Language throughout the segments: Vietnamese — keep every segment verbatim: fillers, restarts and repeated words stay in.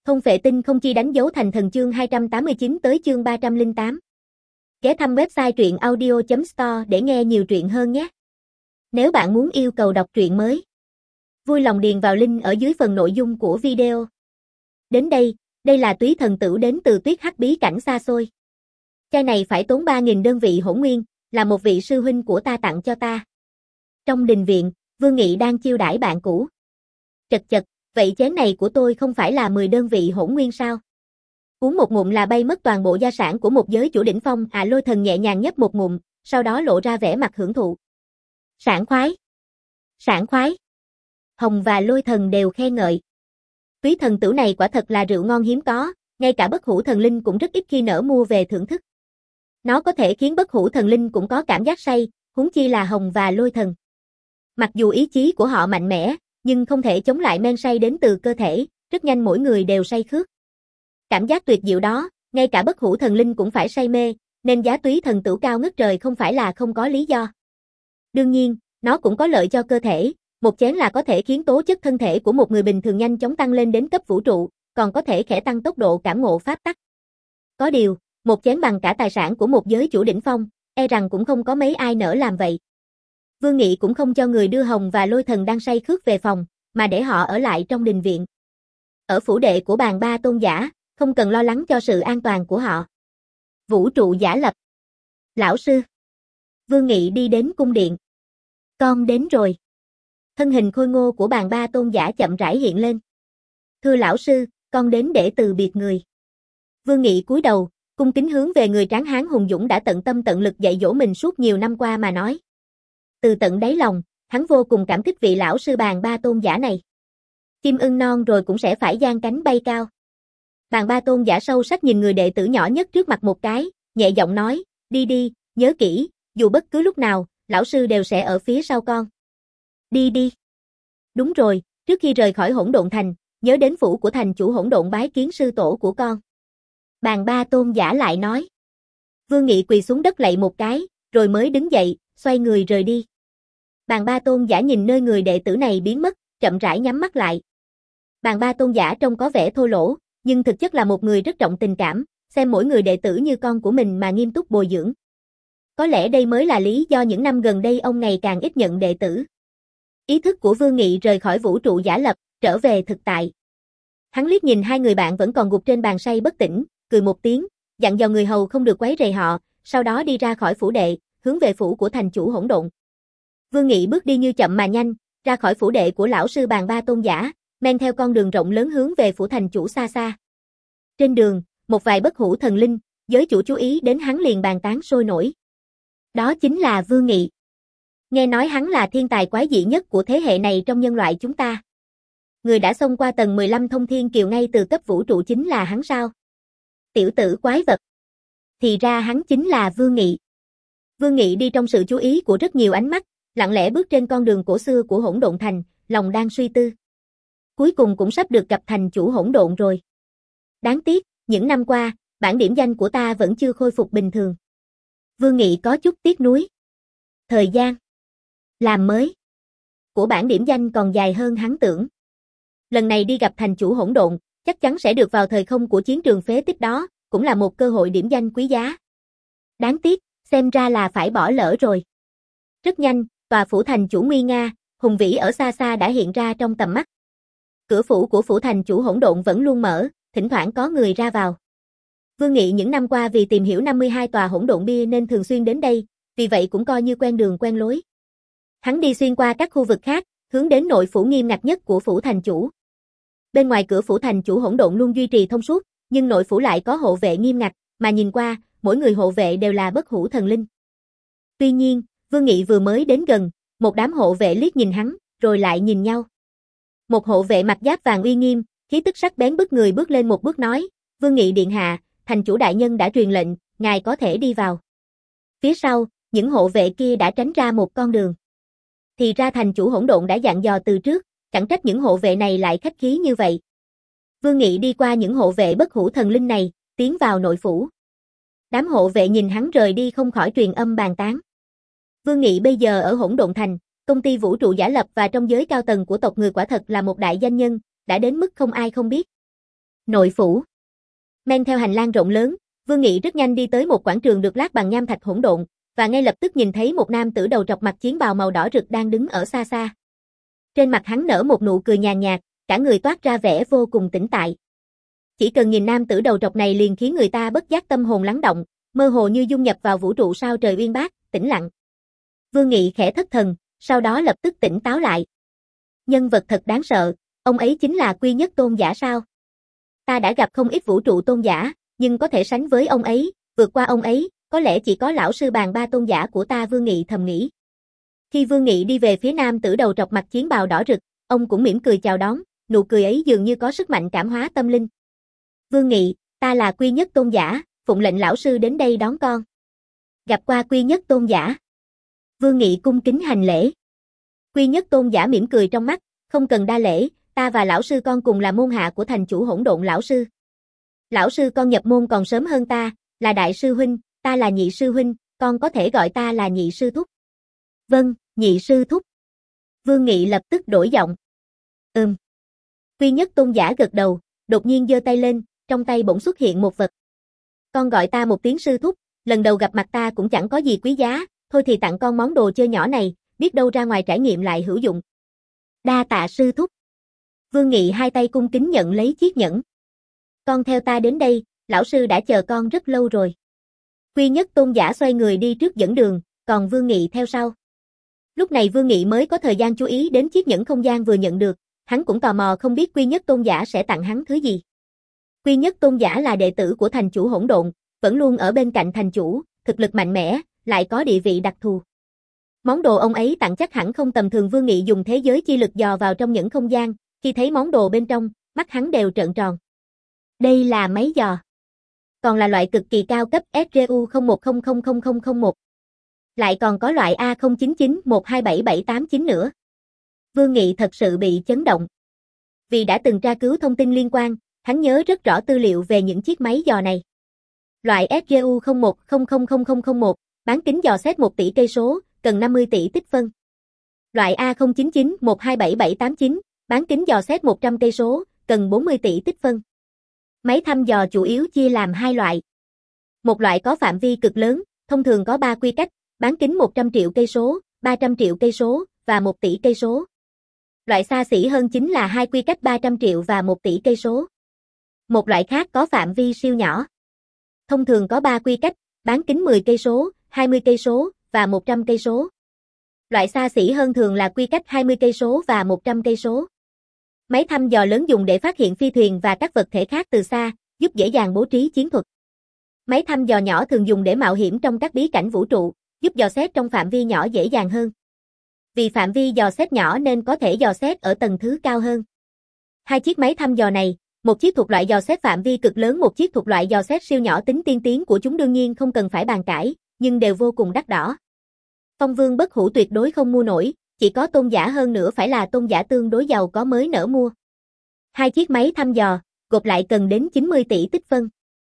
Không phệ tinh không chi đánh dấu thành thần chương hai trăm tám mươi chín tới chương ba trăm lẻ tám. Ghé thăm website truyện audio chấm store để nghe nhiều truyện hơn nhé. Nếu bạn muốn yêu cầu đọc truyện mới, vui lòng điền vào link ở dưới phần nội dung của video. Đến đây, đây là túy thần tửu đến từ tuyết hắc bí cảnh xa xôi. Chai này phải tốn ba nghìn đơn vị hỗn nguyên, là một vị sư huynh của ta tặng cho ta. Trong đình viện, Vương Nghị đang chiêu đãi bạn cũ. Chật chật, vậy chén này của tôi không phải là mười đơn vị hỗn nguyên sao? Uống một ngụm là bay mất toàn bộ gia sản của một giới chủ đỉnh phong. À, Lôi Thần nhẹ nhàng nhấp một ngụm, sau đó lộ ra vẻ mặt hưởng thụ. Sảng khoái. Sảng khoái. Hồng và Lôi Thần đều khen ngợi. Túy thần tửu này quả thật là rượu ngon hiếm có, ngay cả bất hủ thần linh cũng rất ít khi nỡ mua về thưởng thức. Nó có thể khiến bất hủ thần linh cũng có cảm giác say, huống chi là Hồng và Lôi Thần. Mặc dù ý chí của họ mạnh mẽ, nhưng không thể chống lại men say đến từ cơ thể, rất nhanh mỗi người đều say khướt. Cảm giác tuyệt diệu đó, ngay cả bất hủ thần linh cũng phải say mê, nên giá túy thần tửu cao ngất trời không phải là không có lý do. Đương nhiên, nó cũng có lợi cho cơ thể, một chén là có thể khiến tố chất thân thể của một người bình thường nhanh chóng tăng lên đến cấp vũ trụ, còn có thể khẽ tăng tốc độ cảm ngộ pháp tắc. Có điều, một chén bằng cả tài sản của một giới chủ đỉnh phong, e rằng cũng không có mấy ai nỡ làm vậy. Vương Nghị cũng không cho người đưa Hồng và Lôi Thần đang say khướt về phòng, mà để họ ở lại trong đình viện. Ở phủ đệ của Bàn Ba tôn giả, không cần lo lắng cho sự an toàn của họ. Vũ trụ giả lập. Lão sư. Vương Nghị đi đến cung điện. Con đến rồi. Thân hình khôi ngô của Bàn Ba tôn giả chậm rãi hiện lên. Thưa lão sư, con đến để từ biệt người. Vương Nghị cúi đầu, cung kính hướng về người tráng hán hùng dũng đã tận tâm tận lực dạy dỗ mình suốt nhiều năm qua mà nói. Từ tận đáy lòng, hắn vô cùng cảm kích vị lão sư Bàn Ba tôn giả này. Chim ưng non rồi cũng sẽ phải giang cánh bay cao. Bàn Ba tôn giả sâu sắc nhìn người đệ tử nhỏ nhất trước mặt một cái, nhẹ giọng nói, đi đi, nhớ kỹ, dù bất cứ lúc nào, lão sư đều sẽ ở phía sau con. Đi đi. Đúng rồi, trước khi rời khỏi Hỗn Độn Thành, nhớ đến phủ của thành chủ Hỗn Độn bái kiến sư tổ của con. Bàn Ba tôn giả lại nói. Vương Nghị quỳ xuống đất lạy một cái, rồi mới đứng dậy, xoay người rời đi. Bàn Ba tôn giả nhìn nơi người đệ tử này biến mất, chậm rãi nhắm mắt lại. Bàn Ba tôn giả trông có vẻ thô lỗ, nhưng thực chất là một người rất trọng tình cảm, xem mỗi người đệ tử như con của mình mà nghiêm túc bồi dưỡng. Có lẽ đây mới là lý do những năm gần đây ông ngày càng ít nhận đệ tử. Ý thức của Vương Nghị rời khỏi vũ trụ giả lập, trở về thực tại. Hắn liếc nhìn hai người bạn vẫn còn gục trên bàn say bất tỉnh, cười một tiếng, dặn dò người hầu không được quấy rầy họ, sau đó đi ra khỏi phủ đệ, hướng về phủ của thành chủ Hỗn Độn. Vương Nghị bước đi như chậm mà nhanh, ra khỏi phủ đệ của lão sư Bàn Ba tôn giả, men theo con đường rộng lớn hướng về phủ thành chủ xa xa. Trên đường, một vài bất hủ thần linh, giới chủ chú ý đến hắn liền bàn tán sôi nổi. Đó chính là Vương Nghị. Nghe nói hắn là thiên tài quái dị nhất của thế hệ này trong nhân loại chúng ta. Người đã xông qua tầng mười lăm thông thiên kiều ngay từ cấp vũ trụ chính là hắn sao? Tiểu tử quái vật. Thì ra hắn chính là Vương Nghị. Vương Nghị đi trong sự chú ý của rất nhiều ánh mắt, lặng lẽ bước trên con đường cổ xưa của Hỗn Độn Thành, lòng đang suy tư. Cuối cùng cũng sắp được gặp thành chủ Hỗn Độn rồi. Đáng tiếc, những năm qua, bảng điểm danh của ta vẫn chưa khôi phục bình thường. Vương Nghị có chút tiếc nuối. Thời gian làm mới của bảng điểm danh còn dài hơn hắn tưởng. Lần này đi gặp thành chủ Hỗn Độn, chắc chắn sẽ được vào thời không của chiến trường phế tích đó, cũng là một cơ hội điểm danh quý giá. Đáng tiếc, xem ra là phải bỏ lỡ rồi. Rất nhanh, tòa phủ thành chủ nguy nga, hùng vĩ ở xa xa đã hiện ra trong tầm mắt. Cửa phủ của phủ thành chủ Hỗn Độn vẫn luôn mở, thỉnh thoảng có người ra vào. Vương Nghị những năm qua vì tìm hiểu năm mươi hai tòa hỗn độn bia nên thường xuyên đến đây, vì vậy cũng coi như quen đường quen lối. Hắn đi xuyên qua các khu vực khác, hướng đến nội phủ nghiêm ngặt nhất của phủ thành chủ. Bên ngoài cửa phủ thành chủ Hỗn Độn luôn duy trì thông suốt, nhưng nội phủ lại có hộ vệ nghiêm ngặt, mà nhìn qua, mỗi người hộ vệ đều là bất hủ thần linh. Tuy nhiên, Vương Nghị vừa mới đến gần, một đám hộ vệ liếc nhìn hắn, rồi lại nhìn nhau. Một hộ vệ mặc giáp vàng uy nghiêm, khí tức sắc bén bức người bước lên một bước nói, Vương Nghị điện hạ, thành chủ đại nhân đã truyền lệnh, ngài có thể đi vào. Phía sau, những hộ vệ kia đã tránh ra một con đường. Thì ra thành chủ Hỗn Độn đã dặn dò từ trước, chẳng trách những hộ vệ này lại khách khí như vậy. Vương Nghị đi qua những hộ vệ bất hủ thần linh này, tiến vào nội phủ. Đám hộ vệ nhìn hắn rời đi không khỏi truyền âm bàn tán. Vương Nghị bây giờ ở Hỗn Độn Thành, công ty vũ trụ giả lập và trong giới cao tầng của tộc người quả thật là một đại danh nhân, đã đến mức không ai không biết. Nội phủ. Men theo hành lang rộng lớn, Vương Nghị rất nhanh đi tới một quảng trường được lát bằng nham thạch hỗn độn, và ngay lập tức nhìn thấy một nam tử đầu trọc mặc chiến bào màu đỏ rực đang đứng ở xa xa. Trên mặt hắn nở một nụ cười nhàn nhạt, cả người toát ra vẻ vô cùng tĩnh tại. Chỉ cần nhìn nam tử đầu trọc này liền khiến người ta bất giác tâm hồn lắng động, mơ hồ như dung nhập vào vũ trụ sao trời uyên bác, tĩnh lặng. Vương Nghị khẽ thất thần, sau đó lập tức tỉnh táo lại. Nhân vật thật đáng sợ, ông ấy chính là Quy Nhất Tôn giả sao? Ta đã gặp không ít vũ trụ tôn giả, nhưng có thể sánh với ông ấy, vượt qua ông ấy, có lẽ chỉ có lão sư bàn ba tôn giả của ta, Vương Nghị thầm nghĩ. Khi Vương Nghị đi về phía nam tử đầu trọc mặc chiến bào đỏ rực, ông cũng mỉm cười chào đón, nụ cười ấy dường như có sức mạnh cảm hóa tâm linh. Vương Nghị, ta là Quy Nhất Tôn giả, phụng lệnh lão sư đến đây đón con. Gặp qua Quy Nhất Tôn giả. Vương Nghị cung kính hành lễ. Quy Nhất Tôn giả mỉm cười trong mắt, không cần đa lễ, ta và lão sư con cùng là môn hạ của thành chủ Hỗn Độn lão sư. Lão sư con nhập môn còn sớm hơn ta, là đại sư huynh, ta là nhị sư huynh, con có thể gọi ta là nhị sư thúc. Vâng, nhị sư thúc. Vương Nghị lập tức đổi giọng. Ừm. Quy Nhất Tôn giả gật đầu, đột nhiên giơ tay lên, trong tay bỗng xuất hiện một vật. Con gọi ta một tiếng sư thúc, lần đầu gặp mặt ta cũng chẳng có gì quý giá, thôi thì tặng con món đồ chơi nhỏ này, biết đâu ra ngoài trải nghiệm lại hữu dụng. Đa tạ sư thúc. Vương Nghị hai tay cung kính nhận lấy chiếc nhẫn. Con theo ta đến đây, lão sư đã chờ con rất lâu rồi. Quy Nhất Tôn giả xoay người đi trước dẫn đường, còn Vương Nghị theo sau. Lúc này Vương Nghị mới có thời gian chú ý đến chiếc nhẫn không gian vừa nhận được, hắn cũng tò mò không biết Quy Nhất Tôn giả sẽ tặng hắn thứ gì. Quy Nhất Tôn giả là đệ tử của thành chủ Hỗn Độn, vẫn luôn ở bên cạnh thành chủ, thực lực mạnh mẽ, lại có địa vị đặc thù. Món đồ ông ấy tặng chắc hẳn không tầm thường. Vương Nghị dùng thế giới chi lực dò vào trong nhẫn không gian, khi thấy món đồ bên trong, mắt hắn đều trợn tròn. Đây là máy dò. Còn là loại cực kỳ cao cấp S R U không một không không không không không một. Lại còn có loại A không chín chín một hai bảy bảy tám chín nữa. Vương Nghị thật sự bị chấn động. Vì đã từng tra cứu thông tin liên quan, hắn nhớ rất rõ tư liệu về những chiếc máy dò này. Loại S R U không một không không không không không một, bán kính dò xét một tỷ cây số, cần năm mươi tỷ tích phân. Loại A không chín chín một hai bảy bảy tám chín, bán kính dò xét một trăm cây số, cần bốn mươi tỷ tích phân. Máy thăm dò chủ yếu chia làm hai loại. Một loại có phạm vi cực lớn, thông thường có ba quy cách, bán kính một trăm triệu cây số, ba trăm triệu cây số và một tỷ cây số. Loại xa xỉ hơn chính là hai quy cách ba trăm triệu và một tỷ cây số. Một loại khác có phạm vi siêu nhỏ. Thông thường có ba quy cách, bán kính mười cây số, hai mươi cây số và một trăm cây số. Loại xa xỉ hơn thường là quy cách hai mươi cây số và một trăm cây số. Máy thăm dò lớn dùng để phát hiện phi thuyền và các vật thể khác từ xa, giúp dễ dàng bố trí chiến thuật. Máy thăm dò nhỏ thường dùng để mạo hiểm trong các bí cảnh vũ trụ, giúp dò xét trong phạm vi nhỏ dễ dàng hơn. Vì phạm vi dò xét nhỏ nên có thể dò xét ở tầng thứ cao hơn. Hai chiếc máy thăm dò này, một chiếc thuộc loại dò xét phạm vi cực lớn, một chiếc thuộc loại dò xét siêu nhỏ, tính tiên tiến của chúng đương nhiên không cần phải bàn cãi, nhưng đều vô cùng đắt đỏ. Phong Vương bất hủ tuyệt đối không mua nổi, chỉ có tôn giả, hơn nữa phải là tôn giả tương đối giàu có mới nỡ mua. Hai chiếc máy thăm dò, gộp lại cần đến chín mươi tỷ tích phân.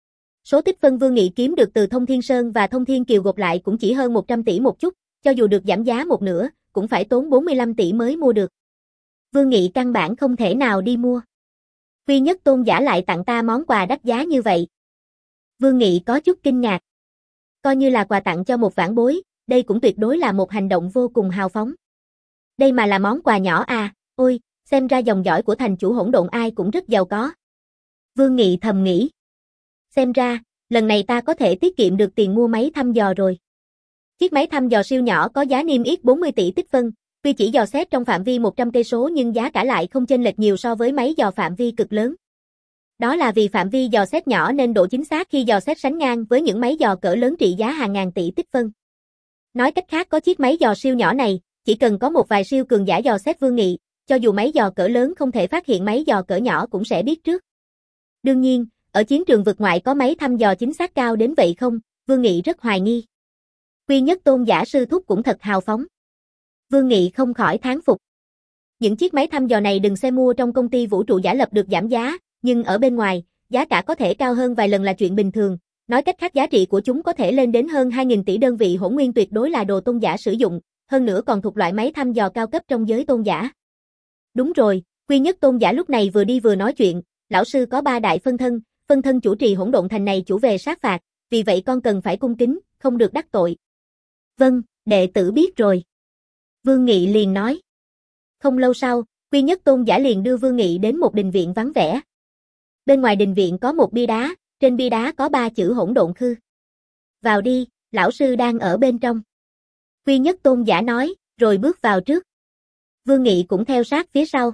Số tích phân Vương Nghị kiếm được từ Thông Thiên Sơn và Thông Thiên Kiều gộp lại cũng chỉ hơn một trăm tỷ một chút, cho dù được giảm giá một nửa, cũng phải tốn bốn mươi lăm tỷ mới mua được. Vương Nghị căn bản không thể nào đi mua. Quy Nhất Tôn giả lại tặng ta món quà đắt giá như vậy. Vương Nghị có chút kinh ngạc. Coi như là quà tặng cho một vãn bối, đây cũng tuyệt đối là một hành động vô cùng hào phóng. Đây mà là món quà nhỏ à, ôi, xem ra dòng dõi của thành chủ Hỗn Độn ai cũng rất giàu có. Vương Nghị thầm nghĩ. Xem ra, lần này ta có thể tiết kiệm được tiền mua máy thăm dò rồi. Chiếc máy thăm dò siêu nhỏ có giá niêm yết bốn mươi tỷ tích phân, tuy chỉ dò xét trong phạm vi một trăm cây số nhưng giá cả lại không chênh lệch nhiều so với máy dò phạm vi cực lớn. Đó là vì phạm vi dò xét nhỏ nên độ chính xác khi dò xét sánh ngang với những máy dò cỡ lớn trị giá hàng ngàn tỷ tích phân. Nói cách khác, có chiếc máy dò siêu nhỏ này, chỉ cần có một vài siêu cường giả dò xét Vương Nghị, cho dù máy dò cỡ lớn không thể phát hiện, máy dò cỡ nhỏ cũng sẽ biết trước. Đương nhiên, ở chiến trường vực ngoại có máy thăm dò chính xác cao đến vậy không, Vương Nghị rất hoài nghi. Quy Nhất Tôn giả sư thúc cũng thật hào phóng. Vương Nghị không khỏi thán phục. Những chiếc máy thăm dò này đừng xem mua trong công ty vũ trụ giả lập được giảm giá, nhưng ở bên ngoài, giá cả có thể cao hơn vài lần là chuyện bình thường. Nói cách khác, giá trị của chúng có thể lên đến hơn hai nghìn tỷ đơn vị hỗn nguyên, tuyệt đối là đồ tôn giả sử dụng, hơn nữa còn thuộc loại máy thăm dò cao cấp trong giới tôn giả. Đúng rồi, Quy Nhất Tôn giả lúc này vừa đi vừa nói chuyện, lão sư có ba đại phân thân, phân thân chủ trì hỗn độn thành này chủ về sát phạt, vì vậy con cần phải cung kính, không được đắc tội. Vâng, đệ tử biết rồi. Vương Nghị liền nói. Không lâu sau, Quy Nhất Tôn giả liền đưa Vương Nghị đến một đình viện vắng vẻ. Bên ngoài đình viện có một bia đá, trên bia đá có ba chữ hỗn độn khư. Vào đi, lão sư đang ở bên trong. Quy Nhất Tôn giả nói, rồi bước vào trước. Vương Nghị cũng theo sát phía sau.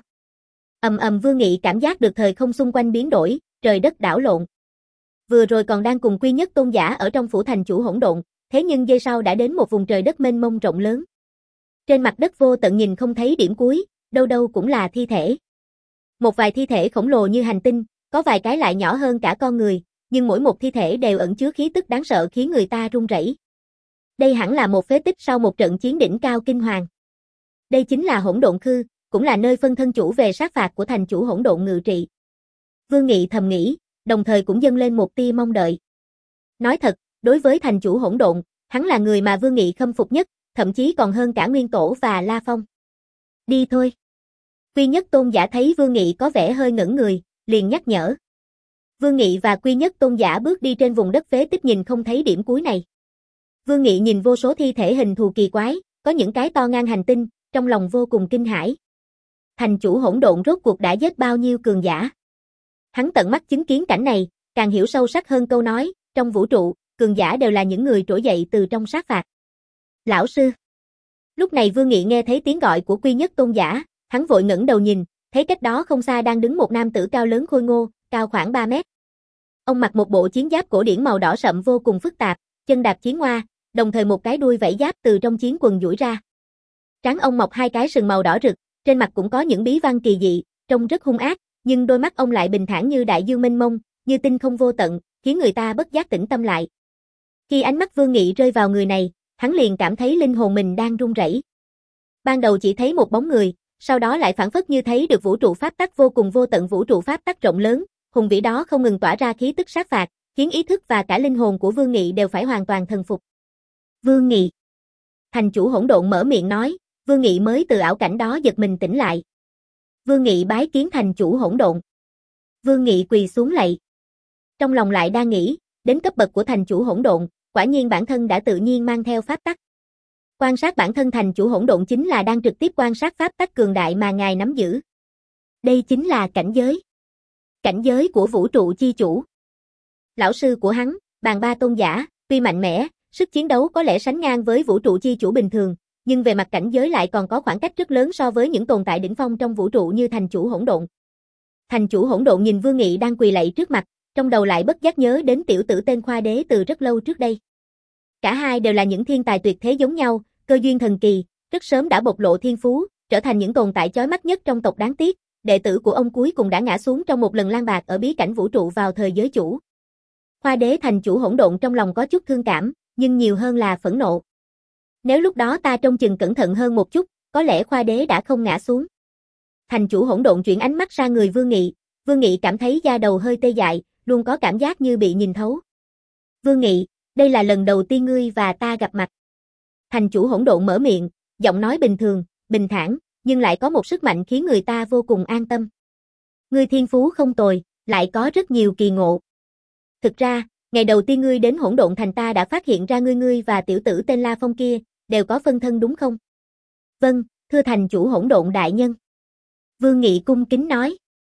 Ầm ầm Vương Nghị cảm giác được thời không xung quanh biến đổi, trời đất đảo lộn. Vừa rồi còn đang cùng Quy Nhất Tôn giả ở trong phủ thành chủ hỗn độn, thế nhưng giây sau đã đến một vùng trời đất mênh mông rộng lớn. Trên mặt đất vô tận nhìn không thấy điểm cuối, đâu đâu cũng là thi thể. Một vài thi thể khổng lồ như hành tinh, có vài cái lại nhỏ hơn cả con người, nhưng mỗi một thi thể đều ẩn chứa khí tức đáng sợ khiến người ta run rẩy. Đây hẳn là một phế tích sau một trận chiến đỉnh cao kinh hoàng. Đây chính là hỗn độn khư, cũng là nơi phân thân chủ về sát phạt của thành chủ hỗn độn ngự trị. Vương Nghị thầm nghĩ, đồng thời cũng dâng lên một tia mong đợi. Nói thật, đối với thành chủ hỗn độn, hắn là người mà Vương Nghị khâm phục nhất, thậm chí còn hơn cả Nguyên Tổ và La Phong. Đi thôi. Quy Nhất Tôn giả thấy Vương Nghị có vẻ hơi ngẩn người, liền nhắc nhở. Vương Nghị và Quy Nhất Tôn giả bước đi trên vùng đất phế tích nhìn không thấy điểm cuối này. Vương Nghị nhìn vô số thi thể hình thù kỳ quái, có những cái to ngang hành tinh, trong lòng vô cùng kinh hãi. Thành chủ hỗn độn rốt cuộc đã giết bao nhiêu cường giả? Hắn tận mắt chứng kiến cảnh này, càng hiểu sâu sắc hơn câu nói, trong vũ trụ, cường giả đều là những người trỗi dậy từ trong sát phạt. Lão sư. Lúc này Vương Nghị nghe thấy tiếng gọi của Quy Nhất Tôn giả, hắn vội ngẩng đầu nhìn, thấy cách đó không xa đang đứng một nam tử cao lớn khôi ngô, cao khoảng ba mét. Ông mặc một bộ chiến giáp cổ điển màu đỏ sậm vô cùng phức tạp, chân đạp chiến hoa, đồng thời một cái đuôi vảy giáp từ trong chiến quần duỗi ra. Trán ông mọc hai cái sừng màu đỏ rực, trên mặt cũng có những bí văn kỳ dị, trông rất hung ác, nhưng đôi mắt ông lại bình thản như đại dương mênh mông, như tinh không vô tận, khiến người ta bất giác tĩnh tâm lại. Khi ánh mắt Vương Nghị rơi vào người này, hắn liền cảm thấy linh hồn mình đang run rẩy. Ban đầu chỉ thấy một bóng người, sau đó lại phảng phất như thấy được vũ trụ pháp tắc vô cùng vô tận vũ trụ pháp tắc rộng lớn, hùng vĩ đó không ngừng tỏa ra khí tức sát phạt, khiến ý thức và cả linh hồn của Vương Nghị đều phải hoàn toàn thần phục. Vương Nghị. Thành chủ hỗn độn mở miệng nói, Vương Nghị mới từ ảo cảnh đó giật mình tỉnh lại. Vương Nghị bái kiến thành chủ hỗn độn. Vương Nghị quỳ xuống lạy. Trong lòng lại đang nghĩ, đến cấp bậc của thành chủ hỗn độn, quả nhiên bản thân đã tự nhiên mang theo pháp tắc. Quan sát bản thân thành chủ hỗn độn chính là đang trực tiếp quan sát pháp tắc cường đại mà ngài nắm giữ. Đây chính là cảnh giới. Cảnh giới của vũ trụ chi chủ. Lão sư của hắn, Bàn Ba Tôn giả, tuy mạnh mẽ, sức chiến đấu có lẽ sánh ngang với vũ trụ chi chủ bình thường, nhưng về mặt cảnh giới lại còn có khoảng cách rất lớn so với những tồn tại đỉnh phong trong vũ trụ như thành chủ hỗn độn. Thành chủ hỗn độn nhìn Vương Nghị đang quỳ lạy trước mặt, trong đầu lại bất giác nhớ đến tiểu tử tên Khoa Đế từ rất lâu trước đây. Cả hai đều là những thiên tài tuyệt thế giống nhau, cơ duyên thần kỳ, rất sớm đã bộc lộ thiên phú, trở thành những tồn tại chói mắt nhất trong tộc đáng tiếc, đệ tử của ông cuối cùng đã ngã xuống trong một lần lang bạc ở bí cảnh vũ trụ vào thời giới chủ. Khoa Đế thành chủ hỗn độn trong lòng có chút thương cảm, nhưng nhiều hơn là phẫn nộ. Nếu lúc đó ta trông chừng cẩn thận hơn một chút, có lẽ Khoa Đế đã không ngã xuống. Thành chủ hỗn độn chuyển ánh mắt sang người Vương Nghị, Vương Nghị cảm thấy da đầu hơi tê dại, luôn có cảm giác như bị nhìn thấu. Vương Nghị, đây là lần đầu tiên ngươi và ta gặp mặt. Thành chủ hỗn độn mở miệng, giọng nói bình thường, bình thản, nhưng lại có một sức mạnh khiến người ta vô cùng an tâm. Ngươi thiên phú không tồi, lại có rất nhiều kỳ ngộ. Thực ra, ngày đầu tiên ngươi đến hỗn độn thành ta đã phát hiện ra ngươi ngươi và tiểu tử tên La Phong kia, đều có phân thân đúng không? Vâng, thưa thành chủ hỗn độn đại nhân. Vương Nghị cung kính nói.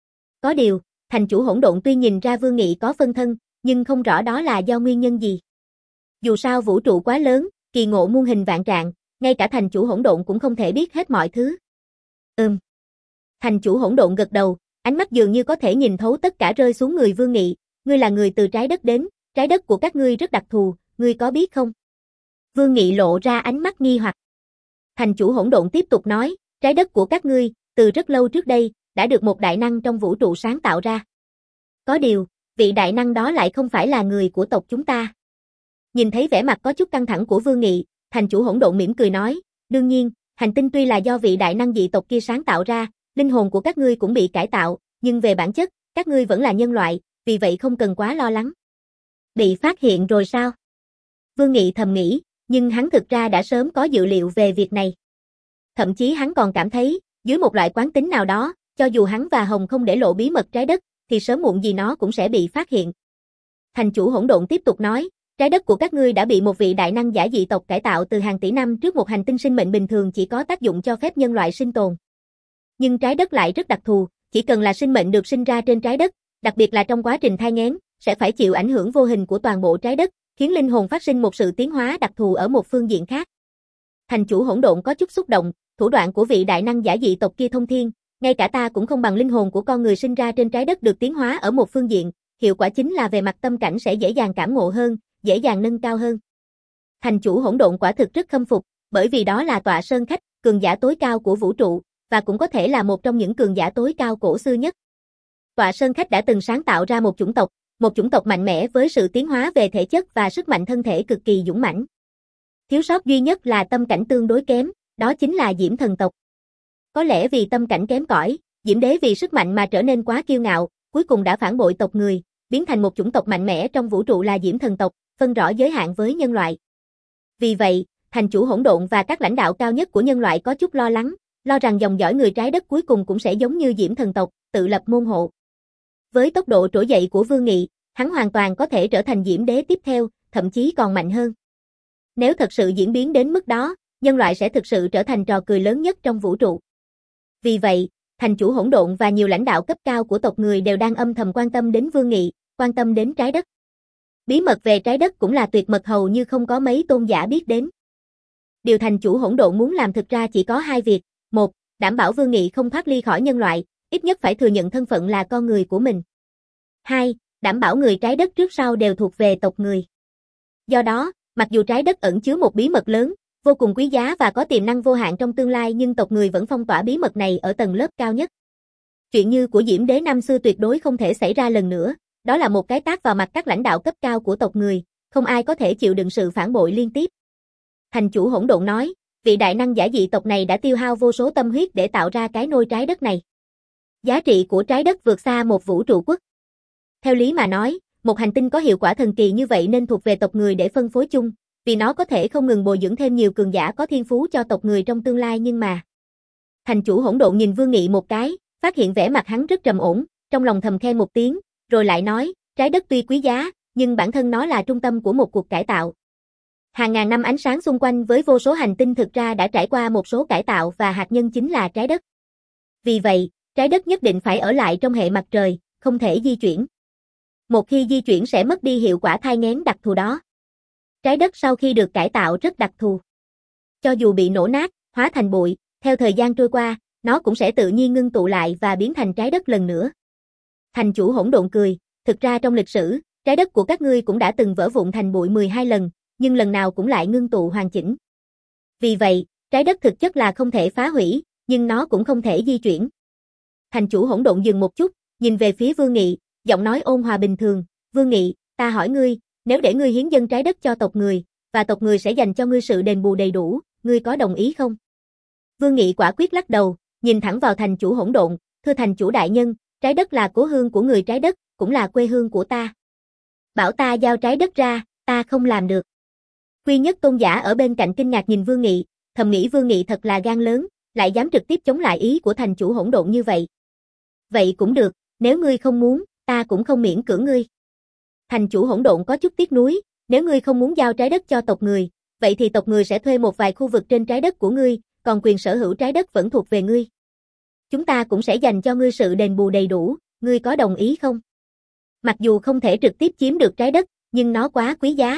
Có điều, thành chủ hỗn độn tuy nhìn ra Vương Nghị có phân thân, nhưng không rõ đó là do nguyên nhân gì. Dù sao vũ trụ quá lớn, kỳ ngộ muôn hình vạn trạng, ngay cả thành chủ hỗn độn cũng không thể biết hết mọi thứ. Ừm. Thành chủ hỗn độn gật đầu, ánh mắt dường như có thể nhìn thấu tất cả rơi xuống người Vương Nghị, ngươi là người từ trái đất đến, trái đất của các ngươi rất đặc thù, ngươi có biết không? Vương Nghị lộ ra ánh mắt nghi hoặc. Thành chủ hỗn độn tiếp tục nói, trái đất của các ngươi, từ rất lâu trước đây, đã được một đại năng trong vũ trụ sáng tạo ra. Có điều, vị đại năng đó lại không phải là người của tộc chúng ta. Nhìn thấy vẻ mặt có chút căng thẳng của Vương Nghị, thành chủ hỗn độn mỉm cười nói, đương nhiên, hành tinh tuy là do vị đại năng dị tộc kia sáng tạo ra, linh hồn của các ngươi cũng bị cải tạo, nhưng về bản chất, các ngươi vẫn là nhân loại, vì vậy không cần quá lo lắng. Bị phát hiện rồi sao? Vương Nghị thầm nghĩ, nhưng hắn thực ra đã sớm có dự liệu về việc này. Thậm chí hắn còn cảm thấy, dưới một loại quán tính nào đó, cho dù hắn và Hồng không để lộ bí mật trái đất, thì sớm muộn gì nó cũng sẽ bị phát hiện. Thành chủ hỗn độn tiếp tục nói, trái đất của các ngươi đã bị một vị đại năng giả dị tộc cải tạo từ hàng tỷ năm trước, một hành tinh sinh mệnh bình thường chỉ có tác dụng cho phép nhân loại sinh tồn. Nhưng trái đất lại rất đặc thù, chỉ cần là sinh mệnh được sinh ra trên trái đất, đặc biệt là trong quá trình thai nghén, sẽ phải chịu ảnh hưởng vô hình của toàn bộ trái đất, khiến linh hồn phát sinh một sự tiến hóa đặc thù ở một phương diện khác. Thành chủ hỗn độn có chút xúc động, thủ đoạn của vị đại năng giả dị tộc kia thông thiên, ngay cả ta cũng không bằng linh hồn của con người sinh ra trên trái đất được tiến hóa ở một phương diện, hiệu quả chính là về mặt tâm cảnh sẽ dễ dàng cảm ngộ hơn, dễ dàng nâng cao hơn. Thành chủ hỗn độn quả thực rất khâm phục, bởi vì đó là tọa sơn khách, cường giả tối cao của vũ trụ, và cũng có thể là một trong những cường giả tối cao cổ xưa nhất. Tọa sơn khách đã từng sáng tạo ra một chủng tộc, một chủng tộc mạnh mẽ với sự tiến hóa về thể chất và sức mạnh thân thể cực kỳ dũng mãnh. Thiếu sót duy nhất là tâm cảnh tương đối kém, đó chính là Diễm thần tộc. Có lẽ vì tâm cảnh kém cỏi, Diễm đế vì sức mạnh mà trở nên quá kiêu ngạo, cuối cùng đã phản bội tộc người, biến thành một chủng tộc mạnh mẽ trong vũ trụ là Diễm thần tộc, phân rõ giới hạn với nhân loại. Vì vậy, thành chủ hỗn độn và các lãnh đạo cao nhất của nhân loại có chút lo lắng, lo rằng dòng dõi người trái đất cuối cùng cũng sẽ giống như Diễm thần tộc, tự lập môn hộ. Với tốc độ trỗi dậy của Vương Nghị, hắn hoàn toàn có thể trở thành Diễm đế tiếp theo, thậm chí còn mạnh hơn. Nếu thật sự diễn biến đến mức đó, nhân loại sẽ thực sự trở thành trò cười lớn nhất trong vũ trụ. Vì vậy, thành chủ hỗn độn và nhiều lãnh đạo cấp cao của tộc người đều đang âm thầm quan tâm đến Vương Nghị, quan tâm đến trái đất. Bí mật về trái đất cũng là tuyệt mật hầu như không có mấy tôn giả biết đến. Điều thành chủ hỗn độn muốn làm thực ra chỉ có hai việc. Một, đảm bảo Vương Nghị không thoát ly khỏi nhân loại, ít nhất phải thừa nhận thân phận là con người của mình. Hai, đảm bảo người trái đất trước sau đều thuộc về tộc người. Do đó, mặc dù trái đất ẩn chứa một bí mật lớn, vô cùng quý giá và có tiềm năng vô hạn trong tương lai, nhưng tộc người vẫn phong tỏa bí mật này ở tầng lớp cao nhất. Chuyện như của Diễm đế năm xưa tuyệt đối không thể xảy ra lần nữa, đó là một cái tát vào mặt các lãnh đạo cấp cao của tộc người, không ai có thể chịu đựng sự phản bội liên tiếp. Thành chủ hỗn độn nói, vị đại năng giả dị tộc này đã tiêu hao vô số tâm huyết để tạo ra cái nôi trái đất này. Giá trị của trái đất vượt xa một vũ trụ quốc. Theo lý mà nói, một hành tinh có hiệu quả thần kỳ như vậy nên thuộc về tộc người để phân phối chung, vì nó có thể không ngừng bồi dưỡng thêm nhiều cường giả có thiên phú cho tộc người trong tương lai, nhưng mà. Thành chủ hỗn độn nhìn Vương Nghị một cái, phát hiện vẻ mặt hắn rất trầm ổn, trong lòng thầm khen một tiếng, rồi lại nói, trái đất tuy quý giá, nhưng bản thân nó là trung tâm của một cuộc cải tạo. Hàng ngàn năm ánh sáng xung quanh với vô số hành tinh thực ra đã trải qua một số cải tạo và hạt nhân chính là trái đất. Vì vậy, trái đất nhất định phải ở lại trong hệ mặt trời, không thể di chuyển. Một khi di chuyển sẽ mất đi hiệu quả thai nghén đặc thù đó. Trái đất sau khi được cải tạo rất đặc thù. Cho dù bị nổ nát, hóa thành bụi, theo thời gian trôi qua, nó cũng sẽ tự nhiên ngưng tụ lại và biến thành trái đất lần nữa. Thành chủ hỗn độn cười, thực ra trong lịch sử, trái đất của các ngươi cũng đã từng vỡ vụn thành bụi mười hai lần, nhưng lần nào cũng lại ngưng tụ hoàn chỉnh. Vì vậy, trái đất thực chất là không thể phá hủy, nhưng nó cũng không thể di chuyển. Thành chủ hỗn độn dừng một chút, nhìn về phía Vương Nghị, giọng nói ôn hòa bình thường, Vương Nghị, ta hỏi ngươi, nếu để ngươi hiến dâng trái đất cho tộc người, và tộc người sẽ dành cho ngươi sự đền bù đầy đủ, ngươi có đồng ý không? Vương Nghị quả quyết lắc đầu, nhìn thẳng vào thành chủ hỗn độn, thưa thành chủ đại nhân, trái đất là cố hương của người trái đất, cũng là quê hương của ta. Bảo ta giao trái đất ra, ta không làm được. Quy nhất tôn giả ở bên cạnh kinh ngạc nhìn Vương Nghị, thầm nghĩ Vương Nghị thật là gan lớn, lại dám trực tiếp chống lại ý của thành chủ hỗn độn như vậy. Vậy cũng được, nếu ngươi không muốn, ta cũng không miễn cưỡng ngươi. Thành chủ hỗn độn có chút tiếc nuối, nếu ngươi không muốn giao trái đất cho tộc người, vậy thì tộc người sẽ thuê một vài khu vực trên trái đất của ngươi, còn quyền sở hữu trái đất vẫn thuộc về ngươi. Chúng ta cũng sẽ dành cho ngươi sự đền bù đầy đủ, ngươi có đồng ý không? Mặc dù không thể trực tiếp chiếm được trái đất, nhưng nó quá quý giá.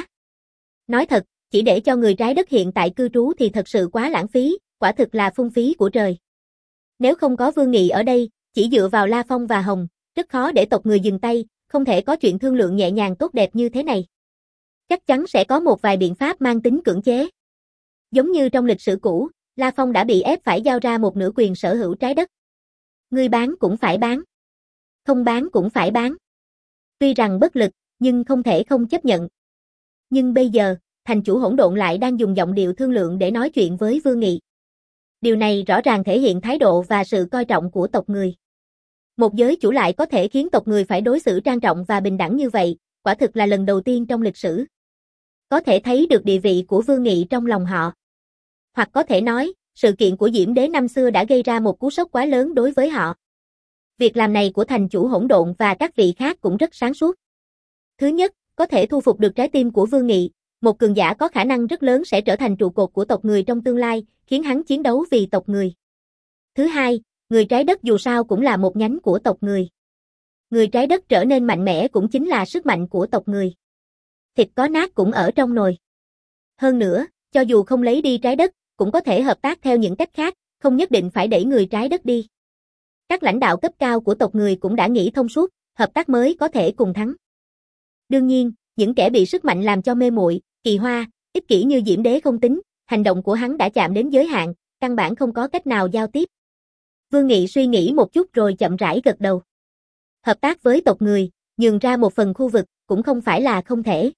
Nói thật, chỉ để cho người trái đất hiện tại cư trú thì thật sự quá lãng phí, quả thực là phung phí của trời. Nếu không có Vương Nghị ở đây, chỉ dựa vào La Phong và Hồng, rất khó để tộc người dừng tay, không thể có chuyện thương lượng nhẹ nhàng tốt đẹp như thế này. Chắc chắn sẽ có một vài biện pháp mang tính cưỡng chế. Giống như trong lịch sử cũ, La Phong đã bị ép phải giao ra một nửa quyền sở hữu trái đất. Ngươi bán cũng phải bán. Không bán cũng phải bán. Tuy rằng bất lực, nhưng không thể không chấp nhận. Nhưng bây giờ, thành chủ hỗn độn lại đang dùng giọng điệu thương lượng để nói chuyện với Vương Nghị. Điều này rõ ràng thể hiện thái độ và sự coi trọng của tộc người. Một giới chủ lại có thể khiến tộc người phải đối xử trang trọng và bình đẳng như vậy, quả thực là lần đầu tiên trong lịch sử. Có thể thấy được địa vị của Vương Nghị trong lòng họ. Hoặc có thể nói, sự kiện của Diễm Đế năm xưa đã gây ra một cú sốc quá lớn đối với họ. Việc làm này của thành chủ hỗn độn và các vị khác cũng rất sáng suốt. Thứ nhất, có thể thu phục được trái tim của Vương Nghị, một cường giả có khả năng rất lớn sẽ trở thành trụ cột của tộc người trong tương lai, khiến hắn chiến đấu vì tộc người. Thứ hai, người trái đất dù sao cũng là một nhánh của tộc người. Người trái đất trở nên mạnh mẽ cũng chính là sức mạnh của tộc người. Thịt có nát cũng ở trong nồi. Hơn nữa, cho dù không lấy đi trái đất, cũng có thể hợp tác theo những cách khác, không nhất định phải đẩy người trái đất đi. Các lãnh đạo cấp cao của tộc người cũng đã nghĩ thông suốt, hợp tác mới có thể cùng thắng. Đương nhiên, những kẻ bị sức mạnh làm cho mê muội, kỳ hoa, ích kỷ như Diễm Đế không tính, hành động của hắn đã chạm đến giới hạn, căn bản không có cách nào giao tiếp. Vương Nghị suy nghĩ một chút rồi chậm rãi gật đầu. Hợp tác với tộc người, nhường ra một phần khu vực, cũng không phải là không thể.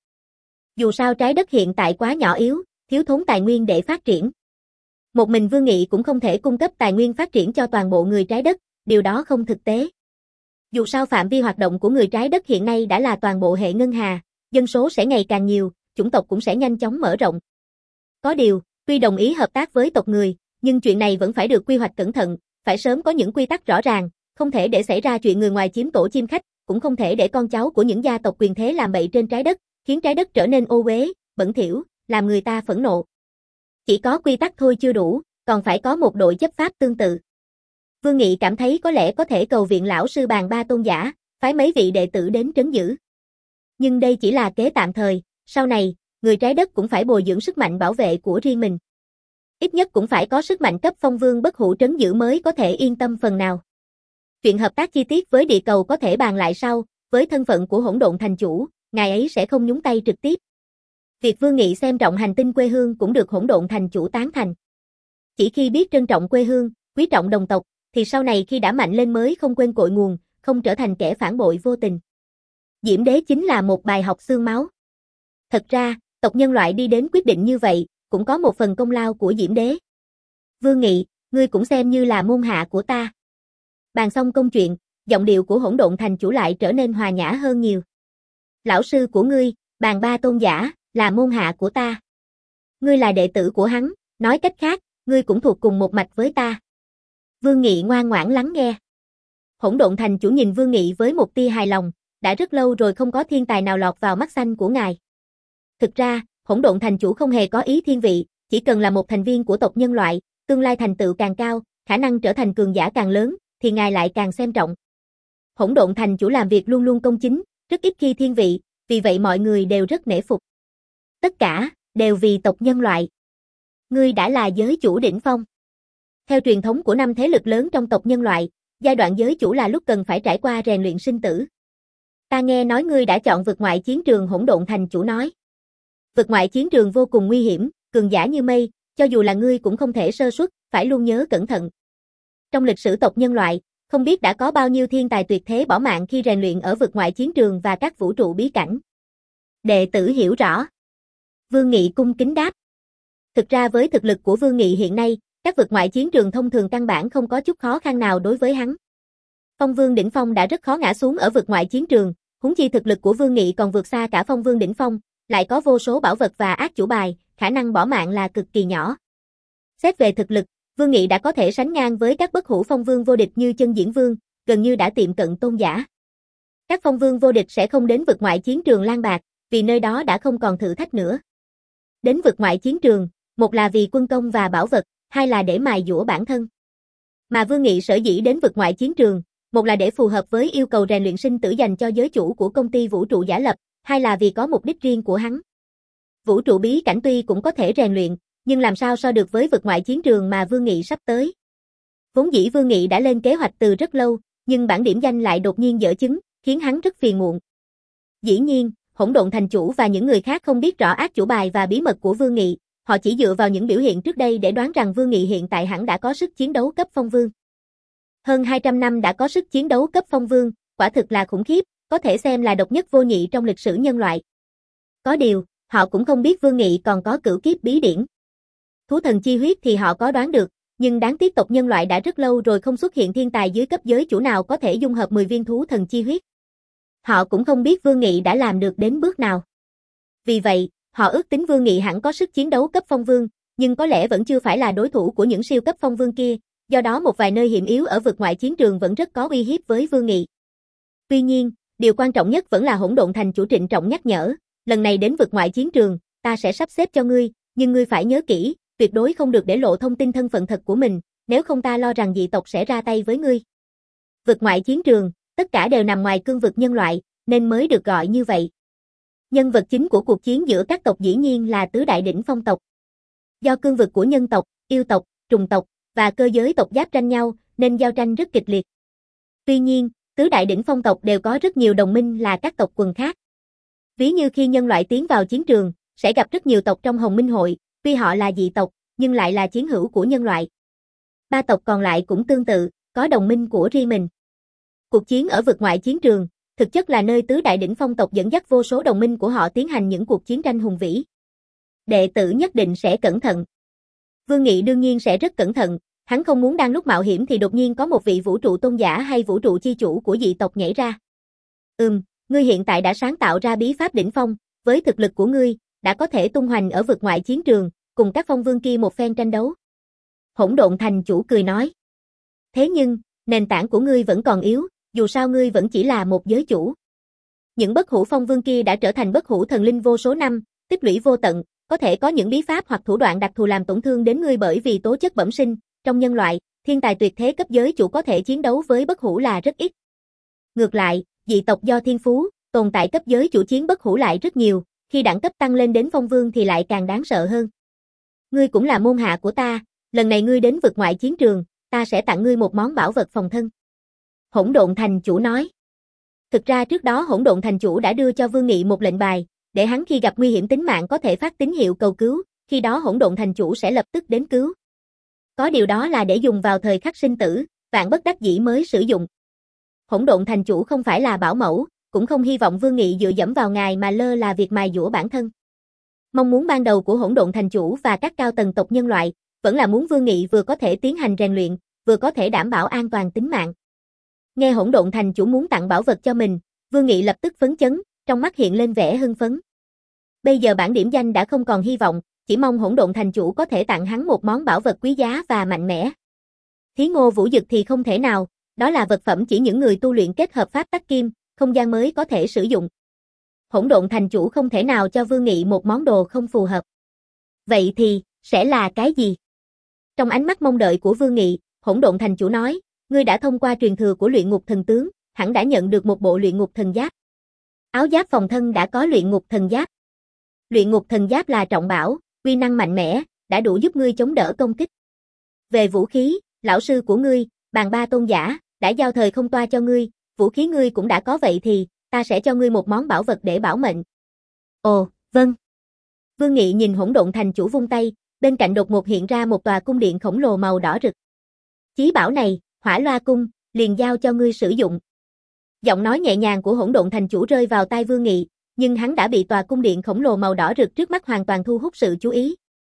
Dù sao trái đất hiện tại quá nhỏ yếu, thiếu thốn tài nguyên để phát triển. Một mình Vương Nghị cũng không thể cung cấp tài nguyên phát triển cho toàn bộ người trái đất, điều đó không thực tế. Dù sao phạm vi hoạt động của người trái đất hiện nay đã là toàn bộ hệ ngân hà, dân số sẽ ngày càng nhiều, chủng tộc cũng sẽ nhanh chóng mở rộng. Có điều, tuy đồng ý hợp tác với tộc người, nhưng chuyện này vẫn phải được quy hoạch cẩn thận, phải sớm có những quy tắc rõ ràng, không thể để xảy ra chuyện người ngoài chiếm tổ chim khách, cũng không thể để con cháu của những gia tộc quyền thế làm bậy trên trái đất, khiến trái đất trở nên ô uế, bẩn thỉu, làm người ta phẫn nộ. Chỉ có quy tắc thôi chưa đủ, còn phải có một đội chấp pháp tương tự. Vương Nghị cảm thấy có lẽ có thể cầu viện lão sư Bàn Ba tôn giả, phái mấy vị đệ tử đến trấn giữ. Nhưng đây chỉ là kế tạm thời, sau này, người trái đất cũng phải bồi dưỡng sức mạnh bảo vệ của riêng mình. Ít nhất cũng phải có sức mạnh cấp phong vương bất hủ trấn giữ mới có thể yên tâm phần nào. Chuyện hợp tác chi tiết với địa cầu có thể bàn lại sau, với thân phận của hỗn độn thành chủ, ngài ấy sẽ không nhúng tay trực tiếp. Việc Vương Nghị xem trọng hành tinh quê hương cũng được hỗn độn thành chủ tán thành. Chỉ khi biết trân trọng quê hương, quý trọng đồng tộc, thì sau này khi đã mạnh lên mới không quên cội nguồn, không trở thành kẻ phản bội vô tình. Diễm Đế chính là một bài học xương máu. Thật ra, tộc nhân loại đi đến quyết định như vậy, cũng có một phần công lao của Diễm Đế. Vương Nghị, ngươi cũng xem như là môn hạ của ta. Bàn xong công chuyện, giọng điệu của hỗn độn thành chủ lại trở nên hòa nhã hơn nhiều. Lão sư của ngươi, Bàn Ba tôn giả, là môn hạ của ta. Ngươi là đệ tử của hắn, nói cách khác, ngươi cũng thuộc cùng một mạch với ta. Vương Nghị ngoan ngoãn lắng nghe. Hỗn độn thành chủ nhìn Vương Nghị với một tia hài lòng, đã rất lâu rồi không có thiên tài nào lọt vào mắt xanh của ngài. Thực ra, hỗn độn thành chủ không hề có ý thiên vị, chỉ cần là một thành viên của tộc nhân loại, tương lai thành tựu càng cao, khả năng trở thành cường giả càng lớn, thì ngài lại càng xem trọng. Hỗn độn thành chủ làm việc luôn luôn công chính, rất ít khi thiên vị, vì vậy mọi người đều rất nể phục. Tất cả, đều vì tộc nhân loại. Ngươi đã là giới chủ đỉnh phong. Theo truyền thống của năm thế lực lớn trong tộc nhân loại, giai đoạn giới chủ là lúc cần phải trải qua rèn luyện sinh tử. Ta nghe nói ngươi đã chọn vực ngoại chiến trường, hỗn độn thành chủ nói. Vực ngoại chiến trường vô cùng nguy hiểm, cường giả như mây, cho dù là ngươi cũng không thể sơ suất, phải luôn nhớ cẩn thận. Trong lịch sử tộc nhân loại, không biết đã có bao nhiêu thiên tài tuyệt thế bỏ mạng khi rèn luyện ở vực ngoại chiến trường và các vũ trụ bí cảnh. Đệ tử hiểu rõ. Vương Nghị cung kính đáp. Thực ra với thực lực của Vương Nghị hiện nay, các vực ngoại chiến trường thông thường căn bản không có chút khó khăn nào đối với hắn. Phong Vương đỉnh phong đã rất khó ngã xuống ở vực ngoại chiến trường, huống chi thực lực của Vương Nghị còn vượt xa cả Phong Vương đỉnh phong, lại có vô số bảo vật và ác chủ bài, khả năng bỏ mạng là cực kỳ nhỏ. Xét về thực lực, Vương Nghị đã có thể sánh ngang với các bất hủ Phong Vương vô địch như Chân Diễn Vương, gần như đã tiệm cận tôn giả. Các Phong Vương vô địch sẽ không đến vực ngoại chiến trường lang bạc, vì nơi đó đã không còn thử thách nữa. Đến vực ngoại chiến trường, một là vì quân công và bảo vật, hai là để mài dũa bản thân. Mà Vương Nghị sở dĩ đến vực ngoại chiến trường, một là để phù hợp với yêu cầu rèn luyện sinh tử dành cho giới chủ của công ty vũ trụ giả lập, hai là vì có mục đích riêng của hắn. Vũ trụ bí cảnh tuy cũng có thể rèn luyện, nhưng làm sao so được với vực ngoại chiến trường mà Vương Nghị sắp tới. Vốn dĩ Vương Nghị đã lên kế hoạch từ rất lâu, nhưng bản điểm danh lại đột nhiên dở chứng, khiến hắn rất phiền muộn. Dĩ nhiên, hỗn độn thành chủ và những người khác không biết rõ ác chủ bài và bí mật của Vương Nghị, họ chỉ dựa vào những biểu hiện trước đây để đoán rằng Vương Nghị hiện tại hẳn đã có sức chiến đấu cấp phong vương. Hơn hai trăm năm đã có sức chiến đấu cấp phong vương, quả thực là khủng khiếp, có thể xem là độc nhất vô nhị trong lịch sử nhân loại. Có điều, họ cũng không biết Vương Nghị còn có cửu kiếp bí điển. Thú thần chi huyết thì họ có đoán được, nhưng đáng tiếc tộc nhân loại đã rất lâu rồi không xuất hiện thiên tài dưới cấp giới chủ nào có thể dung hợp mười viên thú thần chi huyết. Họ cũng không biết Vương Nghị đã làm được đến bước nào. Vì vậy, họ ước tính Vương Nghị hẳn có sức chiến đấu cấp phong vương, nhưng có lẽ vẫn chưa phải là đối thủ của những siêu cấp phong vương kia, Do đó một vài nơi hiểm yếu ở vực ngoại chiến trường vẫn rất có uy hiếp với Vương Nghị. Tuy nhiên, điều quan trọng nhất vẫn là Hỗn Độn Thành chủ trịnh trọng nhắc nhở, lần này đến vực ngoại chiến trường, ta sẽ sắp xếp cho ngươi, nhưng ngươi phải nhớ kỹ, tuyệt đối không được để lộ thông tin thân phận thật của mình, nếu không ta lo rằng dị tộc sẽ ra tay với ngươi. Vực ngoại chiến trường, tất cả đều nằm ngoài cương vực nhân loại, nên mới được gọi như vậy. Nhân vật chính của cuộc chiến giữa các tộc dĩ nhiên là tứ đại đỉnh phong tộc. Do cương vực của nhân tộc, yêu tộc, trùng tộc và cơ giới tộc giáp tranh nhau, nên giao tranh rất kịch liệt. Tuy nhiên, tứ đại đỉnh phong tộc đều có rất nhiều đồng minh là các tộc quần khác. Ví như khi nhân loại tiến vào chiến trường, sẽ gặp rất nhiều tộc trong Hồng Minh hội, tuy họ là dị tộc, nhưng lại là chiến hữu của nhân loại. Ba tộc còn lại cũng tương tự, có đồng minh của riêng mình. Cuộc chiến ở vực ngoại chiến trường, thực chất là nơi tứ đại đỉnh phong tộc dẫn dắt vô số đồng minh của họ tiến hành những cuộc chiến tranh hùng vĩ. Đệ tử nhất định sẽ cẩn thận. Vương Nghị đương nhiên sẽ rất cẩn thận, hắn không muốn đang lúc mạo hiểm thì đột nhiên có một vị vũ trụ tôn giả hay vũ trụ chi chủ của dị tộc nhảy ra. Ừm, ngươi hiện tại đã sáng tạo ra bí pháp đỉnh phong, với thực lực của ngươi, đã có thể tung hoành ở vực ngoại chiến trường, cùng các phong vương kia một phen tranh đấu. Hỗn Độn Thành chủ cười nói. Thế nhưng, nền tảng của ngươi vẫn còn yếu, dù sao ngươi vẫn chỉ là một giới chủ. Những bất hủ phong vương kia đã trở thành bất hủ thần linh vô số năm, tích lũy vô tận, có thể có những bí pháp hoặc thủ đoạn đặc thù làm tổn thương đến ngươi bởi vì tố chất bẩm sinh, trong nhân loại, thiên tài tuyệt thế cấp giới chủ có thể chiến đấu với bất hủ là rất ít. Ngược lại, dị tộc do thiên phú, tồn tại cấp giới chủ chiến bất hủ lại rất nhiều, khi đẳng cấp tăng lên đến phong vương thì lại càng đáng sợ hơn. Ngươi cũng là môn hạ của ta, lần này ngươi đến vực ngoại chiến trường, ta sẽ tặng ngươi một món bảo vật phòng thân. Hỗn Độn Thành chủ nói. Thực ra trước đó Hỗn Độn Thành chủ đã đưa cho Vương Nghị một lệnh bài, để hắn khi gặp nguy hiểm tính mạng có thể phát tín hiệu cầu cứu, khi đó Hỗn Độn Thành chủ sẽ lập tức đến cứu. Có điều đó là để dùng vào thời khắc sinh tử, vạn bất đắc dĩ mới sử dụng. Hỗn Độn Thành chủ không phải là bảo mẫu, cũng không hy vọng Vương Nghị dựa dẫm vào ngài mà lơ là việc mài dũa bản thân. Mong muốn ban đầu của Hỗn Độn Thành chủ và các cao tầng tộc nhân loại, vẫn là muốn Vương Nghị vừa có thể tiến hành rèn luyện, vừa có thể đảm bảo an toàn tính mạng. Nghe Hỗn Độn Thành chủ muốn tặng bảo vật cho mình, Vương Nghị lập tức phấn chấn, trong mắt hiện lên vẻ hưng phấn. Bây giờ bản điểm danh đã không còn hy vọng, chỉ mong Hỗn Độn Thành chủ có thể tặng hắn một món bảo vật quý giá và mạnh mẽ. Thí Ngô Vũ Dực thì không thể nào, đó là vật phẩm chỉ những người tu luyện kết hợp pháp tắc kim, không gian mới có thể sử dụng. Hỗn Độn Thành chủ không thể nào cho Vương Nghị một món đồ không phù hợp. Vậy thì, sẽ là cái gì? Trong ánh mắt mong đợi của Vương Nghị, Hỗn Độn Thành chủ nói, ngươi đã thông qua truyền thừa của luyện ngục thần tướng, hẳn đã nhận được một bộ luyện ngục thần giáp. Áo giáp phòng thân đã có luyện ngục thần giáp. Luyện ngục thần giáp là trọng bảo, uy năng mạnh mẽ, đã đủ giúp ngươi chống đỡ công kích. Về vũ khí, lão sư của ngươi, Bàn Ba Tôn giả, đã giao thời không toa cho ngươi, vũ khí ngươi cũng đã có vậy thì, ta sẽ cho ngươi một món bảo vật để bảo mệnh. Ồ, vâng. Vương Nghị nhìn Hỗn Độn Thành chủ vung tay, bên cạnh đột ngột hiện ra một tòa cung điện khổng lồ màu đỏ rực. Chí bảo này, Hỏa Loa cung, liền giao cho ngươi sử dụng. Giọng nói nhẹ nhàng của Hỗn Độn Thành chủ rơi vào tai Vương Nghị, nhưng hắn đã bị tòa cung điện khổng lồ màu đỏ rực trước mắt hoàn toàn thu hút sự chú ý.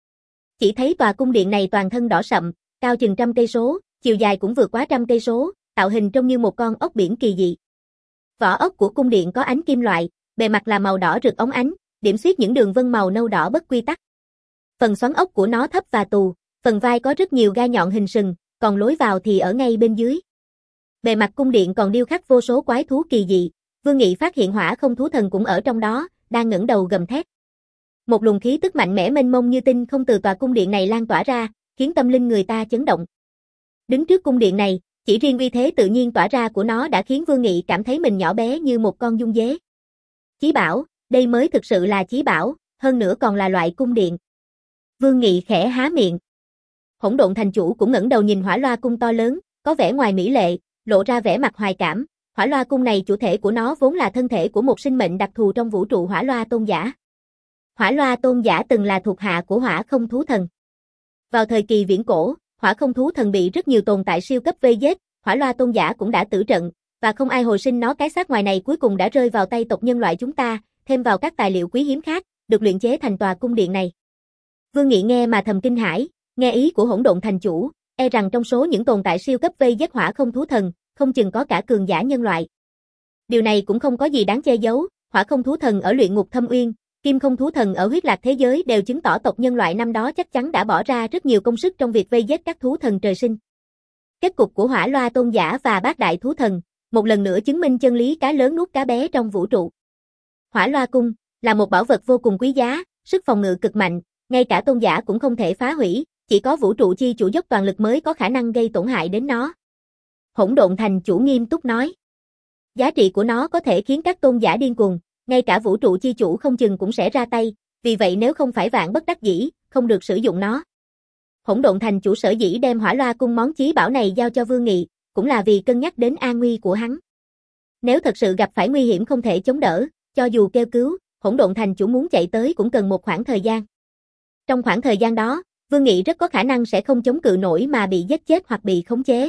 Chỉ thấy tòa cung điện này toàn thân đỏ sậm, cao chừng trăm cây số, chiều dài cũng vượt quá trăm cây số, tạo hình trông như một con ốc biển kỳ dị. Vỏ ốc của cung điện có ánh kim loại, bề mặt là màu đỏ rực óng ánh, điểm xuyết những đường vân màu nâu đỏ bất quy tắc. Phần xoắn ốc của nó thấp và tù, phần vai có rất nhiều gai nhọn hình sừng, còn lối vào thì ở ngay bên dưới. Bề mặt cung điện còn điêu khắc vô số quái thú kỳ dị, Vương Nghị phát hiện Hỏa Không thú thần cũng ở trong đó, đang ngẩng đầu gầm thét. Một luồng khí tức mạnh mẽ mênh mông như tinh không từ tòa cung điện này lan tỏa ra, khiến tâm linh người ta chấn động. Đứng trước cung điện này, chỉ riêng uy thế tự nhiên tỏa ra của nó đã khiến Vương Nghị cảm thấy mình nhỏ bé như một con dung dế. Chí bảo, đây mới thực sự là chí bảo, hơn nữa còn là loại cung điện. Vương Nghị khẽ há miệng. Hỗn Độn Thành chủ cũng ngẩng đầu nhìn Hỏa Loa cung to lớn, có vẻ ngoài mỹ lệ, lộ ra vẻ mặt hoài cảm. Hỏa Loa cung này chủ thể của nó vốn là thân thể của một sinh mệnh đặc thù trong vũ trụ Hỏa Loa Tôn giả. Hỏa Loa Tôn giả từng là thuộc hạ của Hỏa Không thú thần. Vào thời kỳ viễn cổ, Hỏa Không thú thần bị rất nhiều tồn tại siêu cấp vây giết, Hỏa Loa Tôn giả cũng đã tử trận, và không ai hồi sinh nó. Cái xác ngoài này cuối cùng đã rơi vào tay tộc nhân loại chúng ta, thêm vào các tài liệu quý hiếm khác, được luyện chế thành tòa cung điện này. Vương Nghị nghe mà thầm kinh hãi, nghe ý của Hỗn Độn Thành chủ, e rằng trong số những tồn tại siêu cấp vây giết Hỏa Không thú thần, không chừng có cả cường giả nhân loại. Điều này cũng không có gì đáng che giấu, Hỏa Không thú thần ở luyện ngục thâm uyên, Kim Không thú thần ở huyết lạc thế giới đều chứng tỏ tộc nhân loại năm đó chắc chắn đã bỏ ra rất nhiều công sức trong việc vây giết các thú thần trời sinh. Kết cục của Hỏa Loa Tôn giả và Bát Đại Thú Thần, một lần nữa chứng minh chân lý cá lớn nuốt cá bé trong vũ trụ. Hỏa Loa Cung là một bảo vật vô cùng quý giá, sức phòng ngự cực mạnh, ngay cả tôn giả cũng không thể phá hủy, chỉ có vũ trụ chi chủ dốc toàn lực mới có khả năng gây tổn hại đến nó. Hỗn Độn Thành chủ nghiêm túc nói. Giá trị của nó có thể khiến các tôn giả điên cuồng, ngay cả vũ trụ chi chủ không chừng cũng sẽ ra tay, vì vậy nếu không phải vạn bất đắc dĩ, không được sử dụng nó. Hỗn Độn Thành chủ sở dĩ đem Hỏa Loa Cung món chí bảo này giao cho Vương Nghị, cũng là vì cân nhắc đến an nguy của hắn. Nếu thật sự gặp phải nguy hiểm không thể chống đỡ, cho dù kêu cứu, Hỗn Độn Thành chủ muốn chạy tới cũng cần một khoảng thời gian. Trong khoảng thời gian đó, Vương Nghị rất có khả năng sẽ không chống cự nổi mà bị giết chết hoặc bị khống chế.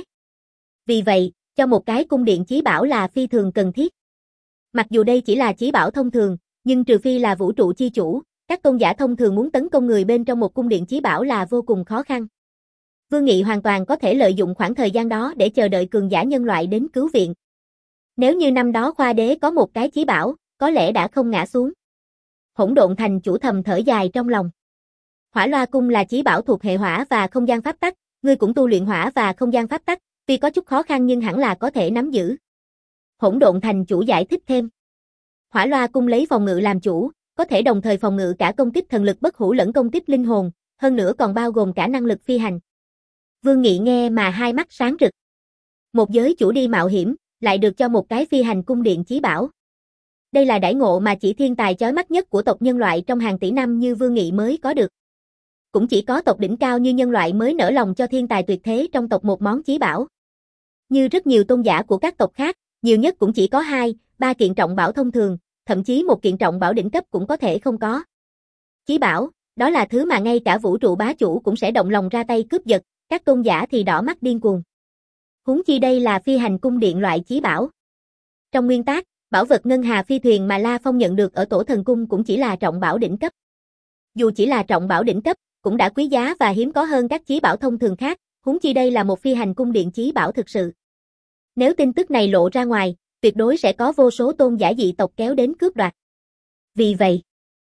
Vì vậy, cho một cái cung điện chí bảo là phi thường cần thiết. Mặc dù đây chỉ là chí bảo thông thường, nhưng trừ phi là vũ trụ chi chủ, các tôn giả thông thường muốn tấn công người bên trong một cung điện chí bảo là vô cùng khó khăn. Vương Nghị hoàn toàn có thể lợi dụng khoảng thời gian đó để chờ đợi cường giả nhân loại đến cứu viện. Nếu như năm đó Khoa Đế có một cái chí bảo, có lẽ đã không ngã xuống. Hỗn Độn Thành chủ thầm thở dài trong lòng. Hỏa Loa Cung là chí bảo thuộc hệ hỏa và không gian pháp tắc, ngươi cũng tu luyện hỏa và không gian pháp tắc, tuy có chút khó khăn nhưng hẳn là có thể nắm giữ. Hỗn Độn Thành chủ giải thích thêm. Hỏa Loa Cung lấy phòng ngự làm chủ, có thể đồng thời phòng ngự cả công kích thần lực bất hủ lẫn công kích linh hồn, hơn nữa còn bao gồm cả năng lực phi hành. Vương Nghị nghe mà hai mắt sáng rực. Một giới chủ đi mạo hiểm, lại được cho một cái phi hành cung điện chí bảo. Đây là đãi ngộ mà chỉ thiên tài chói mắt nhất của tộc nhân loại trong hàng tỷ năm như Vương Nghị mới có được. Cũng chỉ có tộc đỉnh cao như nhân loại mới nỡ lòng cho thiên tài tuyệt thế trong tộc một món chí bảo. Như rất nhiều tôn giả của các tộc khác, nhiều nhất cũng chỉ có hai, ba kiện trọng bảo thông thường, thậm chí một kiện trọng bảo đỉnh cấp cũng có thể không có. Chí bảo, đó là thứ mà ngay cả vũ trụ bá chủ cũng sẽ động lòng ra tay cướp giật, các tôn giả thì đỏ mắt điên cuồng. Huống chi đây là phi hành cung điện loại chí bảo. Trong nguyên tắc, bảo vật ngân hà phi thuyền mà La Phong nhận được ở Tổ Thần Cung cũng chỉ là trọng bảo đỉnh cấp. Dù chỉ là trọng bảo đỉnh cấp, cũng đã quý giá và hiếm có hơn các chí bảo thông thường khác, huống chi đây là một phi hành cung điện chí bảo thực sự. Nếu tin tức này lộ ra ngoài, tuyệt đối sẽ có vô số tôn giả dị tộc kéo đến cướp đoạt. Vì vậy,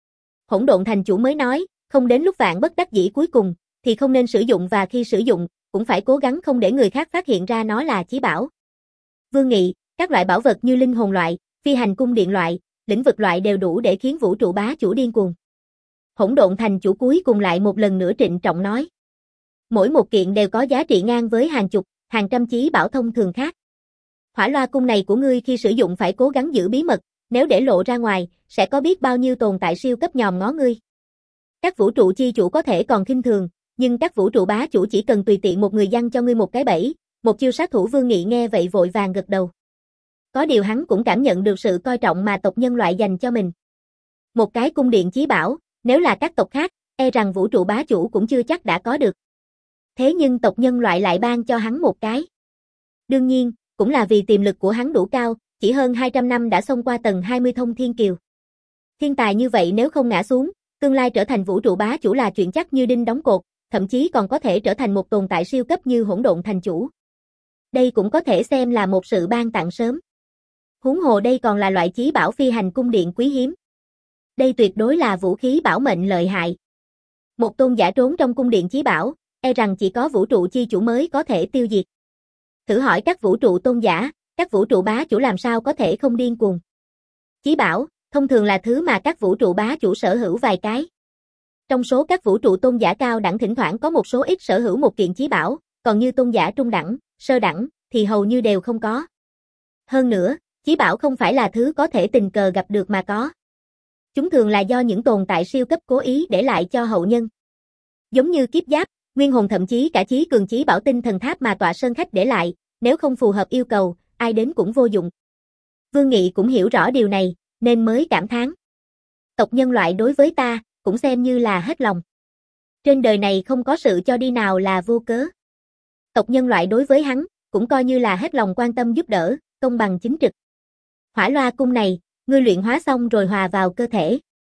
Hỗn Độn Thành chủ mới nói, không đến lúc vạn bất đắc dĩ cuối cùng, thì không nên sử dụng và khi sử dụng, cũng phải cố gắng không để người khác phát hiện ra nó là chí bảo. Vương Nghị, các loại bảo vật như linh hồn loại, phi hành cung điện loại, lĩnh vực loại đều đủ để khiến vũ trụ bá chủ điên cuồng. Hỗn Độn Thành chủ cuối cùng lại một lần nữa trịnh trọng nói. Mỗi một kiện đều có giá trị ngang với hàng chục, hàng trăm chí bảo thông thường khác. Hỏa Loa Cung này của ngươi khi sử dụng phải cố gắng giữ bí mật, nếu để lộ ra ngoài, sẽ có biết bao nhiêu tồn tại siêu cấp nhòm ngó ngươi. Các vũ trụ chi chủ có thể còn khinh thường, nhưng các vũ trụ bá chủ chỉ cần tùy tiện một người giăng cho ngươi một cái bẫy, một chiêu sát thủ. Vương Nghị nghe vậy vội vàng gật đầu. Có điều hắn cũng cảm nhận được sự coi trọng mà tộc nhân loại dành cho mình. Một cái cung điện chí bảo, nếu là các tộc khác, e rằng vũ trụ bá chủ cũng chưa chắc đã có được. Thế nhưng tộc nhân loại lại ban cho hắn một cái. Đương nhiên, cũng là vì tiềm lực của hắn đủ cao, chỉ hơn hai trăm năm đã xông qua tầng hai mươi thông thiên kiều. Thiên tài như vậy nếu không ngã xuống, tương lai trở thành vũ trụ bá chủ là chuyện chắc như đinh đóng cột, thậm chí còn có thể trở thành một tồn tại siêu cấp như Hỗn Độn Thành chủ. Đây cũng có thể xem là một sự ban tặng sớm. Huống hồ đây còn là loại chí bảo phi hành cung điện quý hiếm. Đây tuyệt đối là vũ khí bảo mệnh lợi hại. Một tôn giả trốn trong cung điện chí bảo, e rằng chỉ có vũ trụ chi chủ mới có thể tiêu diệt. Thử hỏi các vũ trụ tôn giả, các vũ trụ bá chủ làm sao có thể không điên cuồng. Chí bảo, thông thường là thứ mà các vũ trụ bá chủ sở hữu vài cái. Trong số các vũ trụ tôn giả cao đẳng thỉnh thoảng có một số ít sở hữu một kiện chí bảo, còn như tôn giả trung đẳng, sơ đẳng, thì hầu như đều không có. Hơn nữa, chí bảo không phải là thứ có thể tình cờ gặp được mà có. Chúng thường là do những tồn tại siêu cấp cố ý để lại cho hậu nhân. Giống như kiếp giáp, nguyên hồn thậm chí cả chí cường chí bảo tinh thần tháp mà tọa sơn khách để lại, nếu không phù hợp yêu cầu, ai đến cũng vô dụng. Vương Nghị cũng hiểu rõ điều này, nên mới cảm thán. Tộc nhân loại đối với ta, cũng xem như là hết lòng. Trên đời này không có sự cho đi nào là vô cớ. Tộc nhân loại đối với hắn, cũng coi như là hết lòng quan tâm giúp đỡ, công bằng chính trực. Hỏa Loa Cung này, ngươi luyện hóa xong rồi hòa vào cơ thể.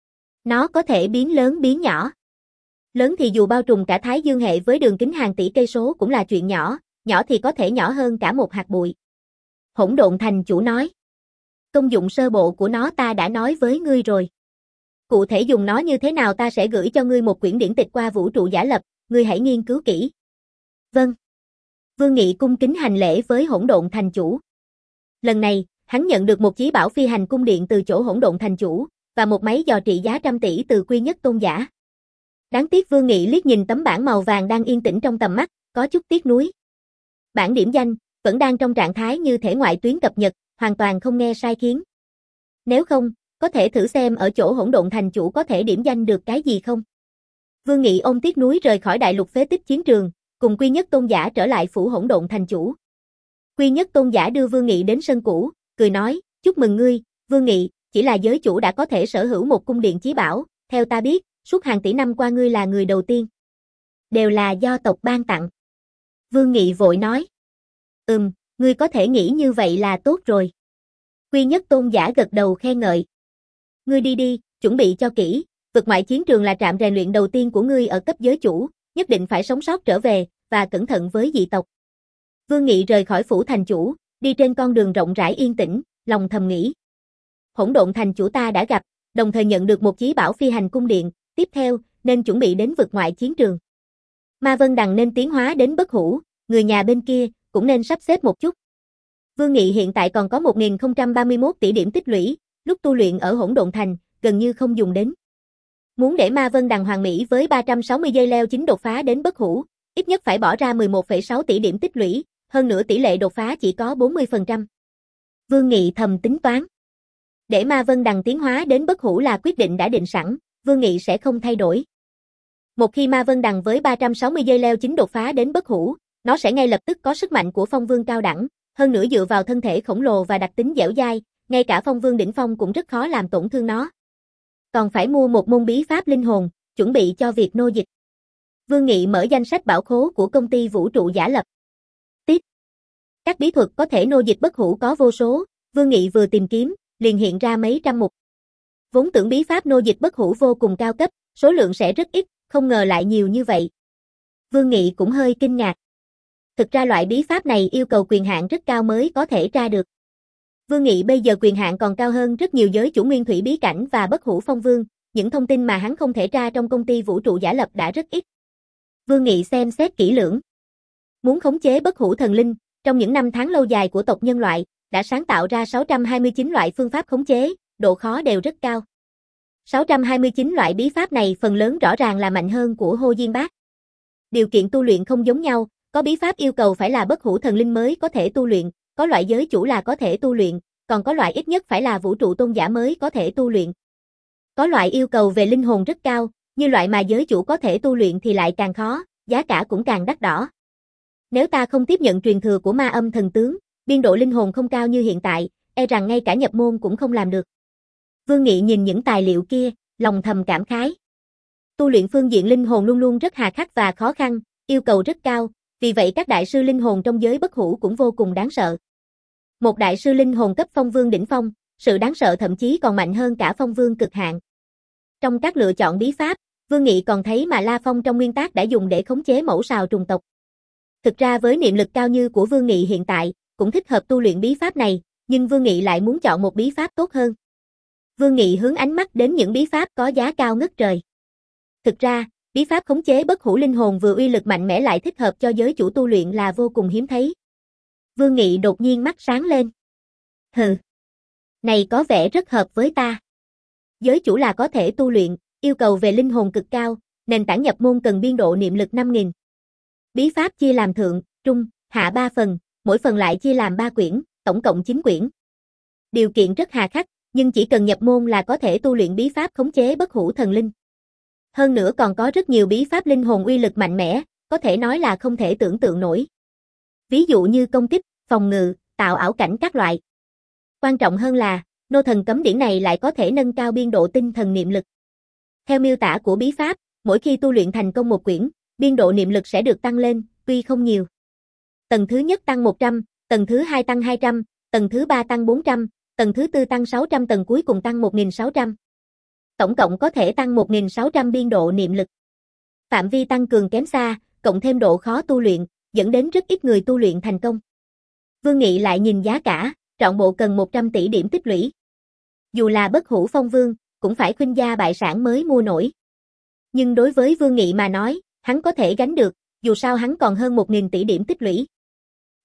Nó có thể biến lớn biến nhỏ. Lớn thì dù bao trùm cả Thái Dương hệ với đường kính hàng tỷ cây số cũng là chuyện nhỏ, nhỏ thì có thể nhỏ hơn cả một hạt bụi. Hỗn Độn Thành chủ nói. Công dụng sơ bộ của nó ta đã nói với ngươi rồi. Cụ thể dùng nó như thế nào ta sẽ gửi cho ngươi một quyển điển tịch qua vũ trụ giả lập, ngươi hãy nghiên cứu kỹ. Vâng. Vương Nghị cung kính hành lễ với Hỗn Độn Thành Chủ. Lần này, hắn nhận được một chí bảo phi hành cung điện từ chỗ Hỗn Độn Thành Chủ, và một máy dò trị giá trăm tỷ từ Quy Nhất Tôn giả. Đáng tiếc Vương Nghị liếc nhìn tấm bảng màu vàng đang yên tĩnh trong tầm mắt, có chút tiếc nuối. Bảng điểm danh, vẫn đang trong trạng thái như thể ngoại tuyến cập nhật, hoàn toàn không nghe sai khiến. Nếu không, có thể thử xem ở chỗ Hỗn Độn Thành Chủ có thể điểm danh được cái gì không? Vương Nghị ôm tiếc nuối rời khỏi đại lục phế tích chiến trường, cùng Quy Nhất Tôn giả trở lại phủ Hỗn Độn Thành Chủ. Quy Nhất Tôn giả đưa Vương Nghị đến sân cũ, cười nói, chúc mừng ngươi, Vương Nghị, chỉ là giới chủ đã có thể sở hữu một cung điện chí bảo, theo ta biết, suốt hàng tỷ năm qua ngươi là người đầu tiên. Đều là do tộc ban tặng. Vương Nghị vội nói. Ừm, ngươi có thể nghĩ như vậy là tốt rồi. Quy Nhất Tôn giả gật đầu khen ngợi. Ngươi đi đi, chuẩn bị cho kỹ, vực ngoại chiến trường là trạm rèn luyện đầu tiên của ngươi ở cấp giới chủ, nhất định phải sống sót trở về, và cẩn thận với dị tộc. Vương Nghị rời khỏi phủ thành chủ, đi trên con đường rộng rãi yên tĩnh, lòng thầm nghĩ. Hỗn Độn Thành Chủ ta đã gặp, đồng thời nhận được một chí bảo phi hành cung điện, tiếp theo, nên chuẩn bị đến vực ngoại chiến trường. Ma Vân Đằng nên tiến hóa đến bất hủ, người nhà bên kia, cũng nên sắp xếp một chút. Vương Nghị hiện tại còn có một nghìn không trăm ba mươi mốt tỷ điểm tích lũy, lúc tu luyện ở Hỗn Độn Thành, gần như không dùng đến. Muốn để Ma Vân Đằng hoàn mỹ với ba trăm sáu mươi giây leo chính đột phá đến bất hủ, ít nhất phải bỏ ra mười một phẩy sáu tỷ điểm tích lũy, hơn nữa tỷ lệ đột phá chỉ có bốn mươi phần trăm. Vương Nghị thầm tính toán. Để Ma Vân Đằng tiến hóa đến bất hủ là quyết định đã định sẵn, Vương Nghị sẽ không thay đổi. Một khi Ma Vân Đằng với ba trăm sáu mươi giây leo chính đột phá đến bất hủ, nó sẽ ngay lập tức có sức mạnh của phong vương cao đẳng, hơn nữa dựa vào thân thể khổng lồ và đặc tính dẻo dai, ngay cả phong vương đỉnh phong cũng rất khó làm tổn thương nó. Còn phải mua một môn bí pháp linh hồn, chuẩn bị cho việc nô dịch. Vương Nghị mở danh sách bảo khố của công ty vũ trụ giả lập. Tiếp. Các bí thuật có thể nô dịch bất hủ có vô số, Vương Nghị vừa tìm kiếm, liền hiện ra mấy trăm mục. Vốn tưởng bí pháp nô dịch bất hủ vô cùng cao cấp, số lượng sẽ rất ít, không ngờ lại nhiều như vậy. Vương Nghị cũng hơi kinh ngạc. Thực ra loại bí pháp này yêu cầu quyền hạn rất cao mới có thể tra được. Vương Nghị bây giờ quyền hạn còn cao hơn rất nhiều giới chủ nguyên thủy bí cảnh và bất hủ phong vương, những thông tin mà hắn không thể tra trong công ty vũ trụ giả lập đã rất ít. Vương Nghị xem xét kỹ lưỡng. Muốn khống chế bất hủ thần linh, trong những năm tháng lâu dài của tộc nhân loại, đã sáng tạo ra sáu trăm hai mươi chín loại phương pháp khống chế, độ khó đều rất cao. sáu trăm hai mươi chín loại bí pháp này phần lớn rõ ràng là mạnh hơn của Hồ Diên Bác. Điều kiện tu luyện không giống nhau, có bí pháp yêu cầu phải là bất hủ thần linh mới có thể tu luyện, có loại giới chủ là có thể tu luyện, còn có loại ít nhất phải là vũ trụ tôn giả mới có thể tu luyện. Có loại yêu cầu về linh hồn rất cao, như loại mà giới chủ có thể tu luyện thì lại càng khó, giá cả cũng càng đắt đỏ. Nếu ta không tiếp nhận truyền thừa của ma âm thần tướng, biên độ linh hồn không cao như hiện tại, e rằng ngay cả nhập môn cũng không làm được. Vương Nghị nhìn những tài liệu kia, lòng thầm cảm khái. Tu luyện phương diện linh hồn luôn luôn rất hà khắc và khó khăn, yêu cầu rất cao, vì vậy các đại sư linh hồn trong giới bất hủ cũng vô cùng đáng sợ. Một đại sư linh hồn cấp phong vương đỉnh phong, sự đáng sợ thậm chí còn mạnh hơn cả phong vương cực hạn. Trong các lựa chọn bí pháp, Vương Nghị còn thấy mà La Phong trong nguyên tác đã dùng để khống chế mẫu sào trùng tộc. Thực ra với niệm lực cao như của Vương Nghị hiện tại, cũng thích hợp tu luyện bí pháp này, nhưng Vương Nghị lại muốn chọn một bí pháp tốt hơn. Vương Nghị hướng ánh mắt đến những bí pháp có giá cao ngất trời. Thực ra, bí pháp khống chế bất hủ linh hồn vừa uy lực mạnh mẽ lại thích hợp cho giới chủ tu luyện là vô cùng hiếm thấy. Vương Nghị đột nhiên mắt sáng lên. Hừ. Này có vẻ rất hợp với ta. Giới chủ là có thể tu luyện, yêu cầu về linh hồn cực cao, nền tảng nhập môn cần biên độ niệm lực năm nghìn. Bí pháp chia làm thượng, trung, hạ ba phần, mỗi phần lại chia làm ba quyển, tổng cộng chín quyển. Điều kiện rất hà khắc, nhưng chỉ cần nhập môn là có thể tu luyện bí pháp khống chế bất hủ thần linh. Hơn nữa còn có rất nhiều bí pháp linh hồn uy lực mạnh mẽ, có thể nói là không thể tưởng tượng nổi. Ví dụ như công kích, phòng ngự, tạo ảo cảnh các loại. Quan trọng hơn là, nô thần cấm điển này lại có thể nâng cao biên độ tinh thần niệm lực. Theo miêu tả của bí pháp, mỗi khi tu luyện thành công một quyển, biên độ niệm lực sẽ được tăng lên, tuy không nhiều. Tầng thứ nhất tăng một trăm, tầng thứ hai tăng hai trăm, tầng thứ ba tăng bốn trăm, tầng thứ tư tăng sáu trăm, tầng cuối cùng tăng một nghìn sáu trăm. Tổng cộng có thể tăng một nghìn sáu trăm biên độ niệm lực. Phạm vi tăng cường kém xa, cộng thêm độ khó tu luyện, dẫn đến rất ít người tu luyện thành công. Vương Nghị lại nhìn giá cả, trọn bộ cần một trăm tỷ điểm tích lũy. Dù là bất hủ phong vương, cũng phải khuynh gia bại sản mới mua nổi. Nhưng đối với Vương Nghị mà nói, hắn có thể gánh được, dù sao hắn còn hơn một nghìn tỷ điểm tích lũy.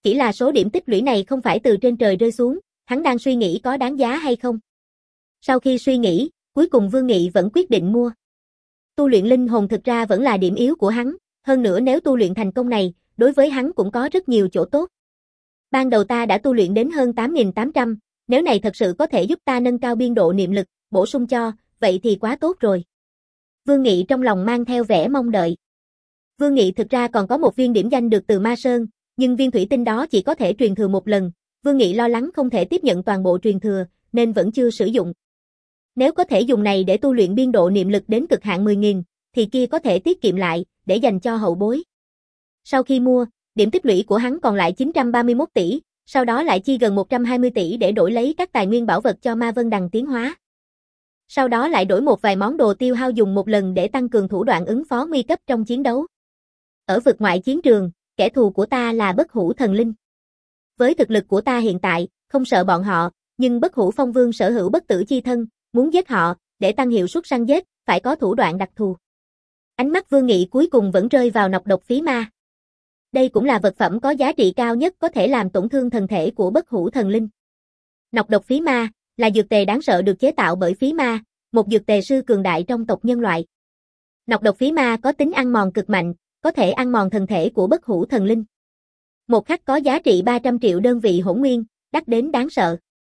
Chỉ là số điểm tích lũy này không phải từ trên trời rơi xuống, hắn đang suy nghĩ có đáng giá hay không. Sau khi suy nghĩ, cuối cùng Vương Nghị vẫn quyết định mua. Tu luyện linh hồn thực ra vẫn là điểm yếu của hắn, hơn nữa nếu tu luyện thành công này, đối với hắn cũng có rất nhiều chỗ tốt. Ban đầu ta đã tu luyện đến hơn tám nghìn tám trăm, nếu này thật sự có thể giúp ta nâng cao biên độ niệm lực, bổ sung cho, vậy thì quá tốt rồi. Vương Nghị trong lòng mang theo vẻ mong đợi. Vương Nghị thực ra còn có một viên điểm danh được từ Ma Sơn, nhưng viên thủy tinh đó chỉ có thể truyền thừa một lần, Vương Nghị lo lắng không thể tiếp nhận toàn bộ truyền thừa, nên vẫn chưa sử dụng. Nếu có thể dùng này để tu luyện biên độ niệm lực đến cực hạn mười nghìn, thì kia có thể tiết kiệm lại, để dành cho hậu bối. Sau khi mua, điểm tích lũy của hắn còn lại chín trăm ba mươi mốt tỷ, sau đó lại chi gần một trăm hai mươi tỷ để đổi lấy các tài nguyên bảo vật cho Ma Vân Đằng tiến hóa. Sau đó lại đổi một vài món đồ tiêu hao dùng một lần để tăng cường thủ đoạn ứng phó nguy cấp trong chiến đấu. Ở vực ngoại chiến trường, kẻ thù của ta là Bất Hủ Thần Linh. Với thực lực của ta hiện tại, không sợ bọn họ, nhưng Bất Hủ Phong Vương sở hữu bất tử chi thân, muốn giết họ, để tăng hiệu suất săn giết, phải có thủ đoạn đặc thù. Ánh mắt Vương Nghị cuối cùng vẫn rơi vào nọc độc phí ma. Đây cũng là vật phẩm có giá trị cao nhất có thể làm tổn thương thân thể của Bất Hủ Thần Linh. Nọc độc phí ma là dược tề đáng sợ được chế tạo bởi phí ma, một dược tề sư cường đại trong tộc nhân loại. Nọc độc phí ma có tính ăn mòn cực mạnh, có thể ăn mòn thân thể của Bất Hủ Thần Linh. Một khắc có giá trị ba trăm triệu đơn vị hỗn nguyên, đắt đến đáng sợ.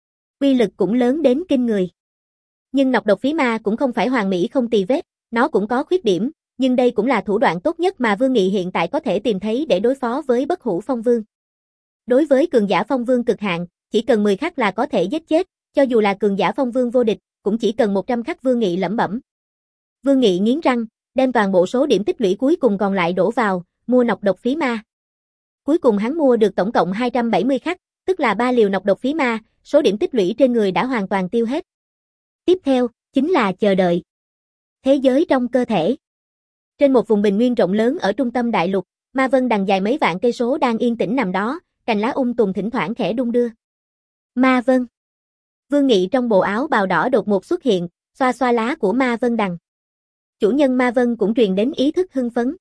Uy lực cũng lớn đến kinh người. Nhưng nọc độc phí ma cũng không phải hoàn mỹ không tì vết, nó cũng có khuyết điểm, nhưng đây cũng là thủ đoạn tốt nhất mà Vương Nghị hiện tại có thể tìm thấy để đối phó với Bất Hủ Phong Vương. Đối với cường giả Phong Vương cực hạn, chỉ cần mười khắc là có thể giết chết, cho dù là cường giả Phong Vương vô địch, cũng chỉ cần một trăm khắc Vương Nghị lẩm bẩm. Vương Nghị nghiến răng, đem toàn bộ số điểm tích lũy cuối cùng còn lại đổ vào, mua nọc độc phí ma. Cuối cùng hắn mua được tổng cộng hai trăm bảy mươi khắc, tức là ba liều nọc độc phí ma, số điểm tích lũy trên người đã hoàn toàn tiêu hết. Tiếp theo, chính là chờ đợi. Thế giới trong cơ thể. Trên một vùng bình nguyên rộng lớn ở trung tâm đại lục, Ma Vân Đằng dài mấy vạn cây số đang yên tĩnh nằm đó, cành lá um tùm thỉnh thoảng khẽ đung đưa. Ma Vân. Vương Nghị trong bộ áo bào đỏ đột ngột xuất hiện, xoa xoa lá của Ma Vân Đằng. Chủ nhân Ma Vân cũng truyền đến ý thức hưng phấn.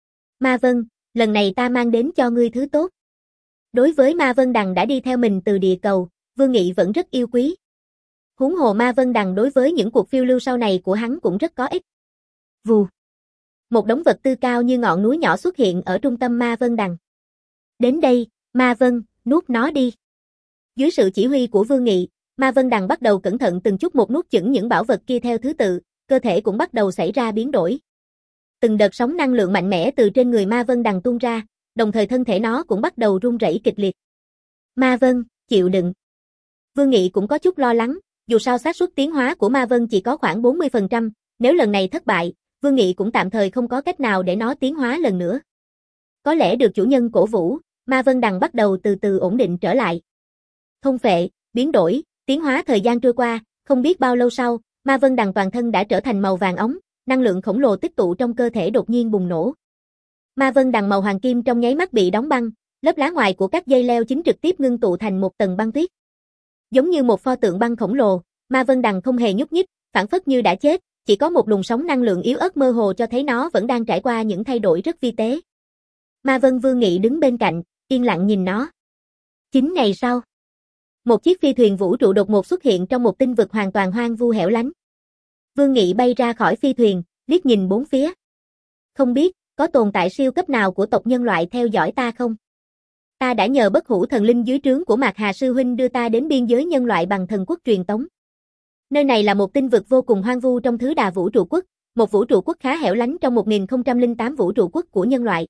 Ma Vân, lần này ta mang đến cho ngươi thứ tốt. Đối với Ma Vân Đằng đã đi theo mình từ địa cầu, Vương Nghị vẫn rất yêu quý. Huống hồ Ma Vân Đằng đối với những cuộc phiêu lưu sau này của hắn cũng rất có ích. Vù. Một đống vật tư cao như ngọn núi nhỏ xuất hiện ở trung tâm Ma Vân Đằng. Đến đây, Ma Vân, nuốt nó đi. Dưới sự chỉ huy của Vương Nghị, Ma Vân Đằng bắt đầu cẩn thận từng chút một nuốt chửng những bảo vật kia theo thứ tự, cơ thể cũng bắt đầu xảy ra biến đổi. Từng đợt sóng năng lượng mạnh mẽ từ trên người Ma Vân Đằng tuôn ra, đồng thời thân thể nó cũng bắt đầu run rẩy kịch liệt. Ma Vân, chịu đựng. Vương Nghị cũng có chút lo lắng, dù sao xác suất tiến hóa của Ma Vân chỉ có khoảng bốn mươi phần trăm, nếu lần này thất bại, Vương Nghị cũng tạm thời không có cách nào để nó tiến hóa lần nữa. Có lẽ được chủ nhân cổ vũ, Ma Vân Đằng bắt đầu từ từ ổn định trở lại. Thôn phệ, biến đổi, tiến hóa thời gian trôi qua, không biết bao lâu sau, Ma Vân Đằng toàn thân đã trở thành màu vàng óng, năng lượng khổng lồ tích tụ trong cơ thể đột nhiên bùng nổ. Ma Vân Đằng màu hoàng kim trong nháy mắt bị đóng băng, lớp lá ngoài của các dây leo chính trực tiếp ngưng tụ thành một tầng băng tuyết. Giống như một pho tượng băng khổng lồ, Ma Vân Đằng không hề nhúc nhích, phảng phất như đã chết, chỉ có một luồng sóng năng lượng yếu ớt mơ hồ cho thấy nó vẫn đang trải qua những thay đổi rất vi tế. Ma Vân Vương Nghị đứng bên cạnh, yên lặng nhìn nó. Chín ngày sau, một chiếc phi thuyền vũ trụ đột ngột xuất hiện trong một tinh vực hoàn toàn hoang vu hẻo lánh. Vương Nghị bay ra khỏi phi thuyền, liếc nhìn bốn phía. Không biết, có tồn tại siêu cấp nào của tộc nhân loại theo dõi ta không? Ta đã nhờ Bất Hủ Thần Linh dưới trướng của Mạc Hà Sư Huynh đưa ta đến biên giới nhân loại bằng thần quốc truyền tống. Nơi này là một tinh vực vô cùng hoang vu trong Thứ Đà Vũ Trụ Quốc, một vũ trụ quốc khá hẻo lánh trong một nghìn không trăm lẻ tám vũ trụ quốc của nhân loại.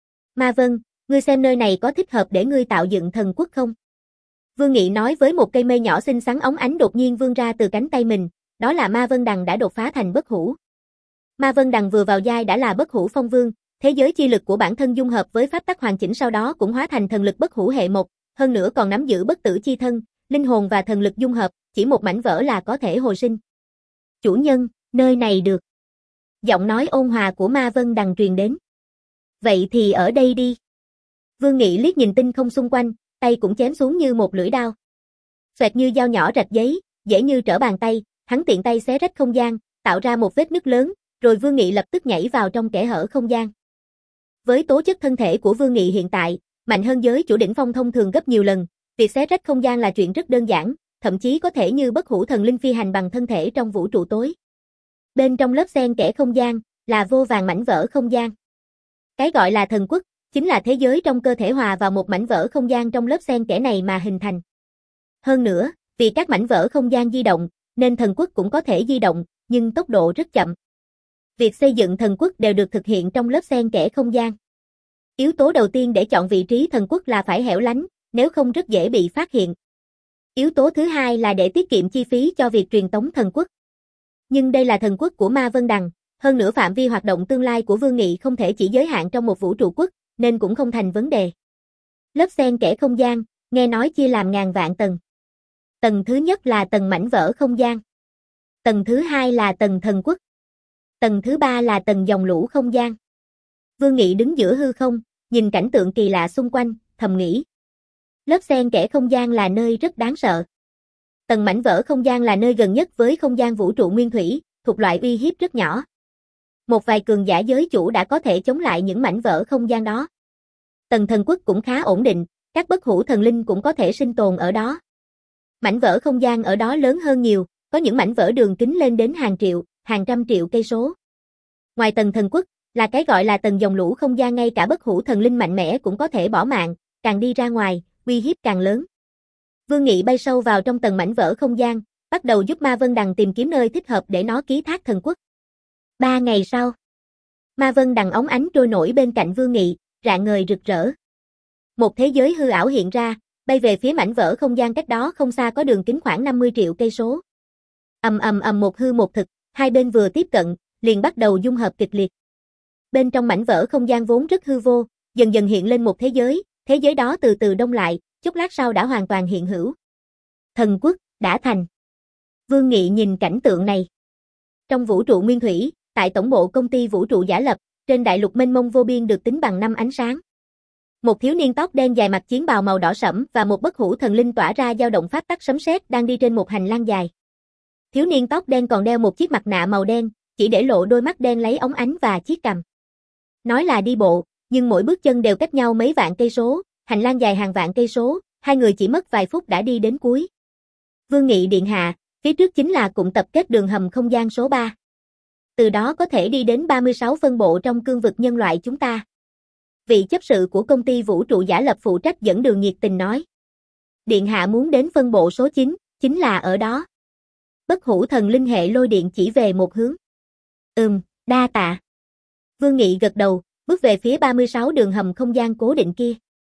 Ma Vân, ngươi xem nơi này có thích hợp để ngươi tạo dựng thần quốc không? Vương Nghị nói với một cây mây nhỏ xinh xắn óng ánh đột nhiên vươn ra từ cánh tay mình, đó là Ma Vân Đằng đã đột phá thành bất hủ. Ma Vân Đằng vừa vào giai đã là bất hủ phong vương, thế giới chi lực của bản thân dung hợp với pháp tắc hoàn chỉnh sau đó cũng hóa thành thần lực bất hủ hệ một, hơn nữa còn nắm giữ bất tử chi thân, linh hồn và thần lực dung hợp, chỉ một mảnh vỡ là có thể hồi sinh. Chủ nhân, nơi này được. Giọng nói ôn hòa của Ma Vân Đằng truyền đến. Vậy thì ở đây đi. Vương Nghị liếc nhìn tinh không xung quanh, tay cũng chém xuống như một lưỡi đao. Xoẹt như dao nhỏ rạch giấy, dễ như trở bàn tay, hắn tiện tay xé rách không gian, tạo ra một vết nứt lớn, rồi Vương Nghị lập tức nhảy vào trong kẽ hở không gian. Với tố chất thân thể của Vương Nghị hiện tại, mạnh hơn giới chủ đỉnh phong thông thường gấp nhiều lần, việc xé rách không gian là chuyện rất đơn giản, thậm chí có thể như bất hủ thần linh phi hành bằng thân thể trong vũ trụ tối. Bên trong lớp xen kẽ không gian, là vô vàn mảnh vỡ không gian. Cái gọi là thần quốc, chính là thế giới trong cơ thể hòa vào một mảnh vỡ không gian trong lớp xen kẽ này mà hình thành. Hơn nữa, vì các mảnh vỡ không gian di động, nên thần quốc cũng có thể di động, nhưng tốc độ rất chậm. Việc xây dựng thần quốc đều được thực hiện trong lớp xen kẽ không gian. Yếu tố đầu tiên để chọn vị trí thần quốc là phải hẻo lánh, nếu không rất dễ bị phát hiện. Yếu tố thứ hai là để tiết kiệm chi phí cho việc truyền tống thần quốc. Nhưng đây là thần quốc của Ma Vân Đằng, hơn nữa phạm vi hoạt động tương lai của Vương Nghị không thể chỉ giới hạn trong một vũ trụ quốc, nên cũng không thành vấn đề. Lớp xen kẽ không gian, nghe nói chia làm ngàn vạn tầng. Tầng thứ nhất là tầng mảnh vỡ không gian. Tầng thứ hai là tầng thần quốc. Tầng thứ ba là tầng dòng lũ không gian. Vương Nghị đứng giữa hư không, nhìn cảnh tượng kỳ lạ xung quanh, thầm nghĩ. Lớp xen kẽ không gian là nơi rất đáng sợ. Tầng mảnh vỡ không gian là nơi gần nhất với không gian vũ trụ nguyên thủy, thuộc loại uy hiếp rất nhỏ. Một vài cường giả giới chủ đã có thể chống lại những mảnh vỡ không gian đó. Tầng thần quốc cũng khá ổn định, các bất hủ thần linh cũng có thể sinh tồn ở đó. Mảnh vỡ không gian ở đó lớn hơn nhiều, có những mảnh vỡ đường kính lên đến hàng triệu, hàng trăm triệu cây số. Ngoài tầng thần quốc, là cái gọi là tầng dòng lũ không gian, ngay cả bất hủ thần linh mạnh mẽ cũng có thể bỏ mạng, càng đi ra ngoài, uy hiếp càng lớn. Vương Nghị bay sâu vào trong tầng mảnh vỡ không gian, bắt đầu giúp Ma Vân Đằng tìm kiếm nơi thích hợp để nó ký thác thần quốc. Ba ngày sau, Ma Vân Đằng óng ánh trôi nổi bên cạnh Vương Nghị, rạng ngời rực rỡ. Một thế giới hư ảo hiện ra, bay về phía mảnh vỡ không gian cách đó không xa có đường kính khoảng năm mươi triệu cây số. Ầm ầm ầm, một hư một thực, hai bên vừa tiếp cận, liền bắt đầu dung hợp kịch liệt. Bên trong mảnh vỡ không gian vốn rất hư vô, dần dần hiện lên một thế giới, thế giới đó từ từ đông lại, chốc lát sau đã hoàn toàn hiện hữu. Thần quốc đã thành. Vương Nghị nhìn cảnh tượng này. Trong vũ trụ nguyên thủy, tại tổng bộ công ty vũ trụ giả lập, trên đại lục mênh mông vô biên được tính bằng năm ánh sáng. Một thiếu niên tóc đen dài mặc chiến bào màu đỏ sẫm và một bất hủ thần linh tỏa ra dao động pháp tắc sấm sét đang đi trên một hành lang dài. Thiếu niên tóc đen còn đeo một chiếc mặt nạ màu đen, chỉ để lộ đôi mắt đen lấy óng ánh và chiếc cằm. Nói là đi bộ, nhưng mỗi bước chân đều cách nhau mấy vạn cây số, hành lang dài hàng vạn cây số, hai người chỉ mất vài phút đã đi đến cuối. Vương Nghị điện hạ, phía trước chính là cụm tập kết đường hầm không gian số ba. Từ đó có thể đi đến ba mươi sáu phân bộ trong cương vực nhân loại chúng ta. Vị chấp sự của công ty vũ trụ giả lập phụ trách dẫn đường nhiệt tình nói. Điện hạ muốn đến phân bộ số chín, chính là ở đó. Bất hủ thần linh hệ lôi điện chỉ về một hướng. Ừm, đa tạ. Vương Nghị gật đầu, bước về phía ba mươi sáu đường hầm không gian cố định kia.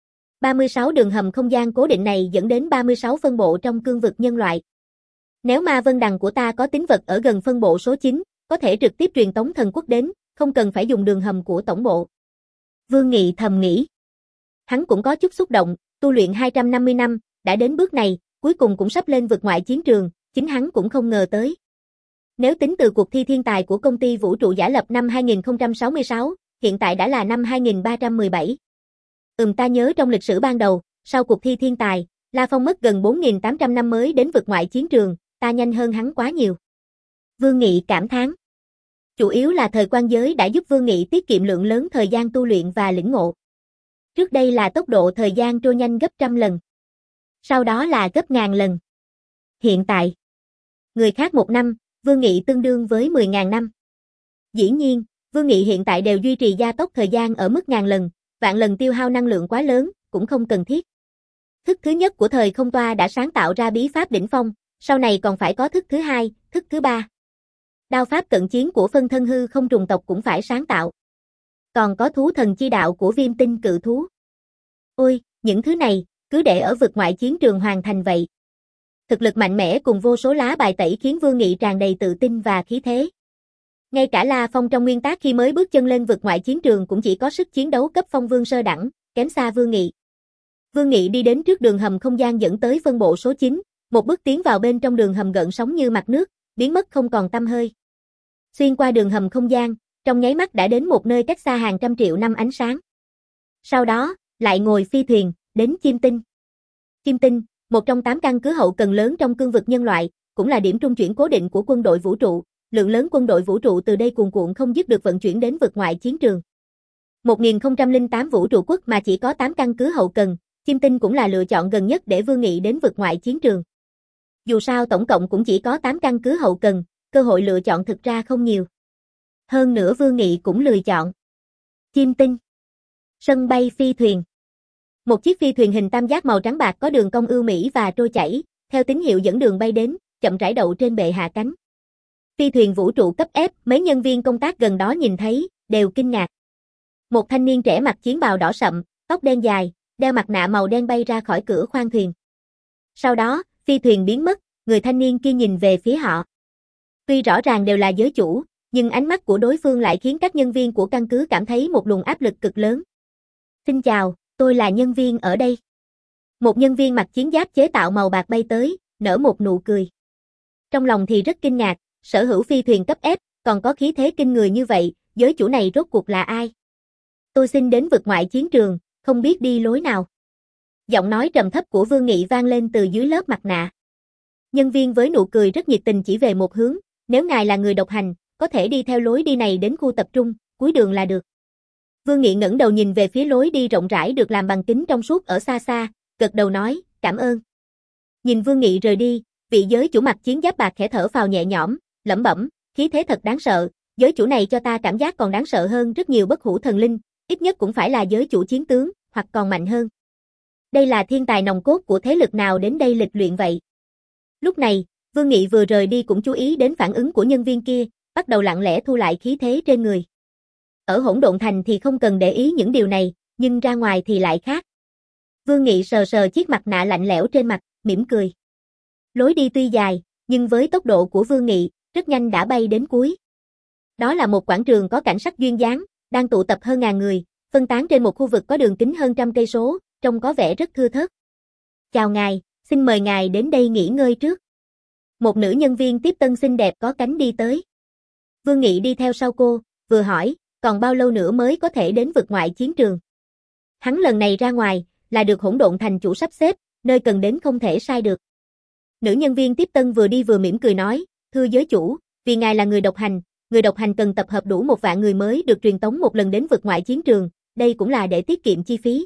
ba mươi sáu đường hầm không gian cố định này dẫn đến ba mươi sáu phân bộ trong cương vực nhân loại. Nếu Ma Vân Đằng của ta có tín vật ở gần phân bộ số chín, có thể trực tiếp truyền tống thần quốc đến, không cần phải dùng đường hầm của tổng bộ. Vương Nghị thầm nghĩ. Hắn cũng có chút xúc động, tu luyện hai trăm năm mươi năm, đã đến bước này, cuối cùng cũng sắp lên vực ngoại chiến trường, chính hắn cũng không ngờ tới. Nếu tính từ cuộc thi thiên tài của công ty vũ trụ giả lập năm hai nghìn không trăm sáu mươi sáu, hiện tại đã là năm hai nghìn ba trăm mười bảy. Ừm, ta nhớ trong lịch sử ban đầu, sau cuộc thi thiên tài, La Phong mất gần bốn nghìn tám trăm năm mới đến vực ngoại chiến trường, ta nhanh hơn hắn quá nhiều. Vương Nghị cảm thán. Chủ yếu là thời quan giới đã giúp Vương Nghị tiết kiệm lượng lớn thời gian tu luyện và lĩnh ngộ. Trước đây là tốc độ thời gian trôi nhanh gấp trăm lần. Sau đó là gấp ngàn lần. Hiện tại, người khác một năm, Vương Nghị tương đương với mười nghìn năm. Dĩ nhiên, Vương Nghị hiện tại đều duy trì gia tốc thời gian ở mức ngàn lần, vạn lần tiêu hao năng lượng quá lớn, cũng không cần thiết. Thức thứ nhất của thời không toa đã sáng tạo ra bí pháp đỉnh phong, sau này còn phải có thức thứ hai, thức thứ ba. Đao pháp cận chiến của phân thân hư không trùng tộc cũng phải sáng tạo. Còn có thú thần chi đạo của viêm tinh cự thú. Ôi, những thứ này, cứ để ở vực ngoại chiến trường hoàn thành vậy. Thực lực mạnh mẽ cùng vô số lá bài tẩy khiến Vương Nghị tràn đầy tự tin và khí thế. Ngay cả La Phong trong nguyên tắc khi mới bước chân lên vực ngoại chiến trường cũng chỉ có sức chiến đấu cấp phong vương sơ đẳng, kém xa Vương Nghị. Vương Nghị đi đến trước đường hầm không gian dẫn tới phân bộ số chín, một bước tiến vào bên trong đường hầm gợn sóng như mặt nước, biến mất không còn tăm hơi. Xuyên qua đường hầm không gian, trong nháy mắt đã đến một nơi cách xa hàng trăm triệu năm ánh sáng. Sau đó, lại ngồi phi thuyền, đến Chiêm Tinh. Chiêm Tinh, một trong tám căn cứ hậu cần lớn trong cương vực nhân loại, cũng là điểm trung chuyển cố định của quân đội vũ trụ, lượng lớn quân đội vũ trụ từ đây cuồn cuộn không dứt được vận chuyển đến vực ngoại chiến trường. một nghìn không trăm lẻ tám vũ trụ quốc mà chỉ có tám căn cứ hậu cần, Chiêm Tinh cũng là lựa chọn gần nhất để Vương Nghị đến vực ngoại chiến trường. Dù sao tổng cộng cũng chỉ có tám căn cứ hậu cần, cơ hội lựa chọn thực ra không nhiều. Hơn nữa Vương Nghị cũng lựa chọn. Chiêm Tinh. Sân bay phi thuyền. Một chiếc phi thuyền hình tam giác màu trắng bạc có đường cong ưu mỹ và trôi chảy, theo tín hiệu dẫn đường bay đến, chậm rãi đậu trên bệ hạ cánh. Phi thuyền vũ trụ cấp F, mấy nhân viên công tác gần đó nhìn thấy, đều kinh ngạc. Một thanh niên trẻ mặc chiến bào đỏ sậm, tóc đen dài, đeo mặt nạ màu đen bay ra khỏi cửa khoang thuyền. Sau đó, phi thuyền biến mất, người thanh niên kia nhìn về phía họ. Tuy rõ ràng đều là giới chủ, nhưng ánh mắt của đối phương lại khiến các nhân viên của căn cứ cảm thấy một luồng áp lực cực lớn. Xin chào, tôi là nhân viên ở đây. Một nhân viên mặc chiến giáp chế tạo màu bạc bay tới, nở một nụ cười. Trong lòng thì rất kinh ngạc, sở hữu phi thuyền cấp F, còn có khí thế kinh người như vậy, giới chủ này rốt cuộc là ai? Tôi xin đến vực ngoại chiến trường, không biết đi lối nào. Giọng nói trầm thấp của Vương Nghị vang lên từ dưới lớp mặt nạ. Nhân viên với nụ cười rất nhiệt tình chỉ về một hướng, nếu ngài là người độc hành, có thể đi theo lối đi này đến khu tập trung, cuối đường là được. Vương Nghị ngẩng đầu nhìn về phía lối đi rộng rãi được làm bằng kính trong suốt ở xa xa, gật đầu nói, cảm ơn. Nhìn Vương Nghị rời đi, vị giới chủ mặc chiến giáp bạc khẽ thở phào nhẹ nhõm, lẩm bẩm, khí thế thật đáng sợ, giới chủ này cho ta cảm giác còn đáng sợ hơn rất nhiều bất hủ thần linh, ít nhất cũng phải là giới chủ chiến tướng, hoặc còn mạnh hơn. Đây là thiên tài nòng cốt của thế lực nào đến đây lịch luyện vậy? Lúc này, Vương Nghị vừa rời đi cũng chú ý đến phản ứng của nhân viên kia, bắt đầu lặng lẽ thu lại khí thế trên người. Ở Hỗn Độn Thành thì không cần để ý những điều này, nhưng ra ngoài thì lại khác. Vương Nghị sờ sờ chiếc mặt nạ lạnh lẽo trên mặt, mỉm cười. Lối đi tuy dài, nhưng với tốc độ của Vương Nghị, rất nhanh đã bay đến cuối. Đó là một quảng trường có cảnh sắc duyên dáng, đang tụ tập hơn ngàn người, phân tán trên một khu vực có đường kính hơn trăm cây số, trông có vẻ rất thưa thớt. Chào ngài, xin mời ngài đến đây nghỉ ngơi trước. Một nữ nhân viên tiếp tân xinh đẹp có cánh đi tới. Vương Nghị đi theo sau cô, vừa hỏi, còn bao lâu nữa mới có thể đến vực ngoại chiến trường? Hắn lần này ra ngoài, là được Hỗn Độn Thành chủ sắp xếp, nơi cần đến không thể sai được. Nữ nhân viên tiếp tân vừa đi vừa mỉm cười nói, thưa giới chủ, vì ngài là người độc hành, người độc hành cần tập hợp đủ một vạn người mới được truyền tống một lần đến vực ngoại chiến trường, đây cũng là để tiết kiệm chi phí.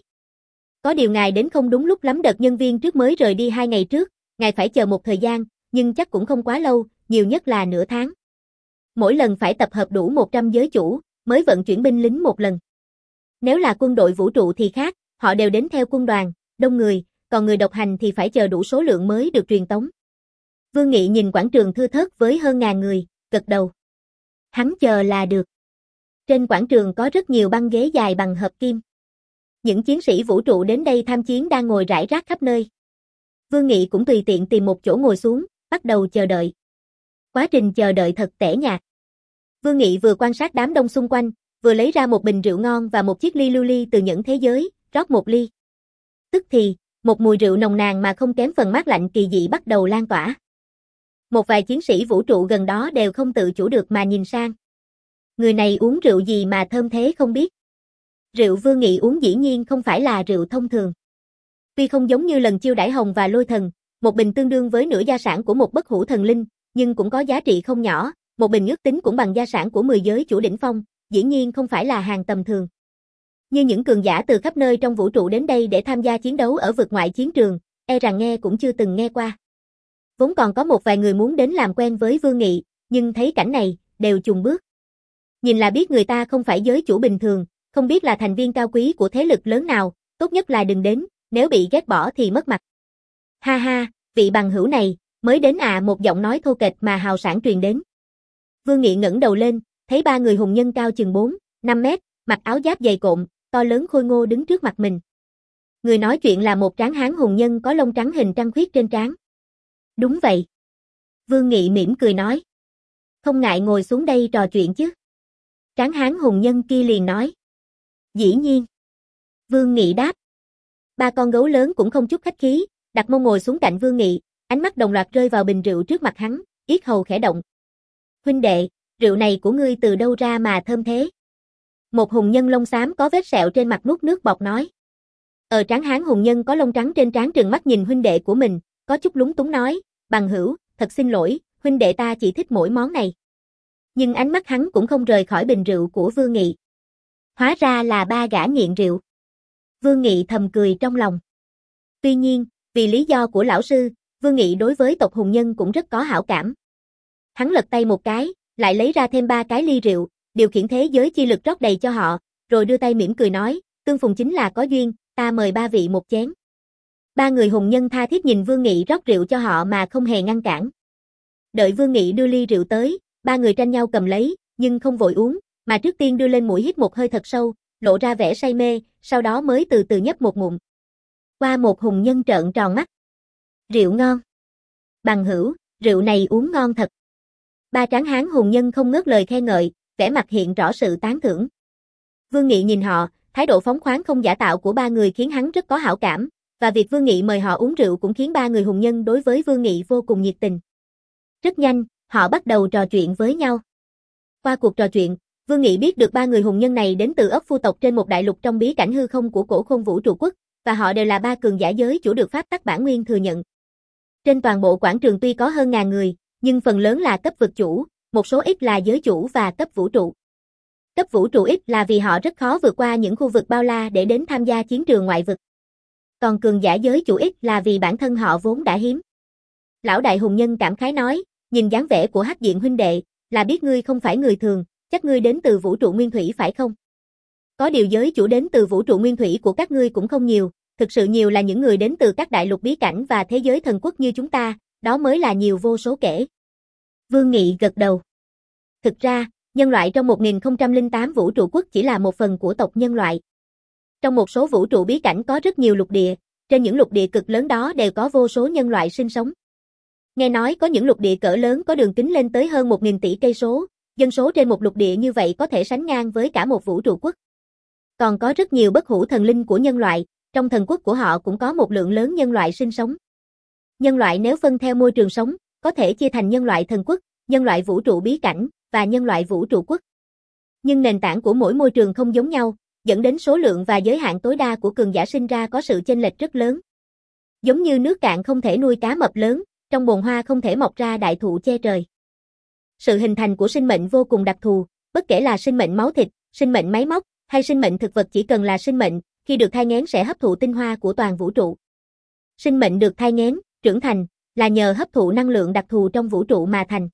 Có điều ngài đến không đúng lúc lắm, đợt nhân viên trước mới rời đi hai ngày trước, ngài phải chờ một thời gian, nhưng chắc cũng không quá lâu, nhiều nhất là nửa tháng. Mỗi lần phải tập hợp đủ một trăm giới chủ, mới vận chuyển binh lính một lần. Nếu là quân đội vũ trụ thì khác, họ đều đến theo quân đoàn, đông người, còn người độc hành thì phải chờ đủ số lượng mới được truyền tống. Vương Nghị nhìn quảng trường thưa thớt với hơn ngàn người, gật đầu. Hắn chờ là được. Trên quảng trường có rất nhiều băng ghế dài bằng hợp kim. Những chiến sĩ vũ trụ đến đây tham chiến đang ngồi rải rác khắp nơi. Vương Nghị cũng tùy tiện tìm một chỗ ngồi xuống, bắt đầu chờ đợi. Quá trình chờ đợi thật tẻ nhạt. Vương Nghị vừa quan sát đám đông xung quanh, vừa lấy ra một bình rượu ngon và một chiếc ly lưu ly từ nhẫn thế giới, rót một ly. Tức thì, một mùi rượu nồng nàn mà không kém phần mát lạnh kỳ dị bắt đầu lan tỏa. Một vài chiến sĩ vũ trụ gần đó đều không tự chủ được mà nhìn sang. Người này uống rượu gì mà thơm thế không biết. Rượu Vương Nghị uống dĩ nhiên không phải là rượu thông thường. Tuy không giống như lần chiêu đãi Hồng và Lôi Thần, một bình tương đương với nửa gia sản của một bất hủ thần linh, nhưng cũng có giá trị không nhỏ, một bình ước tính cũng bằng gia sản của mười giới chủ đỉnh phong, dĩ nhiên không phải là hàng tầm thường. Như những cường giả từ khắp nơi trong vũ trụ đến đây để tham gia chiến đấu ở vực ngoại chiến trường, e rằng nghe cũng chưa từng nghe qua. Vốn còn có một vài người muốn đến làm quen với Vương Nghị, nhưng thấy cảnh này, đều chùn bước. Nhìn là biết người ta không phải giới chủ bình thường, không biết là thành viên cao quý của thế lực lớn nào, tốt nhất là đừng đến, nếu bị ghét bỏ thì mất mặt. Ha ha, vị bằng hữu này, mới đến à, một giọng nói thô kệch mà hào sảng truyền đến. Vương Nghị ngẩng đầu lên, thấy ba người hùng nhân cao chừng bốn, năm mét, mặc áo giáp dày cộm, to lớn khôi ngô đứng trước mặt mình. Người nói chuyện là một tráng hán hùng nhân có lông trắng hình trăng khuyết trên trán. Đúng vậy. Vương Nghị mỉm cười nói. Không ngại ngồi xuống đây trò chuyện chứ. Tráng hán hùng nhân kia liền nói. Dĩ nhiên. Vương Nghị đáp. Ba con gấu lớn cũng không chút khách khí, đặt mông ngồi xuống cạnh Vương Nghị, ánh mắt đồng loạt rơi vào bình rượu trước mặt hắn, yết hầu khẽ động. Huynh đệ, rượu này của ngươi từ đâu ra mà thơm thế? Một hùng nhân lông xám có vết sẹo trên mặt nuốt nước bọt nói. Ở tráng hán hùng nhân có lông trắng trên trán trừng mắt nhìn huynh đệ của mình, có chút lúng túng nói, bằng hữu, thật xin lỗi, huynh đệ ta chỉ thích mỗi món này. Nhưng ánh mắt hắn cũng không rời khỏi bình rượu của Vương Nghị. Hóa ra là ba gã nghiện rượu. Vương Nghị thầm cười trong lòng. Tuy nhiên, vì lý do của lão sư, Vương Nghị đối với tộc hùng nhân cũng rất có hảo cảm. Hắn lật tay một cái, lại lấy ra thêm ba cái ly rượu, điều khiển thế giới chi lực rót đầy cho họ, rồi đưa tay mỉm cười nói, tương phùng chính là có duyên, ta mời ba vị một chén. Ba người hùng nhân tha thiết nhìn Vương Nghị rót rượu cho họ mà không hề ngăn cản. Đợi Vương Nghị đưa ly rượu tới, ba người tranh nhau cầm lấy, nhưng không vội uống, mà trước tiên đưa lên mũi hít một hơi thật sâu, lộ ra vẻ say mê, sau đó mới từ từ nhấp một ngụm. Qua một hùng nhân trợn tròn mắt. Rượu ngon. Bằng hữu, rượu này uống ngon thật. Ba tráng hán hùng nhân không ngớt lời khen ngợi, vẻ mặt hiện rõ sự tán thưởng. Vương Nghị nhìn họ, thái độ phóng khoáng không giả tạo của ba người khiến hắn rất có hảo cảm, và việc Vương Nghị mời họ uống rượu cũng khiến ba người hùng nhân đối với Vương Nghị vô cùng nhiệt tình. Rất nhanh, họ bắt đầu trò chuyện với nhau. Qua cuộc trò chuyện, Vương Nghị biết được ba người hùng nhân này đến từ ấp Phu tộc trên một đại lục trong bí cảnh hư không của Cổ Khôn Vũ trụ quốc, và họ đều là ba cường giả giới chủ được pháp tắc bản nguyên thừa nhận. Trên toàn bộ quảng trường tuy có hơn ngàn người, nhưng phần lớn là cấp vực chủ, một số ít là giới chủ và cấp vũ trụ. Cấp vũ trụ ít là vì họ rất khó vượt qua những khu vực bao la để đến tham gia chiến trường ngoại vực. Còn cường giả giới chủ ít là vì bản thân họ vốn đã hiếm. Lão đại hùng nhân cảm khái nói, nhìn dáng vẻ của Hắc Diện huynh đệ, là biết ngươi không phải người thường, chắc ngươi đến từ vũ trụ nguyên thủy phải không? Có điều giới chủ đến từ vũ trụ nguyên thủy của các ngươi cũng không nhiều, thực sự nhiều là những người đến từ các đại lục bí cảnh và thế giới thần quốc như chúng ta, đó mới là nhiều vô số kể. Vương Nghị gật đầu. Thực ra, nhân loại trong một nghìn không trăm lẻ tám vũ trụ quốc chỉ là một phần của tộc nhân loại. Trong một số vũ trụ bí cảnh có rất nhiều lục địa, trên những lục địa cực lớn đó đều có vô số nhân loại sinh sống. Nghe nói có những lục địa cỡ lớn có đường kính lên tới hơn một nghìn tỷ cây số, dân số trên một lục địa như vậy có thể sánh ngang với cả một vũ trụ quốc. Còn có rất nhiều bất hủ thần linh của nhân loại, trong thần quốc của họ cũng có một lượng lớn nhân loại sinh sống. Nhân loại nếu phân theo môi trường sống, có thể chia thành nhân loại thần quốc, nhân loại vũ trụ bí cảnh, và nhân loại vũ trụ quốc. Nhưng nền tảng của mỗi môi trường không giống nhau, dẫn đến số lượng và giới hạn tối đa của cường giả sinh ra có sự chênh lệch rất lớn. Giống như nước cạn không thể nuôi cá mập lớn, trong bồn hoa không thể mọc ra đại thụ che trời. Sự hình thành của sinh mệnh vô cùng đặc thù, bất kể là sinh mệnh máu thịt, sinh mệnh máy móc, hay sinh mệnh thực vật, chỉ cần là sinh mệnh, khi được thai nghén sẽ hấp thụ tinh hoa của toàn vũ trụ. Sinh mệnh được thai nghén, trưởng thành, là nhờ hấp thụ năng lượng đặc thù trong vũ trụ mà thành.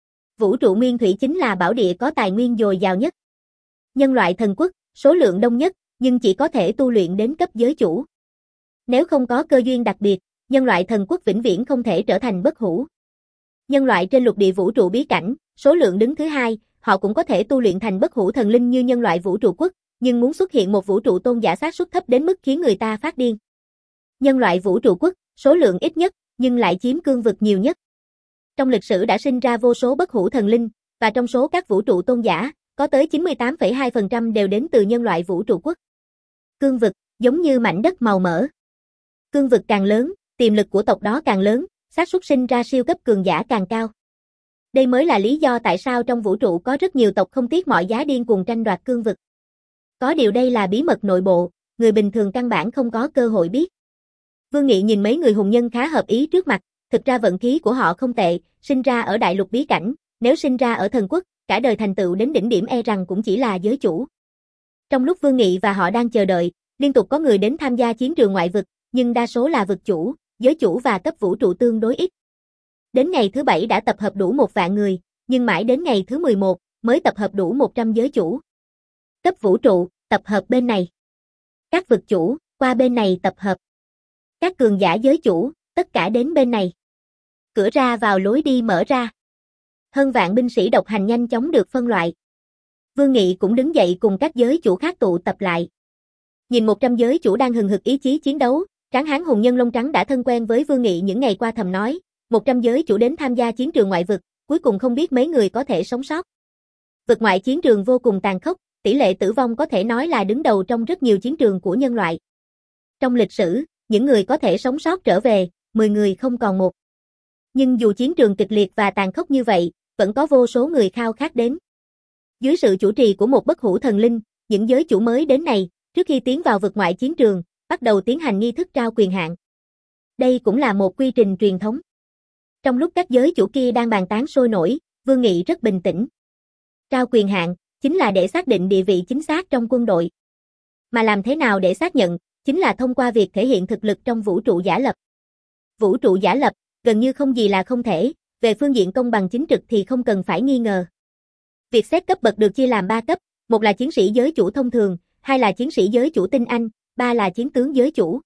Vũ trụ nguyên thủy chính là bảo địa có tài nguyên dồi dào nhất. Nhân loại thần quốc, số lượng đông nhất, nhưng chỉ có thể tu luyện đến cấp giới chủ. Nếu không có cơ duyên đặc biệt, nhân loại thần quốc vĩnh viễn không thể trở thành bất hủ. Nhân loại trên lục địa vũ trụ bí cảnh, số lượng đứng thứ hai, họ cũng có thể tu luyện thành bất hủ thần linh như nhân loại vũ trụ quốc, nhưng muốn xuất hiện một vũ trụ tôn giả xác suất thấp đến mức khiến người ta phát điên. Nhân loại vũ trụ quốc, số lượng ít nhất, nhưng lại chiếm cương vực nhiều nhất. Trong lịch sử đã sinh ra vô số bất hủ thần linh, và trong số các vũ trụ tôn giả, có tới chín mươi tám phẩy hai phần trăm đều đến từ nhân loại vũ trụ quốc. Cương vực, giống như mảnh đất màu mỡ. Cương vực càng lớn, tiềm lực của tộc đó càng lớn, xác suất sinh ra siêu cấp cường giả càng cao. Đây mới là lý do tại sao trong vũ trụ có rất nhiều tộc không tiếc mọi giá điên cuồng tranh đoạt cương vực. Có điều đây là bí mật nội bộ, người bình thường căn bản không có cơ hội biết. Vương Nghị nhìn mấy người hùng nhân khá hợp ý trước mặt, thực ra vận khí của họ không tệ, sinh ra ở đại lục bí cảnh, nếu sinh ra ở thần quốc, cả đời thành tựu đến đỉnh điểm e rằng cũng chỉ là giới chủ. Trong lúc Vương Nghị và họ đang chờ đợi, liên tục có người đến tham gia chiến trường ngoại vực, nhưng đa số là vực chủ, giới chủ và cấp vũ trụ tương đối ít. Đến ngày thứ bảy đã tập hợp đủ một vạn người, nhưng mãi đến ngày thứ mười một mới tập hợp đủ một trăm giới chủ. Cấp vũ trụ, tập hợp bên này. Các vực chủ, qua bên này tập hợp. Các cường giả giới chủ, tất cả đến bên này. Cửa ra vào lối đi mở ra. Hơn vạn binh sĩ độc hành nhanh chóng được phân loại. Vương Nghị cũng đứng dậy cùng các giới chủ khác tụ tập lại. Nhìn một trăm giới chủ đang hừng hực ý chí chiến đấu, tráng hán hùng nhân lông trắng đã thân quen với Vương Nghị những ngày qua thầm nói, một trăm giới chủ đến tham gia chiến trường ngoại vực, cuối cùng không biết mấy người có thể sống sót. Vực ngoại chiến trường vô cùng tàn khốc, tỷ lệ tử vong có thể nói là đứng đầu trong rất nhiều chiến trường của nhân loại. Trong lịch sử, những người có thể sống sót trở về, mười người không còn một. Nhưng dù chiến trường kịch liệt và tàn khốc như vậy, vẫn có vô số người khao khát đến. Dưới sự chủ trì của một bất hủ thần linh, những giới chủ mới đến này, trước khi tiến vào vực ngoại chiến trường, bắt đầu tiến hành nghi thức trao quyền hạn. Đây cũng là một quy trình truyền thống. Trong lúc các giới chủ kia đang bàn tán sôi nổi, Vương Nghị rất bình tĩnh. Trao quyền hạn, chính là để xác định địa vị chính xác trong quân đội. Mà làm thế nào để xác nhận, chính là thông qua việc thể hiện thực lực trong vũ trụ giả lập. Vũ trụ giả lập, gần như không gì là không thể, về phương diện công bằng chính trực thì không cần phải nghi ngờ. Việc xếp cấp bậc được chia làm ba cấp, một là chiến sĩ giới chủ thông thường, hai là chiến sĩ giới chủ tinh anh, ba là chiến tướng giới chủ.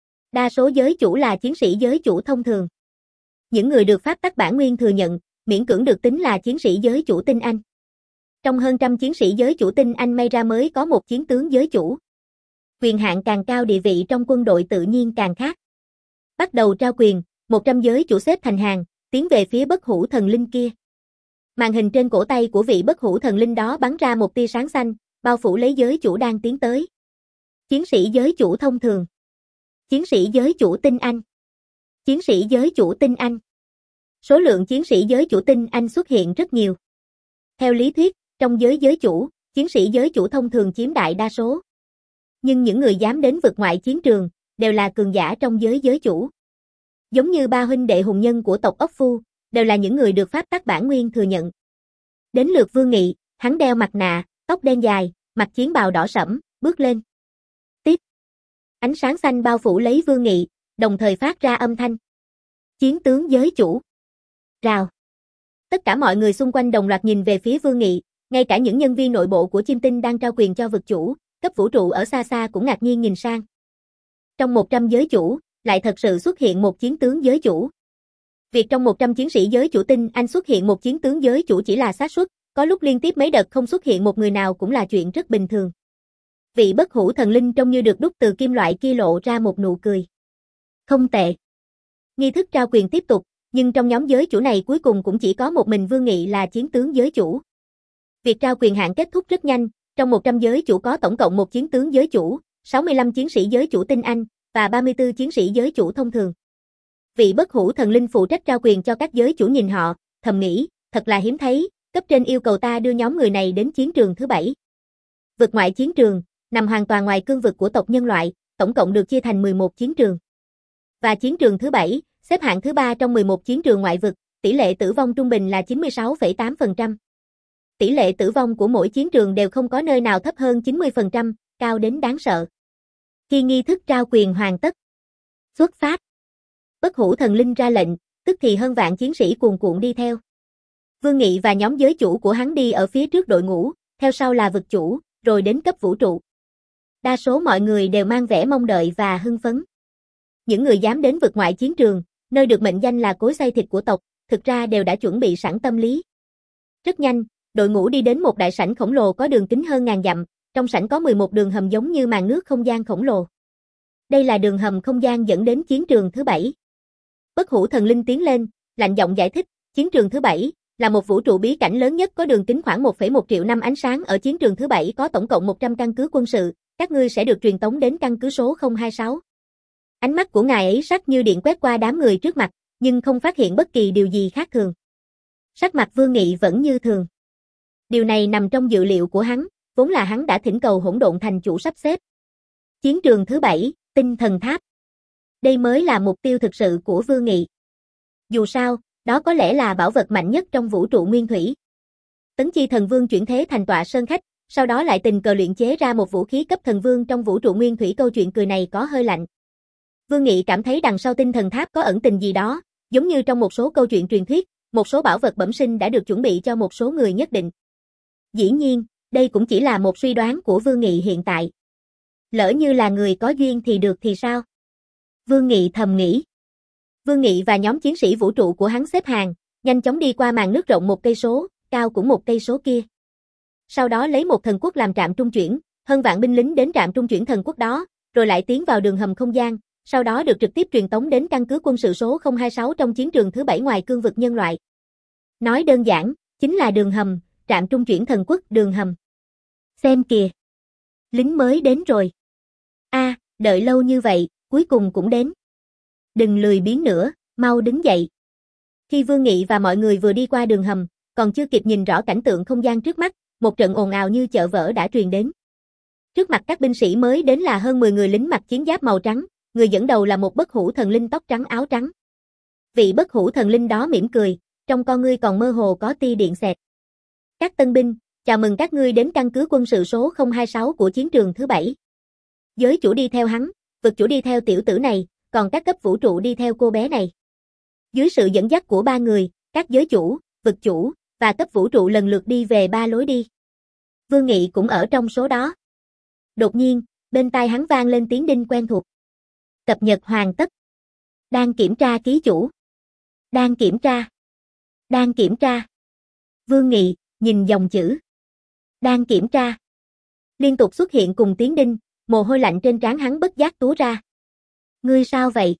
Đa số giới chủ là chiến sĩ giới chủ thông thường. Những người được pháp tắc bản nguyên thừa nhận, miễn cưỡng được tính là chiến sĩ giới chủ tinh anh. Trong hơn trăm chiến sĩ giới chủ tinh anh may ra mới có một chiến tướng giới chủ. Quyền hạn càng cao địa vị trong quân đội tự nhiên càng khác. Bắt đầu trao quyền, một trăm giới chủ xếp thành hàng, tiến về phía bất hủ thần linh kia. Màn hình trên cổ tay của vị bất hủ thần linh đó bắn ra một tia sáng xanh, bao phủ lấy giới chủ đang tiến tới. Chiến sĩ giới chủ thông thường. Chiến sĩ giới chủ tinh anh. Chiến sĩ giới chủ tinh anh. Số lượng chiến sĩ giới chủ tinh anh xuất hiện rất nhiều. Theo lý thuyết, trong giới giới chủ, chiến sĩ giới chủ thông thường chiếm đại đa số. Nhưng những người dám đến vượt ngoại chiến trường, đều là cường giả trong giới giới chủ. Giống như ba huynh đệ hùng nhân của tộc Ốc Phu, đều là những người được pháp tắc bản nguyên thừa nhận. Đến lượt Vương Nghị, hắn đeo mặt nạ, tóc đen dài, mặc chiến bào đỏ sẫm, bước lên. Tiếp. Ánh sáng xanh bao phủ lấy Vương Nghị, đồng thời phát ra âm thanh. Chiến tướng giới chủ. Rào. Tất cả mọi người xung quanh đồng loạt nhìn về phía Vương Nghị, ngay cả những nhân viên nội bộ của Chiêm Tinh đang trao quyền cho vực chủ, cấp vũ trụ ở xa xa cũng ngạc nhiên nhìn sang. Trong một trăm giới chủ, lại thật sự xuất hiện một chiến tướng giới chủ. Việc trong một trăm chiến sĩ giới chủ tinh anh xuất hiện một chiến tướng giới chủ chỉ là xác suất, có lúc liên tiếp mấy đợt không xuất hiện một người nào cũng là chuyện rất bình thường. Vị bất hủ thần linh trông như được đúc từ kim loại kia lộ ra một nụ cười. Không tệ. Nghi thức trao quyền tiếp tục, nhưng trong nhóm giới chủ này cuối cùng cũng chỉ có một mình Vương Nghị là chiến tướng giới chủ. Việc trao quyền hạn kết thúc rất nhanh, trong một trăm giới chủ có tổng cộng một chiến tướng giới chủ, sáu mươi lăm chiến sĩ giới chủ tinh anh, và ba mươi tư chiến sĩ giới chủ thông thường. Vị bất hủ thần linh phụ trách trao quyền cho các giới chủ nhìn họ, thầm nghĩ, thật là hiếm thấy, cấp trên yêu cầu ta đưa nhóm người này đến chiến trường thứ bảy. Vực ngoại chiến trường, nằm hoàn toàn ngoài cương vực của tộc nhân loại, tổng cộng được chia thành mười một chiến trường. Và chiến trường thứ bảy, xếp hạng thứ ba trong mười một chiến trường ngoại vực, tỷ lệ tử vong trung bình là chín mươi sáu phẩy tám phần trăm. Tỷ lệ tử vong của mỗi chiến trường đều không có nơi nào thấp hơn chín mươi phần trăm, cao đến đáng sợ. Khi nghi thức trao quyền hoàn tất, xuất phát. Bất hủ thần linh ra lệnh, tức thì hơn vạn chiến sĩ cuồn cuộn đi theo. Vương Nghị và nhóm giới chủ của hắn đi ở phía trước đội ngũ, theo sau là vực chủ, rồi đến cấp vũ trụ. Đa số mọi người đều mang vẻ mong đợi và hưng phấn. Những người dám đến vượt ngoại chiến trường, nơi được mệnh danh là cối xay thịt của tộc, thực ra đều đã chuẩn bị sẵn tâm lý. Rất nhanh, đội ngũ đi đến một đại sảnh khổng lồ có đường kính hơn ngàn dặm, trong sảnh có mười một đường hầm giống như màn nước không gian khổng lồ. Đây là đường hầm không gian dẫn đến chiến trường thứ bảy. Bất hủ thần linh tiến lên, lạnh giọng giải thích, chiến trường thứ bảy là một vũ trụ bí cảnh lớn nhất có đường kính khoảng một phẩy một triệu năm ánh sáng. Ở chiến trường thứ bảy có tổng cộng một trăm căn cứ quân sự, các ngươi sẽ được truyền tống đến căn cứ số không hai sáu. Ánh mắt của ngài ấy sắc như điện quét qua đám người trước mặt, nhưng không phát hiện bất kỳ điều gì khác thường. Sắc mặt Vương Nghị vẫn như thường. Điều này nằm trong dự liệu của hắn, vốn là hắn đã thỉnh cầu Hỗn Độn Thành chủ sắp xếp. Chiến trường thứ bảy, Tinh Thần Tháp. Đây mới là mục tiêu thực sự của Vương Nghị. Dù sao, đó có lẽ là bảo vật mạnh nhất trong vũ trụ nguyên thủy. Tấn Chi Thần Vương chuyển thế thành tọa sơn khách, sau đó lại tình cờ luyện chế ra một vũ khí cấp thần vương trong vũ trụ nguyên thủy. Câu chuyện cười này có hơi lạnh. Vương Nghị cảm thấy đằng sau Tinh Thần Tháp có ẩn tình gì đó, giống như trong một số câu chuyện truyền thuyết, một số bảo vật bẩm sinh đã được chuẩn bị cho một số người nhất định. Dĩ nhiên, đây cũng chỉ là một suy đoán của Vương Nghị hiện tại. Lỡ như là người có duyên thì được thì sao? Vương Nghị thầm nghĩ. Vương Nghị và nhóm chiến sĩ vũ trụ của hắn xếp hàng, nhanh chóng đi qua màn nước rộng một cây số, cao cũng một cây số kia. Sau đó lấy một thần quốc làm trạm trung chuyển, hơn vạn binh lính đến trạm trung chuyển thần quốc đó, rồi lại tiến vào đường hầm không gian, sau đó được trực tiếp truyền tống đến căn cứ quân sự số không hai sáu trong chiến trường thứ bảy ngoài cương vực nhân loại. Nói đơn giản, chính là đường hầm, trạm trung chuyển thần quốc đường hầm. Xem kìa. Lính mới đến rồi. A, à, đợi lâu như vậy, cuối cùng cũng đến. Đừng lười biếng nữa, mau đứng dậy. Khi Vương Nghị và mọi người vừa đi qua đường hầm, còn chưa kịp nhìn rõ cảnh tượng không gian trước mắt, một trận ồn ào như chợ vỡ đã truyền đến. Trước mặt các binh sĩ mới đến là hơn mười người lính mặc chiến giáp màu trắng, người dẫn đầu là một bất hủ thần linh tóc trắng áo trắng. Vị bất hủ thần linh đó mỉm cười, trong con ngươi còn mơ hồ có tia điện xẹt. Các tân binh, Chào mừng các ngươi đến căn cứ quân sự số không hai sáu của chiến trường thứ bảy. Giới chủ đi theo hắn, vực chủ đi theo tiểu tử này, còn các cấp vũ trụ đi theo cô bé này. Dưới sự dẫn dắt của ba người, các giới chủ, vực chủ và cấp vũ trụ lần lượt đi về ba lối đi. Vương Nghị cũng ở trong số đó. Đột nhiên, bên tai hắn vang lên tiếng đinh quen thuộc. Cập nhật hoàn tất. Đang kiểm tra ký chủ. Đang kiểm tra. Đang kiểm tra. Vương Nghị nhìn dòng chữ. Đang kiểm tra. Liên tục xuất hiện cùng tiếng đinh, mồ hôi lạnh trên trán hắn bất giác túa ra. Ngươi sao vậy?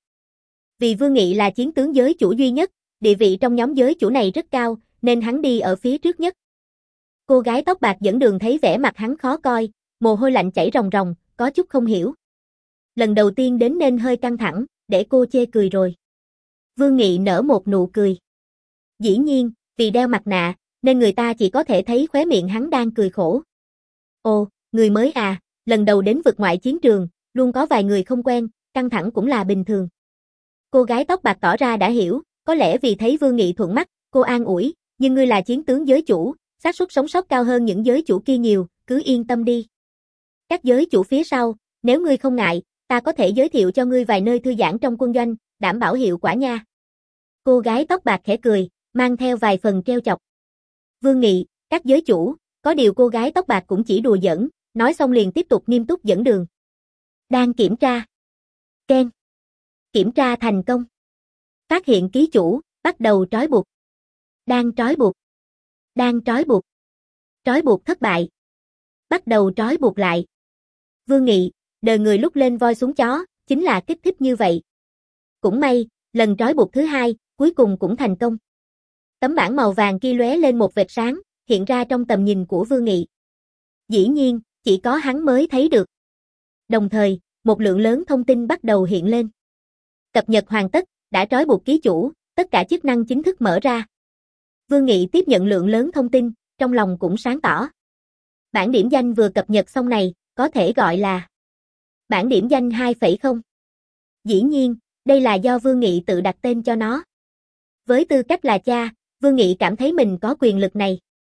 Vì Vương Nghị là chiến tướng giới chủ duy nhất, địa vị trong nhóm giới chủ này rất cao, nên hắn đi ở phía trước nhất. Cô gái tóc bạc dẫn đường thấy vẻ mặt hắn khó coi, mồ hôi lạnh chảy ròng ròng, có chút không hiểu. Lần đầu tiên đến nên hơi căng thẳng, để cô chê cười rồi. Vương Nghị nở một nụ cười. Dĩ nhiên, vì đeo mặt nạ, nên người ta chỉ có thể thấy khóe miệng hắn đang cười khổ. Ồ, người mới à, lần đầu đến vực ngoại chiến trường, luôn có vài người không quen, căng thẳng cũng là bình thường. Cô gái tóc bạc tỏ ra đã hiểu, có lẽ vì thấy Vương Nghị thuận mắt, cô an ủi, nhưng ngươi là chiến tướng giới chủ, xác suất sống sót cao hơn những giới chủ kia nhiều, cứ yên tâm đi. Các giới chủ phía sau, nếu ngươi không ngại, ta có thể giới thiệu cho ngươi vài nơi thư giãn trong quân doanh, đảm bảo hiệu quả nha. Cô gái tóc bạc khẽ cười, mang theo vài phần trêu chọc. Vương Nghị, các giới chủ, có điều cô gái tóc bạc cũng chỉ đùa giỡn, nói xong liền tiếp tục nghiêm túc dẫn đường. Đang kiểm tra. Ken. Kiểm tra thành công. Phát hiện ký chủ, bắt đầu trói buộc. Đang trói buộc. Đang trói buộc. Trói buộc thất bại. Bắt đầu trói buộc lại. Vương Nghị, đời người lúc lên voi xuống chó, chính là kích thích như vậy. Cũng may, lần trói buộc thứ hai, cuối cùng cũng thành công. Tấm bảng màu vàng kia lóe lên một vệt sáng, hiện ra trong tầm nhìn của Vương Nghị. Dĩ nhiên, chỉ có hắn mới thấy được. Đồng thời, một lượng lớn thông tin bắt đầu hiện lên. Cập nhật hoàn tất, đã trói buộc ký chủ, tất cả chức năng chính thức mở ra. Vương Nghị tiếp nhận lượng lớn thông tin, trong lòng cũng sáng tỏ. Bảng điểm danh vừa cập nhật xong này, có thể gọi là bảng điểm danh hai phẩy không. Dĩ nhiên, đây là do Vương Nghị tự đặt tên cho nó. Với tư cách là cha, Vương Nghị cảm thấy mình có quyền lực này.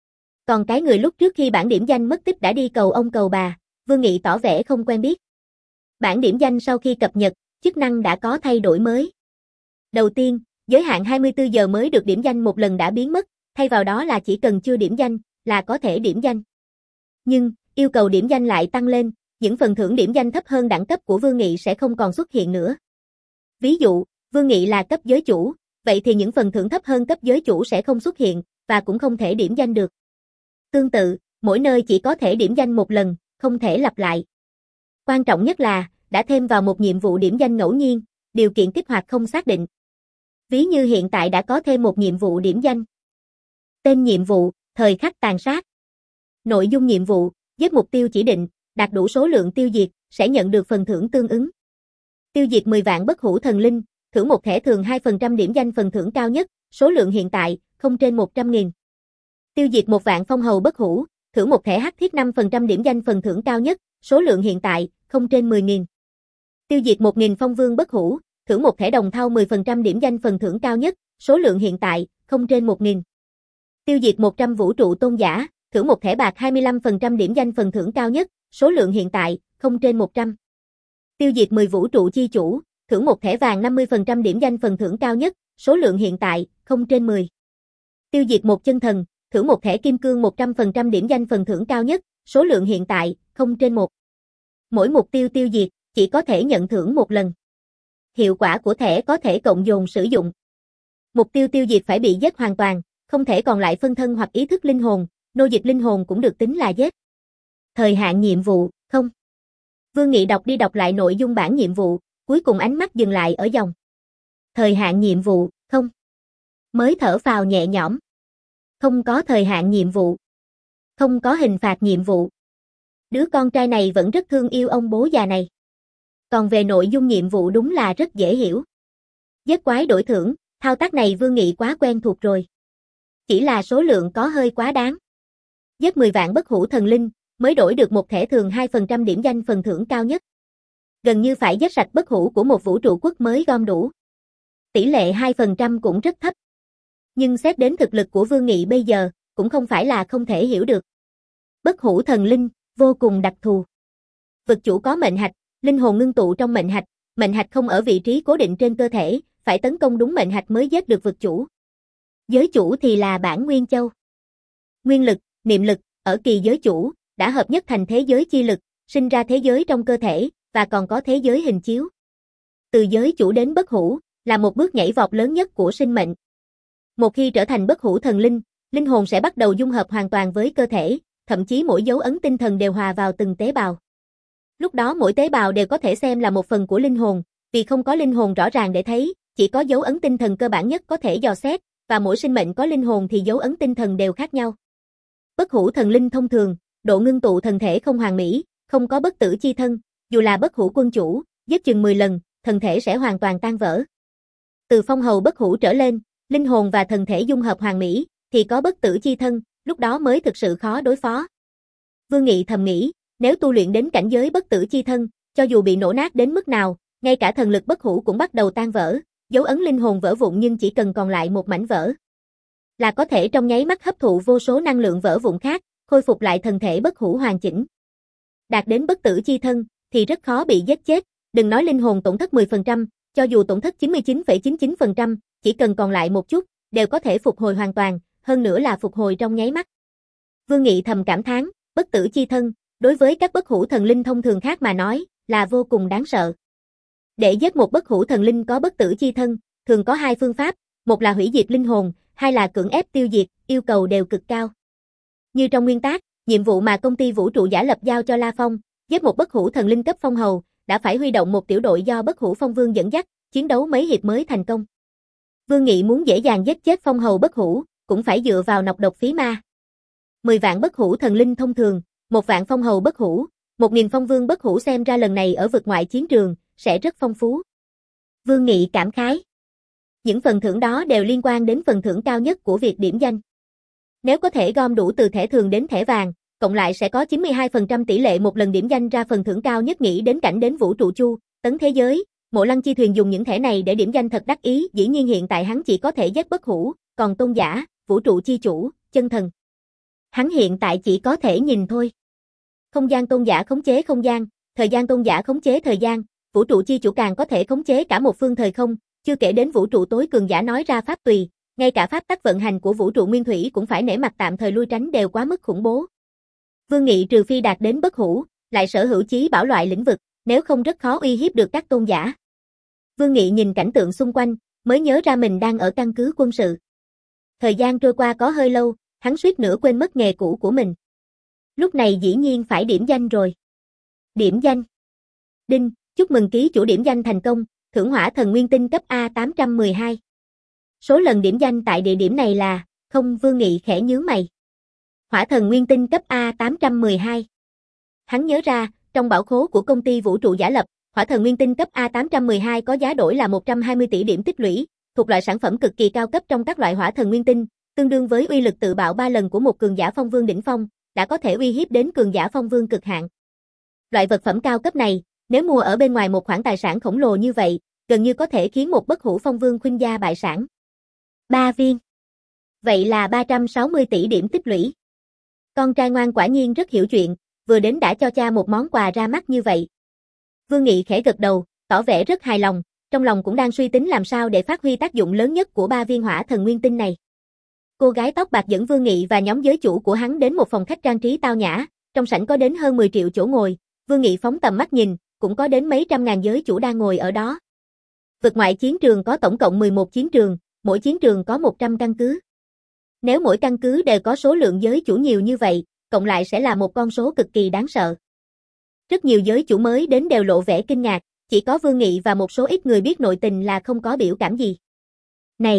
Còn cái người lúc trước khi bảng điểm danh mất tích đã đi cầu ông cầu bà, Vương Nghị tỏ vẻ không quen biết. Bảng điểm danh sau khi cập nhật, chức năng đã có thay đổi mới. Đầu tiên, giới hạn hai mươi tư giờ mới được điểm danh một lần đã biến mất, thay vào đó là chỉ cần chưa điểm danh, là có thể điểm danh. Nhưng, yêu cầu điểm danh lại tăng lên, những phần thưởng điểm danh thấp hơn đẳng cấp của Vương Nghị sẽ không còn xuất hiện nữa. Ví dụ, Vương Nghị là cấp giới chủ, vậy thì những phần thưởng thấp hơn cấp giới chủ sẽ không xuất hiện, và cũng không thể điểm danh được. Tương tự, mỗi nơi chỉ có thể điểm danh một lần, không thể lặp lại. Quan trọng nhất là, đã thêm vào một nhiệm vụ điểm danh ngẫu nhiên, điều kiện kích hoạt không xác định. Ví như hiện tại đã có thêm một nhiệm vụ điểm danh. Tên nhiệm vụ, thời khắc tàn sát. Nội dung nhiệm vụ, giết mục tiêu chỉ định, đạt đủ số lượng tiêu diệt, sẽ nhận được phần thưởng tương ứng. Tiêu diệt mười vạn bất hủ thần linh, thưởng một thẻ thường hai phần trăm điểm danh phần thưởng cao nhất, số lượng hiện tại, không trên một trăm nghìn. Tiêu diệt một vạn phong hầu bất hủ, thưởng một thẻ hắc thiết năm phần trăm điểm danh phần thưởng cao nhất, số lượng hiện tại, không trên mười nghìn. Tiêu diệt một nghìn phong vương bất hủ, thưởng một thẻ đồng thau mười phần trăm điểm danh phần thưởng cao nhất, số lượng hiện tại, không trên một nghìn. Tiêu diệt một trăm vũ trụ tôn giả, thưởng một thẻ bạc hai mươi lăm phần trăm điểm danh phần thưởng cao nhất, số lượng hiện tại, không trên một trăm. Tiêu diệt mười vũ trụ chi chủ, thưởng một thẻ vàng năm mươi phần trăm điểm danh phần thưởng cao nhất, số lượng hiện tại, không trên mười. Tiêu diệt một chân thần, thưởng một thẻ kim cương một trăm phần trăm điểm danh phần thưởng cao nhất, số lượng hiện tại, không trên một. Mỗi mục tiêu tiêu diệt, chỉ có thể nhận thưởng một lần. Hiệu quả của thẻ có thể cộng dồn sử dụng. Mục tiêu tiêu diệt phải bị giết hoàn toàn, không thể còn lại phân thân hoặc ý thức linh hồn, nô dịch linh hồn cũng được tính là giết. Thời hạn nhiệm vụ, không. Vương Nghị đọc đi đọc lại nội dung bản nhiệm vụ, cuối cùng ánh mắt dừng lại ở dòng. Thời hạn nhiệm vụ, không. Mới thở phào nhẹ nhõm. Không có thời hạn nhiệm vụ. Không có hình phạt nhiệm vụ. Đứa con trai này vẫn rất thương yêu ông bố già này. Còn về nội dung nhiệm vụ đúng là rất dễ hiểu. Giết quái đổi thưởng, thao tác này Vương Nghị quá quen thuộc rồi. Chỉ là số lượng có hơi quá đáng. Giết mười vạn bất hủ thần linh, mới đổi được một thẻ thường hai phần trăm điểm danh phần thưởng cao nhất. Gần như phải giết sạch bất hủ của một vũ trụ quốc mới gom đủ. Tỷ lệ hai phần trăm cũng rất thấp. Nhưng xét đến thực lực của Vương Nghị bây giờ, cũng không phải là không thể hiểu được. Bất hủ thần linh, vô cùng đặc thù. Vực chủ có mệnh hạch, linh hồn ngưng tụ trong mệnh hạch, mệnh hạch không ở vị trí cố định trên cơ thể, phải tấn công đúng mệnh hạch mới giết được vực chủ. Giới chủ thì là bản nguyên châu. Nguyên lực, niệm lực, ở kỳ giới chủ, đã hợp nhất thành thế giới chi lực, sinh ra thế giới trong cơ thể, và còn có thế giới hình chiếu. Từ giới chủ đến bất hủ, là một bước nhảy vọt lớn nhất của sinh mệnh. Một khi trở thành bất hủ thần linh, linh hồn sẽ bắt đầu dung hợp hoàn toàn với cơ thể, thậm chí mỗi dấu ấn tinh thần đều hòa vào từng tế bào. Lúc đó mỗi tế bào đều có thể xem là một phần của linh hồn, vì không có linh hồn rõ ràng để thấy, chỉ có dấu ấn tinh thần cơ bản nhất có thể dò xét, và mỗi sinh mệnh có linh hồn thì dấu ấn tinh thần đều khác nhau. Bất hủ thần linh thông thường, độ ngưng tụ thần thể không hoàn mỹ, không có bất tử chi thân, dù là bất hủ quân chủ, giết chừng mười lần, thần thể sẽ hoàn toàn tan vỡ. Từ phong hầu bất hủ trở lên, linh hồn và thần thể dung hợp hoàn mỹ, thì có bất tử chi thân, lúc đó mới thực sự khó đối phó. Vương Nghị thầm nghĩ, nếu tu luyện đến cảnh giới bất tử chi thân, cho dù bị nổ nát đến mức nào, ngay cả thần lực bất hủ cũng bắt đầu tan vỡ, dấu ấn linh hồn vỡ vụn nhưng chỉ cần còn lại một mảnh vỡ, là có thể trong nháy mắt hấp thụ vô số năng lượng vỡ vụn khác, khôi phục lại thần thể bất hủ hoàn chỉnh. Đạt đến bất tử chi thân, thì rất khó bị giết chết, đừng nói linh hồn tổn thất mười phần trăm, cho dù tổn thất chín mươi chín phẩy chín mươi chín phần trăm, chỉ cần còn lại một chút, đều có thể phục hồi hoàn toàn, hơn nữa là phục hồi trong nháy mắt. Vương Nghị thầm cảm thán, bất tử chi thân, đối với các bất hủ thần linh thông thường khác mà nói, là vô cùng đáng sợ. Để giết một bất hủ thần linh có bất tử chi thân, thường có hai phương pháp, một là hủy diệt linh hồn, hai là cưỡng ép tiêu diệt, yêu cầu đều cực cao. Như trong nguyên tác, nhiệm vụ mà công ty vũ trụ giả lập giao cho La Phong, giết một bất hủ thần linh cấp phong hầu, đã phải huy động một tiểu đội do bất hủ phong vương dẫn dắt, chiến đấu mấy hiệp mới thành công. Vương Nghị muốn dễ dàng giết chết phong hầu bất hủ, cũng phải dựa vào nọc độc phí ma. mười vạn bất hủ thần linh thông thường, một vạn phong hầu bất hủ, một nghìn phong vương bất hủ xem ra lần này ở vực ngoại chiến trường, sẽ rất phong phú. Vương Nghị cảm khái. Những phần thưởng đó đều liên quan đến phần thưởng cao nhất của việc điểm danh. Nếu có thể gom đủ từ thẻ thường đến thẻ vàng, cộng lại sẽ có chín mươi hai phần trăm tỷ lệ một lần điểm danh ra phần thưởng cao nhất nghĩ đến cảnh đến vũ trụ chu, tấn thế giới. Mộ Lăng Chi Thuyền dùng những thẻ này để điểm danh thật đắc ý, dĩ nhiên hiện tại hắn chỉ có thể giết bất hủ, còn tôn giả, vũ trụ chi chủ, chân thần. Hắn hiện tại chỉ có thể nhìn thôi. Không gian tôn giả khống chế không gian, thời gian tôn giả khống chế thời gian, vũ trụ chi chủ càng có thể khống chế cả một phương thời không, chưa kể đến vũ trụ tối cường giả nói ra pháp tùy, ngay cả pháp tắc vận hành của vũ trụ nguyên thủy cũng phải nể mặt tạm thời lui tránh đều quá mức khủng bố. Vương Nghị trừ phi đạt đến bất hủ, lại sở hữu chí bảo loại lĩnh vực, nếu không rất khó uy hiếp được các tôn giả. Vương Nghị nhìn cảnh tượng xung quanh, mới nhớ ra mình đang ở căn cứ quân sự. Thời gian trôi qua có hơi lâu, hắn suýt nữa quên mất nghề cũ của mình. Lúc này dĩ nhiên phải điểm danh rồi. Điểm danh. Đinh, chúc mừng ký chủ điểm danh thành công, thưởng hỏa thần nguyên tinh cấp A tám trăm mười hai. Số lần điểm danh tại địa điểm này là, không. Vương Nghị khẽ nhướng mày. Hỏa thần nguyên tinh cấp A tám trăm mười hai. Hắn nhớ ra, trong bảo khố của công ty vũ trụ giả lập, hỏa thần nguyên tinh cấp A tám trăm mười hai có giá đổi là một trăm hai mươi tỷ điểm tích lũy, thuộc loại sản phẩm cực kỳ cao cấp trong các loại hỏa thần nguyên tinh, tương đương với uy lực tự bạo ba lần của một cường giả phong vương đỉnh phong, đã có thể uy hiếp đến cường giả phong vương cực hạn. Loại vật phẩm cao cấp này, nếu mua ở bên ngoài một khoản tài sản khổng lồ như vậy, gần như có thể khiến một bất hủ phong vương khuynh gia bại sản. Ba viên. Vậy là ba trăm sáu mươi tỷ điểm tích lũy. Con trai ngoan quả nhiên rất hiểu chuyện, vừa đến đã cho cha một món quà ra mắt như vậy. Vương Nghị khẽ gật đầu, tỏ vẻ rất hài lòng, trong lòng cũng đang suy tính làm sao để phát huy tác dụng lớn nhất của ba viên hỏa thần nguyên tinh này. Cô gái tóc bạc dẫn Vương Nghị và nhóm giới chủ của hắn đến một phòng khách trang trí tao nhã, trong sảnh có đến hơn mười triệu chỗ ngồi, Vương Nghị phóng tầm mắt nhìn, cũng có đến mấy trăm ngàn giới chủ đang ngồi ở đó. Vực ngoại chiến trường có tổng cộng mười một chiến trường, mỗi chiến trường có một trăm căn cứ. Nếu mỗi căn cứ đều có số lượng giới chủ nhiều như vậy, cộng lại sẽ là một con số cực kỳ đáng sợ. Rất nhiều giới chủ mới đến đều lộ vẻ kinh ngạc, chỉ có Vương Nghị và một số ít người biết nội tình là không có biểu cảm gì. Này!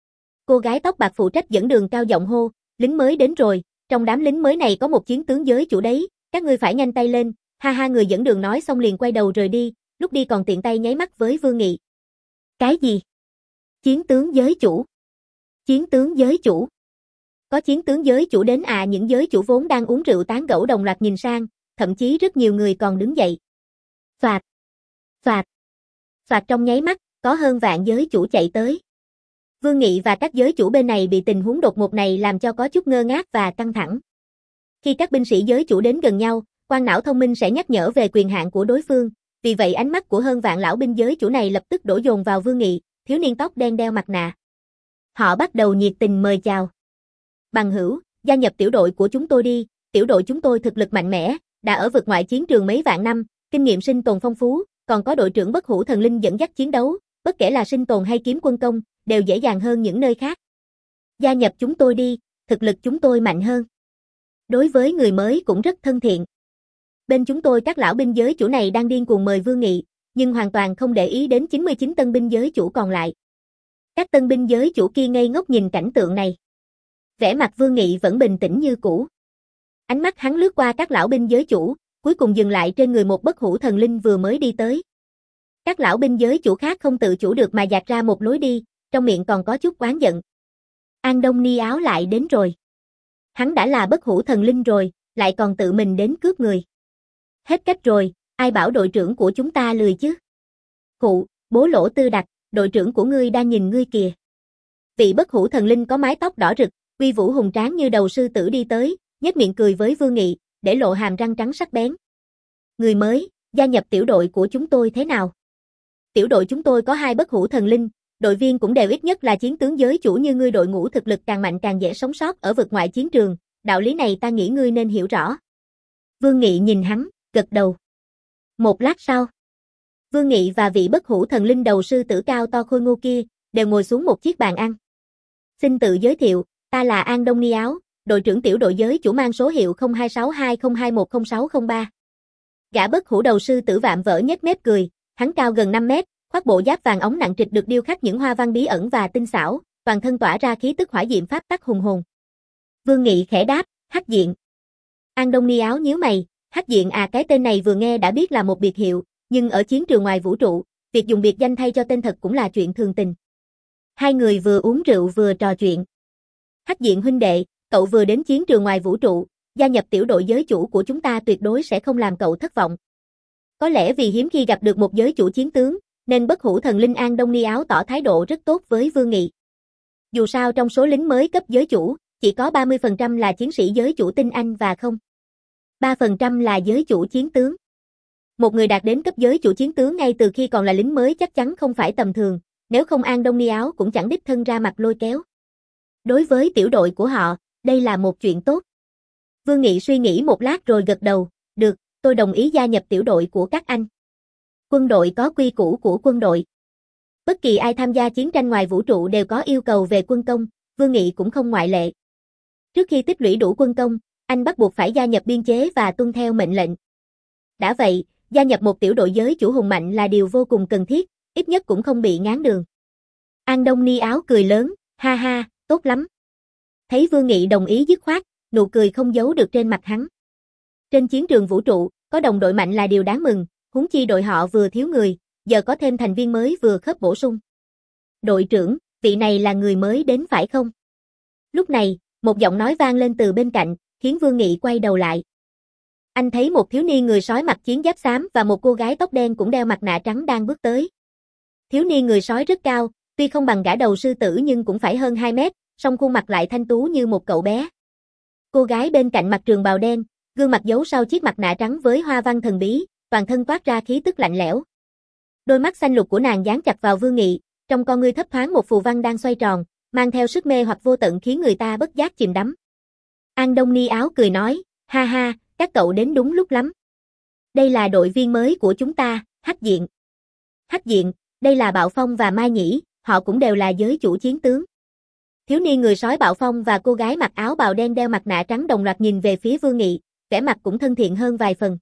Cô gái tóc bạc phụ trách dẫn đường cao giọng hô, lính mới đến rồi, trong đám lính mới này có một chiến tướng giới chủ đấy, các ngươi phải nhanh tay lên, ha ha người dẫn đường nói xong liền quay đầu rời đi, lúc đi còn tiện tay nháy mắt với Vương Nghị. Cái gì? Chiến tướng giới chủ? Chiến tướng giới chủ? Có chiến tướng giới chủ đến à? Những giới chủ vốn đang uống rượu tán gẫu đồng loạt nhìn sang, thậm chí rất nhiều người còn đứng dậy. Phạt! Phạt! Phạt trong nháy mắt, có hơn vạn giới chủ chạy tới. Vương Nghị và các giới chủ bên này bị tình huống đột ngột này làm cho có chút ngơ ngác và căng thẳng. Khi các binh sĩ giới chủ đến gần nhau, quan não thông minh sẽ nhắc nhở về quyền hạn của đối phương, vì vậy ánh mắt của hơn vạn lão binh giới chủ này lập tức đổ dồn vào Vương Nghị, thiếu niên tóc đen đeo mặt nạ. Họ bắt đầu nhiệt tình mời chào. Bằng hữu, gia nhập tiểu đội của chúng tôi đi, tiểu đội chúng tôi thực lực mạnh mẽ, đã ở vực ngoại chiến trường mấy vạn năm, kinh nghiệm sinh tồn phong phú, còn có đội trưởng bất hủ thần linh dẫn dắt chiến đấu, bất kể là sinh tồn hay kiếm quân công, đều dễ dàng hơn những nơi khác. Gia nhập chúng tôi đi, thực lực chúng tôi mạnh hơn. Đối với người mới cũng rất thân thiện. Bên chúng tôi các lão binh giới chủ này đang điên cuồng mời Vương Nghị, nhưng hoàn toàn không để ý đến chín mươi chín tân binh giới chủ còn lại. Các tân binh giới chủ kia ngây ngốc nhìn cảnh tượng này. Vẻ mặt Vương Nghị vẫn bình tĩnh như cũ. Ánh mắt hắn lướt qua các lão binh giới chủ, cuối cùng dừng lại trên người một bất hủ thần linh vừa mới đi tới. Các lão binh giới chủ khác không tự chủ được mà dạt ra một lối đi, trong miệng còn có chút oán giận. An Đông Ni Áo lại đến rồi. Hắn đã là bất hủ thần linh rồi, lại còn tự mình đến cướp người. Hết cách rồi, ai bảo đội trưởng của chúng ta lười chứ? Khụ, bố Lỗ Tư Đặc, đội trưởng của ngươi đang nhìn ngươi kìa. Vị bất hủ thần linh có mái tóc đỏ rực, uy vũ hùng tráng như đầu sư tử đi tới, nhếch miệng cười với Vương Nghị, để lộ hàm răng trắng sắc bén. Người mới, gia nhập tiểu đội của chúng tôi thế nào? Tiểu đội chúng tôi có hai bất hủ thần linh, đội viên cũng đều ít nhất là chiến tướng giới chủ như ngươi, đội ngũ thực lực càng mạnh càng dễ sống sót ở vực ngoại chiến trường, đạo lý này ta nghĩ ngươi nên hiểu rõ. Vương Nghị nhìn hắn, gật đầu. Một lát sau, Vương Nghị và vị bất hủ thần linh đầu sư tử cao to khôi ngô kia, đều ngồi xuống một chiếc bàn ăn. Xin tự giới thiệu, ta là An Đông Ni Áo, đội trưởng tiểu đội giới chủ mang số hiệu không hai sáu hai không hai một không sáu không ba. Gã bất hủ đầu sư tử vạm vỡ nhếch mép cười, hắn cao gần năm mét, khoác bộ giáp vàng óng nặng trịch được điêu khắc những hoa văn bí ẩn và tinh xảo, toàn thân tỏa ra khí tức hỏa diệm pháp tắc hùng hồn. Vương Nghị khẽ đáp, Hắc Diện. An Đông Ni Áo nhíu mày, Hắc Diện à, cái tên này vừa nghe đã biết là một biệt hiệu, nhưng ở chiến trường ngoài vũ trụ, việc dùng biệt danh thay cho tên thật cũng là chuyện thường tình. Hai người vừa uống rượu vừa trò chuyện. Hắc Diện huynh đệ, cậu vừa đến chiến trường ngoài vũ trụ, gia nhập tiểu đội giới chủ của chúng ta tuyệt đối sẽ không làm cậu thất vọng. Có lẽ vì hiếm khi gặp được một giới chủ chiến tướng, nên bất hủ thần linh An Đông Ni Áo tỏ thái độ rất tốt với Vương Nghị. Dù sao trong số lính mới cấp giới chủ, chỉ có ba mươi phần trăm là chiến sĩ giới chủ tinh anh và không ba phần trăm là giới chủ chiến tướng. Một người đạt đến cấp giới chủ chiến tướng ngay từ khi còn là lính mới chắc chắn không phải tầm thường, nếu không An Đông Ni Áo cũng chẳng đích thân ra mặt lôi kéo. Đối với tiểu đội của họ, đây là một chuyện tốt. Vương Nghị suy nghĩ một lát rồi gật đầu, được, tôi đồng ý gia nhập tiểu đội của các anh. Quân đội có quy củ của quân đội. Bất kỳ ai tham gia chiến tranh ngoài vũ trụ đều có yêu cầu về quân công, Vương Nghị cũng không ngoại lệ. Trước khi tích lũy đủ quân công, anh bắt buộc phải gia nhập biên chế và tuân theo mệnh lệnh. Đã vậy, gia nhập một tiểu đội giới chủ hùng mạnh là điều vô cùng cần thiết, ít nhất cũng không bị ngáng đường. An Đông Ni Áo cười lớn, ha ha, tốt lắm. Thấy Vương Nghị đồng ý dứt khoát, nụ cười không giấu được trên mặt hắn. Trên chiến trường vũ trụ, có đồng đội mạnh là điều đáng mừng, huống chi đội họ vừa thiếu người, giờ có thêm thành viên mới vừa khớp bổ sung. Đội trưởng, vị này là người mới đến phải không? Lúc này, một giọng nói vang lên từ bên cạnh, khiến Vương Nghị quay đầu lại. Anh thấy một thiếu niên người sói mặc chiến giáp xám và một cô gái tóc đen cũng đeo mặt nạ trắng đang bước tới. Thiếu niên người sói rất cao, tuy không bằng gã đầu sư tử nhưng cũng phải hơn hai mét, song khuôn mặt lại thanh tú như một cậu bé. Cô gái bên cạnh mặc trường bào đen, gương mặt giấu sau chiếc mặt nạ trắng với hoa văn thần bí, toàn thân toát ra khí tức lạnh lẽo. Đôi mắt xanh lục của nàng dán chặt vào Vương Nghị, trong con ngươi thấp thoáng một phù văn đang xoay tròn, mang theo sức mê hoặc vô tận khiến người ta bất giác chìm đắm. An Đông Ni Áo cười nói, ha ha, các cậu đến đúng lúc lắm. Đây là đội viên mới của chúng ta, Hắc Diện. Hắc Diện, đây là Bạo Phong và Mai Nhĩ, họ cũng đều là giới chủ chiến tướng. Thiếu niên người sói Bạo Phong và cô gái mặc áo bào đen đeo mặt nạ trắng đồng loạt nhìn về phía Vương Nghị, vẻ mặt cũng thân thiện hơn vài phần.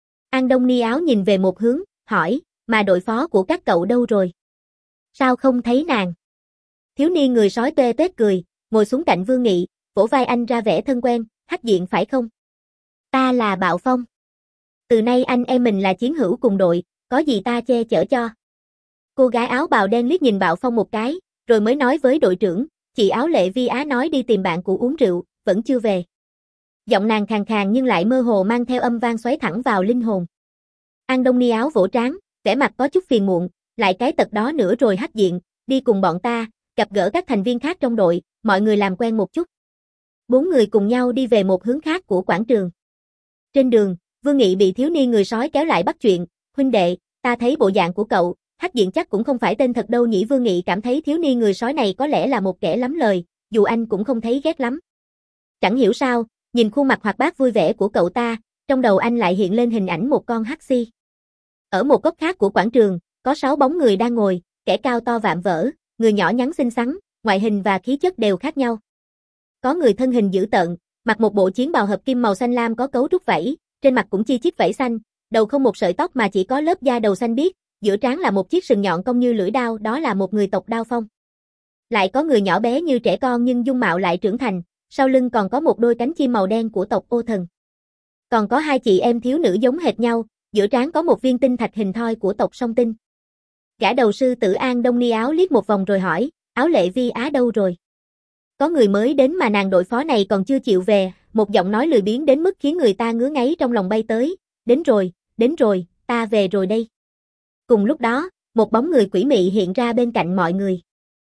An Đông Ni Áo nhìn về một hướng, hỏi, mà đội phó của các cậu đâu rồi? Sao không thấy nàng? Thiếu niên người sói tuê tuét cười, ngồi xuống cạnh Vương Nghị, vỗ vai anh ra vẻ thân quen, Hắc Diện phải không? Ta là Bạo Phong. Từ nay anh em mình là chiến hữu cùng đội, có gì ta che chở cho. Cô gái áo bào đen liếc nhìn Bạo Phong một cái, rồi mới nói với đội trưởng, chị áo Lệ Vi Á nói đi tìm bạn cũ uống rượu, vẫn chưa về. Giọng nàng khàn khàn nhưng lại mơ hồ mang theo âm vang xoáy thẳng vào linh hồn. An Đông Ni Áo vỗ trán, vẻ mặt có chút phiền muộn, lại cái tật đó nữa rồi Hắc Diện, đi cùng bọn ta, gặp gỡ các thành viên khác trong đội, mọi người làm quen một chút. Bốn người cùng nhau đi về một hướng khác của quảng trường. Trên đường, Vương Nghị bị thiếu niên người sói kéo lại bắt chuyện, huynh đệ, ta thấy bộ dạng của cậu, Hắc Diện chắc cũng không phải tên thật đâu nhỉ. Vương Nghị cảm thấy thiếu niên người sói này có lẽ là một kẻ lắm lời, dù anh cũng không thấy ghét lắm. Chẳng hiểu sao, nhìn khuôn mặt hoạt bát vui vẻ của cậu ta, trong đầu anh lại hiện lên hình ảnh một con hắc xi. Ở một góc khác của quảng trường, có sáu bóng người đang ngồi, kẻ cao to vạm vỡ, người nhỏ nhắn xinh xắn, ngoại hình và khí chất đều khác nhau. Có người thân hình dữ tợn, mặc một bộ chiến bào hợp kim màu xanh lam có cấu trúc vảy, trên mặt cũng chi chít vảy xanh, đầu không một sợi tóc mà chỉ có lớp da đầu xanh biếc, giữa trán là một chiếc sừng nhọn cong như lưỡi đao, đó là một người tộc Đao Phong. Lại có người nhỏ bé như trẻ con nhưng dung mạo lại trưởng thành, sau lưng còn có một đôi cánh chim màu đen của tộc Ô Thần. Còn có hai chị em thiếu nữ giống hệt nhau, giữa trán có một viên tinh thạch hình thoi của tộc Song Tinh. Gã đầu sư tử An Đông Ni Áo liếc một vòng rồi hỏi, Áo Lệ Vi Á đâu rồi? Có người mới đến mà nàng đội phó này còn chưa chịu về, một giọng nói lười biếng đến mức khiến người ta ngứa ngáy trong lòng bay tới, đến rồi, đến rồi, ta về rồi đây. Cùng lúc đó, một bóng người quỷ mị hiện ra bên cạnh mọi người.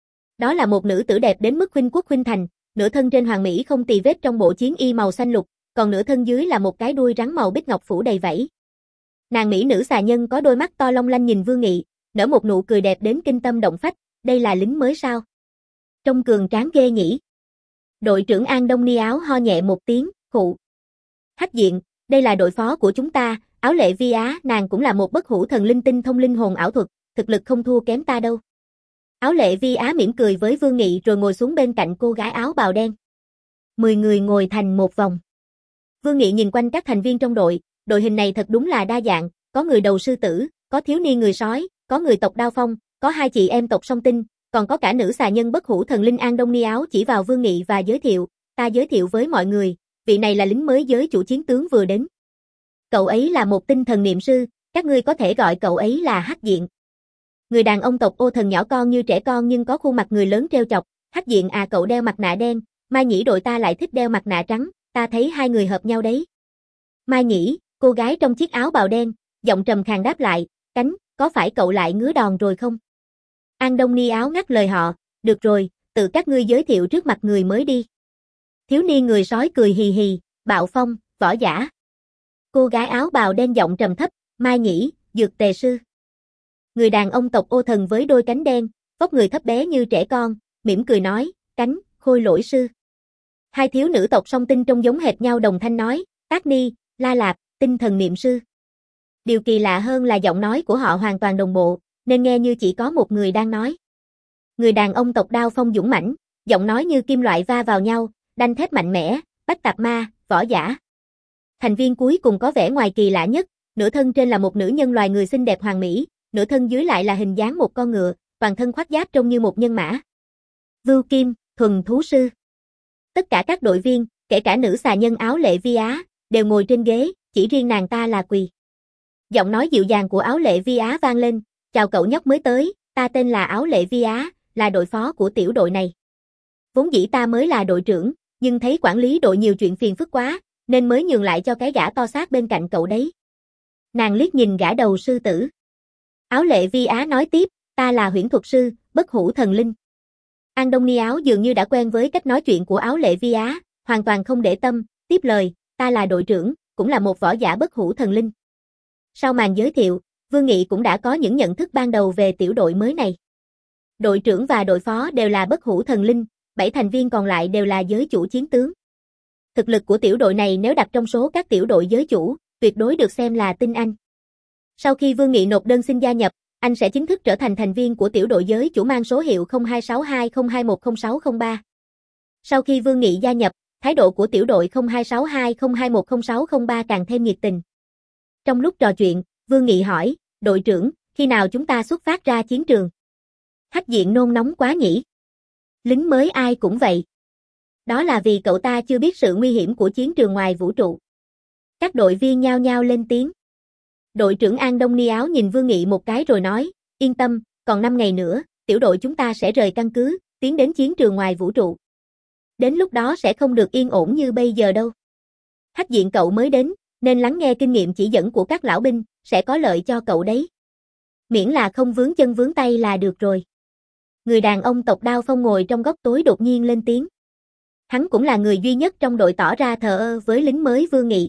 Đó là một nữ tử đẹp đến mức khuynh quốc khuynh thành, nửa thân trên hoàng mỹ không tì vết trong bộ chiến y màu xanh lục, còn nửa thân dưới là một cái đuôi rắn màu bích ngọc phủ đầy vảy. Nàng mỹ nữ xà nhân có đôi mắt to long lanh nhìn Vương Nghị, nở một nụ cười đẹp đến kinh tâm động phách, đây là lính mới sao? Trông cường tráng ghê nhỉ. Đội trưởng An Đông Ni Áo ho nhẹ một tiếng, khụ. Hắc Diện, đây là đội phó của chúng ta, Áo Lệ Vi Á, nàng cũng là một bất hủ thần linh tinh thông linh hồn ảo thuật, thực lực không thua kém ta đâu. Áo Lệ Vi Á mỉm cười với Vương Nghị rồi ngồi xuống bên cạnh cô gái áo bào đen. Mười người ngồi thành một vòng. Vương Nghị nhìn quanh các thành viên trong đội, đội hình này thật đúng là đa dạng, có người đầu sư tử, có thiếu niên người sói, có người tộc Đao Phong, có hai chị em tộc Song Tinh, còn có cả nữ xà nhân bất hủ thần linh An Đông Ni Áo chỉ vào Vương Nghị và giới thiệu, ta giới thiệu với mọi người, vị này là lính mới giới chủ chiến tướng vừa đến. Cậu ấy là một tinh thần niệm sư, các ngươi có thể gọi cậu ấy là Hắc Diện. Người đàn ông tộc Ô Thần nhỏ con như trẻ con nhưng có khuôn mặt người lớn trêu chọc, Hắc Diện à, cậu đeo mặt nạ đen, Mai Nhĩ đội ta lại thích đeo mặt nạ trắng, ta thấy hai người hợp nhau đấy. Mai Nhĩ, cô gái trong chiếc áo bào đen, giọng trầm khàn đáp lại, cánh, có phải cậu lại ngứa đòn rồi không? An Đông Ni Áo ngắt lời họ, được rồi, tự các ngươi giới thiệu trước mặt người mới đi. Thiếu niên người sói cười hì hì, Bạo Phong, võ giả. Cô gái áo bào đen giọng trầm thấp, Mai Nhĩ, dược tề sư. Người đàn ông tộc Ô Thần với đôi cánh đen, vóc người thấp bé như trẻ con, mỉm cười nói, cánh, khôi lỗi sư. Hai thiếu nữ tộc Song Tinh trông giống hệt nhau đồng thanh nói, Tác Ni, La Lạp, tinh thần niệm sư. Điều kỳ lạ hơn là giọng nói của họ hoàn toàn đồng bộ, nên nghe như chỉ có một người đang nói. Người đàn ông tộc Đao Phong dũng mãnh, giọng nói như kim loại va vào nhau, đanh thép mạnh mẽ, bách tạp ma, võ giả. Thành viên cuối cùng có vẻ ngoài kỳ lạ nhất, nửa thân trên là một nữ nhân loài người xinh đẹp hoàn mỹ, nửa thân dưới lại là hình dáng một con ngựa, toàn thân khoác giáp trông như một nhân mã. Vưu Kim, thuần thú sư. Tất cả các đội viên, kể cả nữ xà nhân Áo Lệ Vi Á, đều ngồi trên ghế, chỉ riêng nàng ta là quỳ. Giọng nói dịu dàng của Áo Lệ Vi Á vang lên, chào cậu nhóc mới tới, ta tên là Áo Lệ Vi Á, là đội phó của tiểu đội này. Vốn dĩ ta mới là đội trưởng, nhưng thấy quản lý đội nhiều chuyện phiền phức quá, nên mới nhường lại cho cái gã to xác bên cạnh cậu đấy. Nàng liếc nhìn gã đầu sư tử. Áo Lệ Vi Á nói tiếp, ta là huyễn thuật sư, bất hủ thần linh. An Đông Ni Áo dường như đã quen với cách nói chuyện của Áo Lệ Vi Á, hoàn toàn không để tâm, tiếp lời, ta là đội trưởng, cũng là một võ giả bất hủ thần linh. Sau màn giới thiệu, Vương Nghị cũng đã có những nhận thức ban đầu về tiểu đội mới này. Đội trưởng và đội phó đều là bất hủ thần linh, bảy thành viên còn lại đều là giới chủ chiến tướng. Thực lực của tiểu đội này nếu đặt trong số các tiểu đội giới chủ, tuyệt đối được xem là tinh anh. Sau khi Vương Nghị nộp đơn xin gia nhập, anh sẽ chính thức trở thành thành viên của tiểu đội giới chủ mang số hiệu không hai sáu hai không hai một không sáu không ba. Sau khi Vương Nghị gia nhập, thái độ của tiểu đội không hai sáu hai không hai một không sáu không ba càng thêm nhiệt tình. Trong lúc trò chuyện, Vương Nghị hỏi, đội trưởng, khi nào chúng ta xuất phát ra chiến trường? Hắc Diện nôn nóng quá nhỉ? Lính mới ai cũng vậy. Đó là vì cậu ta chưa biết sự nguy hiểm của chiến trường ngoài vũ trụ. Các đội viên nhao nhao lên tiếng. Đội trưởng An Đông Ni Áo nhìn Vương Nghị một cái rồi nói, yên tâm, còn năm ngày nữa, tiểu đội chúng ta sẽ rời căn cứ, tiến đến chiến trường ngoài vũ trụ. Đến lúc đó sẽ không được yên ổn như bây giờ đâu. Hắc Diện cậu mới đến, nên lắng nghe kinh nghiệm chỉ dẫn của các lão binh, sẽ có lợi cho cậu đấy. Miễn là không vướng chân vướng tay là được rồi. Người đàn ông tộc Đao Phong ngồi trong góc tối đột nhiên lên tiếng. Hắn cũng là người duy nhất trong đội tỏ ra thờ ơ với lính mới Vương Nghị.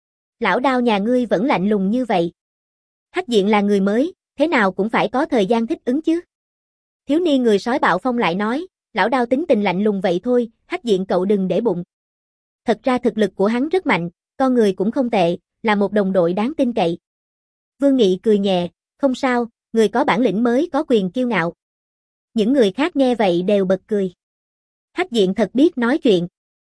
Lão Đao nhà ngươi vẫn lạnh lùng như vậy. Hách Diện là người mới, thế nào cũng phải có thời gian thích ứng chứ. Thiếu niên người sói bạo phong lại nói, lão Đao tính tình lạnh lùng vậy thôi, Hách Diện cậu đừng để bụng. Thật ra thực lực của hắn rất mạnh, con người cũng không tệ, là một đồng đội đáng tin cậy. Vương Nghị cười nhẹ, không sao, người có bản lĩnh mới có quyền kiêu ngạo. Những người khác nghe vậy đều bật cười. Hách Diện thật biết nói chuyện.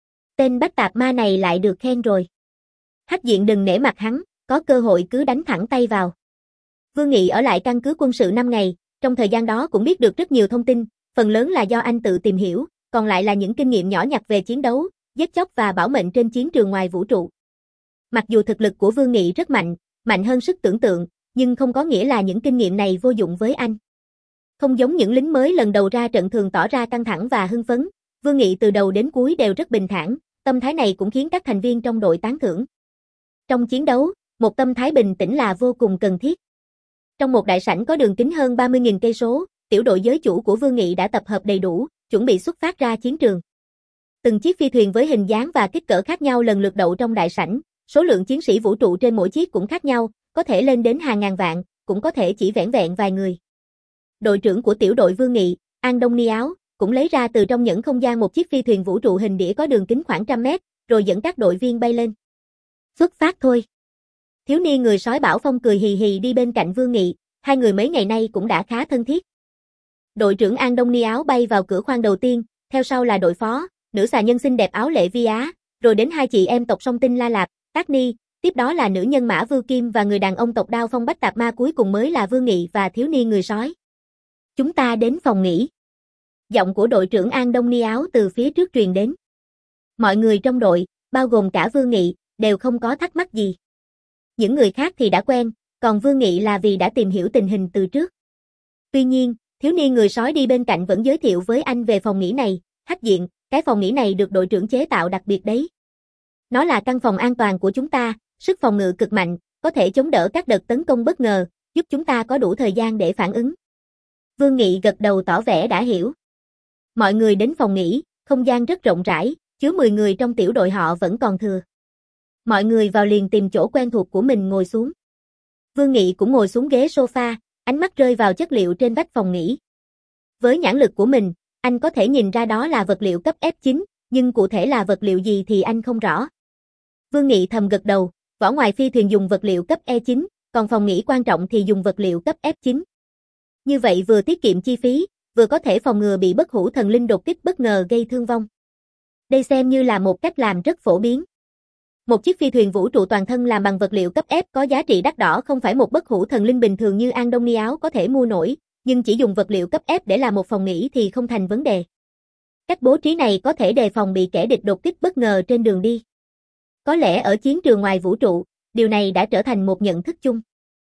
Tên bách tạp ma này lại được khen rồi. Hách Diện đừng nể mặt hắn, có cơ hội cứ đánh thẳng tay vào. Vương Nghị ở lại căn cứ quân sự năm ngày, trong thời gian đó cũng biết được rất nhiều thông tin, phần lớn là do anh tự tìm hiểu, còn lại là những kinh nghiệm nhỏ nhặt về chiến đấu, giết chóc và bảo mệnh trên chiến trường ngoài vũ trụ. Mặc dù thực lực của Vương Nghị rất mạnh, mạnh hơn sức tưởng tượng, nhưng không có nghĩa là những kinh nghiệm này vô dụng với anh. Không giống những lính mới lần đầu ra trận thường tỏ ra căng thẳng và hưng phấn, Vương Nghị từ đầu đến cuối đều rất bình thản, tâm thái này cũng khiến các thành viên trong đội tán thưởng. Trong chiến đấu, một tâm thái bình tĩnh là vô cùng cần thiết. Trong một đại sảnh có đường kính hơn ba mươi nghìn cây số, tiểu đội giới chủ của Vương Nghị đã tập hợp đầy đủ, chuẩn bị xuất phát ra chiến trường. Từng chiếc phi thuyền với hình dáng và kích cỡ khác nhau lần lượt đậu trong đại sảnh, số lượng chiến sĩ vũ trụ trên mỗi chiếc cũng khác nhau, có thể lên đến hàng ngàn vạn, cũng có thể chỉ vẻn vẹn vài người. Đội trưởng của tiểu đội Vương Nghị, An Đông Ni Áo, cũng lấy ra từ trong những không gian một chiếc phi thuyền vũ trụ hình đĩa có đường kính khoảng trăm mét, rồi dẫn các đội viên bay lên. Xuất phát thôi. Thiếu niên người sói Bảo Phong cười hì hì đi bên cạnh Vương Nghị, hai người mấy ngày nay cũng đã khá thân thiết. Đội trưởng An Đông Ni Áo bay vào cửa khoang đầu tiên, theo sau là đội phó, nữ xà nhân xinh đẹp áo lệ Vi Á, rồi đến hai chị em tộc song tinh La Lạp, Tác Ni, tiếp đó là nữ nhân mã Vưu Kim và người đàn ông tộc Đao Phong Bách Tạp Ma, cuối cùng mới là Vương Nghị và thiếu niên người sói. Chúng ta đến phòng nghỉ. Giọng của đội trưởng An Đông Ni Áo từ phía trước truyền đến. Mọi người trong đội, bao gồm cả Vương Nghị, đều không có thắc mắc gì. Những người khác thì đã quen, còn Vương Nghị là vì đã tìm hiểu tình hình từ trước. Tuy nhiên, thiếu niên người sói đi bên cạnh vẫn giới thiệu với anh về phòng nghỉ này. Hách Diện, cái phòng nghỉ này được đội trưởng chế tạo đặc biệt đấy. Nó là căn phòng an toàn của chúng ta, sức phòng ngự cực mạnh, có thể chống đỡ các đợt tấn công bất ngờ, giúp chúng ta có đủ thời gian để phản ứng. Vương Nghị gật đầu tỏ vẻ đã hiểu. Mọi người đến phòng nghỉ, không gian rất rộng rãi, chứa mười người trong tiểu đội họ vẫn còn thừa. Mọi người vào liền tìm chỗ quen thuộc của mình ngồi xuống. Vương Nghị cũng ngồi xuống ghế sofa, ánh mắt rơi vào chất liệu trên vách phòng nghỉ. Với nhãn lực của mình, anh có thể nhìn ra đó là vật liệu cấp F chín, nhưng cụ thể là vật liệu gì thì anh không rõ. Vương Nghị thầm gật đầu, vỏ ngoài phi thuyền dùng vật liệu cấp E chín, còn phòng nghỉ quan trọng thì dùng vật liệu cấp F chín. Như vậy vừa tiết kiệm chi phí, vừa có thể phòng ngừa bị bất hủ thần linh đột kích bất ngờ gây thương vong. Đây xem như là một cách làm rất phổ biến. Một chiếc phi thuyền vũ trụ toàn thân làm bằng vật liệu cấp F có giá trị đắt đỏ không phải một bất hủ thần linh bình thường như An Đông Ni Áo có thể mua nổi, nhưng chỉ dùng vật liệu cấp F để làm một phòng nghỉ thì không thành vấn đề. Cách bố trí này có thể đề phòng bị kẻ địch đột kích bất ngờ trên đường đi. Có lẽ ở chiến trường ngoài vũ trụ, điều này đã trở thành một nhận thức chung.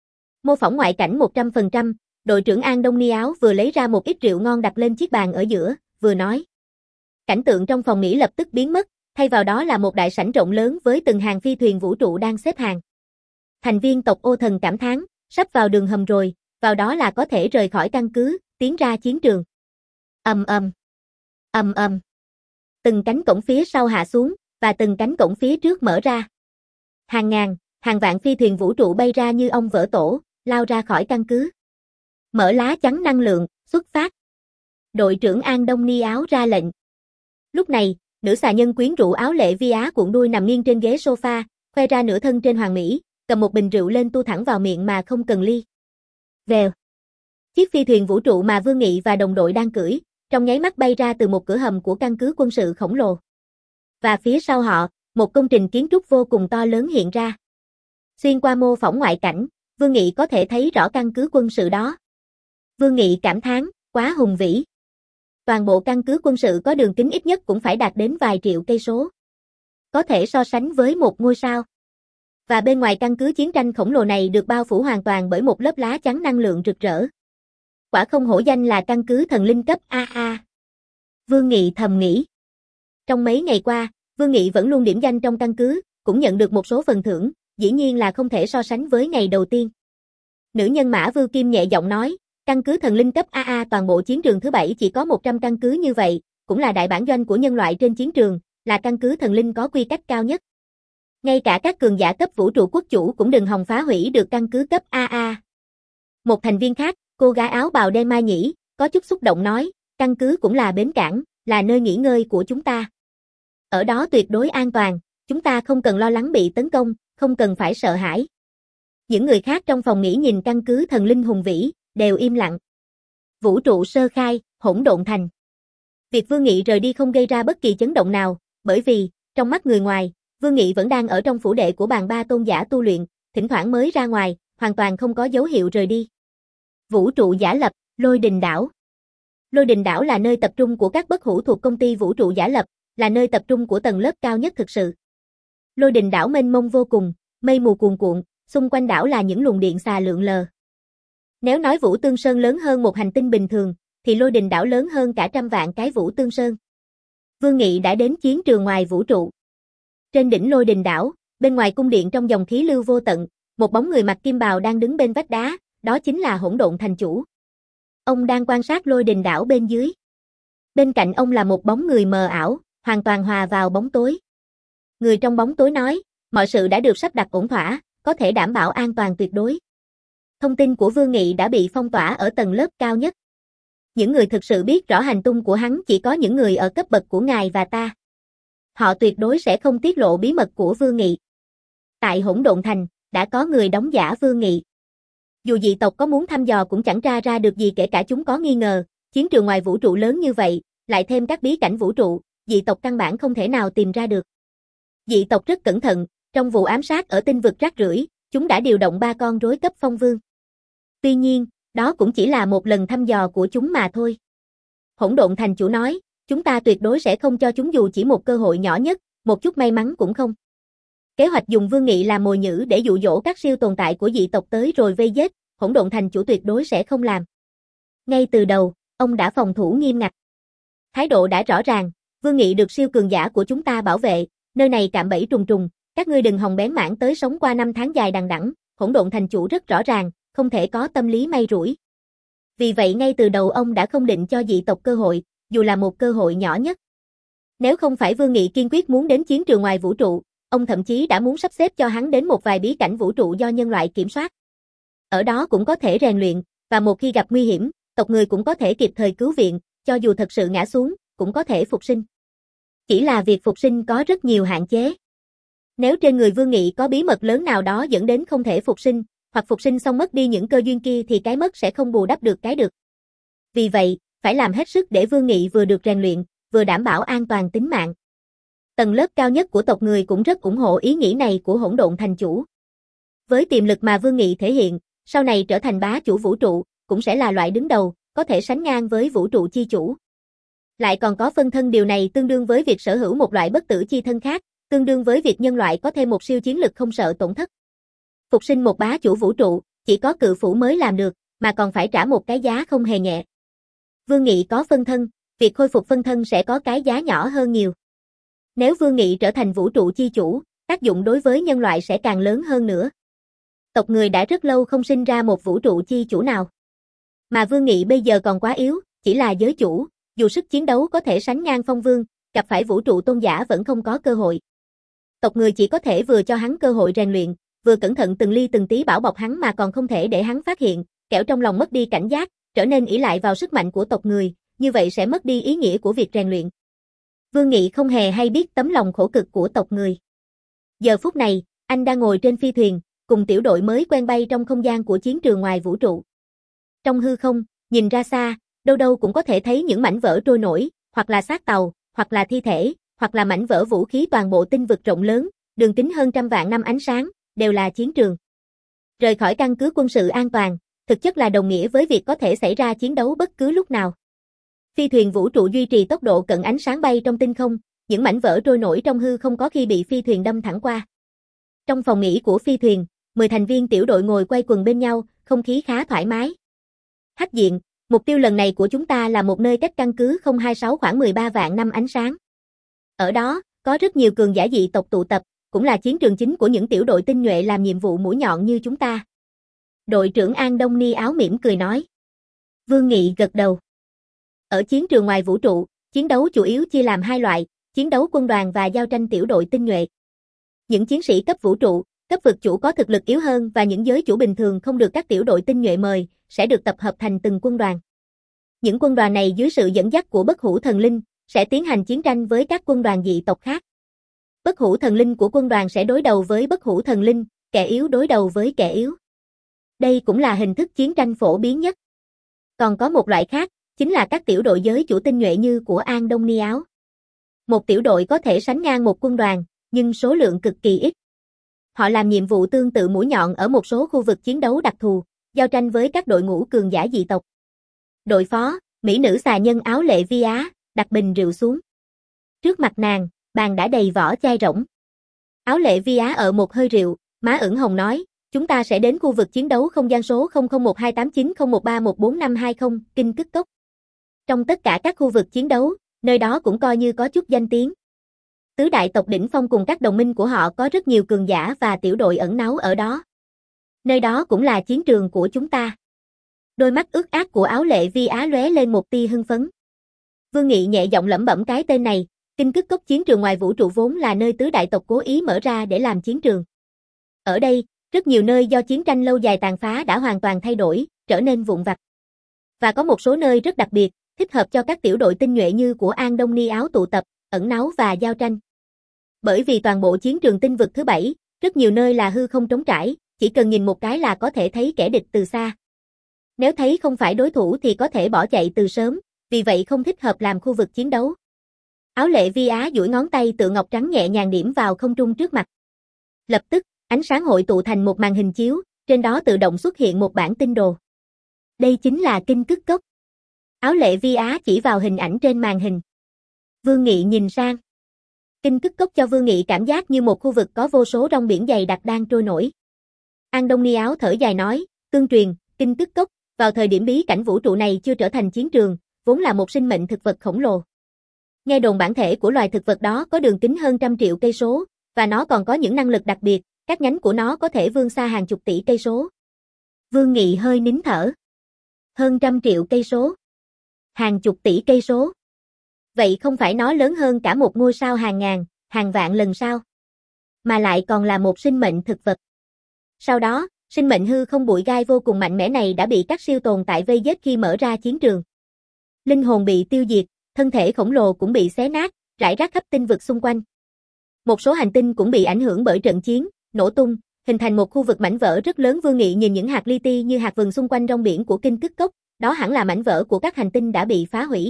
Mô phỏng ngoại cảnh một trăm phần trăm, đội trưởng An Đông Ni Áo vừa lấy ra một ít rượu ngon đặt lên chiếc bàn ở giữa, vừa nói. Cảnh tượng trong phòng nghỉ lập tức biến mất, thay vào đó là một đại sảnh rộng lớn với từng hàng phi thuyền vũ trụ đang xếp hàng. Thành viên tộc Ô Thần cảm thán, sắp vào đường hầm rồi, vào đó là có thể rời khỏi căn cứ, tiến ra chiến trường. Ầm ầm, ầm ầm. Từng cánh cổng phía sau hạ xuống, và từng cánh cổng phía trước mở ra. Hàng ngàn, hàng vạn phi thuyền vũ trụ bay ra như ong vỡ tổ, lao ra khỏi căn cứ. Mở lá chắn năng lượng, xuất phát. Đội trưởng An Đông Ni Áo ra lệnh. Lúc này, nữ xà nhân quyến rũ áo lệ Vi Á cuộn đuôi nằm nghiêng trên ghế sofa, khoe ra nửa thân trên hoàng mỹ, cầm một bình rượu lên tu thẳng vào miệng mà không cần ly. Vèo. Chiếc phi thuyền vũ trụ mà Vương Nghị và đồng đội đang cưỡi, trong nháy mắt bay ra từ một cửa hầm của căn cứ quân sự khổng lồ. Và phía sau họ, một công trình kiến trúc vô cùng to lớn hiện ra. Xuyên qua mô phỏng ngoại cảnh, Vương Nghị có thể thấy rõ căn cứ quân sự đó. Vương Nghị cảm thán, quá hùng vĩ. Toàn bộ căn cứ quân sự có đường kính ít nhất cũng phải đạt đến vài triệu cây số. Có thể so sánh với một ngôi sao. Và bên ngoài căn cứ chiến tranh khổng lồ này được bao phủ hoàn toàn bởi một lớp lá chắn năng lượng rực rỡ. Quả không hổ danh là căn cứ thần linh cấp a a. Vương Nghị thầm nghĩ. Trong mấy ngày qua, Vương Nghị vẫn luôn điểm danh trong căn cứ, cũng nhận được một số phần thưởng, dĩ nhiên là không thể so sánh với ngày đầu tiên. Nữ nhân mã Vưu Kim nhẹ giọng nói, căn cứ thần linh cấp a a toàn bộ chiến trường thứ bảy chỉ có một trăm căn cứ như vậy, cũng là đại bản doanh của nhân loại trên chiến trường, là căn cứ thần linh có quy cách cao nhất. Ngay cả các cường giả cấp vũ trụ quốc chủ cũng đừng hòng phá hủy được căn cứ cấp a a. Một thành viên khác, cô gái áo bào đen Mai Nhĩ, có chút xúc động nói, căn cứ cũng là bến cảng, là nơi nghỉ ngơi của chúng ta. Ở đó tuyệt đối an toàn, chúng ta không cần lo lắng bị tấn công, không cần phải sợ hãi. Những người khác trong phòng nghỉ nhìn căn cứ thần linh hùng vĩ, đều im lặng. Vũ trụ sơ khai, hỗn độn thành. Việc Vương Nghị rời đi không gây ra bất kỳ chấn động nào, bởi vì, trong mắt người ngoài, Vương Nghị vẫn đang ở trong phủ đệ của bàn ba tôn giả tu luyện, thỉnh thoảng mới ra ngoài, hoàn toàn không có dấu hiệu rời đi. Vũ trụ giả lập, Lôi Đình Đảo. Lôi Đình Đảo là nơi tập trung của các bất hủ thuộc công ty vũ trụ giả lập, là nơi tập trung của tầng lớp cao nhất thực sự. Lôi Đình Đảo mênh mông vô cùng, mây mù cuồn cuộn, xung quanh đảo là những luồng điện xà lượn lờ. Nếu nói Vũ Tương Sơn lớn hơn một hành tinh bình thường, thì Lôi Đình Đảo lớn hơn cả trăm vạn cái Vũ Tương Sơn. Vương Nghị đã đến chiến trường ngoài vũ trụ. Trên đỉnh Lôi Đình Đảo, bên ngoài cung điện trong dòng khí lưu vô tận, một bóng người mặc kim bào đang đứng bên vách đá, đó chính là Hỗn Độn Thành Chủ. Ông đang quan sát Lôi Đình Đảo bên dưới. Bên cạnh ông là một bóng người mờ ảo, hoàn toàn hòa vào bóng tối. Người trong bóng tối nói, mọi sự đã được sắp đặt ổn thỏa, có thể đảm bảo an toàn tuyệt đối. Thông tin của Vương Nghị đã bị phong tỏa ở tầng lớp cao nhất. Những người thực sự biết rõ hành tung của hắn chỉ có những người ở cấp bậc của ngài và ta. Họ tuyệt đối sẽ không tiết lộ bí mật của Vương Nghị. Tại Hỗn Độn Thành, đã có người đóng giả Vương Nghị. Dù dị tộc có muốn thăm dò cũng chẳng tra ra được gì, kể cả chúng có nghi ngờ, chiến trường ngoài vũ trụ lớn như vậy, lại thêm các bí cảnh vũ trụ, dị tộc căn bản không thể nào tìm ra được. Dị tộc rất cẩn thận, trong vụ ám sát ở tinh vực rác rưởi, chúng đã điều động ba con rối cấp phong vương. Tuy nhiên, đó cũng chỉ là một lần thăm dò của chúng mà thôi. Hỗn Độn Thành Chủ nói, chúng ta tuyệt đối sẽ không cho chúng dù chỉ một cơ hội nhỏ nhất, một chút may mắn cũng không. Kế hoạch dùng Vương Nghị làm mồi nhử để dụ dỗ các siêu tồn tại của dị tộc tới rồi vây giết, Hỗn Độn Thành Chủ tuyệt đối sẽ không làm. Ngay từ đầu, ông đã phòng thủ nghiêm ngặt. Thái độ đã rõ ràng, Vương Nghị được siêu cường giả của chúng ta bảo vệ, nơi này cạm bẫy trùng trùng, các ngươi đừng hòng bén mảng tới sống qua năm tháng dài đằng đẵng. Hỗn Độn Thành Chủ rất rõ ràng, không thể có tâm lý may rủi. Vì vậy ngay từ đầu ông đã không định cho dị tộc cơ hội, dù là một cơ hội nhỏ nhất. Nếu không phải Vương Nghị kiên quyết muốn đến chiến trường ngoài vũ trụ, ông thậm chí đã muốn sắp xếp cho hắn đến một vài bí cảnh vũ trụ do nhân loại kiểm soát. Ở đó cũng có thể rèn luyện, và một khi gặp nguy hiểm, tộc người cũng có thể kịp thời cứu viện, cho dù thật sự ngã xuống, cũng có thể phục sinh. Chỉ là việc phục sinh có rất nhiều hạn chế. Nếu trên người Vương Nghị có bí mật lớn nào đó dẫn đến không thể phục sinh, hoặc phục sinh xong mất đi những cơ duyên kia thì cái mất sẽ không bù đắp được cái được. Vì vậy, phải làm hết sức để Vương Nghị vừa được rèn luyện, vừa đảm bảo an toàn tính mạng. Tầng lớp cao nhất của tộc người cũng rất ủng hộ ý nghĩ này của Hỗn Độn Thành Chủ. Với tiềm lực mà Vương Nghị thể hiện, sau này trở thành bá chủ vũ trụ, cũng sẽ là loại đứng đầu, có thể sánh ngang với vũ trụ chi chủ. Lại còn có phân thân, điều này tương đương với việc sở hữu một loại bất tử chi thân khác, tương đương với việc nhân loại có thêm một siêu chiến lực không sợ tổn thất. Phục sinh một bá chủ vũ trụ, chỉ có cự phủ mới làm được, mà còn phải trả một cái giá không hề nhẹ. Vương Nghị có phân thân, việc khôi phục phân thân sẽ có cái giá nhỏ hơn nhiều. Nếu Vương Nghị trở thành vũ trụ chi chủ, tác dụng đối với nhân loại sẽ càng lớn hơn nữa. Tộc người đã rất lâu không sinh ra một vũ trụ chi chủ nào. Mà Vương Nghị bây giờ còn quá yếu, chỉ là giới chủ, dù sức chiến đấu có thể sánh ngang phong vương, gặp phải vũ trụ tôn giả vẫn không có cơ hội. Tộc người chỉ có thể vừa cho hắn cơ hội rèn luyện, vừa cẩn thận từng ly từng tí bảo bọc hắn, mà còn không thể để hắn phát hiện, kẻo trong lòng mất đi cảnh giác, trở nên ỷ lại vào sức mạnh của tộc người, như vậy sẽ mất đi ý nghĩa của việc rèn luyện. Vương Nghị không hề hay biết tấm lòng khổ cực của tộc người. Giờ phút này, anh đang ngồi trên phi thuyền, cùng tiểu đội mới quen bay trong không gian của chiến trường ngoài vũ trụ. Trong hư không, nhìn ra xa, đâu đâu cũng có thể thấy những mảnh vỡ trôi nổi, hoặc là xác tàu, hoặc là thi thể, hoặc là mảnh vỡ vũ khí, toàn bộ tinh vực rộng lớn, đường kính hơn trăm vạn năm ánh sáng, đều là chiến trường. Rời khỏi căn cứ quân sự an toàn, thực chất là đồng nghĩa với việc có thể xảy ra chiến đấu bất cứ lúc nào. Phi thuyền vũ trụ duy trì tốc độ cận ánh sáng bay trong tinh không, những mảnh vỡ trôi nổi trong hư không có khi bị phi thuyền đâm thẳng qua. Trong phòng nghỉ của phi thuyền, mười thành viên tiểu đội ngồi quay quần bên nhau, không khí khá thoải mái. Hách Diện, mục tiêu lần này của chúng ta là một nơi cách căn cứ không hai sáu khoảng mười ba vạn năm ánh sáng. Ở đó, có rất nhiều cường giả dị tộc tụ tập, cũng là chiến trường chính của những tiểu đội tinh nhuệ làm nhiệm vụ mũi nhọn như chúng ta. Đội trưởng An Đông Ni áo mỉm cười nói. Vương Nghị gật đầu. Ở chiến trường ngoài vũ trụ, chiến đấu chủ yếu chia làm hai loại, chiến đấu quân đoàn và giao tranh tiểu đội tinh nhuệ. Những chiến sĩ cấp vũ trụ, cấp vực chủ có thực lực yếu hơn và những giới chủ bình thường không được các tiểu đội tinh nhuệ mời, sẽ được tập hợp thành từng quân đoàn. Những quân đoàn này dưới sự dẫn dắt của bất hủ thần linh, sẽ tiến hành chiến tranh với các quân đoàn dị tộc khác. Bất hủ thần linh của quân đoàn sẽ đối đầu với bất hủ thần linh, kẻ yếu đối đầu với kẻ yếu. Đây cũng là hình thức chiến tranh phổ biến nhất. Còn có một loại khác, chính là các tiểu đội giới chủ tinh nhuệ như của An Đông Ni Áo. Một tiểu đội có thể sánh ngang một quân đoàn, nhưng số lượng cực kỳ ít. Họ làm nhiệm vụ tương tự mũi nhọn ở một số khu vực chiến đấu đặc thù, giao tranh với các đội ngũ cường giả dị tộc. Đội phó, mỹ nữ xà nhân áo lệ vi á, đặt bình rượu xuống. Trước mặt nàng, bàn đã đầy vỏ chai rỗng. Áo lệ vi á ở một hơi rượu, má ửng hồng nói, chúng ta sẽ đến khu vực chiến đấu không gian số không không một hai tám chín không một ba một bốn năm hai không, Kinh Cức Cốc. Trong tất cả các khu vực chiến đấu, nơi đó cũng coi như có chút danh tiếng. Tứ đại tộc đỉnh phong cùng các đồng minh của họ có rất nhiều cường giả và tiểu đội ẩn náu ở đó. Nơi đó cũng là chiến trường của chúng ta. Đôi mắt ướt át của áo lệ vi á lóe lên một tia hưng phấn. Vương Nghị nhẹ giọng lẩm bẩm cái tên này, Kinh Cức Cốc chiến trường ngoài vũ trụ vốn là nơi tứ đại tộc cố ý mở ra để làm chiến trường. Ở đây, rất nhiều nơi do chiến tranh lâu dài tàn phá đã hoàn toàn thay đổi, trở nên vụn vặt. Và có một số nơi rất đặc biệt, thích hợp cho các tiểu đội tinh nhuệ như của An Đông Ni Áo tụ tập, ẩn náu và giao tranh. Bởi vì toàn bộ chiến trường tinh vực thứ bảy, rất nhiều nơi là hư không trống trải, chỉ cần nhìn một cái là có thể thấy kẻ địch từ xa. Nếu thấy không phải đối thủ thì có thể bỏ chạy từ sớm, vì vậy không thích hợp làm khu vực chiến đấu. Áo lệ vi á duỗi ngón tay tựa ngọc trắng nhẹ nhàng điểm vào không trung trước mặt. Lập tức, ánh sáng hội tụ thành một màn hình chiếu, trên đó tự động xuất hiện một bản tinh đồ. Đây chính là Kinh Cức Cốc. Áo lệ vi á chỉ vào hình ảnh trên màn hình. Vương Nghị nhìn sang. Kinh Cức Cốc cho Vương Nghị cảm giác như một khu vực có vô số rong biển dày đặc đang trôi nổi. An Đông Ni Áo thở dài nói, tương truyền, Kinh Cức Cốc, vào thời điểm bí cảnh vũ trụ này chưa trở thành chiến trường, vốn là một sinh mệnh thực vật khổng lồ. Nghe đồn bản thể của loài thực vật đó có đường kính hơn trăm triệu cây số, và nó còn có những năng lực đặc biệt, các nhánh của nó có thể vươn xa hàng chục tỷ cây số. Vương Nghị hơi nín thở. Hơn trăm triệu cây số. Hàng chục tỷ cây số. Vậy không phải nó lớn hơn cả một ngôi sao hàng ngàn, hàng vạn lần sao? Mà lại còn là một sinh mệnh thực vật. Sau đó, sinh mệnh hư không bụi gai vô cùng mạnh mẽ này đã bị các siêu tồn tại vây giết khi mở ra chiến trường. Linh hồn bị tiêu diệt, thân thể khổng lồ cũng bị xé nát, rải rác khắp tinh vực xung quanh. Một số hành tinh cũng bị ảnh hưởng bởi trận chiến, nổ tung, hình thành một khu vực mảnh vỡ rất lớn. Vương Nghị nhìn những hạt li ti như hạt vừng xung quanh rong biển của Kinh Cức Cốc, đó hẳn là mảnh vỡ của các hành tinh đã bị phá hủy.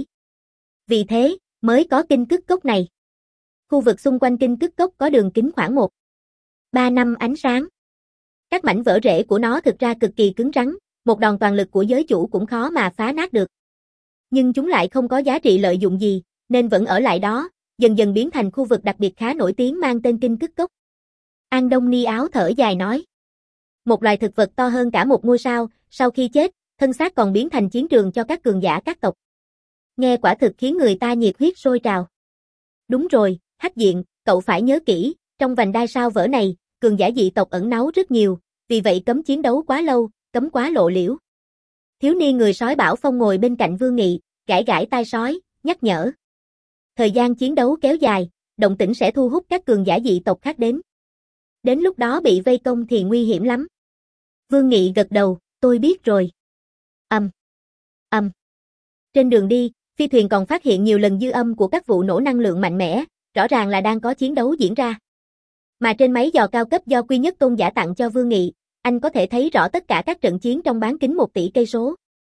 Vì thế, mới có Kinh Cức Cốc này. Khu vực xung quanh Kinh Cức Cốc có đường kính khoảng một phẩy ba năm ánh sáng. Các mảnh vỡ rễ của nó thực ra cực kỳ cứng rắn, một đòn toàn lực của giới chủ cũng khó mà phá nát được. Nhưng chúng lại không có giá trị lợi dụng gì, nên vẫn ở lại đó, dần dần biến thành khu vực đặc biệt khá nổi tiếng mang tên Kinh Cức Cốc. An Đông Ni Áo thở dài nói. Một loài thực vật to hơn cả một ngôi sao, sau khi chết, thân xác còn biến thành chiến trường cho các cường giả các tộc. Nghe quả thực khiến người ta nhiệt huyết sôi trào. Đúng rồi, Hắc Diện, cậu phải nhớ kỹ, trong vành đai sao vỡ này, cường giả dị tộc ẩn náu rất nhiều, vì vậy cấm chiến đấu quá lâu, cấm quá lộ liễu. Thiếu niên người sói Bảo Phong ngồi bên cạnh Vương Nghị, gãi gãi tai sói, nhắc nhở. Thời gian chiến đấu kéo dài, động tĩnh sẽ thu hút các cường giả dị tộc khác đến. Đến lúc đó bị vây công thì nguy hiểm lắm. Vương Nghị gật đầu, tôi biết rồi. Âm. Âm. Trên đường đi, phi thuyền còn phát hiện nhiều lần dư âm của các vụ nổ năng lượng mạnh mẽ, rõ ràng là đang có chiến đấu diễn ra. Mà trên máy dò cao cấp do Quy Nhất Tôn giả tặng cho Vương Nghị, anh có thể thấy rõ tất cả các trận chiến trong bán kính một tỷ cây số.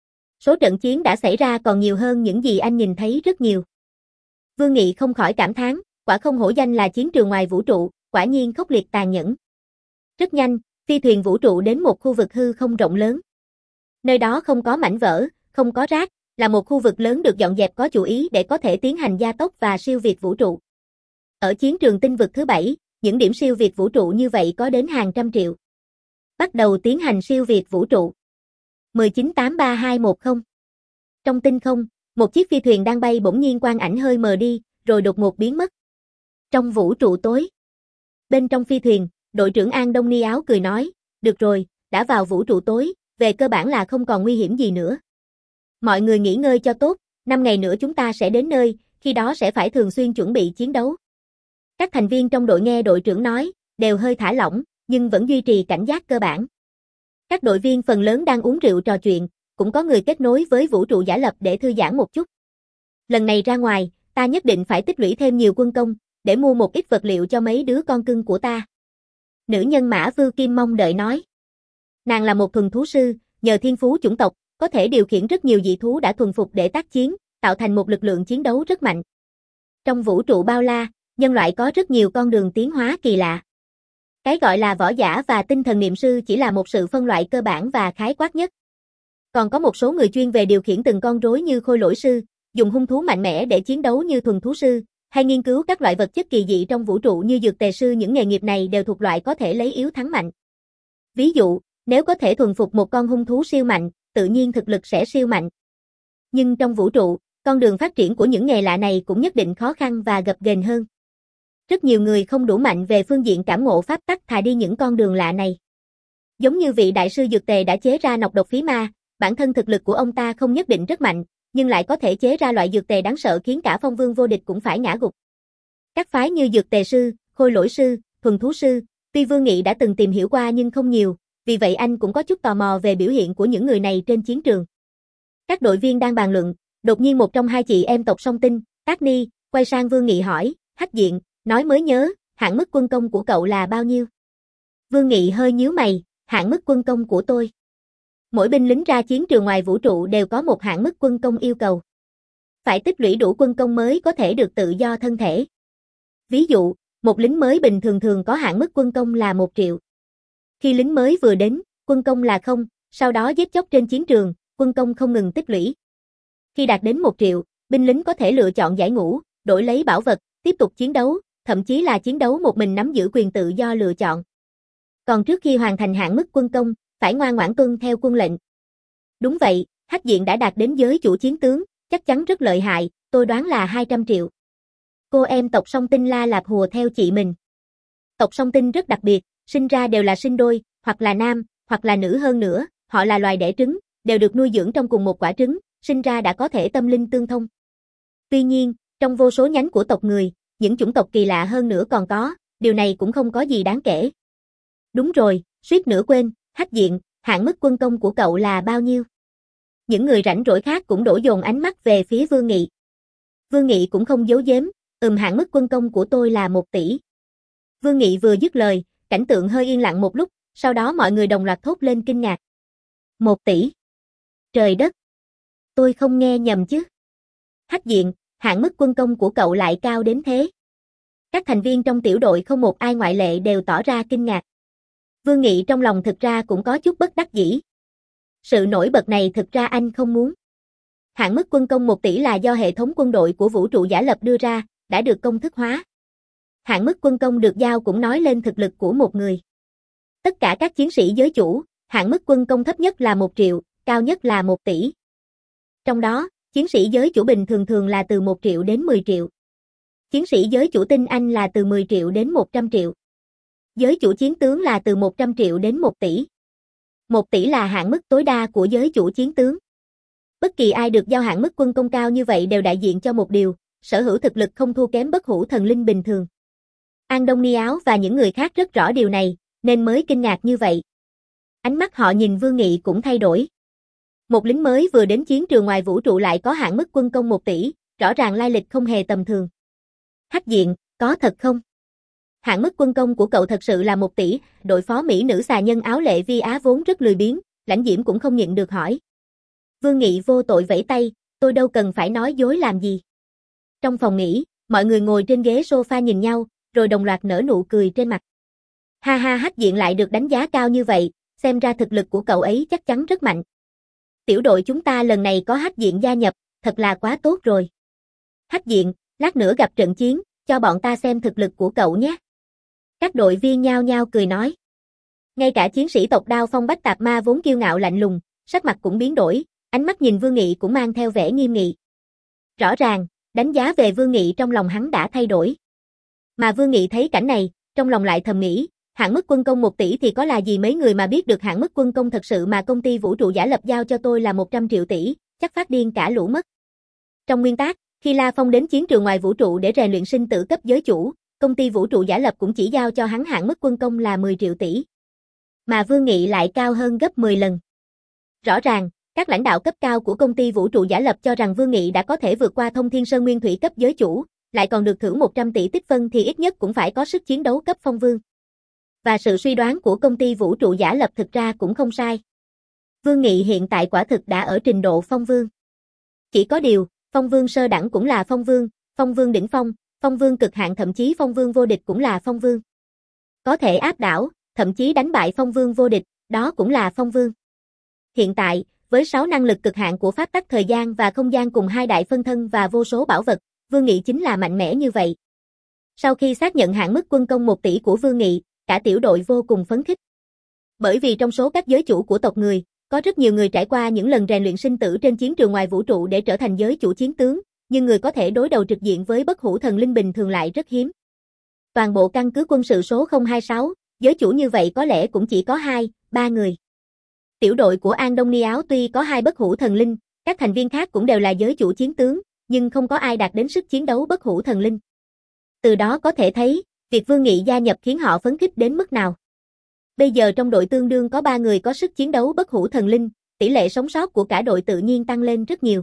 Số trận chiến đã xảy ra còn nhiều hơn những gì anh nhìn thấy rất nhiều. Vương Nghị không khỏi cảm thán, quả không hổ danh là chiến trường ngoài vũ trụ, quả nhiên khốc liệt tàn nhẫn. Rất nhanh, phi thuyền vũ trụ đến một khu vực hư không rộng lớn. Nơi đó không có mảnh vỡ, không có rác, là một khu vực lớn được dọn dẹp có chủ ý để có thể tiến hành gia tốc và siêu việt vũ trụ. Ở chiến trường tinh vực thứ bảy, những điểm siêu việt vũ trụ như vậy có đến hàng trăm triệu. Bắt đầu tiến hành siêu việt vũ trụ. một chín tám ba hai một không. Trong tinh không, một chiếc phi thuyền đang bay bỗng nhiên quang ảnh hơi mờ đi, rồi đột ngột biến mất. Trong vũ trụ tối. Bên trong phi thuyền, đội trưởng An Đông Ni Áo cười nói, được rồi, đã vào vũ trụ tối, về cơ bản là không còn nguy hiểm gì nữa. Mọi người nghỉ ngơi cho tốt, năm ngày nữa chúng ta sẽ đến nơi, khi đó sẽ phải thường xuyên chuẩn bị chiến đấu. Các thành viên trong đội nghe đội trưởng nói, đều hơi thả lỏng, nhưng vẫn duy trì cảnh giác cơ bản. Các đội viên phần lớn đang uống rượu trò chuyện, cũng có người kết nối với vũ trụ giả lập để thư giãn một chút. Lần này ra ngoài, ta nhất định phải tích lũy thêm nhiều quân công, để mua một ít vật liệu cho mấy đứa con cưng của ta. Nữ nhân Mã Vư Kim mong đợi nói. Nàng là một thuần thú sư, nhờ thiên phú chủng tộc, có thể điều khiển rất nhiều dị thú đã thuần phục để tác chiến, tạo thành một lực lượng chiến đấu rất mạnh. Trong vũ trụ bao la, nhân loại có rất nhiều con đường tiến hóa kỳ lạ. Cái gọi là võ giả và tinh thần niệm sư chỉ là một sự phân loại cơ bản và khái quát nhất. Còn có một số người chuyên về điều khiển từng con rối như khôi lỗi sư, dùng hung thú mạnh mẽ để chiến đấu như thuần thú sư, hay nghiên cứu các loại vật chất kỳ dị trong vũ trụ như dược tề sư. Những nghề nghiệp này đều thuộc loại có thể lấy yếu thắng mạnh. Ví dụ, nếu có thể thuần phục một con hung thú siêu mạnh, tự nhiên thực lực sẽ siêu mạnh. Nhưng trong vũ trụ, con đường phát triển của những nghề lạ này cũng nhất định khó khăn và gập ghềnh hơn. Rất nhiều người không đủ mạnh về phương diện cảm ngộ pháp tắc thà đi những con đường lạ này. Giống như vị đại sư dược tề đã chế ra nọc độc phí ma, bản thân thực lực của ông ta không nhất định rất mạnh, nhưng lại có thể chế ra loại dược tề đáng sợ khiến cả phong vương vô địch cũng phải ngã gục. Các phái như dược tề sư, khôi lỗi sư, thuần thú sư, tuy Vương Nghị đã từng tìm hiểu qua nhưng không nhiều, vì vậy anh cũng có chút tò mò về biểu hiện của những người này trên chiến trường. Các đội viên đang bàn luận, đột nhiên một trong hai chị em tộc Song Tinh, Tác Ni, quay sang Vương Nghị hỏi, Hách Diện, nói mới nhớ, hạn mức quân công của cậu là bao nhiêu? Vương Nghị hơi nhíu mày, hạn mức quân công của tôi. Mỗi binh lính ra chiến trường ngoài vũ trụ đều có một hạn mức quân công yêu cầu. Phải tích lũy đủ quân công mới có thể được tự do thân thể. Ví dụ, một lính mới bình thường thường có hạn mức quân công là một triệu. Khi lính mới vừa đến, quân công là không, sau đó giết chóc trên chiến trường, quân công không ngừng tích lũy. Khi đạt đến một triệu, binh lính có thể lựa chọn giải ngũ, đổi lấy bảo vật, tiếp tục chiến đấu, thậm chí là chiến đấu một mình nắm giữ quyền tự do lựa chọn. Còn trước khi hoàn thành hạn mức quân công, phải ngoan ngoãn tuân theo quân lệnh. Đúng vậy, Hách Diện đã đạt đến giới chủ chiến tướng, chắc chắn rất lợi hại, tôi đoán là hai trăm triệu. Cô em tộc Song Tinh la lạp hùa theo chị mình. Tộc Song Tinh rất đặc biệt, sinh ra đều là sinh đôi, hoặc là nam, hoặc là nữ hơn nữa, họ là loài đẻ trứng, đều được nuôi dưỡng trong cùng một quả trứng, sinh ra đã có thể tâm linh tương thông. Tuy nhiên, trong vô số nhánh của tộc người, những chủng tộc kỳ lạ hơn nữa còn có, điều này cũng không có gì đáng kể. Đúng rồi, suýt nữa quên, Hách Diện, hạn mức quân công của cậu là bao nhiêu? Những người rảnh rỗi khác cũng đổ dồn ánh mắt về phía Vương Nghị. Vương Nghị cũng không giấu giếm, ừm hạn mức quân công của tôi là một tỷ. Vương Nghị vừa dứt lời, cảnh tượng hơi yên lặng một lúc, sau đó mọi người đồng loạt thốt lên kinh ngạc. Một tỷ. Trời đất. Tôi không nghe nhầm chứ. Hách Diện, hạn mức quân công của cậu lại cao đến thế. Các thành viên trong tiểu đội không một ai ngoại lệ đều tỏ ra kinh ngạc. Vương Nghị trong lòng thực ra cũng có chút bất đắc dĩ. Sự nổi bật này thực ra anh không muốn. Hạn mức quân công một tỷ là do hệ thống quân đội của vũ trụ giả lập đưa ra, đã được công thức hóa. Hạn mức quân công được giao cũng nói lên thực lực của một người. Tất cả các chiến sĩ giới chủ, hạn mức quân công thấp nhất là một triệu, cao nhất là một tỷ. Trong đó, chiến sĩ giới chủ bình thường thường là từ một triệu đến mười triệu. Chiến sĩ giới chủ tinh anh là từ mười triệu đến một trăm triệu. Giới chủ chiến tướng là từ một trăm triệu đến một tỷ. một tỷ là hạn mức tối đa của giới chủ chiến tướng. Bất kỳ ai được giao hạn mức quân công cao như vậy đều đại diện cho một điều, sở hữu thực lực không thua kém bất hủ thần linh bình thường. An Đông Ni Áo và những người khác rất rõ điều này, nên mới kinh ngạc như vậy. Ánh mắt họ nhìn Vương Nghị cũng thay đổi. Một lính mới vừa đến chiến trường ngoài vũ trụ lại có hạn mức quân công một tỷ, rõ ràng lai lịch không hề tầm thường. Hách Diện, có thật không? Hạn mức quân công của cậu thật sự là một tỷ, đội phó mỹ nữ xà nhân áo lệ Vi Á vốn rất lười biếng, Lãnh Diễm cũng không nhịn được hỏi. Vương Nghị vô tội vẫy tay, tôi đâu cần phải nói dối làm gì. Trong phòng nghỉ, mọi người ngồi trên ghế sofa nhìn nhau, rồi đồng loạt nở nụ cười trên mặt. Ha ha, Hách Diện lại được đánh giá cao như vậy, xem ra thực lực của cậu ấy chắc chắn rất mạnh. Tiểu đội chúng ta lần này có Hách Diện gia nhập, thật là quá tốt rồi. Hách Diện, lát nữa gặp trận chiến, cho bọn ta xem thực lực của cậu nhé. Các đội viên nhao nhao cười nói. Ngay cả chiến sĩ tộc Đao Phong Bách Tạp Ma vốn kiêu ngạo lạnh lùng, sắc mặt cũng biến đổi, ánh mắt nhìn Vương Nghị cũng mang theo vẻ nghiêm nghị. Rõ ràng, đánh giá về Vương Nghị trong lòng hắn đã thay đổi. Mà Vương Nghị thấy cảnh này, trong lòng lại thầm nghĩ, hạn mức quân công một tỷ thì có là gì, mấy người mà biết được hạn mức quân công thật sự mà công ty vũ trụ giả lập giao cho tôi là một trăm triệu tỷ, chắc phát điên cả lũ mất. Trong nguyên tắc, Khi La Phong đến chiến trường ngoài vũ trụ để rèn luyện sinh tử cấp giới chủ, công ty vũ trụ giả lập cũng chỉ giao cho hắn hạn mức quân công là mười triệu tỷ. Mà Vương Nghị lại cao hơn gấp mười lần. Rõ ràng, các lãnh đạo cấp cao của công ty vũ trụ giả lập cho rằng Vương Nghị đã có thể vượt qua Thông Thiên Sơn Nguyên Thủy cấp giới chủ, lại còn được thưởng một trăm tỷ tích phân thì ít nhất cũng phải có sức chiến đấu cấp phong vương. Và sự suy đoán của công ty vũ trụ giả lập thực ra cũng không sai. Vương Nghị hiện tại quả thực đã ở trình độ phong vương. Chỉ có điều, phong vương sơ đẳng cũng là phong vương, phong vương đỉnh phong, phong vương cực hạn thậm chí phong vương vô địch cũng là phong vương. Có thể áp đảo, thậm chí đánh bại phong vương vô địch, đó cũng là phong vương. Hiện tại, với sáu năng lực cực hạn của pháp tắc thời gian và không gian cùng hai đại phân thân và vô số bảo vật, Vương Nghị chính là mạnh mẽ như vậy. Sau khi xác nhận hạn mức quân công một tỷ của Vương Nghị, cả tiểu đội vô cùng phấn khích. Bởi vì trong số các giới chủ của tộc người, có rất nhiều người trải qua những lần rèn luyện sinh tử trên chiến trường ngoài vũ trụ để trở thành giới chủ chiến tướng, nhưng người có thể đối đầu trực diện với bất hủ thần linh bình thường lại rất hiếm. Toàn bộ căn cứ quân sự số không hai sáu, giới chủ như vậy có lẽ cũng chỉ có hai, ba người. Tiểu đội của An Đông Ni Áo tuy có hai bất hủ thần linh, các thành viên khác cũng đều là giới chủ chiến tướng, nhưng không có ai đạt đến sức chiến đấu bất hủ thần linh. Từ đó có thể thấy, việc Vương Nghị gia nhập khiến họ phấn khích đến mức nào. Bây giờ trong đội tương đương có ba người có sức chiến đấu bất hủ thần linh, tỷ lệ sống sót của cả đội tự nhiên tăng lên rất nhiều.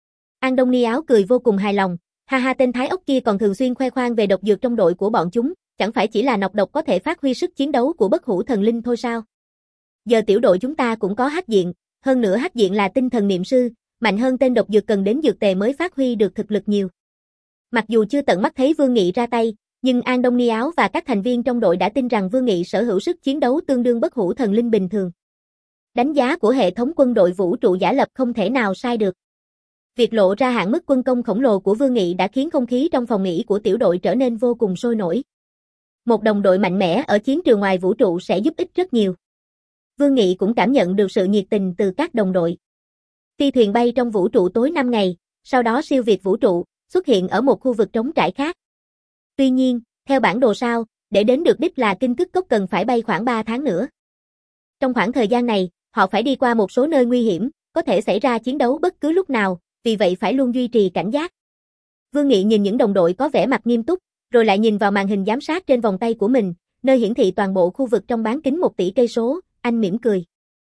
An Đông Ni Áo cười vô cùng hài lòng, ha ha, tên Thái ốc kia còn thường xuyên khoe khoang về độc dược trong đội của bọn chúng, chẳng phải chỉ là nọc độc có thể phát huy sức chiến đấu của bất hủ thần linh thôi sao? Giờ tiểu đội chúng ta cũng có hắc diện, hơn nữa hắc diện là tinh thần niệm sư, mạnh hơn tên độc dược cần đến dược tề mới phát huy được thực lực nhiều. Mặc dù chưa tận mắt thấy Vương Nghị ra tay, nhưng An Đông Ni Áo và các thành viên trong đội đã tin rằng Vương Nghị sở hữu sức chiến đấu tương đương bất hủ thần linh bình thường. Đánh giá của hệ thống quân đội vũ trụ giả lập không thể nào sai được. Việc lộ ra hạn mức quân công khổng lồ của Vương Nghị đã khiến không khí trong phòng nghỉ của tiểu đội trở nên vô cùng sôi nổi. Một đồng đội mạnh mẽ ở chiến trường ngoài vũ trụ sẽ giúp ích rất nhiều. Vương Nghị cũng cảm nhận được sự nhiệt tình từ các đồng đội. Phi thuyền bay trong vũ trụ tối năm ngày, sau đó siêu việt vũ trụ, xuất hiện ở một khu vực trống trải khác. Tuy nhiên, theo bản đồ sao, để đến được đích là Kinh Cức Cốc cần phải bay khoảng ba tháng nữa. Trong khoảng thời gian này, họ phải đi qua một số nơi nguy hiểm, có thể xảy ra chiến đấu bất cứ lúc nào, vì vậy phải luôn duy trì cảnh giác. Vương Nghị nhìn những đồng đội có vẻ mặt nghiêm túc, rồi lại nhìn vào màn hình giám sát trên vòng tay của mình, nơi hiển thị toàn bộ khu vực trong bán kính một tỷ cây số, anh mỉm cười.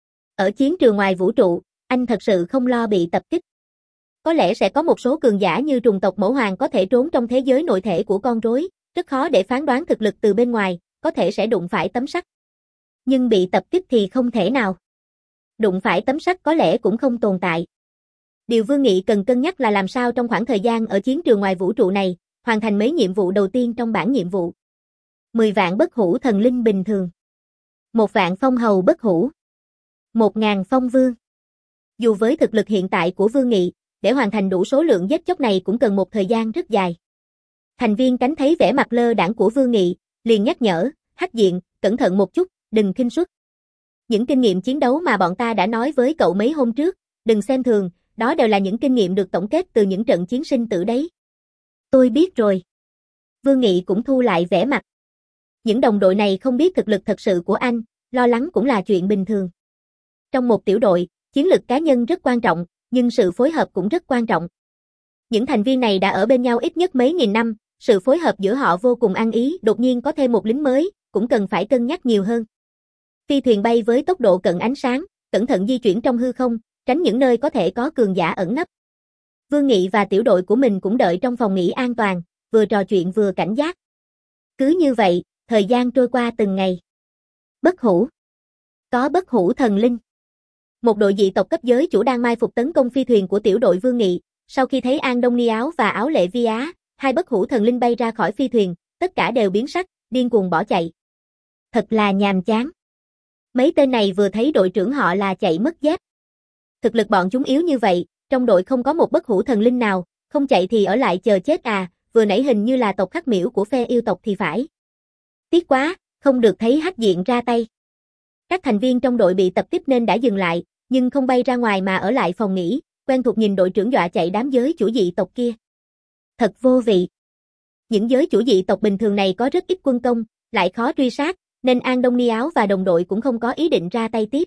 Ở chiến trường ngoài vũ trụ, anh thật sự không lo bị tập kích. Có lẽ sẽ có một số cường giả như trùng tộc Mẫu Hoàng có thể trốn trong thế giới nội thể của con rối, rất khó để phán đoán thực lực từ bên ngoài, có thể sẽ đụng phải tấm sắt. Nhưng bị tập kích thì không thể nào. Đụng phải tấm sắt có lẽ cũng không tồn tại. Điều Vương Nghị cần cân nhắc là làm sao trong khoảng thời gian ở chiến trường ngoài vũ trụ này, hoàn thành mấy nhiệm vụ đầu tiên trong bảng nhiệm vụ. mười vạn bất hủ thần linh bình thường. một vạn phong hầu bất hủ. một ngàn phong vương. Dù với thực lực hiện tại của Vương Nghị, để hoàn thành đủ số lượng giết chóc này cũng cần một thời gian rất dài. Thành viên cánh thấy vẻ mặt lơ đãng của Vương Nghị, liền nhắc nhở, hắc diện, cẩn thận một chút, đừng khinh suất. Những kinh nghiệm chiến đấu mà bọn ta đã nói với cậu mấy hôm trước, đừng xem thường, đó đều là những kinh nghiệm được tổng kết từ những trận chiến sinh tử đấy. Tôi biết rồi. Vương Nghị cũng thu lại vẻ mặt. Những đồng đội này không biết thực lực thật sự của anh, lo lắng cũng là chuyện bình thường. Trong một tiểu đội, chiến lực cá nhân rất quan trọng, nhưng sự phối hợp cũng rất quan trọng. Những thành viên này đã ở bên nhau ít nhất mấy nghìn năm, sự phối hợp giữa họ vô cùng ăn ý, đột nhiên có thêm một lính mới, cũng cần phải cân nhắc nhiều hơn. Phi thuyền bay với tốc độ cận ánh sáng, cẩn thận di chuyển trong hư không, tránh những nơi có thể có cường giả ẩn nấp. Vương Nghị và tiểu đội của mình cũng đợi trong phòng nghỉ an toàn, vừa trò chuyện vừa cảnh giác. Cứ như vậy, thời gian trôi qua từng ngày. Bất hủ. Có bất hủ thần linh. Một đội dị tộc cấp giới chủ đang mai phục tấn công phi thuyền của tiểu đội Vương Nghị, sau khi thấy An Đông Ni Áo và Áo Lệ Vi Á, hai bất hủ thần linh bay ra khỏi phi thuyền, tất cả đều biến sắc, điên cuồng bỏ chạy. Thật là nhàm chán. Mấy tên này vừa thấy đội trưởng họ là chạy mất dép. Thực lực bọn chúng yếu như vậy, trong đội không có một bất hủ thần linh nào, không chạy thì ở lại chờ chết à, vừa nãy hình như là tộc Khắc Miễu của phe yêu tộc thì phải. Tiếc quá, không được thấy hắc diện ra tay. Các thành viên trong đội bị tập kích nên đã dừng lại, nhưng không bay ra ngoài mà ở lại phòng nghỉ, quen thuộc nhìn đội trưởng dọa chạy đám giới chủ dị tộc kia. Thật vô vị. Những giới chủ dị tộc bình thường này có rất ít quân công, lại khó truy sát, nên An Đông Ni Áo và đồng đội cũng không có ý định ra tay tiếp.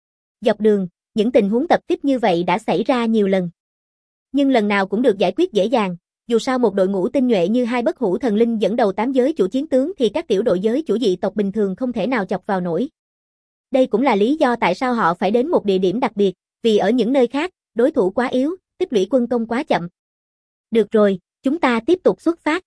Dọc đường, những tình huống tập kích như vậy đã xảy ra nhiều lần. Nhưng lần nào cũng được giải quyết dễ dàng, Dù sao một đội ngũ tinh nhuệ như hai bất hủ thần linh dẫn đầu tám giới chủ chiến tướng thì các tiểu đội giới chủ dị tộc bình thường không thể nào chọc vào nổi. Đây cũng là lý do tại sao họ phải đến một địa điểm đặc biệt, vì ở những nơi khác, đối thủ quá yếu, tích lũy quân công quá chậm. Được rồi, chúng ta tiếp tục xuất phát.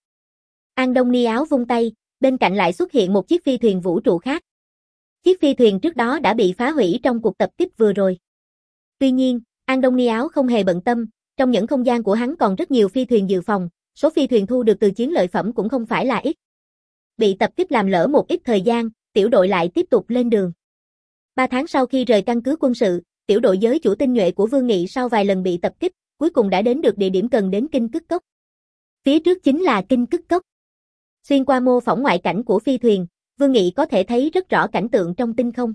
An Đông Ni áo vung tay, bên cạnh lại xuất hiện một chiếc phi thuyền vũ trụ khác. Chiếc phi thuyền trước đó đã bị phá hủy trong cuộc tập kích vừa rồi. Tuy nhiên, An Đông Ni áo không hề bận tâm, trong những không gian của hắn còn rất nhiều phi thuyền dự phòng, số phi thuyền thu được từ chiến lợi phẩm cũng không phải là ít. Bị tập kích làm lỡ một ít thời gian, tiểu đội lại tiếp tục lên đường. Ba tháng sau khi rời căn cứ quân sự, tiểu đội giới chủ tinh nhuệ của Vương Nghị sau vài lần bị tập kích, cuối cùng đã đến được địa điểm cần đến Kinh Cức Cốc. Phía trước chính là Kinh Cức Cốc. Xuyên qua mô phỏng ngoại cảnh của phi thuyền, Vương Nghị có thể thấy rất rõ cảnh tượng trong tinh không.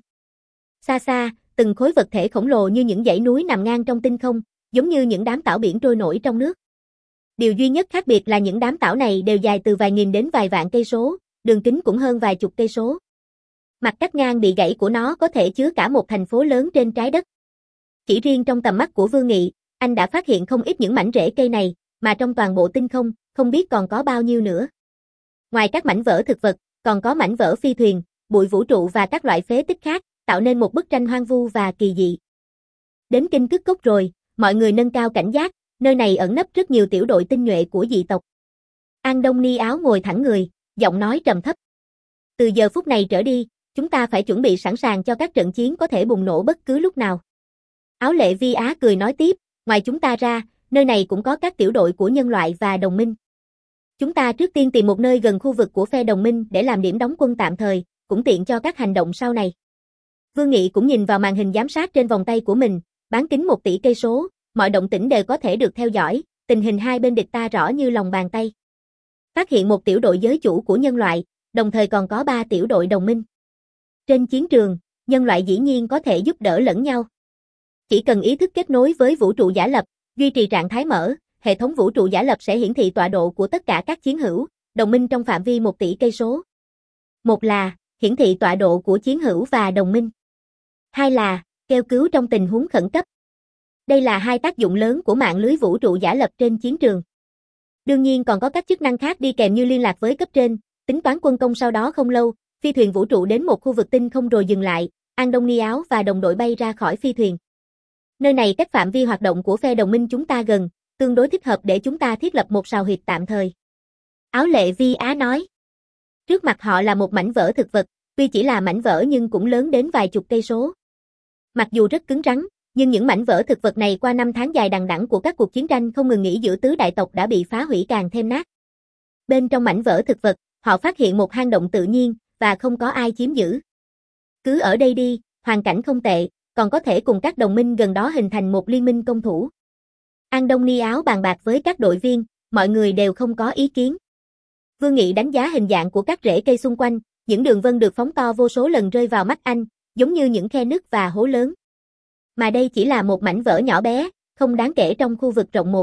Xa xa, từng khối vật thể khổng lồ như những dãy núi nằm ngang trong tinh không, giống như những đám tảo biển trôi nổi trong nước. Điều duy nhất khác biệt là những đám tảo này đều dài từ vài nghìn đến vài vạn cây số, đường kính cũng hơn vài chục cây số. Mặt cắt ngang bị gãy của nó có thể chứa cả một thành phố lớn trên trái đất. Chỉ riêng trong tầm mắt của Vương Nghị, anh đã phát hiện không ít những mảnh rễ cây này, mà trong toàn bộ tinh không, không biết còn có bao nhiêu nữa. Ngoài các mảnh vỡ thực vật, còn có mảnh vỡ phi thuyền, bụi vũ trụ và các loại phế tích khác, tạo nên một bức tranh hoang vu và kỳ dị. Đến Kinh Cức Cốc rồi, mọi người nâng cao cảnh giác, nơi này ẩn nấp rất nhiều tiểu đội tinh nhuệ của dị tộc. An Đông Ni áo ngồi thẳng người, giọng nói trầm thấp. Từ giờ phút này trở đi, chúng ta phải chuẩn bị sẵn sàng cho các trận chiến có thể bùng nổ bất cứ lúc nào. Áo Lệ Vi Á cười nói tiếp, ngoài chúng ta ra, nơi này cũng có các tiểu đội của nhân loại và đồng minh. Chúng ta trước tiên tìm một nơi gần khu vực của phe đồng minh để làm điểm đóng quân tạm thời, cũng tiện cho các hành động sau này. Vương Nghị cũng nhìn vào màn hình giám sát trên vòng tay của mình, bán kính một tỷ cây số, mọi động tĩnh đều có thể được theo dõi, tình hình hai bên địch ta rõ như lòng bàn tay. Phát hiện một tiểu đội giới chủ của nhân loại, đồng thời còn có ba tiểu đội đồng minh. Trên chiến trường, nhân loại dĩ nhiên có thể giúp đỡ lẫn nhau. Chỉ cần ý thức kết nối với vũ trụ giả lập, duy trì trạng thái mở, hệ thống vũ trụ giả lập sẽ hiển thị tọa độ của tất cả các chiến hữu, đồng minh trong phạm vi một tỷ cây số. Một là hiển thị tọa độ của chiến hữu và đồng minh. Hai là kêu cứu trong tình huống khẩn cấp. Đây là hai tác dụng lớn của mạng lưới vũ trụ giả lập trên chiến trường. Đương nhiên còn có các chức năng khác đi kèm như liên lạc với cấp trên, tính toán quân công. Sau đó không lâu, phi thuyền vũ trụ đến một khu vực tinh không rồi dừng lại, An Đông Ni áo và đồng đội bay ra khỏi phi thuyền. Nơi này cách phạm vi hoạt động của phe đồng minh chúng ta gần, tương đối thích hợp để chúng ta thiết lập một sào huyệt tạm thời. Áo Lệ Vi Á nói. Trước mặt họ là một mảnh vỡ thực vật, tuy chỉ là mảnh vỡ nhưng cũng lớn đến vài chục cây số. Mặc dù rất cứng rắn, nhưng những mảnh vỡ thực vật này qua năm tháng dài đằng đẵng của các cuộc chiến tranh không ngừng nghỉ giữa tứ đại tộc đã bị phá hủy càng thêm nát. Bên trong mảnh vỡ thực vật, họ phát hiện một hang động tự nhiên, và không có ai chiếm giữ. Cứ ở đây đi, hoàn cảnh không tệ, còn có thể cùng các đồng minh gần đó hình thành một liên minh công thủ. An Đông Ni áo bàn bạc với các đội viên, mọi người đều không có ý kiến. Vương Nghị đánh giá hình dạng của các rễ cây xung quanh, những đường vân được phóng to vô số lần rơi vào mắt anh, giống như những khe nứt và hố lớn. Mà đây chỉ là một mảnh vỡ nhỏ bé, không đáng kể trong khu vực rộng một.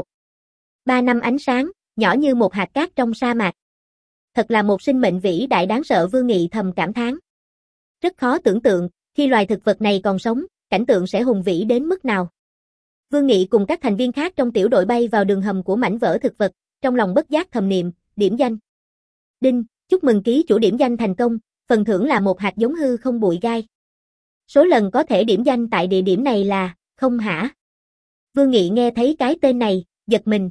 Ba năm ánh sáng, nhỏ như một hạt cát trong sa mạc. Thật là một sinh mệnh vĩ đại đáng sợ, Vương Nghị thầm cảm thán. Rất khó tưởng tượng, khi loài thực vật này còn sống, cảnh tượng sẽ hùng vĩ đến mức nào. Vương Nghị cùng các thành viên khác trong tiểu đội bay vào đường hầm của mảnh vỡ thực vật, trong lòng bất giác thầm niệm, điểm danh. Đinh, chúc mừng ký chủ điểm danh thành công, phần thưởng là một hạt giống hư không bụi gai. Số lần có thể điểm danh tại địa điểm này là, không hả? Vương Nghị nghe thấy cái tên này, giật mình.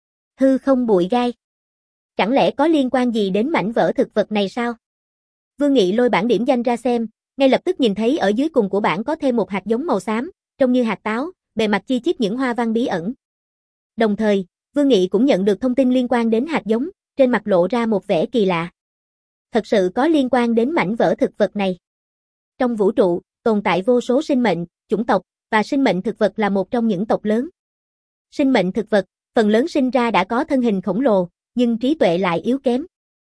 Hư không bụi gai. Chẳng lẽ có liên quan gì đến mảnh vỡ thực vật này sao? Vương Nghị lôi bảng điểm danh ra xem, ngay lập tức nhìn thấy ở dưới cùng của bảng có thêm một hạt giống màu xám, trông như hạt táo, bề mặt chi chít những hoa văn bí ẩn. Đồng thời, Vương Nghị cũng nhận được thông tin liên quan đến hạt giống, trên mặt lộ ra một vẻ kỳ lạ. Thật sự có liên quan đến mảnh vỡ thực vật này. Trong vũ trụ, tồn tại vô số sinh mệnh, chủng tộc, và sinh mệnh thực vật là một trong những tộc lớn. Sinh mệnh thực vật, phần lớn sinh ra đã có thân hình khổng lồ, nhưng trí tuệ lại yếu kém.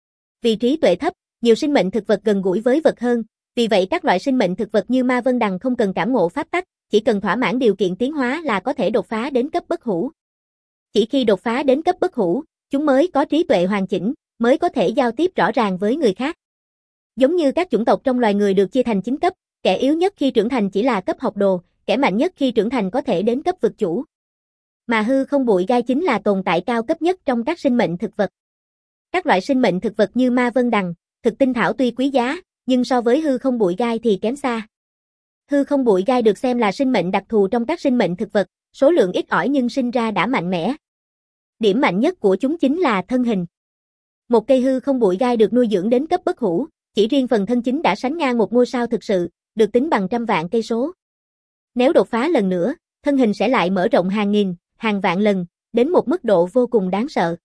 Vì trí tuệ thấp, nhiều sinh mệnh thực vật gần gũi với vật hơn, vì vậy các loại sinh mệnh thực vật như ma vân đằng không cần cảm ngộ pháp tắc, chỉ cần thỏa mãn điều kiện tiến hóa là có thể đột phá đến cấp bất hủ. Chỉ khi đột phá đến cấp bất hủ, chúng mới có trí tuệ hoàn chỉnh, mới có thể giao tiếp rõ ràng với người khác. Giống như các chủng tộc trong loài người được chia thành chín cấp, kẻ yếu nhất khi trưởng thành chỉ là cấp học đồ, kẻ mạnh nhất khi trưởng thành có thể đến cấp vực chủ. Mà hư không bụi gai chính là tồn tại cao cấp nhất trong các sinh mệnh thực vật. Các loại sinh mệnh thực vật như ma vân đằng, thực tinh thảo tuy quý giá, nhưng so với hư không bụi gai thì kém xa. Hư không bụi gai được xem là sinh mệnh đặc thù trong các sinh mệnh thực vật, số lượng ít ỏi nhưng sinh ra đã mạnh mẽ. Điểm mạnh nhất của chúng chính là thân hình. Một cây hư không bụi gai được nuôi dưỡng đến cấp bất hủ, chỉ riêng phần thân chính đã sánh ngang một ngôi sao thực sự, được tính bằng trăm vạn cây số. Nếu đột phá lần nữa, thân hình sẽ lại mở rộng hàng nghìn, hàng vạn lần, đến một mức độ vô cùng đáng sợ.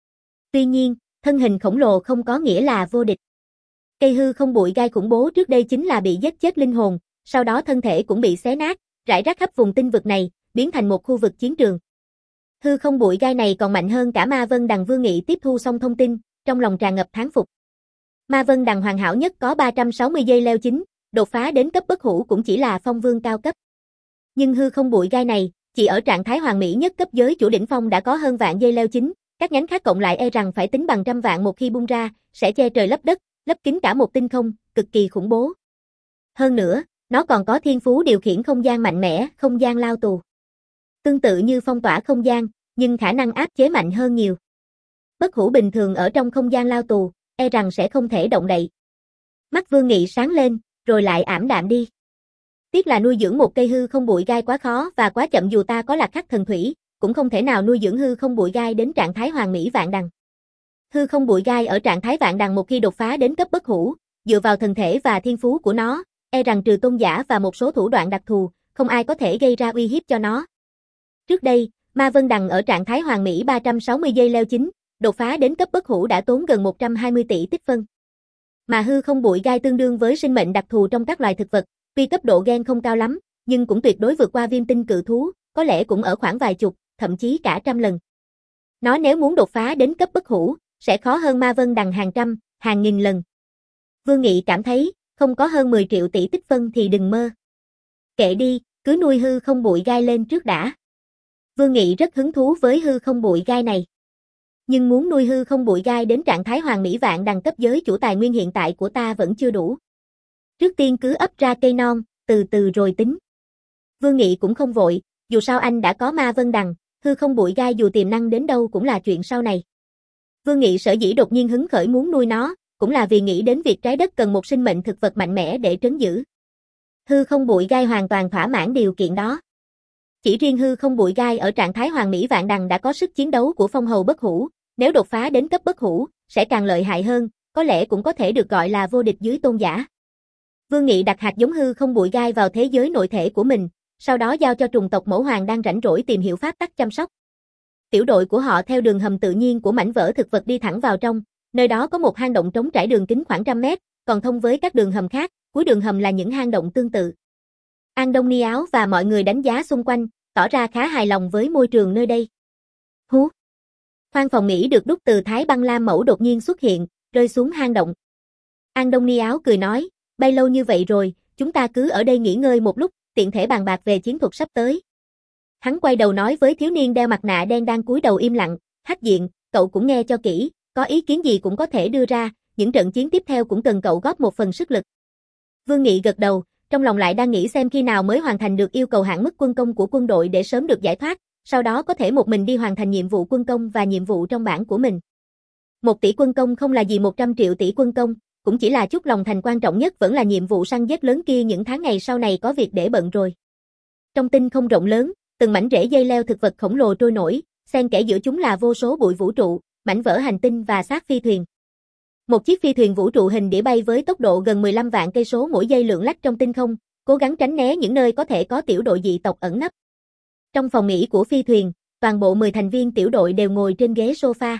Tuy nhiên, thân hình khổng lồ không có nghĩa là vô địch. Cây hư không bụi gai khủng bố trước đây chính là bị giết chết linh hồn, sau đó thân thể cũng bị xé nát, rải rác khắp vùng tinh vực này, biến thành một khu vực chiến trường. Hư không bụi gai này còn mạnh hơn cả Ma Vân Đằng. Vương Nghị tiếp thu xong thông tin, trong lòng tràn ngập thán phục. Ma Vân Đằng hoàn hảo nhất có ba trăm sáu mươi giây leo chín, đột phá đến cấp bất hủ cũng chỉ là phong vương cao cấp. Nhưng hư không bụi gai này, chỉ ở trạng thái hoàn mỹ nhất cấp giới chủ đỉnh phong đã có hơn vạn giây leo chín, các nhánh khác cộng lại e rằng phải tính bằng trăm vạn một khi bung ra, sẽ che trời lấp đất, lấp kín cả một tinh không, cực kỳ khủng bố. Hơn nữa, nó còn có thiên phú điều khiển không gian mạnh mẽ, không gian lao tù. Tương tự như phong tỏa không gian, nhưng khả năng áp chế mạnh hơn nhiều. Bất hủ bình thường ở trong không gian lao tù, e rằng sẽ không thể động đậy. Mắt Vương Nghị sáng lên, rồi lại ảm đạm đi. Tiếc là nuôi dưỡng một cây hư không bụi gai quá khó và quá chậm, dù ta có Lạc Khắc thần thủy, cũng không thể nào nuôi dưỡng hư không bụi gai đến trạng thái hoàn mỹ vạn đằng. Hư không bụi gai ở trạng thái vạn đằng một khi đột phá đến cấp bất hủ, dựa vào thần thể và thiên phú của nó, e rằng trừ tôn giả và một số thủ đoạn đặc thù, không ai có thể gây ra uy hiếp cho nó. Trước đây, Ma Vân Đằng ở trạng thái hoàn mỹ ba trăm sáu mươi giây leo chín, đột phá đến cấp bất hủ đã tốn gần một trăm hai mươi tỷ tích phân. Mà hư không bụi gai tương đương với sinh mệnh đặc thù trong các loài thực vật, tuy cấp độ gen không cao lắm, nhưng cũng tuyệt đối vượt qua viêm tinh cự thú, có lẽ cũng ở khoảng vài chục, thậm chí cả trăm lần. Nó nếu muốn đột phá đến cấp bất hủ, sẽ khó hơn Ma Vân Đằng hàng trăm, hàng nghìn lần. Vương Nghị cảm thấy, không có hơn mười triệu tỷ tích phân thì đừng mơ. Kệ đi, cứ nuôi hư không bụi gai lên trước đã. Vương Nghị rất hứng thú với hư không bụi gai này. Nhưng muốn nuôi hư không bụi gai đến trạng thái hoàn mỹ vạn đằng cấp giới chủ, tài nguyên hiện tại của ta vẫn chưa đủ. Trước tiên cứ ấp ra cây non, từ từ rồi tính. Vương Nghị cũng không vội, dù sao anh đã có Ma Vân Đằng, hư không bụi gai dù tiềm năng đến đâu cũng là chuyện sau này. Vương Nghị sở dĩ đột nhiên hứng khởi muốn nuôi nó, cũng là vì nghĩ đến việc trái đất cần một sinh mệnh thực vật mạnh mẽ để trấn giữ. Hư không bụi gai hoàn toàn thỏa mãn điều kiện đó. Chỉ riêng hư không bụi gai ở trạng thái hoàn mỹ vạn đằng đã có sức chiến đấu của phong hầu bất hủ, nếu đột phá đến cấp bất hủ, sẽ càng lợi hại hơn, có lẽ cũng có thể được gọi là vô địch dưới tôn giả. Vương Nghị đặt hạt giống hư không bụi gai vào thế giới nội thể của mình, sau đó giao cho trùng tộc Mẫu Hoàng đang rảnh rỗi tìm hiểu pháp tắc chăm sóc. Tiểu đội của họ theo đường hầm tự nhiên của mảnh vỡ thực vật đi thẳng vào trong, nơi đó có một hang động trống trải đường kính khoảng trăm mét, còn thông với các đường hầm khác, cuối đường hầm là những hang động tương tự. An Đông Ni Áo và mọi người đánh giá xung quanh, tỏ ra khá hài lòng với môi trường nơi đây. Hú! Khoang phòng nghỉ được đúc từ Thái Băng Lam mẫu đột nhiên xuất hiện, rơi xuống hang động. An Đông Ni Áo cười nói, bay lâu như vậy rồi, chúng ta cứ ở đây nghỉ ngơi một lúc, tiện thể bàn bạc về chiến thuật sắp tới. Hắn quay đầu nói với thiếu niên đeo mặt nạ đen đang cúi đầu im lặng, Hách Diện, cậu cũng nghe cho kỹ, có ý kiến gì cũng có thể đưa ra, những trận chiến tiếp theo cũng cần cậu góp một phần sức lực. Vương Nghị gật đầu, trong lòng lại đang nghĩ xem khi nào mới hoàn thành được yêu cầu hạn mức quân công của quân đội để sớm được giải thoát, sau đó có thể một mình đi hoàn thành nhiệm vụ quân công và nhiệm vụ trong bản của mình. Một tỷ quân công không là gì, một trăm triệu tỷ quân công, cũng chỉ là chút lòng thành, quan trọng nhất vẫn là nhiệm vụ săn giết lớn kia. Những tháng ngày sau này có việc để bận rồi. Trong tinh không rộng lớn, từng mảnh rễ dây leo thực vật khổng lồ trôi nổi, xen kẽ giữa chúng là vô số bụi vũ trụ, mảnh vỡ hành tinh và xác phi thuyền. Một chiếc phi thuyền vũ trụ hình đĩa bay với tốc độ gần mười lăm vạn cây số mỗi giây lượn lách trong tinh không, cố gắng tránh né những nơi có thể có tiểu đội dị tộc ẩn nấp. Trong phòng nghỉ của phi thuyền, toàn bộ mười thành viên tiểu đội đều ngồi trên ghế sofa.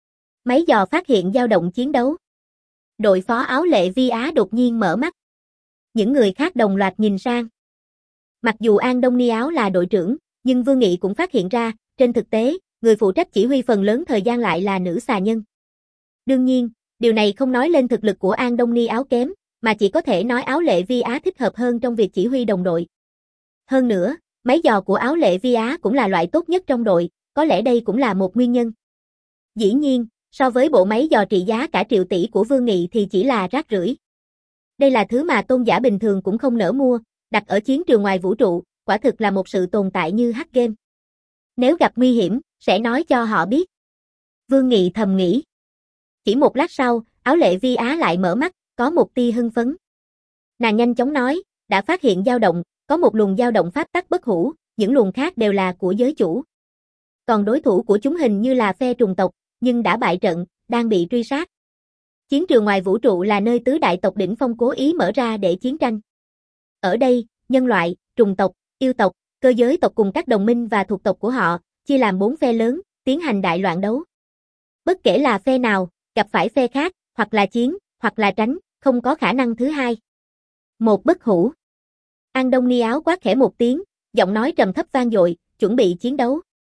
Máy dò phát hiện dao động chiến đấu. Đội phó Áo Lệ Vi Á đột nhiên mở mắt. Những người khác đồng loạt nhìn sang. Mặc dù An Đông Ni Áo là đội trưởng, nhưng Vương Nghị cũng phát hiện ra, trên thực tế, người phụ trách chỉ huy phần lớn thời gian lại là nữ xà nhân. Đương nhiên, điều này không nói lên thực lực của An Đông Ni Áo kém, mà chỉ có thể nói Áo Lệ Vi Á thích hợp hơn trong việc chỉ huy đồng đội. Hơn nữa, máy dò của Áo Lệ Vi Á cũng là loại tốt nhất trong đội, có lẽ đây cũng là một nguyên nhân. Dĩ nhiên, so với bộ máy dò trị giá cả triệu tỷ của Vương Nghị thì chỉ là rác rưởi. Đây là thứ mà tôn giả bình thường cũng không nỡ mua, đặt ở chiến trường ngoài vũ trụ, quả thực là một sự tồn tại như hack game. Nếu gặp nguy hiểm, sẽ nói cho họ biết. Vương Nghị thầm nghĩ. Chỉ một lát sau, Áo Lệ Vi Á lại mở mắt, có một tia hưng phấn. Nàng nhanh chóng nói, đã phát hiện dao động, có một luồng dao động pháp tắc bất hủ, những luồng khác đều là của giới chủ. Còn đối thủ của chúng hình như là phe trùng tộc, nhưng đã bại trận, đang bị truy sát. Chiến trường ngoài vũ trụ là nơi tứ đại tộc đỉnh phong cố ý mở ra để chiến tranh. Ở đây, nhân loại, trùng tộc, yêu tộc, cơ giới tộc cùng các đồng minh và thuộc tộc của họ, chia làm bốn phe lớn, tiến hành đại loạn đấu. Bất kể là phe nào, gặp phải phe khác, hoặc là chiến, hoặc là tránh, không có khả năng thứ hai. Một bất hủ. An Đông Ni Áo quát khẽ một tiếng, giọng nói trầm thấp vang dội, chuẩn bị chiến đấu.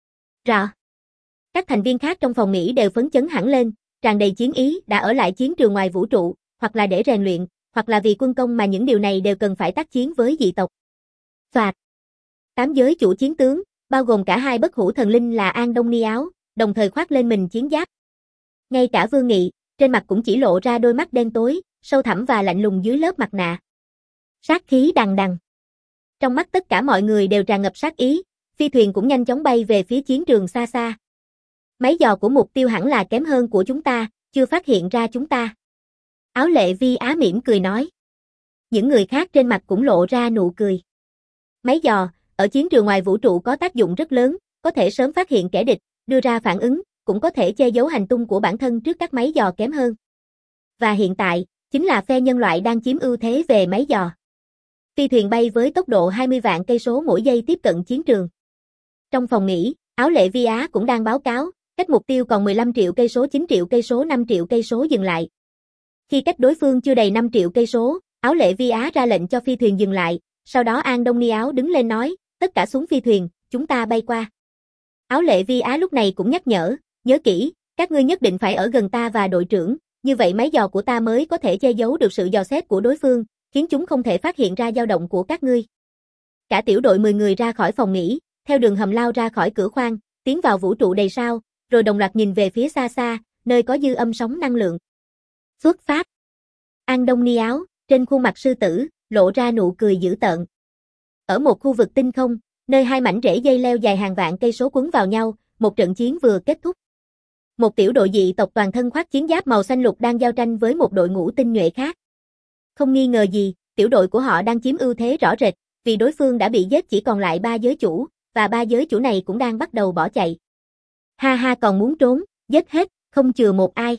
Rõ. Các thành viên khác trong phòng nghỉ đều phấn chấn hẳn lên, tràn đầy chiến ý, đã ở lại chiến trường ngoài vũ trụ, hoặc là để rèn luyện, hoặc là vì quân công, mà những điều này đều cần phải tác chiến với dị tộc. Phạt. Tám giới chủ chiến tướng, bao gồm cả hai bất hủ thần linh là An Đông Ni Áo, đồng thời khoác lên mình chiến giáp. Ngay cả Vương Nghị, trên mặt cũng chỉ lộ ra đôi mắt đen tối, sâu thẳm và lạnh lùng dưới lớp mặt nạ. Sát khí đằng đằng. Trong mắt tất cả mọi người đều tràn ngập sát ý, phi thuyền cũng nhanh chóng bay về phía chiến trường xa xa. Máy dò của mục tiêu hẳn là kém hơn của chúng ta, chưa phát hiện ra chúng ta. Áo Lệ Vi Á mỉm cười nói. Những người khác trên mặt cũng lộ ra nụ cười. Máy dò, ở chiến trường ngoài vũ trụ có tác dụng rất lớn, có thể sớm phát hiện kẻ địch, đưa ra phản ứng, cũng có thể che giấu hành tung của bản thân trước các máy dò kém hơn. Và hiện tại, chính là phe nhân loại đang chiếm ưu thế về máy dò. Phi thuyền bay với tốc độ hai mươi vạn cây số mỗi giây tiếp cận chiến trường. Trong phòng nghỉ, Áo Lệ Vi Á cũng đang báo cáo, cách mục tiêu còn mười lăm triệu cây số, chín triệu cây số, năm triệu cây số dừng lại. Khi cách đối phương chưa đầy năm triệu cây số, Áo Lệ Vi Á ra lệnh cho phi thuyền dừng lại, sau đó An Đông Ni Áo đứng lên nói, tất cả xuống phi thuyền, chúng ta bay qua. Áo Lệ Vi Á lúc này cũng nhắc nhở, nhớ kỹ, các ngươi nhất định phải ở gần ta và đội trưởng, như vậy máy dò của ta mới có thể che giấu được sự dò xét của đối phương, khiến chúng không thể phát hiện ra dao động của các ngươi. Cả tiểu đội mười người ra khỏi phòng nghỉ, theo đường hầm lao ra khỏi cửa khoang, tiến vào vũ trụ đầy sao, rồi đồng loạt nhìn về phía xa xa, nơi có dư âm sóng năng lượng. Xuất phát. An Đông Ni Áo, trên khuôn mặt sư tử, lộ ra nụ cười dữ tợn. Ở một khu vực tinh không, nơi hai mảnh rễ dây leo dài hàng vạn cây số quấn vào nhau, một trận chiến vừa kết thúc. Một tiểu đội dị tộc toàn thân khoác chiến giáp màu xanh lục đang giao tranh với một đội ngũ tinh nhuệ khác. Không nghi ngờ gì, tiểu đội của họ đang chiếm ưu thế rõ rệt, vì đối phương đã bị giết, chỉ còn lại ba giới chủ, và ba giới chủ này cũng đang bắt đầu bỏ chạy. Ha ha, còn muốn trốn, giết hết, không chừa một ai.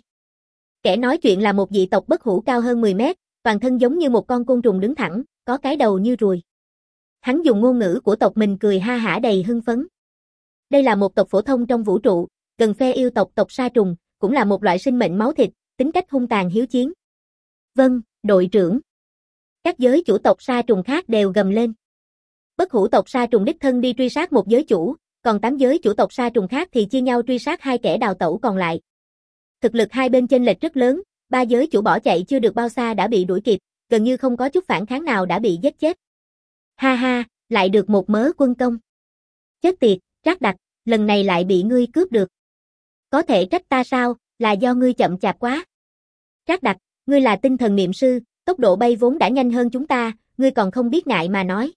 Kẻ nói chuyện là một dị tộc bất hủ cao hơn mười mét, toàn thân giống như một con côn trùng đứng thẳng, có cái đầu như ruồi. Hắn dùng ngôn ngữ của tộc mình cười ha hả đầy hưng phấn. Đây là một tộc phổ thông trong vũ trụ, gần phe yêu tộc tộc sa trùng, cũng là một loại sinh mệnh máu thịt, tính cách hung tàn hiếu chiến. Vâng, đội trưởng. Các giới chủ tộc sa trùng khác đều gầm lên. Bất hủ tộc sa trùng đích thân đi truy sát một giới chủ, còn tám giới chủ tộc sa trùng khác thì chia nhau truy sát hai kẻ đào tẩu còn lại. Thực lực hai bên chênh lệch rất lớn, ba giới chủ bỏ chạy chưa được bao xa đã bị đuổi kịp, gần như không có chút phản kháng nào đã bị giết chết. Ha ha, lại được một mớ quân công. Chết tiệt, Trác Đặc, lần này lại bị ngươi cướp được. Có thể trách ta sao, là do ngươi chậm chạp quá. Trác Đặc, ngươi là tinh thần niệm sư, tốc độ bay vốn đã nhanh hơn chúng ta, ngươi còn không biết ngại mà nói.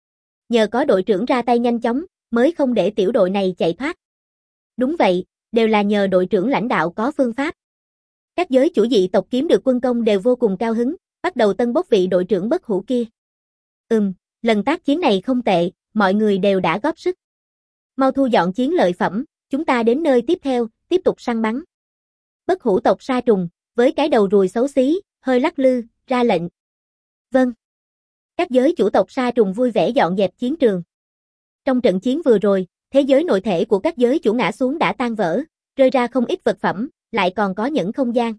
Nhờ có đội trưởng ra tay nhanh chóng, mới không để tiểu đội này chạy thoát. Đúng vậy, đều là nhờ đội trưởng lãnh đạo có phương pháp. Các giới chủ dị tộc kiếm được quân công đều vô cùng cao hứng, bắt đầu tân bốc vị đội trưởng bất hủ kia. Ừm, lần tác chiến này không tệ, mọi người đều đã góp sức. Mau thu dọn chiến lợi phẩm, chúng ta đến nơi tiếp theo, tiếp tục săn bắn. Bất hủ tộc sa trùng, với cái đầu ruồi xấu xí, hơi lắc lư, ra lệnh. Vâng. Các giới chủ tộc sa trùng vui vẻ dọn dẹp chiến trường. Trong trận chiến vừa rồi, thế giới nội thể của các giới chủ ngã xuống đã tan vỡ, rơi ra không ít vật phẩm, lại còn có những không gian.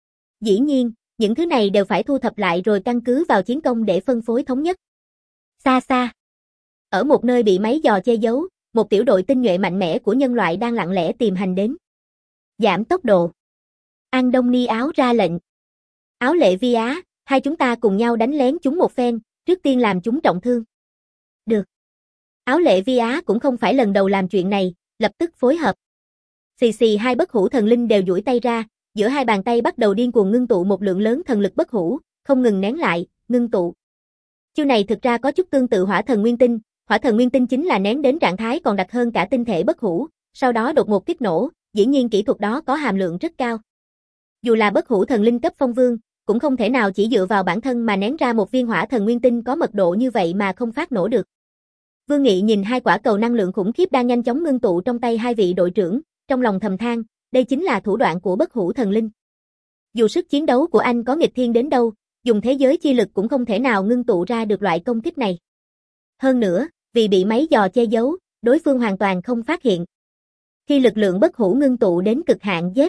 Dĩ nhiên, những thứ này đều phải thu thập lại rồi căn cứ vào chiến công để phân phối thống nhất. Xa xa. Ở một nơi bị máy dò che giấu, một tiểu đội tinh nhuệ mạnh mẽ của nhân loại đang lặng lẽ tìm hành đến. Giảm tốc độ. An Đông Ni Áo ra lệnh. Áo Lệ Vi Á, hai chúng ta cùng nhau đánh lén chúng một phen, trước tiên làm chúng trọng thương. Được. Áo Lệ Vi Á cũng không phải lần đầu làm chuyện này, lập tức phối hợp. Xì xì, hai bất hủ thần linh đều duỗi tay ra, giữa hai bàn tay bắt đầu điên cuồng ngưng tụ một lượng lớn thần lực bất hủ, không ngừng nén lại, ngưng tụ. Chiêu này thực ra có chút tương tự hỏa thần nguyên tinh, Hỏa thần nguyên tinh chính là nén đến trạng thái còn đặc hơn cả tinh thể bất hủ, sau đó đột ngột kích nổ, dĩ nhiên kỹ thuật đó có hàm lượng rất cao. Dù là bất hủ thần linh cấp phong vương, cũng không thể nào chỉ dựa vào bản thân mà nén ra một viên hỏa thần nguyên tinh có mật độ như vậy mà không phát nổ được. Vương Nghị nhìn hai quả cầu năng lượng khủng khiếp đang nhanh chóng ngưng tụ trong tay hai vị đội trưởng, trong lòng thầm than, đây chính là thủ đoạn của bất hủ thần linh. Dù sức chiến đấu của anh có nghịch thiên đến đâu, dùng thế giới chi lực cũng không thể nào ngưng tụ ra được loại công kích này. Hơn nữa, vì bị máy dò che giấu, đối phương hoàn toàn không phát hiện. Khi lực lượng bất hủ ngưng tụ đến cực hạn giết,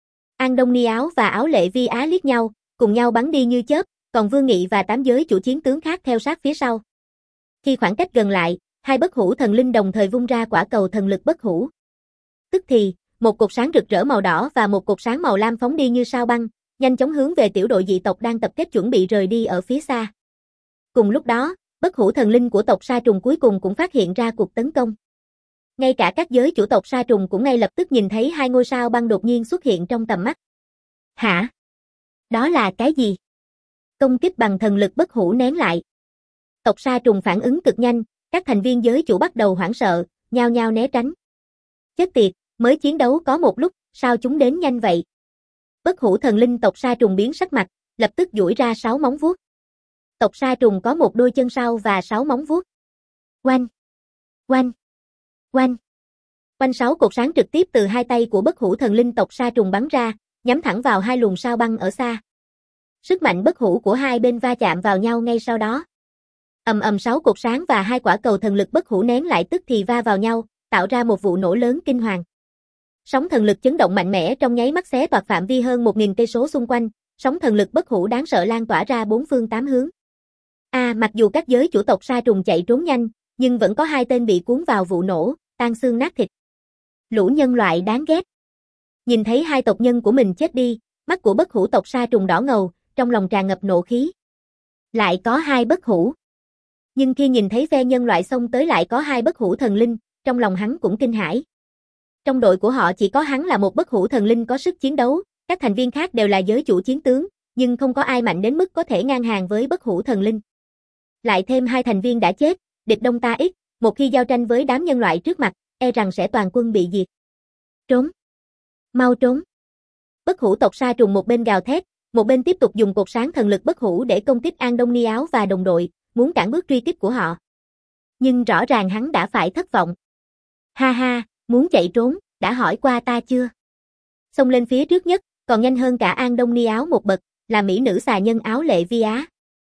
An Đông Ni Áo và Áo Lệ Vi Á liếc nhau, cùng nhau bắn đi như chớp, còn Vương Nghị và tám giới chủ chiến tướng khác theo sát phía sau. Khi khoảng cách gần lại, hai bất hủ thần linh đồng thời vung ra quả cầu thần lực bất hủ. Tức thì, một cột sáng rực rỡ màu đỏ và một cột sáng màu lam phóng đi như sao băng, nhanh chóng hướng về tiểu đội dị tộc đang tập kết chuẩn bị rời đi ở phía xa. Cùng lúc đó, bất hủ thần linh của tộc Sa Trùng cuối cùng cũng phát hiện ra cuộc tấn công. Ngay cả các giới chủ tộc Sa Trùng cũng ngay lập tức nhìn thấy hai ngôi sao băng đột nhiên xuất hiện trong tầm mắt. Hả? Đó là cái gì? Công kích bằng thần lực bất hủ nén lại. Tộc Sa Trùng phản ứng cực nhanh, các thành viên giới chủ bắt đầu hoảng sợ, nhao nhao né tránh. Chết tiệt, mới chiến đấu có một lúc, sao chúng đến nhanh vậy? Bất hủ thần linh tộc Sa Trùng biến sắc mặt, lập tức duỗi ra sáu móng vuốt. Tộc Sa Trùng có một đôi chân sau và sáu móng vuốt. Oanh! Oanh! Oanh! Oanh sáu cột sáng trực tiếp từ hai tay của bất hủ thần linh tộc Sa Trùng bắn ra, nhắm thẳng vào hai luồng sao băng ở xa. Sức mạnh bất hủ của hai bên va chạm vào nhau ngay sau đó. Ầm ầm sáu cột sáng và hai quả cầu thần lực bất hủ nén lại tức thì va vào nhau, tạo ra một vụ nổ lớn kinh hoàng. Sóng thần lực chấn động mạnh mẽ trong nháy mắt xé toạc phạm vi hơn một nghìn cây số xung quanh, sóng thần lực bất hủ đáng sợ lan tỏa ra bốn phương tám hướng. À, mặc dù các giới chủ tộc Sa Trùng chạy trốn nhanh, nhưng vẫn có hai tên bị cuốn vào vụ nổ, tan xương nát thịt. Lũ nhân loại đáng ghét. Nhìn thấy hai tộc nhân của mình chết đi, mắt của bất hủ tộc Sa Trùng đỏ ngầu, trong lòng tràn ngập nộ khí. Lại có hai bất hủ. Nhưng khi nhìn thấy phe nhân loại xông tới lại có hai bất hủ thần linh, trong lòng hắn cũng kinh hãi. Trong đội của họ chỉ có hắn là một bất hủ thần linh có sức chiến đấu, các thành viên khác đều là giới chủ chiến tướng, nhưng không có ai mạnh đến mức có thể ngang hàng với bất hủ thần linh. Lại thêm hai thành viên đã chết, địch đông ta ít, một khi giao tranh với đám nhân loại trước mặt, e rằng sẽ toàn quân bị diệt. Trốn! Mau trốn! Bất hủ tộc Sa Trùng một bên gào thét, một bên tiếp tục dùng cột sáng thần lực bất hủ để công kích An Đông Ni Áo và đồng đội, muốn cản bước truy kích của họ. Nhưng rõ ràng hắn đã phải thất vọng. Ha ha, muốn chạy trốn, đã hỏi qua ta chưa? Xông lên phía trước nhất, còn nhanh hơn cả An Đông Ni Áo một bậc, là mỹ nữ xà nhân Áo Lệ Vi Á.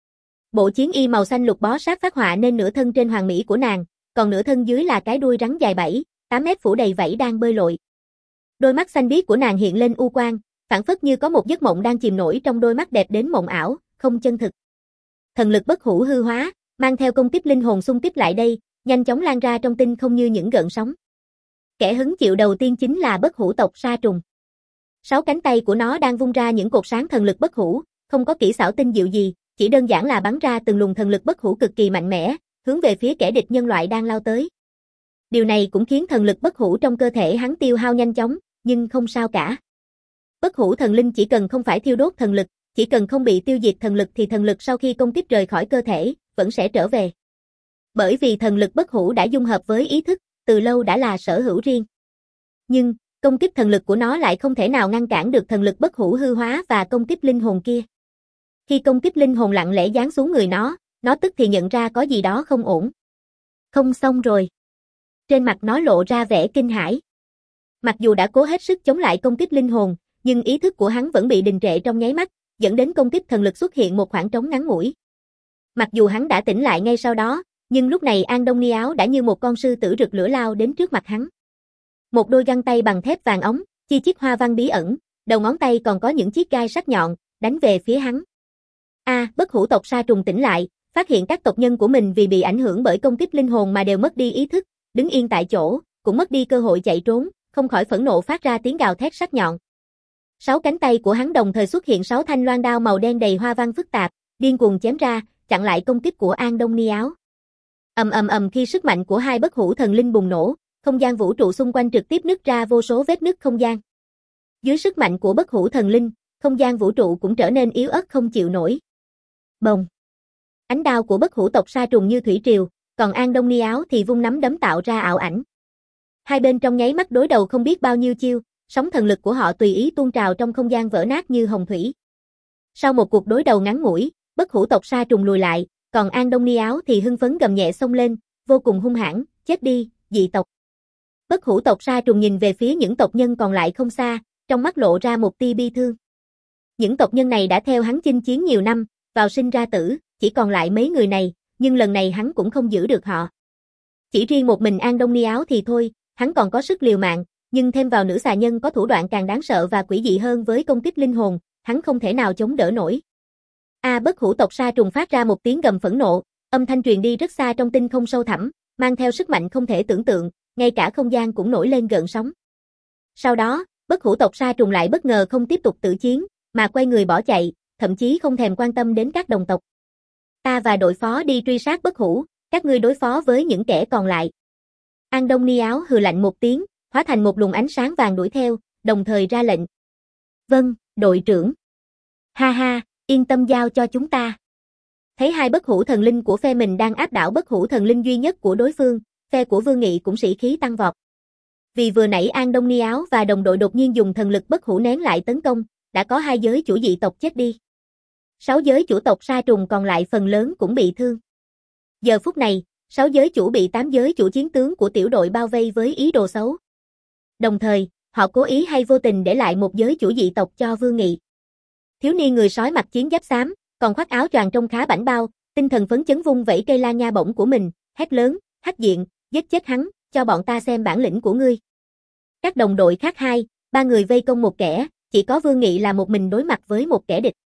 Bộ chiến y màu xanh lục bó sát phát họa nên nửa thân trên hoàng mỹ của nàng, còn nửa thân dưới là cái đuôi rắn dài bảy, tám mét phủ đầy vảy đang bơi lội. Đôi mắt xanh biếc của nàng hiện lên u quang, phảng phất như có một giấc mộng đang chìm nổi trong đôi mắt đẹp đến mộng ảo, không chân thực. Thần lực bất hủ hư hóa, mang theo công kích linh hồn xung kích lại đây, nhanh chóng lan ra trong tinh không như những gợn sóng. Kẻ hứng chịu đầu tiên chính là bất hủ tộc Sa Trùng. Sáu cánh tay của nó đang vung ra những cột sáng thần lực bất hủ, không có kỹ xảo tinh diệu gì, chỉ đơn giản là bắn ra từng luồng thần lực bất hủ cực kỳ mạnh mẽ, hướng về phía kẻ địch nhân loại đang lao tới. Điều này cũng khiến thần lực bất hủ trong cơ thể hắn tiêu hao nhanh chóng, nhưng không sao cả. Bất hủ thần linh chỉ cần không phải thiêu đốt thần lực, chỉ cần không bị tiêu diệt thần lực thì thần lực sau khi công kích rời khỏi cơ thể, vẫn sẽ trở về. Bởi vì thần lực bất hủ đã dung hợp với ý thức, từ lâu đã là sở hữu riêng. Nhưng, công kích thần lực của nó lại không thể nào ngăn cản được thần lực bất hủ hư hóa và công kích linh hồn kia. Khi công kích linh hồn lặng lẽ giáng xuống người nó, nó tức thì nhận ra có gì đó không ổn. Không xong rồi. Trên mặt nó lộ ra vẻ kinh hãi. Mặc dù đã cố hết sức chống lại công kích linh hồn, nhưng ý thức của hắn vẫn bị đình trệ trong nháy mắt, dẫn đến công kích thần lực xuất hiện một khoảng trống ngắn ngủi. Mặc dù hắn đã tỉnh lại ngay sau đó, nhưng lúc này An Đông Ni Áo đã như một con sư tử rực lửa lao đến trước mặt hắn. Một đôi găng tay bằng thép vàng óng, chi chít hoa văn bí ẩn, đầu ngón tay còn có những chiếc gai sắc nhọn, đánh về phía hắn. A, à, bất hủ tộc Sa Trùng tỉnh lại, phát hiện các tộc nhân của mình vì bị ảnh hưởng bởi công kích linh hồn mà đều mất đi ý thức, đứng yên tại chỗ, cũng mất đi cơ hội chạy trốn, không khỏi phẫn nộ phát ra tiếng gào thét sắc nhọn. Sáu cánh tay của hắn đồng thời xuất hiện sáu thanh loan đao màu đen đầy hoa văn phức tạp, điên cuồng chém ra, chặn lại công kích của An Đông Ni Áo. Ầm ầm ầm khi sức mạnh của hai bất hủ thần linh bùng nổ, không gian vũ trụ xung quanh trực tiếp nứt ra vô số vết nứt không gian. Dưới sức mạnh của bất hủ thần linh, không gian vũ trụ cũng trở nên yếu ớt không chịu nổi. Bồng. Ánh đao của bất hủ tộc Sa Trùng như thủy triều, còn An Đông Ni Áo thì vung nắm đấm tạo ra ảo ảnh. Hai bên trong nháy mắt đối đầu không biết bao nhiêu chiêu, sóng thần lực của họ tùy ý tuôn trào trong không gian vỡ nát như hồng thủy. Sau một cuộc đối đầu ngắn ngủi, Bất Hủ tộc sa trùng lùi lại, còn An Đông Ni Áo thì hưng phấn gầm nhẹ xông lên, vô cùng hung hãn, chết đi, dị tộc. Bất Hủ tộc sa trùng nhìn về phía những tộc nhân còn lại không xa, trong mắt lộ ra một tia bi thương. Những tộc nhân này đã theo hắn chinh chiến nhiều năm, vào sinh ra tử, chỉ còn lại mấy người này, nhưng lần này hắn cũng không giữ được họ. Chỉ riêng một mình An Đông Ni Áo thì thôi, hắn còn có sức liều mạng, nhưng thêm vào nữ xà nhân có thủ đoạn càng đáng sợ và quỷ dị hơn với công kích linh hồn, hắn không thể nào chống đỡ nổi. A à, Bất Hủ tộc sa trùng phát ra một tiếng gầm phẫn nộ, âm thanh truyền đi rất xa trong tinh không sâu thẳm, mang theo sức mạnh không thể tưởng tượng, ngay cả không gian cũng nổi lên gợn sóng. Sau đó, Bất Hủ tộc sa trùng lại bất ngờ không tiếp tục tự chiến, mà quay người bỏ chạy, thậm chí không thèm quan tâm đến các đồng tộc. Ta và đội phó đi truy sát Bất Hủ, các ngươi đối phó với những kẻ còn lại. An Đông Ni Áo hừ lạnh một tiếng, hóa thành một luồng ánh sáng vàng đuổi theo, đồng thời ra lệnh. Vâng, đội trưởng. Ha ha, yên tâm giao cho chúng ta. Thấy hai bất hủ thần linh của phe mình đang áp đảo bất hủ thần linh duy nhất của đối phương, phe của Vương Nghị cũng sĩ khí tăng vọt. Vì vừa nãy An Đông Ni Áo và đồng đội đột nhiên dùng thần lực bất hủ nén lại tấn công, đã có hai giới chủ dị tộc chết đi. Sáu giới chủ tộc sa trùng còn lại phần lớn cũng bị thương. Giờ phút này, sáu giới chủ bị tám giới chủ chiến tướng của tiểu đội bao vây với ý đồ xấu. Đồng thời, họ cố ý hay vô tình để lại một giới chủ dị tộc cho Vương Nghị. Thiếu niên người sói mặc chiến giáp xám, còn khoác áo choàng trông khá bảnh bao, tinh thần phấn chấn vung vẩy cây la nha bổng của mình, hét lớn, hắc diện, giết chết hắn, cho bọn ta xem bản lĩnh của ngươi. Các đồng đội khác hai, ba người vây công một kẻ, chỉ có Vương Nghị là một mình đối mặt với một kẻ địch.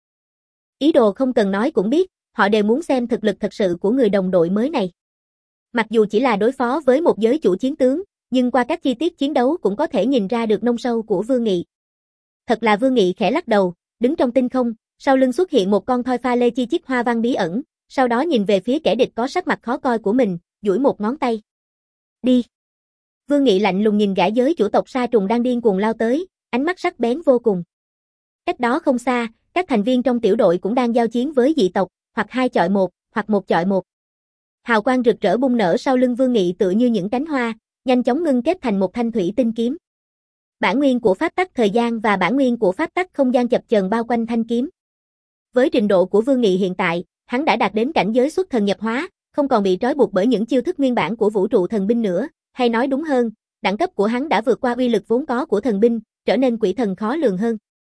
Ý đồ không cần nói cũng biết, họ đều muốn xem thực lực thật sự của người đồng đội mới này. Mặc dù chỉ là đối phó với một giới chủ chiến tướng, nhưng qua các chi tiết chiến đấu cũng có thể nhìn ra được nông sâu của Vương Nghị. Thật là Vương Nghị khẽ lắc đầu, đứng trong tinh không, sau lưng xuất hiện một con thoi pha lê chi chít hoa văn bí ẩn, sau đó nhìn về phía kẻ địch có sắc mặt khó coi của mình, duỗi một ngón tay. Đi. Vương Nghị lạnh lùng nhìn gã giới chủ tộc sa trùng đang điên cuồng lao tới, ánh mắt sắc bén vô cùng. Cách đó không xa, các thành viên trong tiểu đội cũng đang giao chiến với dị tộc, hoặc hai chọi một, hoặc một chọi một. Hào quang rực rỡ bung nở sau lưng Vương Nghị tựa như những cánh hoa, nhanh chóng ngưng kết thành một thanh thủy tinh kiếm. Bản nguyên của pháp tắc thời gian và bản nguyên của pháp tắc không gian chập chờn bao quanh thanh kiếm. Với trình độ của Vương Nghị hiện tại, hắn đã đạt đến cảnh giới xuất thần nhập hóa, không còn bị trói buộc bởi những chiêu thức nguyên bản của vũ trụ thần binh nữa, hay nói đúng hơn, đẳng cấp của hắn đã vượt qua uy lực vốn có của thần binh, trở nên quỷ thần khó lường hơn.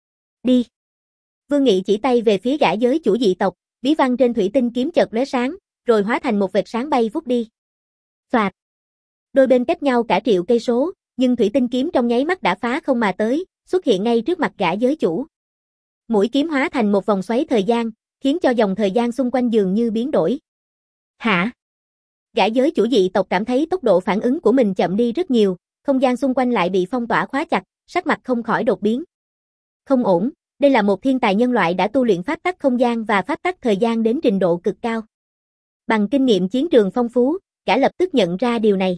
Đi. Vương Nghị chỉ tay về phía gã giới chủ dị tộc, bí văn trên thủy tinh kiếm chợt lóe sáng, rồi hóa thành một vệt sáng bay vút đi. Soạt. Đôi bên cách nhau cả triệu cây số, nhưng thủy tinh kiếm trong nháy mắt đã phá không mà tới, xuất hiện ngay trước mặt gã giới chủ. Mũi kiếm hóa thành một vòng xoáy thời gian, khiến cho dòng thời gian xung quanh dường như biến đổi. Hả? Gã giới chủ dị tộc cảm thấy tốc độ phản ứng của mình chậm đi rất nhiều, không gian xung quanh lại bị phong tỏa khóa chặt, sắc mặt không khỏi đột biến. Không ổn, đây là một thiên tài nhân loại đã tu luyện pháp tắc không gian và pháp tắc thời gian đến trình độ cực cao. Bằng kinh nghiệm chiến trường phong phú, gã lập tức nhận ra điều này.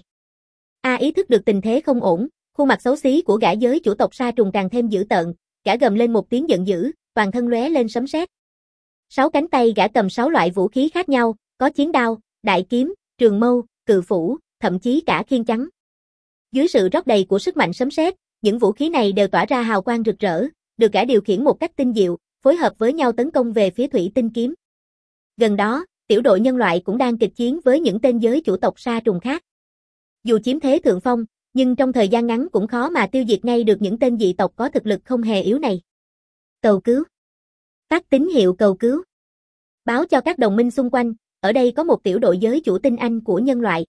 A ý thức được tình thế không ổn, khuôn mặt xấu xí của gã giới chủ tộc sa trùng càng thêm dữ tợn, gã gầm lên một tiếng giận dữ, toàn thân lóe lên sấm sét. Sáu cánh tay gã cầm sáu loại vũ khí khác nhau, có chiến đao, đại kiếm, trường mâu, cự phủ, thậm chí cả khiên trắng. Dưới sự rót đầy của sức mạnh sấm sét, những vũ khí này đều tỏa ra hào quang rực rỡ, được gã điều khiển một cách tinh diệu, phối hợp với nhau tấn công về phía thủy tinh kiếm. Gần đó, tiểu đội nhân loại cũng đang kịch chiến với những tên giới chủ tộc sa trùng khác. Dù chiếm thế thượng phong, nhưng trong thời gian ngắn cũng khó mà tiêu diệt ngay được những tên dị tộc có thực lực không hề yếu này. Cầu cứu. Phát tín hiệu cầu cứu. Báo cho các đồng minh xung quanh, ở đây có một tiểu đội giới chủ tinh anh của nhân loại.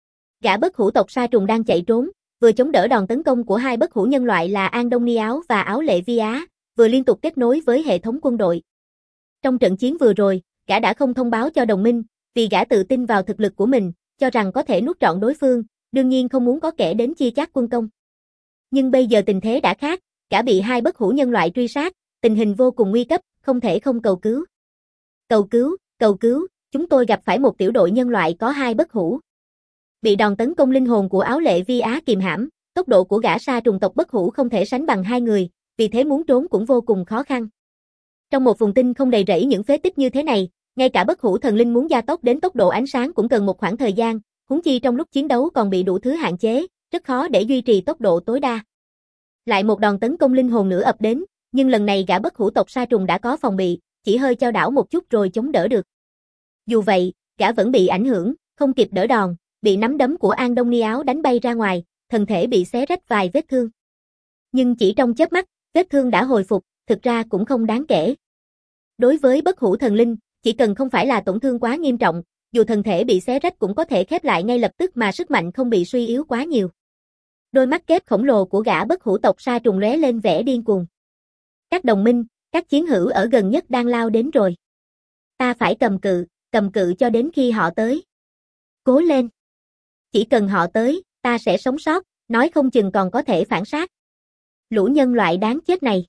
Gã bất hủ tộc sa trùng đang chạy trốn, vừa chống đỡ đòn tấn công của hai bất hủ nhân loại là An Đông Ni Áo và Áo Lệ Vi Á, vừa liên tục kết nối với hệ thống quân đội. Trong trận chiến vừa rồi, gã đã không thông báo cho đồng minh, vì gã tự tin vào thực lực của mình, cho rằng có thể nuốt trọn đối phương, đương nhiên không muốn có kẻ đến chia chác quân công. Nhưng bây giờ tình thế đã khác, gã bị hai bất hủ nhân loại truy sát, tình hình vô cùng nguy cấp, không thể không cầu cứu. Cầu cứu, cầu cứu, chúng tôi gặp phải một tiểu đội nhân loại có hai bất hủ. Bị đòn tấn công linh hồn của Áo Lệ Vi Á kìm hãm, tốc độ của gã sa trùng tộc bất hủ không thể sánh bằng hai người, vì thế muốn trốn cũng vô cùng khó khăn. Trong một vùng tinh không đầy rẫy những phế tích như thế này, Ngay cả bất hủ thần linh muốn gia tốc đến tốc độ ánh sáng cũng cần một khoảng thời gian, huống chi trong lúc chiến đấu còn bị đủ thứ hạn chế, rất khó để duy trì tốc độ tối đa. Lại một đòn tấn công linh hồn nữa ập đến, nhưng lần này gã bất hủ tộc sa trùng đã có phòng bị, chỉ hơi chao đảo một chút rồi chống đỡ được. Dù vậy, gã vẫn bị ảnh hưởng, không kịp đỡ đòn, bị nắm đấm của An Đông Ni áo đánh bay ra ngoài, thân thể bị xé rách vài vết thương. Nhưng chỉ trong chớp mắt, vết thương đã hồi phục, thực ra cũng không đáng kể. Đối với bất hủ thần linh, chỉ cần không phải là tổn thương quá nghiêm trọng, dù thân thể bị xé rách cũng có thể khép lại ngay lập tức mà sức mạnh không bị suy yếu quá nhiều. Đôi mắt kép khổng lồ của gã bất hủ tộc sa trùng lóe lên vẻ điên cuồng. Các đồng minh, các chiến hữu ở gần nhất đang lao đến rồi. Ta phải cầm cự, cầm cự cho đến khi họ tới. Cố lên. Chỉ cần họ tới, ta sẽ sống sót, nói không chừng còn có thể phản sát. Lũ nhân loại đáng chết này.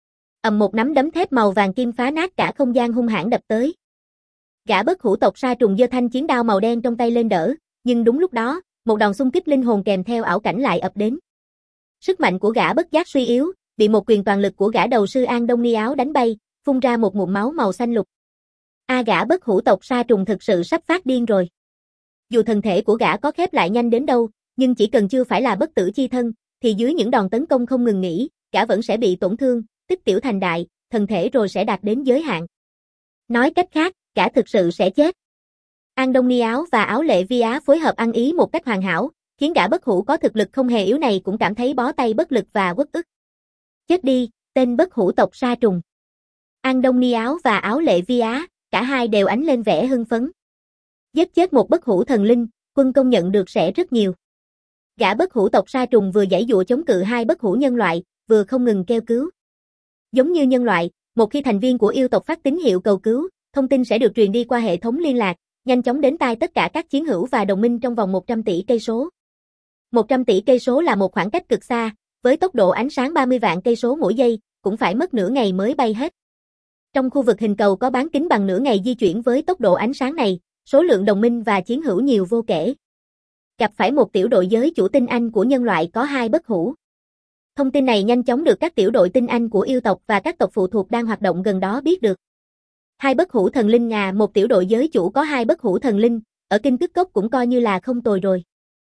Ầm một nắm đấm thép màu vàng kim phá nát cả không gian hung hãn đập tới. Gã bất hủ tộc sa trùng giơ thanh chiến đao màu đen trong tay lên đỡ, nhưng đúng lúc đó, một đòn xung kích linh hồn kèm theo ảo cảnh lại ập đến. Sức mạnh của gã bất giác suy yếu, bị một quyền toàn lực của gã đầu sư An Đông Ni áo đánh bay, phun ra một ngụm máu màu xanh lục. A gã bất hủ tộc sa trùng thực sự sắp phát điên rồi. Dù thân thể của gã có khép lại nhanh đến đâu, nhưng chỉ cần chưa phải là bất tử chi thân, thì dưới những đòn tấn công không ngừng nghỉ, gã vẫn sẽ bị tổn thương, tích tiểu thành đại, thân thể rồi sẽ đạt đến giới hạn. Nói cách khác, gã thực sự sẽ chết. An Đông Ni áo và Áo Lệ Vi Á phối hợp ăn ý một cách hoàn hảo, khiến gã bất hủ có thực lực không hề yếu này cũng cảm thấy bó tay bất lực và uất ức. Chết đi, tên bất hủ tộc sa trùng. An Đông Ni áo và Áo Lệ Vi Á, cả hai đều ánh lên vẻ hưng phấn. Giết chết một bất hủ thần linh, quân công nhận được sẽ rất nhiều. Gã bất hủ tộc sa trùng vừa giãy dụa chống cự hai bất hủ nhân loại, vừa không ngừng kêu cứu. Giống như nhân loại, một khi thành viên của yêu tộc phát tín hiệu cầu cứu, thông tin sẽ được truyền đi qua hệ thống liên lạc, nhanh chóng đến tai tất cả các chiến hữu và đồng minh trong vòng một trăm tỷ cây số. một trăm tỷ cây số là một khoảng cách cực xa, với tốc độ ánh sáng ba mươi vạn cây số mỗi giây, cũng phải mất nửa ngày mới bay hết. Trong khu vực hình cầu có bán kính bằng nửa ngày di chuyển với tốc độ ánh sáng này, số lượng đồng minh và chiến hữu nhiều vô kể. Gặp phải một tiểu đội giới chủ tinh anh của nhân loại có hai bất hủ. Thông tin này nhanh chóng được các tiểu đội tinh anh của yêu tộc và các tộc phụ thuộc đang hoạt động gần đó biết được. Hai bất hủ thần linh à, một tiểu đội giới chủ có hai bất hủ thần linh, ở Kinh Cức Cốc cũng coi như là không tồi rồi.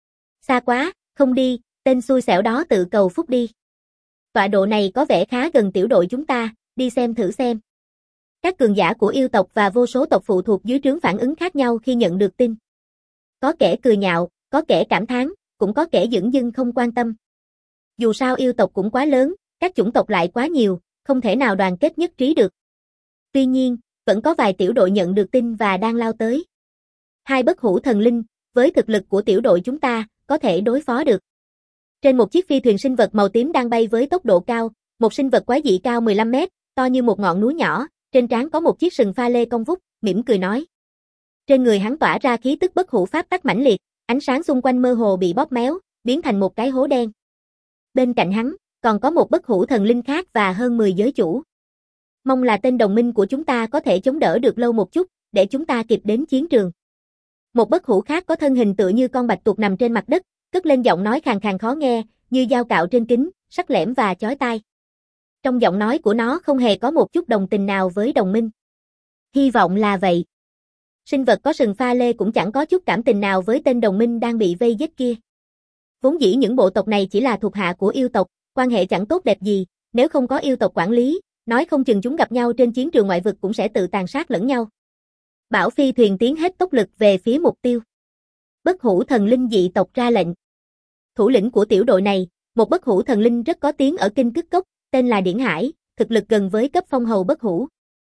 Xa quá, không đi, tên xui xẻo đó tự cầu phúc đi. Tọa độ này có vẻ khá gần tiểu đội chúng ta, đi xem thử xem. Các cường giả của yêu tộc và vô số tộc phụ thuộc dưới trướng phản ứng khác nhau khi nhận được tin. Có kẻ cười nhạo, có kẻ cảm thán, cũng có kẻ dửng dưng không quan tâm. Dù sao yêu tộc cũng quá lớn, các chủng tộc lại quá nhiều, không thể nào đoàn kết nhất trí được. Tuy nhiên, vẫn có vài tiểu đội nhận được tin và đang lao tới. Hai bất hủ thần linh, với thực lực của tiểu đội chúng ta, có thể đối phó được. Trên một chiếc phi thuyền sinh vật màu tím đang bay với tốc độ cao, một sinh vật quái dị cao mười lăm mét, to như một ngọn núi nhỏ, trên trán có một chiếc sừng pha lê cong vút, mỉm cười nói. Trên người hắn tỏa ra khí tức bất hủ pháp tắc mãnh liệt, ánh sáng xung quanh mơ hồ bị bóp méo, biến thành một cái hố đen. Bên cạnh hắn, còn có một bất hủ thần linh khác và hơn mười giới chủ. Mong là tên đồng minh của chúng ta có thể chống đỡ được lâu một chút, để chúng ta kịp đến chiến trường. Một bất hủ khác có thân hình tựa như con bạch tuộc nằm trên mặt đất, cất lên giọng nói khàn khàn khó nghe, như dao cạo trên kính, sắc lẻm và chói tai. Trong giọng nói của nó không hề có một chút đồng tình nào với đồng minh. Hy vọng là vậy. Sinh vật có sừng pha lê cũng chẳng có chút cảm tình nào với tên đồng minh đang bị vây giết kia. Vốn dĩ những bộ tộc này chỉ là thuộc hạ của yêu tộc, quan hệ chẳng tốt đẹp gì, nếu không có yêu tộc quản lý, nói không chừng chúng gặp nhau trên chiến trường ngoại vực cũng sẽ tự tàn sát lẫn nhau. Bảo phi thuyền tiến hết tốc lực về phía mục tiêu. Bất hủ thần linh dị tộc ra lệnh. Thủ lĩnh của tiểu đội này, một bất hủ thần linh rất có tiếng ở Kinh Cức Cốc, tên là Điển Hải, thực lực gần với cấp phong hầu bất hủ.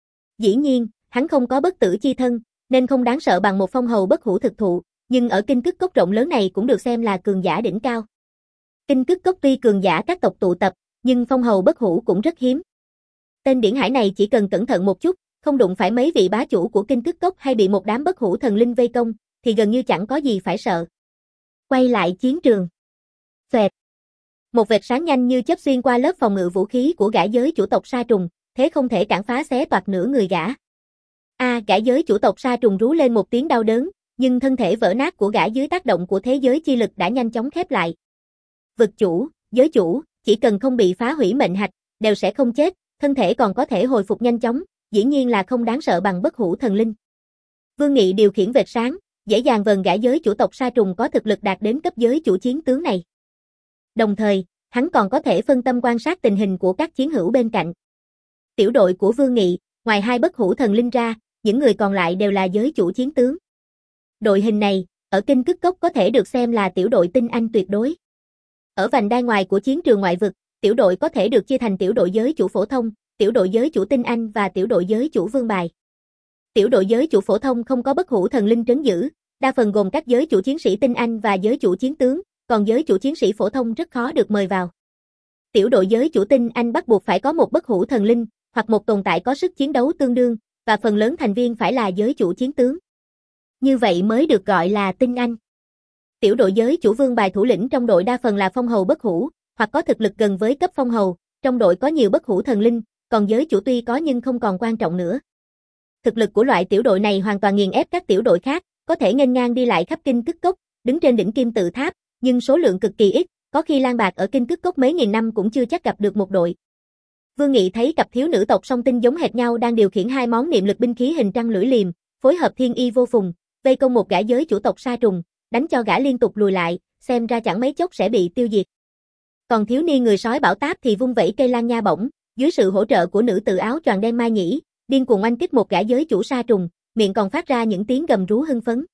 Dĩ nhiên, hắn không có bất tử chi thân, nên không đáng sợ bằng một phong hầu bất hủ thực thụ, nhưng ở Kinh Cức Cốc rộng lớn này cũng được xem là cường giả đỉnh cao. Kinh Cức Cốc tuy cường giả các tộc tụ tập, nhưng phong hầu bất hủ cũng rất hiếm. Tên Điển Hải này chỉ cần cẩn thận một chút, không đụng phải mấy vị bá chủ của Kinh Cức Cốc hay bị một đám bất hủ thần linh vây công, thì gần như chẳng có gì phải sợ. Quay lại chiến trường. Xoẹt. Một vệt sáng nhanh như chớp xuyên qua lớp phòng ngự vũ khí của gã giới chủ tộc sa trùng, thế không thể cản phá xé toạc nửa người gã. A, à, gã giới chủ tộc sa trùng rú lên một tiếng đau đớn, nhưng thân thể vỡ nát của gã dưới tác động của thế giới chi lực đã nhanh chóng khép lại. Vực chủ, giới chủ, chỉ cần không bị phá hủy mệnh hạch, đều sẽ không chết, thân thể còn có thể hồi phục nhanh chóng, dĩ nhiên là không đáng sợ bằng bất hủ thần linh. Vương Nghị điều khiển vệt sáng, dễ dàng vần gã giới chủ tộc sa trùng có thực lực đạt đến cấp giới chủ chiến tướng này. Đồng thời, hắn còn có thể phân tâm quan sát tình hình của các chiến hữu bên cạnh. Tiểu đội của Vương Nghị, ngoài hai bất hủ thần linh ra, những người còn lại đều là giới chủ chiến tướng. Đội hình này, ở Kinh Cức Cốc có thể được xem là tiểu đội tinh anh tuyệt đối. Ở vành đai ngoài của chiến trường ngoại vực, tiểu đội có thể được chia thành tiểu đội giới chủ phổ thông, tiểu đội giới chủ tinh anh và tiểu đội giới chủ vương bài. Tiểu đội giới chủ phổ thông không có bất hủ thần linh trấn giữ, đa phần gồm các giới chủ chiến sĩ tinh anh và giới chủ chiến tướng, còn giới chủ chiến sĩ phổ thông rất khó được mời vào. Tiểu đội giới chủ tinh anh bắt buộc phải có một bất hủ thần linh, hoặc một tồn tại có sức chiến đấu tương đương, và phần lớn thành viên phải là giới chủ chiến tướng. Như vậy mới được gọi là tinh anh. Tiểu đội giới chủ vương bài thủ lĩnh trong đội đa phần là phong hầu bất hủ, hoặc có thực lực gần với cấp phong hầu, trong đội có nhiều bất hủ thần linh, còn giới chủ tuy có nhưng không còn quan trọng nữa. Thực lực của loại tiểu đội này hoàn toàn nghiền ép các tiểu đội khác, có thể nghênh ngang đi lại khắp Kinh Cức Cốc, đứng trên đỉnh kim tự tháp, nhưng số lượng cực kỳ ít, có khi lang bạc ở Kinh Cức Cốc mấy nghìn năm cũng chưa chắc gặp được một đội. Vương Nghị thấy cặp thiếu nữ tộc song tinh giống hệt nhau đang điều khiển hai món niệm lực binh khí hình trăng lưỡi liềm, phối hợp thiên y vô phùng, vây công một gã giới chủ tộc sa trùng, đánh cho gã liên tục lùi lại, xem ra chẳng mấy chốc sẽ bị tiêu diệt. Còn thiếu niên người sói Bảo Táp thì vung vẩy cây lan nha bổng, dưới sự hỗ trợ của nữ tự áo choàng đen Mai Nhĩ, điên cuồng oanh kích một gã giới chủ sa trùng, miệng còn phát ra những tiếng gầm rú hưng phấn.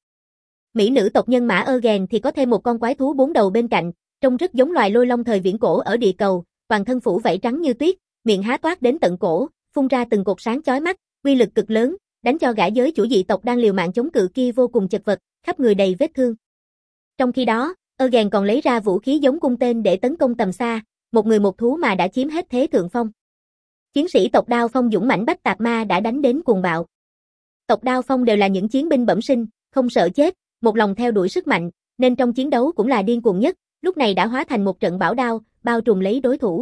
Mỹ nữ tộc nhân Mã Ơ-Gèn thì có thêm một con quái thú bốn đầu bên cạnh, trông rất giống loài lôi long thời viễn cổ ở địa cầu, toàn thân phủ vảy trắng như tuyết, miệng há toát đến tận cổ, phun ra từng cột sáng chói mắt, uy lực cực lớn, đánh cho gã giới chủ dị tộc đang liều mạng chống cự kia vô cùng chật vật, khắp người đầy vết thương. Trong khi đó, Ơ-Gèn còn lấy ra vũ khí giống cung tên để tấn công tầm xa, một người một thú mà đã chiếm hết thế thượng phong. Chiến sĩ tộc Đao Phong dũng mãnh bách tạp ma đã đánh đến cuồng bạo. Tộc Đao Phong đều là những chiến binh bẩm sinh, không sợ chết, một lòng theo đuổi sức mạnh, nên trong chiến đấu cũng là điên cuồng nhất, lúc này đã hóa thành một trận bão đao, bao trùm lấy đối thủ.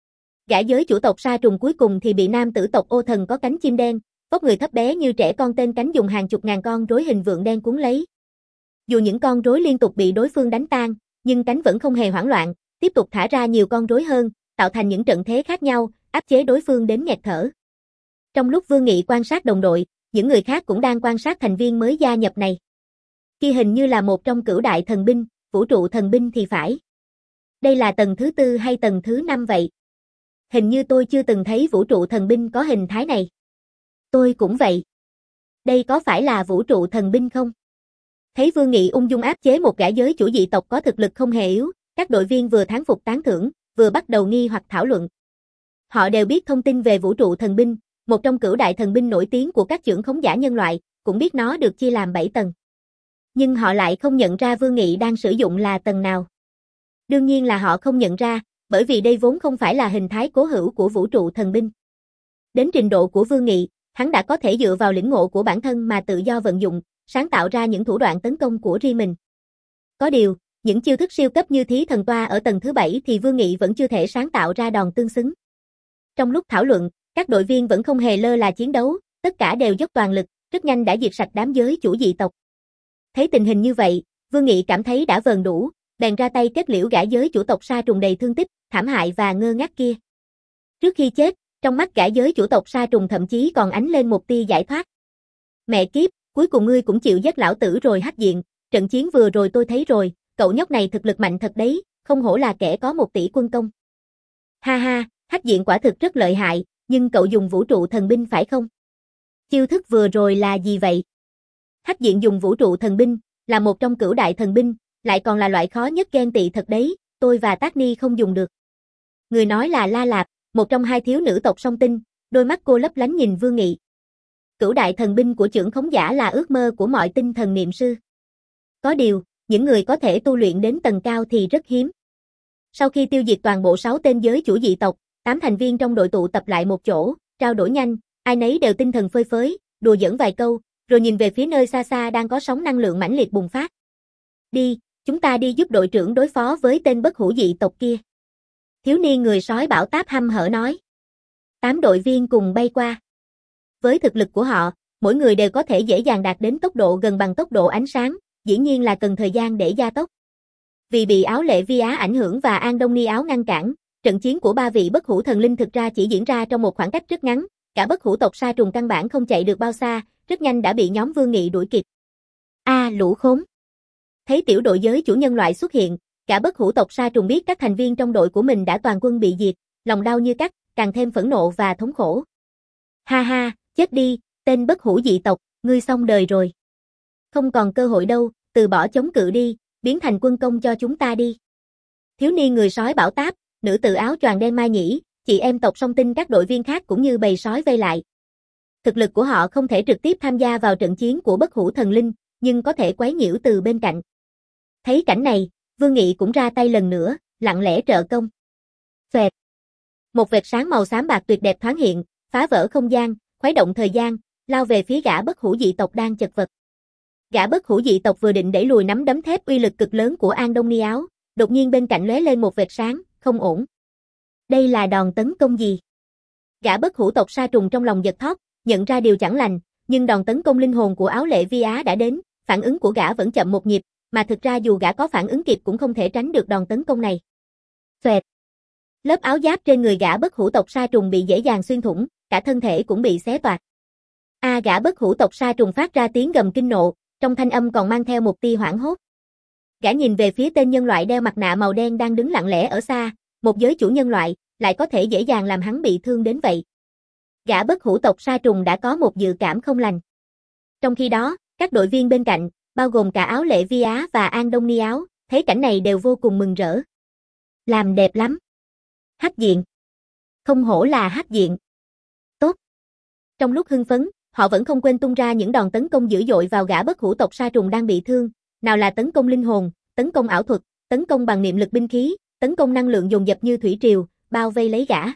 Gã giới chủ tộc sa trùng cuối cùng thì bị nam tử tộc Ô Thần có cánh chim đen, vóc người thấp bé như trẻ con tên cánh dùng hàng chục ngàn con rối hình vượn đen cuốn lấy. Dù những con rối liên tục bị đối phương đánh tan, nhưng cánh vẫn không hề hoảng loạn, tiếp tục thả ra nhiều con rối hơn, tạo thành những trận thế khác nhau, áp chế đối phương đến nghẹt thở. Trong lúc Vương Nghị quan sát đồng đội, những người khác cũng đang quan sát thành viên mới gia nhập này. Kia hình như là một trong cửu đại thần binh, vũ trụ thần binh thì phải. Đây là tầng thứ tư hay tầng thứ năm vậy? Hình như tôi chưa từng thấy vũ trụ thần binh có hình thái này. Tôi cũng vậy. Đây có phải là vũ trụ thần binh không? Thấy Vương Nghị ung dung áp chế một gã giới chủ dị tộc có thực lực không hề yếu, các đội viên vừa thán phục tán thưởng, vừa bắt đầu nghi hoặc thảo luận. Họ đều biết thông tin về vũ trụ thần binh, một trong cửu đại thần binh nổi tiếng của các chưởng khống giả nhân loại, cũng biết nó được chia làm bảy tầng. Nhưng họ lại không nhận ra Vương Nghị đang sử dụng là tầng nào. Đương nhiên là họ không nhận ra, bởi vì đây vốn không phải là hình thái cố hữu của vũ trụ thần binh. Đến trình độ của Vương Nghị, hắn đã có thể dựa vào lĩnh ngộ của bản thân mà tự do vận dụng, sáng tạo ra những thủ đoạn tấn công của riêng mình. Có điều, những chiêu thức siêu cấp như Thí Thần Toa ở tầng thứ bảy thì Vương Nghị vẫn chưa thể sáng tạo ra đòn tương xứng. Trong lúc thảo luận, các đội viên vẫn không hề lơ là chiến đấu, tất cả đều dốc toàn lực, rất nhanh đã diệt sạch đám giới chủ dị tộc. Thấy tình hình như vậy, Vương Nghị cảm thấy đã vờn đủ, bèn ra tay kết liễu gã giới chủ tộc sa trùng đầy thương tích, thảm hại và ngơ ngác kia. Trước khi chết, trong mắt gã giới chủ tộc sa trùng thậm chí còn ánh lên một tia giải thoát. Mẹ kiếp, cuối cùng ngươi cũng chịu giết lão tử rồi Hách Diện, trận chiến vừa rồi tôi thấy rồi, cậu nhóc này thực lực mạnh thật đấy, không hổ là kẻ có một tỷ quân công. Ha ha, Hách Diện quả thực rất lợi hại, nhưng cậu dùng vũ trụ thần binh phải không? Chiêu thức vừa rồi là gì vậy? Hách Diện dùng vũ trụ thần binh, là một trong cửu đại thần binh, lại còn là loại khó nhất ghen tị thật đấy, tôi và Tác Ni không dùng được. Người nói là La Lạp, một trong hai thiếu nữ tộc song tinh, đôi mắt cô lấp lánh nhìn Vương Nghị. Cửu đại thần binh của chưởng khống giả là ước mơ của mọi tinh thần niệm sư. Có điều, những người có thể tu luyện đến tầng cao thì rất hiếm. Sau khi tiêu diệt toàn bộ sáu tên giới chủ dị tộc, tám thành viên trong đội tụ tập lại một chỗ, trao đổi nhanh, ai nấy đều tinh thần phơi phới, đùa giỡn vài câu, rồi nhìn về phía nơi xa xa đang có sóng năng lượng mãnh liệt bùng phát. Đi, chúng ta đi giúp đội trưởng đối phó với tên bất hủ dị tộc kia. Thiếu niên người sói Bảo Táp hăm hở nói. Tám đội viên cùng bay qua. Với thực lực của họ, mỗi người đều có thể dễ dàng đạt đến tốc độ gần bằng tốc độ ánh sáng, dĩ nhiên là cần thời gian để gia tốc. Vì bị áo lệ vi á ảnh hưởng và An Đông Ni áo ngăn cản, trận chiến của ba vị bất hủ thần linh thực ra chỉ diễn ra trong một khoảng cách rất ngắn, cả bất hủ tộc sa trùng căn bản không chạy được bao xa, rất nhanh đã bị nhóm Vương Nghị đuổi kịp. A lũ khốn. Thấy tiểu đội giới chủ nhân loại xuất hiện, cả bất hủ tộc sa trùng biết các thành viên trong đội của mình đã toàn quân bị diệt, lòng đau như cắt, càng thêm phẫn nộ và thống khổ. Ha ha, chết đi, tên bất hủ dị tộc, ngươi xong đời rồi. Không còn cơ hội đâu, từ bỏ chống cự đi, biến thành quân công cho chúng ta đi. Thiếu niên người sói bảo táp, nữ tử áo choàng đen Mai Nhĩ, chị em tộc Song Tinh các đội viên khác cũng như bầy sói vây lại. Thực lực của họ không thể trực tiếp tham gia vào trận chiến của bất hủ thần linh, nhưng có thể quấy nhiễu từ bên cạnh. Thấy cảnh này, Vương Nghị cũng ra tay lần nữa, lặng lẽ trợ công. Phệt. Một vệt sáng màu xám bạc tuyệt đẹp thoáng hiện, phá vỡ không gian, khuấy động thời gian, lao về phía gã bất hủ dị tộc đang chật vật. Gã bất hủ dị tộc vừa định đẩy lùi nắm đấm thép uy lực cực lớn của An Đông Ni Áo, đột nhiên bên cạnh lóe lên một vệt sáng, không ổn. Đây là đòn tấn công gì? Gã bất hủ tộc sa trùng trong lòng giật thót, nhận ra điều chẳng lành, nhưng đòn tấn công linh hồn của Áo Lệ Vi Á đã đến, phản ứng của gã vẫn chậm một nhịp, mà thực ra dù gã có phản ứng kịp cũng không thể tránh được đòn tấn công này. Phệt. Lớp áo giáp trên người gã bất hủ tộc sa trùng bị dễ dàng xuyên thủng, cả thân thể cũng bị xé toạc. A à, gã bất hủ tộc sa trùng phát ra tiếng gầm kinh nộ, trong thanh âm còn mang theo một tia hoảng hốt. Gã nhìn về phía tên nhân loại đeo mặt nạ màu đen đang đứng lặng lẽ ở xa, một giới chủ nhân loại, lại có thể dễ dàng làm hắn bị thương đến vậy. Gã bất hủ tộc sa trùng đã có một dự cảm không lành. Trong khi đó, các đội viên bên cạnh, bao gồm cả Áo Lệ Vi Á và An Đông Ni Áo, thấy cảnh này đều vô cùng mừng rỡ. Làm đẹp lắm. Hắc diện. Không hổ là hắc diện. Tốt. Trong lúc hưng phấn, họ vẫn không quên tung ra những đòn tấn công dữ dội vào gã bất hủ tộc sa trùng đang bị thương, nào là tấn công linh hồn, tấn công ảo thuật, tấn công bằng niệm lực binh khí, tấn công năng lượng dồn dập như thủy triều, bao vây lấy gã.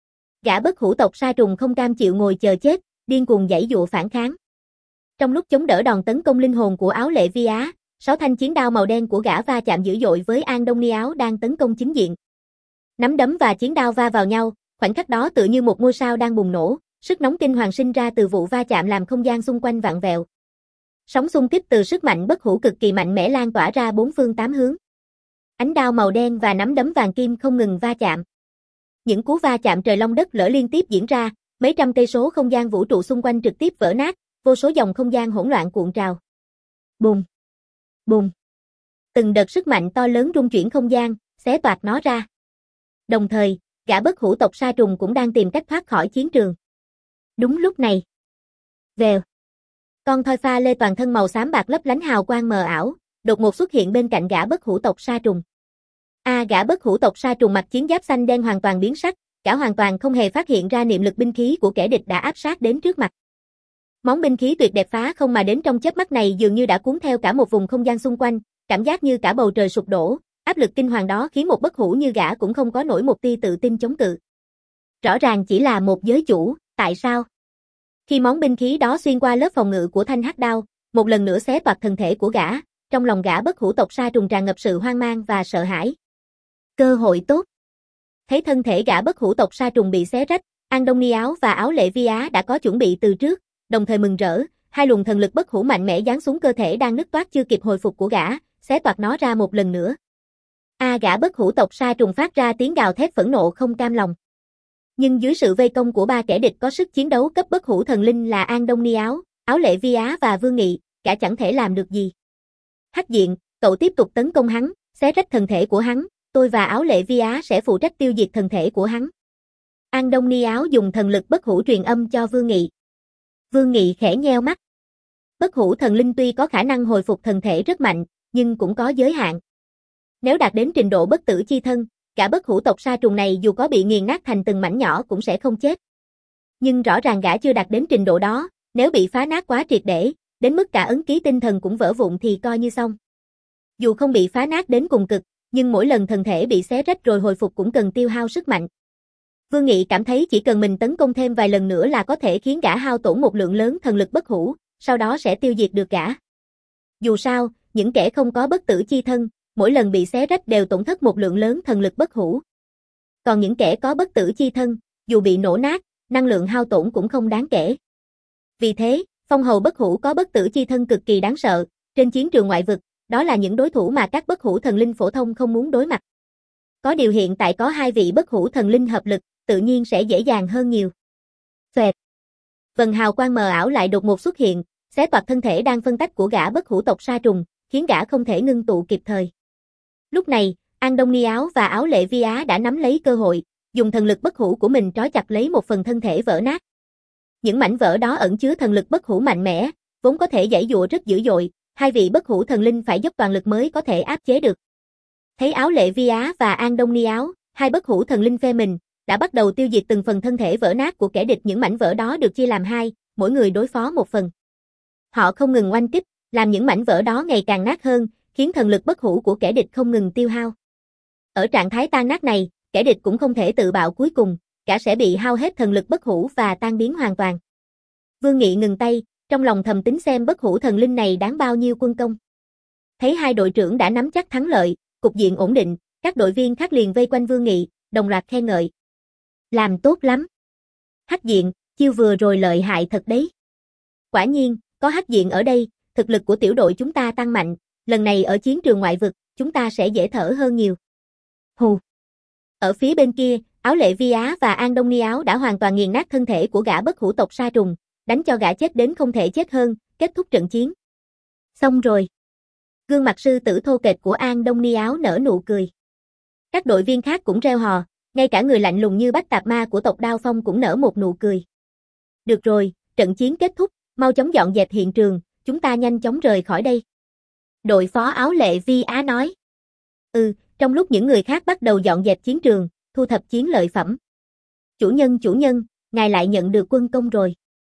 Gã bất hủ tộc sa trùng không cam chịu ngồi chờ chết, điên cuồng giãy giụa phản kháng. Trong lúc chống đỡ đòn tấn công linh hồn của Áo Lệ Vi Á, sáu thanh chiến đao màu đen của gã va chạm dữ dội với An Đông Ni Áo đang tấn công chính diện. Nắm đấm và chiến đao va vào nhau, khoảnh khắc đó tựa như một ngôi sao đang bùng nổ, sức nóng kinh hoàng sinh ra từ vụ va chạm làm không gian xung quanh vặn vẹo. Sóng xung kích từ sức mạnh bất hủ cực kỳ mạnh mẽ lan tỏa ra bốn phương tám hướng. Ánh đao màu đen và nắm đấm vàng kim không ngừng va chạm. Những cú va chạm trời long đất lở liên tiếp diễn ra, mấy trăm cây số không gian vũ trụ xung quanh trực tiếp vỡ nát, vô số dòng không gian hỗn loạn cuộn trào. Bùm, bùm. Từng đợt sức mạnh to lớn rung chuyển không gian, xé toạc nó ra. Đồng thời, gã bất hủ tộc sa trùng cũng đang tìm cách thoát khỏi chiến trường. Đúng lúc này. Vèo. Con thoi pha lê toàn thân màu xám bạc lấp lánh hào quang mờ ảo, đột ngột xuất hiện bên cạnh gã bất hủ tộc sa trùng. A à, gã bất hủ tộc sa trùng mặc chiến giáp xanh đen hoàn toàn biến sắc, cả hoàn toàn không hề phát hiện ra niệm lực binh khí của kẻ địch đã áp sát đến trước mặt. Món binh khí tuyệt đẹp phá không mà đến trong chớp mắt này dường như đã cuốn theo cả một vùng không gian xung quanh, cảm giác như cả bầu trời sụp đổ, áp lực kinh hoàng đó khiến một bất hủ như gã cũng không có nổi một tia tự tin chống cự. Rõ ràng chỉ là một giới chủ, tại sao? Khi món binh khí đó xuyên qua lớp phòng ngự của thanh hắc đao, một lần nữa xé toạc thân thể của gã, trong lòng gã bất hủ tộc sa trùng tràn ngập sự hoang mang và sợ hãi. Cơ hội tốt. Thấy thân thể gã bất hủ tộc sa trùng bị xé rách, An Đông Ni Áo và Áo Lệ Vi Á đã có chuẩn bị từ trước, đồng thời mừng rỡ, hai luồng thần lực bất hủ mạnh mẽ giáng xuống cơ thể đang nứt toát chưa kịp hồi phục của gã, xé toạc nó ra một lần nữa. A à, gã bất hủ tộc sa trùng phát ra tiếng gào thét phẫn nộ không cam lòng. Nhưng dưới sự vây công của ba kẻ địch có sức chiến đấu cấp bất hủ thần linh là An Đông Ni Áo, Áo Lệ Vi Á và Vương Nghị, gã chẳng thể làm được gì. Hắc diện, cậu tiếp tục tấn công hắn, xé rách thân thể của hắn, tôi và Áo Lệ Vi Á sẽ phụ trách tiêu diệt thân thể của hắn. An Đông Ni Áo dùng thần lực bất hủ truyền âm cho Vương Nghị. Vương Nghị khẽ nheo mắt. Bất hủ thần linh tuy có khả năng hồi phục thần thể rất mạnh, nhưng cũng có giới hạn. Nếu đạt đến trình độ bất tử chi thân, cả bất hủ tộc sa trùng này dù có bị nghiền nát thành từng mảnh nhỏ cũng sẽ không chết. Nhưng rõ ràng gã chưa đạt đến trình độ đó, nếu bị phá nát quá triệt để, đến mức cả ấn ký tinh thần cũng vỡ vụn thì coi như xong. Dù không bị phá nát đến cùng cực, nhưng mỗi lần thần thể bị xé rách rồi hồi phục cũng cần tiêu hao sức mạnh. Vương Nghị cảm thấy chỉ cần mình tấn công thêm vài lần nữa là có thể khiến gã hao tổn một lượng lớn thần lực bất hủ, sau đó sẽ tiêu diệt được gã. Dù sao, những kẻ không có bất tử chi thân, mỗi lần bị xé rách đều tổn thất một lượng lớn thần lực bất hủ. Còn những kẻ có bất tử chi thân, dù bị nổ nát, năng lượng hao tổn cũng không đáng kể. Vì thế, phong hầu bất hủ có bất tử chi thân cực kỳ đáng sợ, trên chiến trường ngoại vực, đó là những đối thủ mà các bất hủ thần linh phổ thông không muốn đối mặt. Có điều hiện tại có hai vị bất hủ thần linh hợp lực, tự nhiên sẽ dễ dàng hơn nhiều. Phệt. Vần hào quang mờ ảo lại đột ngột xuất hiện, xé toạc thân thể đang phân tách của gã bất hủ tộc sa trùng, khiến gã không thể ngưng tụ kịp thời. Lúc này, An Đông Ni Áo và Áo Lệ Vi Á đã nắm lấy cơ hội, dùng thần lực bất hủ của mình trói chặt lấy một phần thân thể vỡ nát. Những mảnh vỡ đó ẩn chứa thần lực bất hủ mạnh mẽ, vốn có thể giãy giụa rất dữ dội, hai vị bất hủ thần linh phải dốc toàn lực mới có thể áp chế được. Thấy Áo Lệ Vi Á và An Đông Ni Áo, hai bất hủ thần linh phe mình, đã bắt đầu tiêu diệt từng phần thân thể vỡ nát của kẻ địch. Những mảnh vỡ đó được chia làm hai, mỗi người đối phó một phần. Họ không ngừng oanh kích, làm những mảnh vỡ đó ngày càng nát hơn, khiến thần lực bất hủ của kẻ địch không ngừng tiêu hao. Ở trạng thái tan nát này, kẻ địch cũng không thể tự bạo cuối cùng, cả sẽ bị hao hết thần lực bất hủ và tan biến hoàn toàn. Vương Nghị ngừng tay, trong lòng thầm tính xem bất hủ thần linh này đáng bao nhiêu quân công. Thấy hai đội trưởng đã nắm chắc thắng lợi, cục diện ổn định, các đội viên khác liền vây quanh Vương Nghị, đồng loạt khen ngợi. Làm tốt lắm. Hắc Diện, chiêu vừa rồi lợi hại thật đấy. Quả nhiên, có Hắc Diện ở đây, thực lực của tiểu đội chúng ta tăng mạnh, lần này ở chiến trường ngoại vực, chúng ta sẽ dễ thở hơn nhiều. Hù. Ở phía bên kia, Áo Lệ Vi Á và An Đông Ni Áo đã hoàn toàn nghiền nát thân thể của gã bất hủ tộc sa trùng, đánh cho gã chết đến không thể chết hơn, kết thúc trận chiến. Xong rồi. Gương mặt sư tử thô kệch của An Đông Ni Áo nở nụ cười. Các đội viên khác cũng reo hò, ngay cả người lạnh lùng như Bách Tạp Ma của tộc Đao Phong cũng nở một nụ cười. Được rồi, trận chiến kết thúc, mau chóng dọn dẹp hiện trường, chúng ta nhanh chóng rời khỏi đây. Đội phó Áo Lệ Vi Á nói. Ừ, trong lúc những người khác bắt đầu dọn dẹp chiến trường, thu thập chiến lợi phẩm. Chủ nhân chủ nhân, ngài lại nhận được quân công rồi.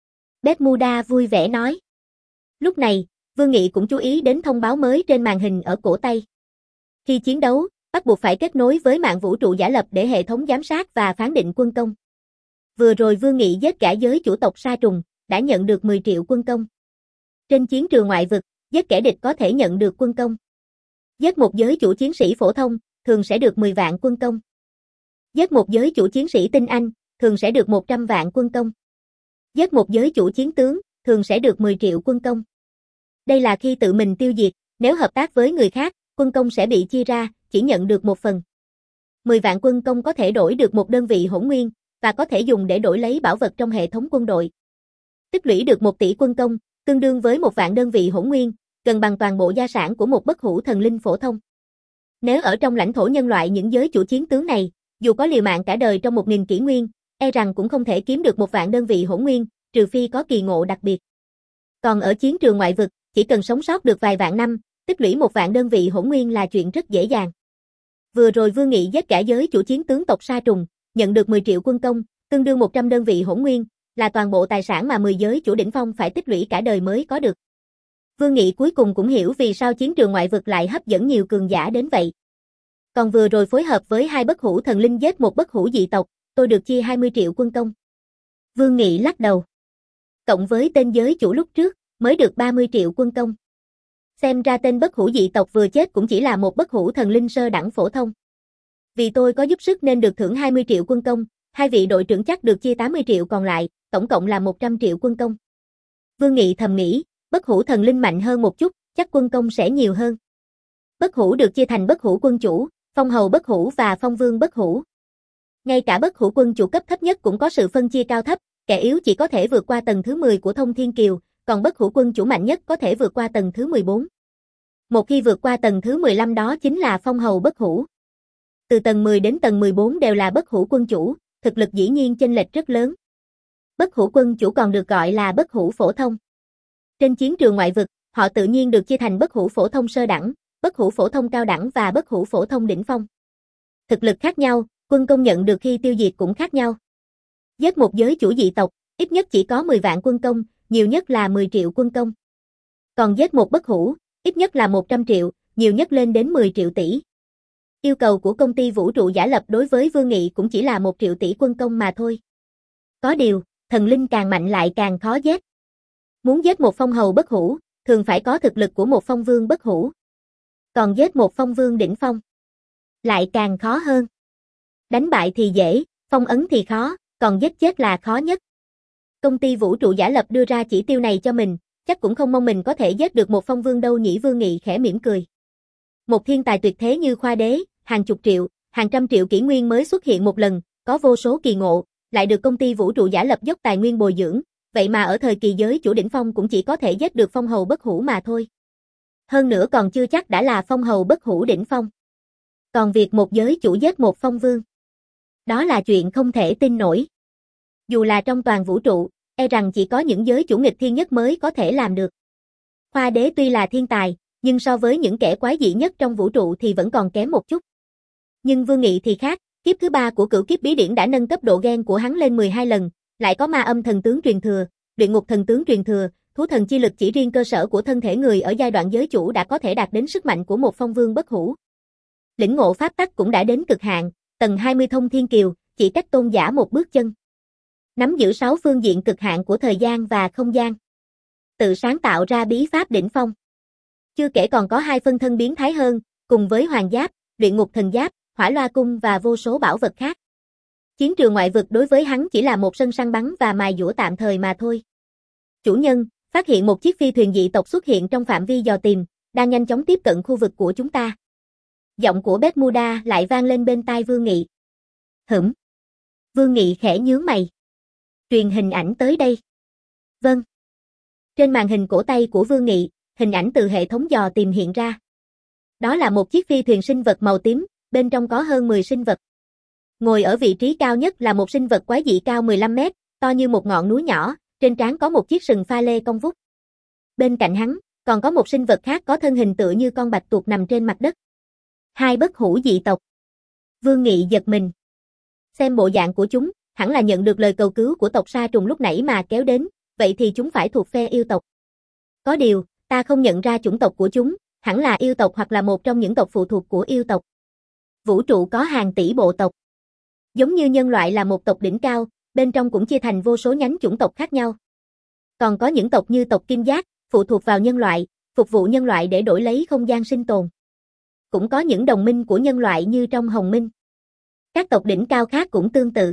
Bermuda vui vẻ nói. Lúc này, Vương Nghị cũng chú ý đến thông báo mới trên màn hình ở cổ tay. Khi chiến đấu, bắt buộc phải kết nối với mạng vũ trụ giả lập để hệ thống giám sát và phán định quân công. Vừa rồi Vương Nghị giết gã giới chủ tộc sa trùng, đã nhận được mười triệu quân công. Trên chiến trường ngoại vực, giết kẻ địch có thể nhận được quân công. Giết một giới chủ chiến sĩ phổ thông, thường sẽ được mười vạn quân công. Giết một giới chủ chiến sĩ tinh anh, thường sẽ được một trăm vạn quân công. Giết một giới chủ chiến tướng, thường sẽ được mười triệu quân công. Đây là khi tự mình tiêu diệt, nếu hợp tác với người khác, quân công sẽ bị chia ra, chỉ nhận được một phần. mười vạn quân công có thể đổi được một đơn vị hỗn nguyên, và có thể dùng để đổi lấy bảo vật trong hệ thống quân đội. Tích lũy được một tỷ quân công, tương đương với một vạn đơn vị hỗn nguyên, gần bằng toàn bộ gia sản của một bất hủ thần linh phổ thông. Nếu ở trong lãnh thổ nhân loại những giới chủ chiến tướng này, dù có liều mạng cả đời trong một nghìn kỷ nguyên, e rằng cũng không thể kiếm được một vạn đơn vị hỗn nguyên, trừ phi có kỳ ngộ đặc biệt. Còn ở chiến trường ngoại vực, chỉ cần sống sót được vài vạn năm, tích lũy một vạn đơn vị hỗn nguyên là chuyện rất dễ dàng. Vừa rồi Vương Nghị giết cả giới chủ chiến tướng tộc sa trùng, nhận được mười triệu quân công, tương đương một trăm đơn vị hỗn nguyên, là toàn bộ tài sản mà mười giới chủ đỉnh phong phải tích lũy cả đời mới có được. Vương Nghị cuối cùng cũng hiểu vì sao chiến trường ngoại vực lại hấp dẫn nhiều cường giả đến vậy. Còn vừa rồi phối hợp với hai bất hủ thần linh giết một bất hủ dị tộc, tôi được chia hai mươi triệu quân công. Vương Nghị lắc đầu. Cộng với tên giới chủ lúc trước, mới được ba mươi triệu quân công. Xem ra tên bất hủ dị tộc vừa chết cũng chỉ là một bất hủ thần linh sơ đẳng phổ thông. Vì tôi có giúp sức nên được thưởng hai mươi triệu quân công, hai vị đội trưởng chắc được chia tám mươi triệu còn lại, tổng cộng là một trăm triệu quân công. Vương Nghị thầm nghĩ, bất hủ thần linh mạnh hơn một chút, chắc quân công sẽ nhiều hơn. Bất hủ được chia thành bất hủ quân chủ, phong hầu bất hủ và phong vương bất hủ. Ngay cả bất hủ quân chủ cấp thấp nhất cũng có sự phân chia cao thấp, kẻ yếu chỉ có thể vượt qua tầng thứ mười của Thông Thiên Kiều, còn bất hủ quân chủ mạnh nhất có thể vượt qua tầng thứ mười bốn. Một khi vượt qua tầng thứ mười lăm đó chính là phong hầu bất hủ. Từ tầng mười đến tầng mười bốn đều là bất hủ quân chủ, thực lực dĩ nhiên chênh lệch rất lớn. Bất hủ quân chủ còn được gọi là bất hủ phổ thông. Trên chiến trường ngoại vực, họ tự nhiên được chia thành bất hủ phổ thông sơ đẳng, bất hủ phổ thông cao đẳng và bất hủ phổ thông đỉnh phong. Thực lực khác nhau, quân công nhận được khi tiêu diệt cũng khác nhau. Giết một giới chủ dị tộc, ít nhất chỉ có mười vạn quân công, nhiều nhất là mười triệu quân công. Còn giết một bất hủ, ít nhất là một trăm triệu, nhiều nhất lên đến mười triệu tỷ. Yêu cầu của công ty vũ trụ giả lập đối với Vương Nghị cũng chỉ là một triệu tỷ quân công mà thôi. Có điều, thần linh càng mạnh lại càng khó giết. Muốn giết một phong hầu bất hủ, thường phải có thực lực của một phong vương bất hủ. Còn giết một phong vương đỉnh phong, lại càng khó hơn. Đánh bại thì dễ, phong ấn thì khó, còn giết chết là khó nhất. Công ty vũ trụ giả lập đưa ra chỉ tiêu này cho mình, chắc cũng không mong mình có thể giết được một phong vương đâu nhỉ. Vương Nghị khẽ mỉm cười. Một thiên tài tuyệt thế như Khoa Đế, hàng chục triệu, hàng trăm triệu kỷ nguyên mới xuất hiện một lần, có vô số kỳ ngộ, lại được công ty vũ trụ giả lập dốc tài nguyên bồi dưỡng, vậy mà ở thời kỳ giới chủ đỉnh phong cũng chỉ có thể giết được phong hầu bất hủ mà thôi. Hơn nữa còn chưa chắc đã là phong hầu bất hủ đỉnh phong. Còn việc một giới chủ giết một phong vương, đó là chuyện không thể tin nổi. Dù là trong toàn vũ trụ, e rằng chỉ có những giới chủ nghịch thiên nhất mới có thể làm được. Hoa đế tuy là thiên tài, nhưng so với những kẻ quái dị nhất trong vũ trụ thì vẫn còn kém một chút. Nhưng Vương Nghị thì khác, kiếp thứ ba của cửu kiếp bí điển đã nâng cấp độ gen của hắn lên mười hai lần, lại có ma âm thần tướng truyền thừa, luyện ngục thần tướng truyền thừa, thú thần chi lực chỉ riêng cơ sở của thân thể người ở giai đoạn giới chủ đã có thể đạt đến sức mạnh của một phong vương bất hủ. Lĩnh ngộ pháp tắc cũng đã đến cực hạn, tầng hai mươi thông thiên kiều, chỉ cách tôn giả một bước chân. Nắm giữ sáu phương diện cực hạn của thời gian và không gian. Tự sáng tạo ra bí pháp đỉnh phong. Chưa kể còn có hai phân thân biến thái hơn, cùng với hoàng giáp, luyện ngục thần giáp, hỏa loa cung và vô số bảo vật khác. Chiến trường ngoại vực đối với hắn chỉ là một sân săn bắn và mài dũa tạm thời mà thôi. Chủ nhân, phát hiện một chiếc phi thuyền dị tộc xuất hiện trong phạm vi dò tìm, đang nhanh chóng tiếp cận khu vực của chúng ta. Giọng của Bermuda lại vang lên bên tai Vương Nghị. Hửm. Vương Nghị khẽ nhướng mày. Truyền hình ảnh tới đây. Vâng. Trên màn hình cổ tay của Vương Nghị, hình ảnh từ hệ thống dò tìm hiện ra. Đó là một chiếc phi thuyền sinh vật màu tím, bên trong có hơn mười sinh vật. Ngồi ở vị trí cao nhất là một sinh vật quái dị cao mười lăm mét, to như một ngọn núi nhỏ, trên trán có một chiếc sừng pha lê cong vút. Bên cạnh hắn, còn có một sinh vật khác có thân hình tựa như con bạch tuộc nằm trên mặt đất. Hai bất hủ dị tộc. Vương Nghị giật mình. Xem bộ dạng của chúng, hẳn là nhận được lời cầu cứu của tộc sa trùng lúc nãy mà kéo đến, vậy thì chúng phải thuộc phe yêu tộc. Có điều, ta không nhận ra chủng tộc của chúng, hẳn là yêu tộc hoặc là một trong những tộc phụ thuộc của yêu tộc. Vũ trụ có hàng tỷ bộ tộc. Giống như nhân loại là một tộc đỉnh cao, bên trong cũng chia thành vô số nhánh chủng tộc khác nhau. Còn có những tộc như tộc Kim Giác, phụ thuộc vào nhân loại, phục vụ nhân loại để đổi lấy không gian sinh tồn. Cũng có những đồng minh của nhân loại như trong Hồng Minh. Các tộc đỉnh cao khác cũng tương tự.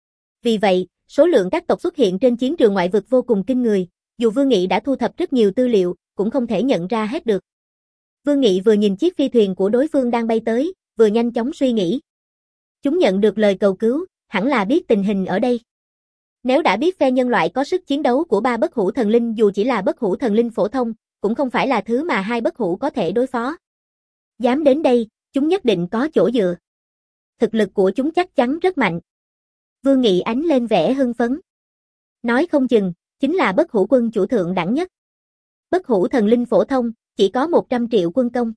Vì vậy, số lượng các tộc xuất hiện trên chiến trường ngoại vực vô cùng kinh người, dù Vương Nghị đã thu thập rất nhiều tư liệu, cũng không thể nhận ra hết được. Vương Nghị vừa nhìn chiếc phi thuyền của đối phương đang bay tới, vừa nhanh chóng suy nghĩ. Chúng nhận được lời cầu cứu, hẳn là biết tình hình ở đây. Nếu đã biết phe nhân loại có sức chiến đấu của ba bất hủ thần linh dù chỉ là bất hủ thần linh phổ thông, cũng không phải là thứ mà hai bất hủ có thể đối phó. Dám đến đây, chúng nhất định có chỗ dựa. Thực lực của chúng chắc chắn rất mạnh. Vương Nghị ánh lên vẻ hưng phấn. Nói không chừng, chính là bất hủ quân chủ thượng đẳng nhất. Bất hủ thần linh phổ thông, chỉ có một trăm triệu quân công.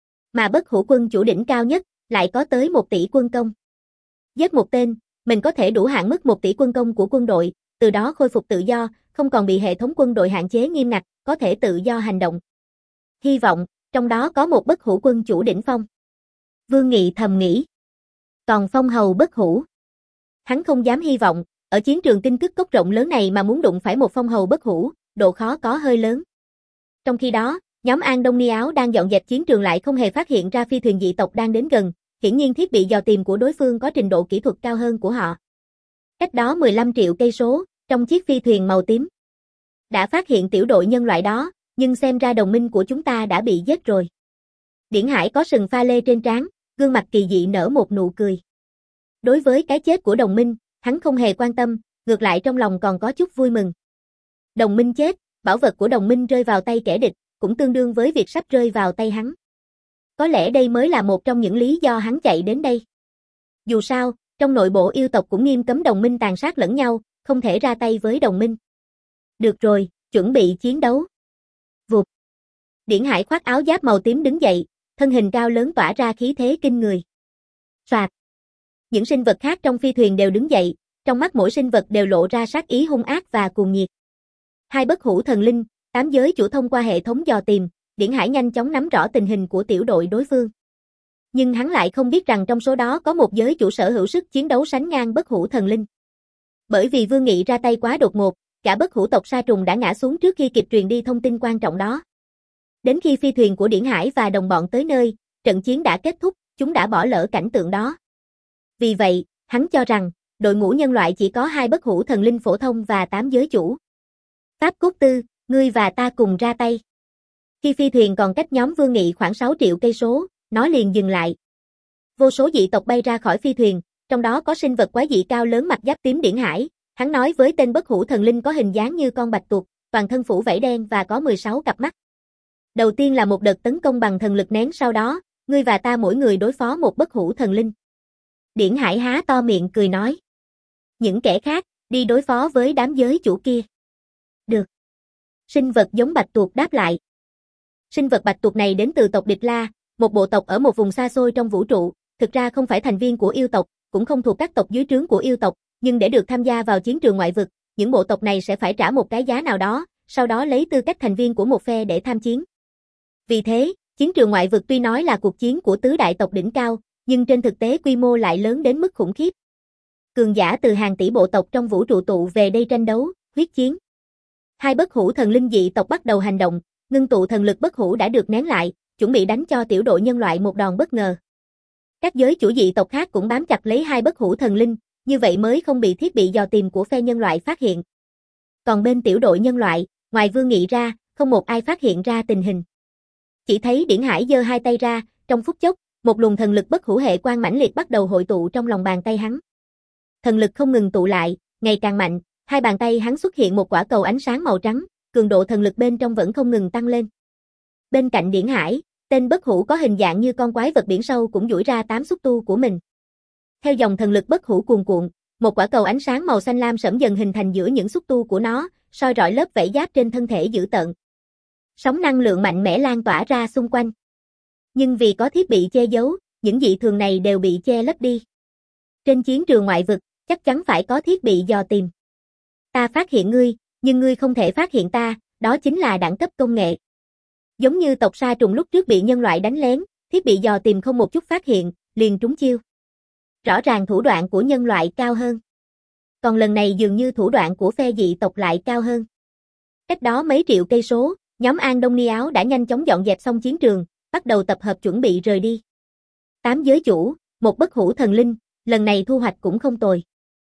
Mà bất hủ quân chủ đỉnh cao nhất, lại có tới một tỷ quân công. Giết một tên, mình có thể đủ hạn mức một tỷ quân công của quân đội, từ đó khôi phục tự do, không còn bị hệ thống quân đội hạn chế nghiêm ngặt, có thể tự do hành động. Hy vọng, trong đó có một bất hủ quân chủ đỉnh phong. Vương Nghị thầm nghĩ. Còn phong hầu bất hủ. Hắn không dám hy vọng, ở chiến trường kinh cức cốc rộng lớn này mà muốn đụng phải một phong hầu bất hủ, độ khó có hơi lớn. Trong khi đó, nhóm An Đông Ni Áo đang dọn dẹp chiến trường lại không hề phát hiện ra phi thuyền dị tộc đang đến gần, hiển nhiên thiết bị dò tìm của đối phương có trình độ kỹ thuật cao hơn của họ. Cách đó mười lăm triệu cây số, trong chiếc phi thuyền màu tím. Đã phát hiện tiểu đội nhân loại đó, nhưng xem ra đồng minh của chúng ta đã bị giết rồi. Điển Hải có sừng pha lê trên trán, gương mặt kỳ dị nở một nụ cười. Đối với cái chết của đồng minh, hắn không hề quan tâm, ngược lại trong lòng còn có chút vui mừng. Đồng minh chết, bảo vật của đồng minh rơi vào tay kẻ địch, cũng tương đương với việc sắp rơi vào tay hắn. Có lẽ đây mới là một trong những lý do hắn chạy đến đây. Dù sao, trong nội bộ yêu tộc cũng nghiêm cấm đồng minh tàn sát lẫn nhau, không thể ra tay với đồng minh. Được rồi, chuẩn bị chiến đấu. Vụt. Điển Hải khoác áo giáp màu tím đứng dậy, thân hình cao lớn tỏa ra khí thế kinh người. Soạt. Những sinh vật khác trong phi thuyền đều đứng dậy, trong mắt mỗi sinh vật đều lộ ra sát ý hung ác và cuồng nhiệt. Hai bất hủ thần linh, tám giới chủ thông qua hệ thống dò tìm, Điển Hải nhanh chóng nắm rõ tình hình của tiểu đội đối phương. Nhưng hắn lại không biết rằng trong số đó có một giới chủ sở hữu sức chiến đấu sánh ngang bất hủ thần linh. Bởi vì Vương Nghị ra tay quá đột ngột, cả bất hủ tộc sa trùng đã ngã xuống trước khi kịp truyền đi thông tin quan trọng đó. Đến khi phi thuyền của Điển Hải và đồng bọn tới nơi, trận chiến đã kết thúc, chúng đã bỏ lỡ cảnh tượng đó. Vì vậy, hắn cho rằng, đội ngũ nhân loại chỉ có hai bất hủ thần linh phổ thông và tám giới chủ. Pháp Cốt Tư, ngươi và ta cùng ra tay. Khi phi thuyền còn cách nhóm Vương Nghị khoảng sáu triệu cây số, nó liền dừng lại. Vô số dị tộc bay ra khỏi phi thuyền, trong đó có sinh vật quái dị cao lớn mặt giáp tím Điển Hải, Hắn nói với tên bất hủ thần linh có hình dáng như con bạch tuộc, toàn thân phủ vảy đen và có mười sáu cặp mắt. Đầu tiên là một đợt tấn công bằng thần lực nén, sau đó, ngươi và ta mỗi người đối phó một bất hủ thần linh. Điển Hải há to miệng cười nói. Những kẻ khác, đi đối phó với đám giới chủ kia. Được. Sinh vật giống bạch tuộc đáp lại. Sinh vật bạch tuộc này đến từ tộc Địch La, một bộ tộc ở một vùng xa xôi trong vũ trụ, thực ra không phải thành viên của yêu tộc, cũng không thuộc các tộc dưới trướng của yêu tộc, nhưng để được tham gia vào chiến trường ngoại vực, những bộ tộc này sẽ phải trả một cái giá nào đó, sau đó lấy tư cách thành viên của một phe để tham chiến. Vì thế, chiến trường ngoại vực tuy nói là cuộc chiến của tứ đại tộc đỉnh cao, nhưng trên thực tế quy mô lại lớn đến mức khủng khiếp. Cường giả từ hàng tỷ bộ tộc trong vũ trụ tụ về đây tranh đấu, huyết chiến. Hai bất hủ thần linh dị tộc bắt đầu hành động, ngưng tụ thần lực bất hủ đã được nén lại, chuẩn bị đánh cho tiểu đội nhân loại một đòn bất ngờ. Các giới chủ dị tộc khác cũng bám chặt lấy hai bất hủ thần linh, như vậy mới không bị thiết bị dò tìm của phe nhân loại phát hiện. Còn bên tiểu đội nhân loại, ngoài Vương Nghị ra, không một ai phát hiện ra tình hình. Chỉ thấy Điển Hải giơ hai tay ra, trong phút chốc, một luồng thần lực bất hủ hệ quang mãnh liệt bắt đầu hội tụ trong lòng bàn tay hắn. Thần lực không ngừng tụ lại, ngày càng mạnh, hai bàn tay hắn xuất hiện một quả cầu ánh sáng màu trắng, cường độ thần lực bên trong vẫn không ngừng tăng lên. Bên cạnh Điển Hải, tên bất hủ có hình dạng như con quái vật biển sâu cũng duỗi ra tám xúc tu của mình. Theo dòng thần lực bất hủ cuồn cuộn, một quả cầu ánh sáng màu xanh lam sẫm dần hình thành giữa những xúc tu của nó, soi rọi lớp vảy giáp trên thân thể dữ tợn. Sóng năng lượng mạnh mẽ lan tỏa ra xung quanh. Nhưng vì có thiết bị che giấu, những dị thường này đều bị che lấp đi. Trên chiến trường ngoại vực, chắc chắn phải có thiết bị dò tìm. Ta phát hiện ngươi, nhưng ngươi không thể phát hiện ta, đó chính là đẳng cấp công nghệ. Giống như tộc sa trùng lúc trước bị nhân loại đánh lén, thiết bị dò tìm không một chút phát hiện, liền trúng chiêu. Rõ ràng thủ đoạn của nhân loại cao hơn. Còn lần này dường như thủ đoạn của phe dị tộc lại cao hơn. Cách đó mấy triệu cây số, nhóm An Đông Ni Áo đã nhanh chóng dọn dẹp xong chiến trường, bắt đầu tập hợp chuẩn bị rời đi. Tám giới chủ, một bất hủ thần linh, lần này thu hoạch cũng không tồi.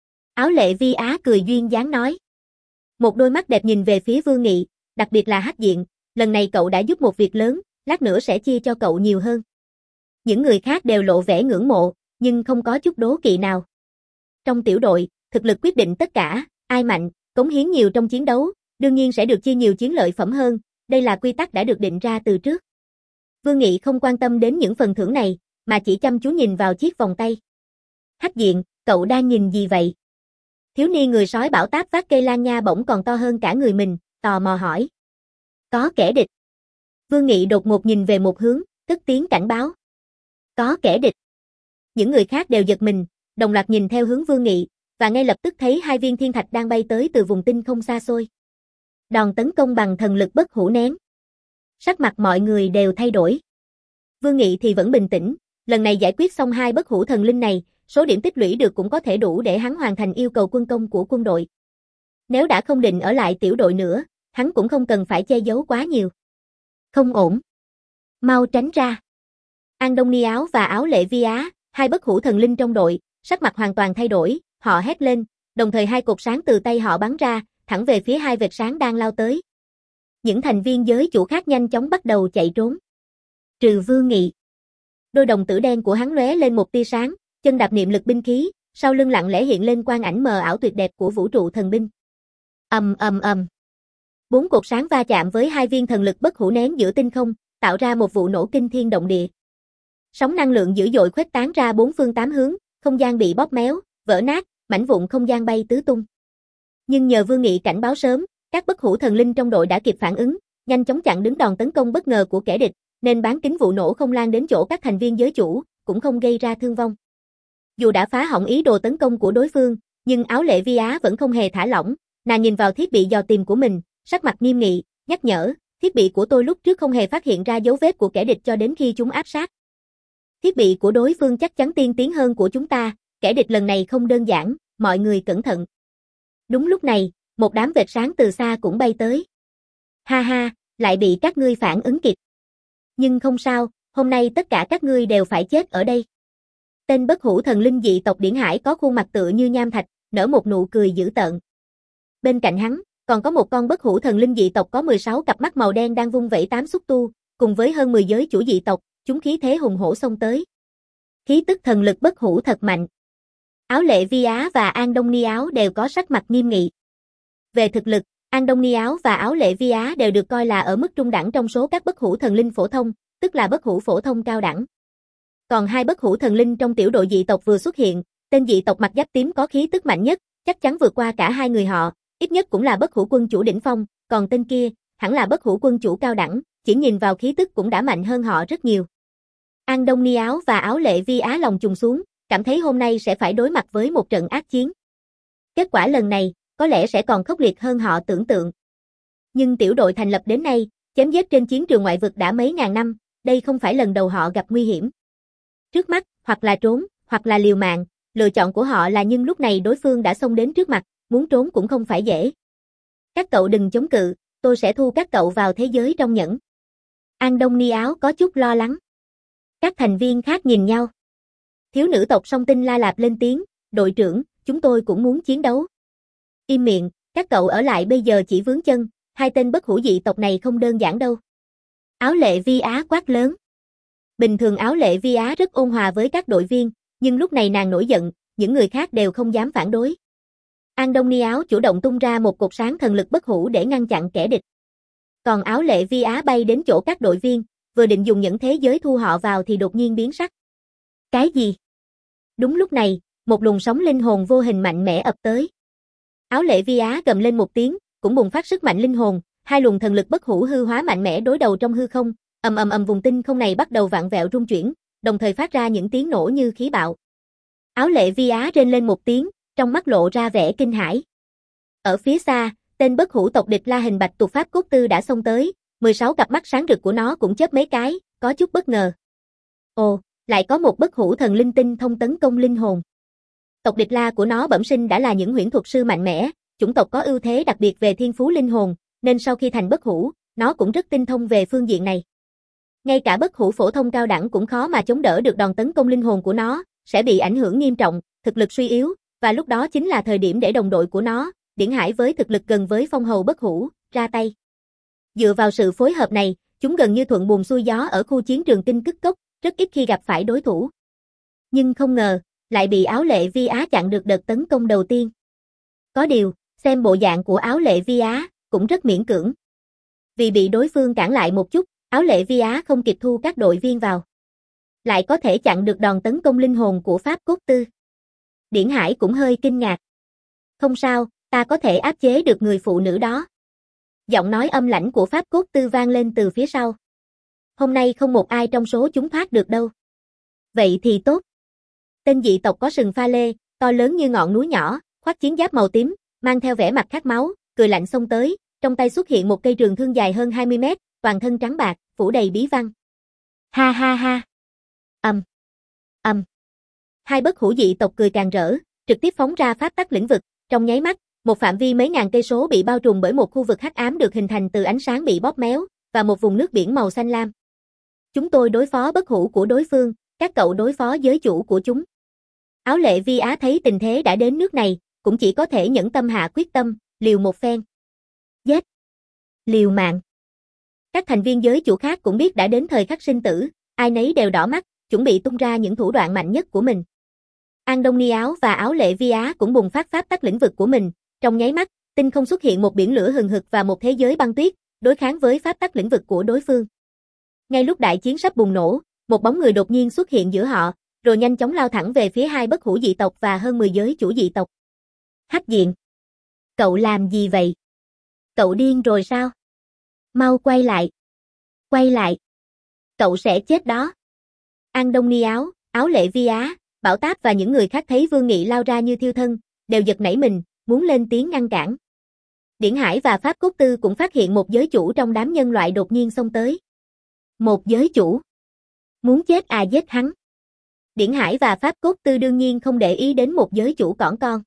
Áo Lệ Vi Á cười duyên dáng nói. Một đôi mắt đẹp nhìn về phía Vương Nghị, đặc biệt là Hắc Diện, lần này cậu đã giúp một việc lớn, lát nữa sẽ chia cho cậu nhiều hơn. Những người khác đều lộ vẻ ngưỡng mộ, nhưng không có chút đố kỵ nào. Trong tiểu đội, thực lực quyết định tất cả, ai mạnh, cống hiến nhiều trong chiến đấu, đương nhiên sẽ được chia nhiều chiến lợi phẩm hơn, đây là quy tắc đã được định ra từ trước. Vương Nghị không quan tâm đến những phần thưởng này, mà chỉ chăm chú nhìn vào chiếc vòng tay. Hắc Diện, cậu đang nhìn gì vậy? Thiếu niên người sói bảo táp vác cây lan nha bỗng còn to hơn cả người mình, tò mò hỏi. Có kẻ địch. Vương Nghị đột ngột nhìn về một hướng, cất tiếng cảnh báo. Có kẻ địch. Những người khác đều giật mình, đồng loạt nhìn theo hướng Vương Nghị, và ngay lập tức thấy hai viên thiên thạch đang bay tới từ vùng tinh không xa xôi. Đòn tấn công bằng thần lực bất hủ nén. Sắc mặt mọi người đều thay đổi. Vương Nghị thì vẫn bình tĩnh, lần này giải quyết xong hai bất hủ thần linh này, số điểm tích lũy được cũng có thể đủ để hắn hoàn thành yêu cầu quân công của quân đội. Nếu đã không định ở lại tiểu đội nữa, hắn cũng không cần phải che giấu quá nhiều. Không ổn. Mau tránh ra. An Đông Ni Áo và Áo Lệ Vi Á, hai bất hủ thần linh trong đội, sắc mặt hoàn toàn thay đổi, họ hét lên, đồng thời hai cột sáng từ tay họ bắn ra, thẳng về phía hai vệt sáng đang lao tới. Những thành viên giới chủ khác nhanh chóng bắt đầu chạy trốn. Trừ Vương Nghị. Đôi đồng tử đen của hắn lóe lên một tia sáng, chân đạp niệm lực binh khí, sau lưng lặng lẽ hiện lên quang ảnh mờ ảo tuyệt đẹp của vũ trụ thần binh. Ầm ầm ầm. Bốn cột sáng va chạm với hai viên thần lực bất hủ nén giữa tinh không, tạo ra một vụ nổ kinh thiên động địa. Sóng năng lượng dữ dội khuếch tán ra bốn phương tám hướng, không gian bị bóp méo, vỡ nát, mảnh vụn không gian bay tứ tung. Nhưng nhờ Vương Nghị cảnh báo sớm, các bất hủ thần linh trong đội đã kịp phản ứng, nhanh chóng chặn đứng đòn tấn công bất ngờ của kẻ địch, nên bán kính vụ nổ không lan đến chỗ các thành viên giới chủ, cũng không gây ra thương vong. Dù đã phá hỏng ý đồ tấn công của đối phương, nhưng Áo Lệ Vi Á vẫn không hề thả lỏng, nàng nhìn vào thiết bị dò tìm của mình, sắc mặt nghiêm nghị, nhắc nhở, thiết bị của tôi lúc trước không hề phát hiện ra dấu vết của kẻ địch cho đến khi chúng áp sát. Thiết bị của đối phương chắc chắn tiên tiến hơn của chúng ta, kẻ địch lần này không đơn giản, mọi người cẩn thận. Đúng lúc này, một đám vệt sáng từ xa cũng bay tới. Ha ha, lại bị các ngươi phản ứng kịp. Nhưng không sao, hôm nay tất cả các ngươi đều phải chết ở đây. Tên bất hủ thần linh dị tộc Điển Hải có khuôn mặt tựa như nham thạch, nở một nụ cười dữ tợn. Bên cạnh hắn, còn có một con bất hủ thần linh dị tộc có mười sáu cặp mắt màu đen đang vung vẩy tám xúc tu, cùng với hơn mười giới chủ dị tộc, chúng khí thế hùng hổ xông tới. Khí tức thần lực bất hủ thật mạnh. Áo Lệ Vi Á và An Đông Ni Áo đều có sắc mặt nghiêm nghị. Về thực lực, An Đông Ni Áo và Áo Lệ Vi Á đều được coi là ở mức trung đẳng trong số các bất hủ thần linh phổ thông, tức là bất hủ phổ thông cao đẳng. Còn hai bất hủ thần linh trong tiểu đội dị tộc vừa xuất hiện, tên dị tộc mặt giáp tím có khí tức mạnh nhất, chắc chắn vượt qua cả hai người họ, ít nhất cũng là bất hủ quân chủ đỉnh phong, còn tên kia, hẳn là bất hủ quân chủ cao đẳng, chỉ nhìn vào khí tức cũng đã mạnh hơn họ rất nhiều. An Đông Ni Áo và Áo Lệ Vi Á lòng trùng xuống, cảm thấy hôm nay sẽ phải đối mặt với một trận ác chiến. Kết quả lần này, có lẽ sẽ còn khốc liệt hơn họ tưởng tượng. Nhưng tiểu đội thành lập đến nay, chém giết trên chiến trường ngoại vực đã mấy ngàn năm, đây không phải lần đầu họ gặp nguy hiểm. Trước mắt, hoặc là trốn, hoặc là liều mạng, lựa chọn của họ là nhưng lúc này đối phương đã xông đến trước mặt, muốn trốn cũng không phải dễ. Các cậu đừng chống cự, tôi sẽ thu các cậu vào thế giới trong nhẫn. An Đông Ni Áo có chút lo lắng. Các thành viên khác nhìn nhau. Thiếu nữ tộc Song Tinh La Lạp lên tiếng, đội trưởng, chúng tôi cũng muốn chiến đấu. Im miệng, các cậu ở lại bây giờ chỉ vướng chân, hai tên bất hủ dị tộc này không đơn giản đâu. Áo Lệ Vi Á quát lớn. Bình thường Áo Lệ Vi Á rất ôn hòa với các đội viên, nhưng lúc này nàng nổi giận, những người khác đều không dám phản đối. An Đông Ni Áo chủ động tung ra một cột sáng thần lực bất hủ để ngăn chặn kẻ địch. Còn Áo Lệ Vi Á bay đến chỗ các đội viên, vừa định dùng nhẫn thế giới thu họ vào thì đột nhiên biến sắc. Cái gì? Đúng lúc này, một luồng sóng linh hồn vô hình mạnh mẽ ập tới. Áo Lệ Vi Á gầm lên một tiếng, cũng bùng phát sức mạnh linh hồn, hai luồng thần lực bất hủ hư hóa mạnh mẽ đối đầu trong hư không, ầm ầm ầm vùng tinh không này bắt đầu vạn vẹo rung chuyển, đồng thời phát ra những tiếng nổ như khí bạo. Áo Lệ Vi Á rên lên một tiếng, trong mắt lộ ra vẻ kinh hãi. Ở phía xa, tên bất hủ tộc địch La Hình Bạch Tuộc Pháp Cốt Tư đã xông tới, mười sáu cặp mắt sáng rực của nó cũng chớp mấy cái, có chút bất ngờ. Ồ, lại có một bất hủ thần linh tinh thông tấn công linh hồn. Tộc địch La của nó bẩm sinh đã là những huyễn thuật sư mạnh mẽ, chủng tộc có ưu thế đặc biệt về thiên phú linh hồn, nên sau khi thành bất hủ, nó cũng rất tinh thông về phương diện này. Ngay cả bất hủ phổ thông cao đẳng cũng khó mà chống đỡ được đòn tấn công linh hồn của nó, sẽ bị ảnh hưởng nghiêm trọng, thực lực suy yếu, và lúc đó chính là thời điểm để đồng đội của nó, Điển Hải với thực lực gần với phong hầu bất hủ, ra tay. Dựa vào sự phối hợp này, chúng gần như thuận buồm xuôi gió ở khu chiến trường Kinh Cức Cốc, rất ít khi gặp phải đối thủ. Nhưng không ngờ, lại bị Áo Lệ Vi Á chặn được đợt tấn công đầu tiên. Có điều, xem bộ dạng của Áo Lệ Vi Á, cũng rất miễn cưỡng. Vì bị đối phương cản lại một chút, Áo Lệ Vi Á không kịp thu các đội viên vào. Lại có thể chặn được đòn tấn công linh hồn của Pháp Cốt Tư. Điển Hải cũng hơi kinh ngạc. Không sao, ta có thể áp chế được người phụ nữ đó. Giọng nói âm lãnh của Pháp Cốt Tư vang lên từ phía sau. Hôm nay không một ai trong số chúng thoát được đâu. Vậy thì tốt. Tên dị tộc có sừng pha lê, to lớn như ngọn núi nhỏ, khoác chiến giáp màu tím, mang theo vẻ mặt khát máu, cười lạnh xông tới, trong tay xuất hiện một cây trường thương dài hơn hai mươi mét, toàn thân trắng bạc, phủ đầy bí văn. Ha ha ha. Ầm. Ầm. Hai bất hủ dị tộc cười càng rỡ, trực tiếp phóng ra pháp tắc lĩnh vực, trong nháy mắt, một phạm vi mấy ngàn cây số bị bao trùm bởi một khu vực hắc ám được hình thành từ ánh sáng bị bóp méo, và một vùng nước biển màu xanh lam. Chúng tôi đối phó bất hủ của đối phương, các cậu đối phó giới chủ của chúng. Áo Lệ Vi Á thấy tình thế đã đến nước này, cũng chỉ có thể nhẫn tâm hạ quyết tâm, liều một phen. Giết! Liều mạng! Các thành viên giới chủ khác cũng biết đã đến thời khắc sinh tử, ai nấy đều đỏ mắt, chuẩn bị tung ra những thủ đoạn mạnh nhất của mình. An Đông Ni Áo và Áo Lệ Vi Á cũng bùng phát pháp tắc lĩnh vực của mình, trong nháy mắt, tinh không xuất hiện một biển lửa hừng hực và một thế giới băng tuyết, đối kháng với pháp tắc lĩnh vực của đối phương. Ngay lúc đại chiến sắp bùng nổ, một bóng người đột nhiên xuất hiện giữa họ, rồi nhanh chóng lao thẳng về phía hai bất hủ dị tộc và hơn mười giới chủ dị tộc. Hắc Diện! Cậu làm gì vậy? Cậu điên rồi sao? Mau quay lại! Quay lại! Cậu sẽ chết đó! An Đông Ni Áo, Áo Lệ Vi Á, Bảo Táp và những người khác thấy Vương Nghị lao ra như thiêu thân, đều giật nảy mình, muốn lên tiếng ngăn cản. Điển Hải và Pháp Cốt Tư cũng phát hiện một giới chủ trong đám nhân loại đột nhiên xông tới. Một giới chủ? Muốn chết à giết hắn? Điển Hải và Pháp Cốt Tư đương nhiên không để ý đến một giới chủ cỏn con.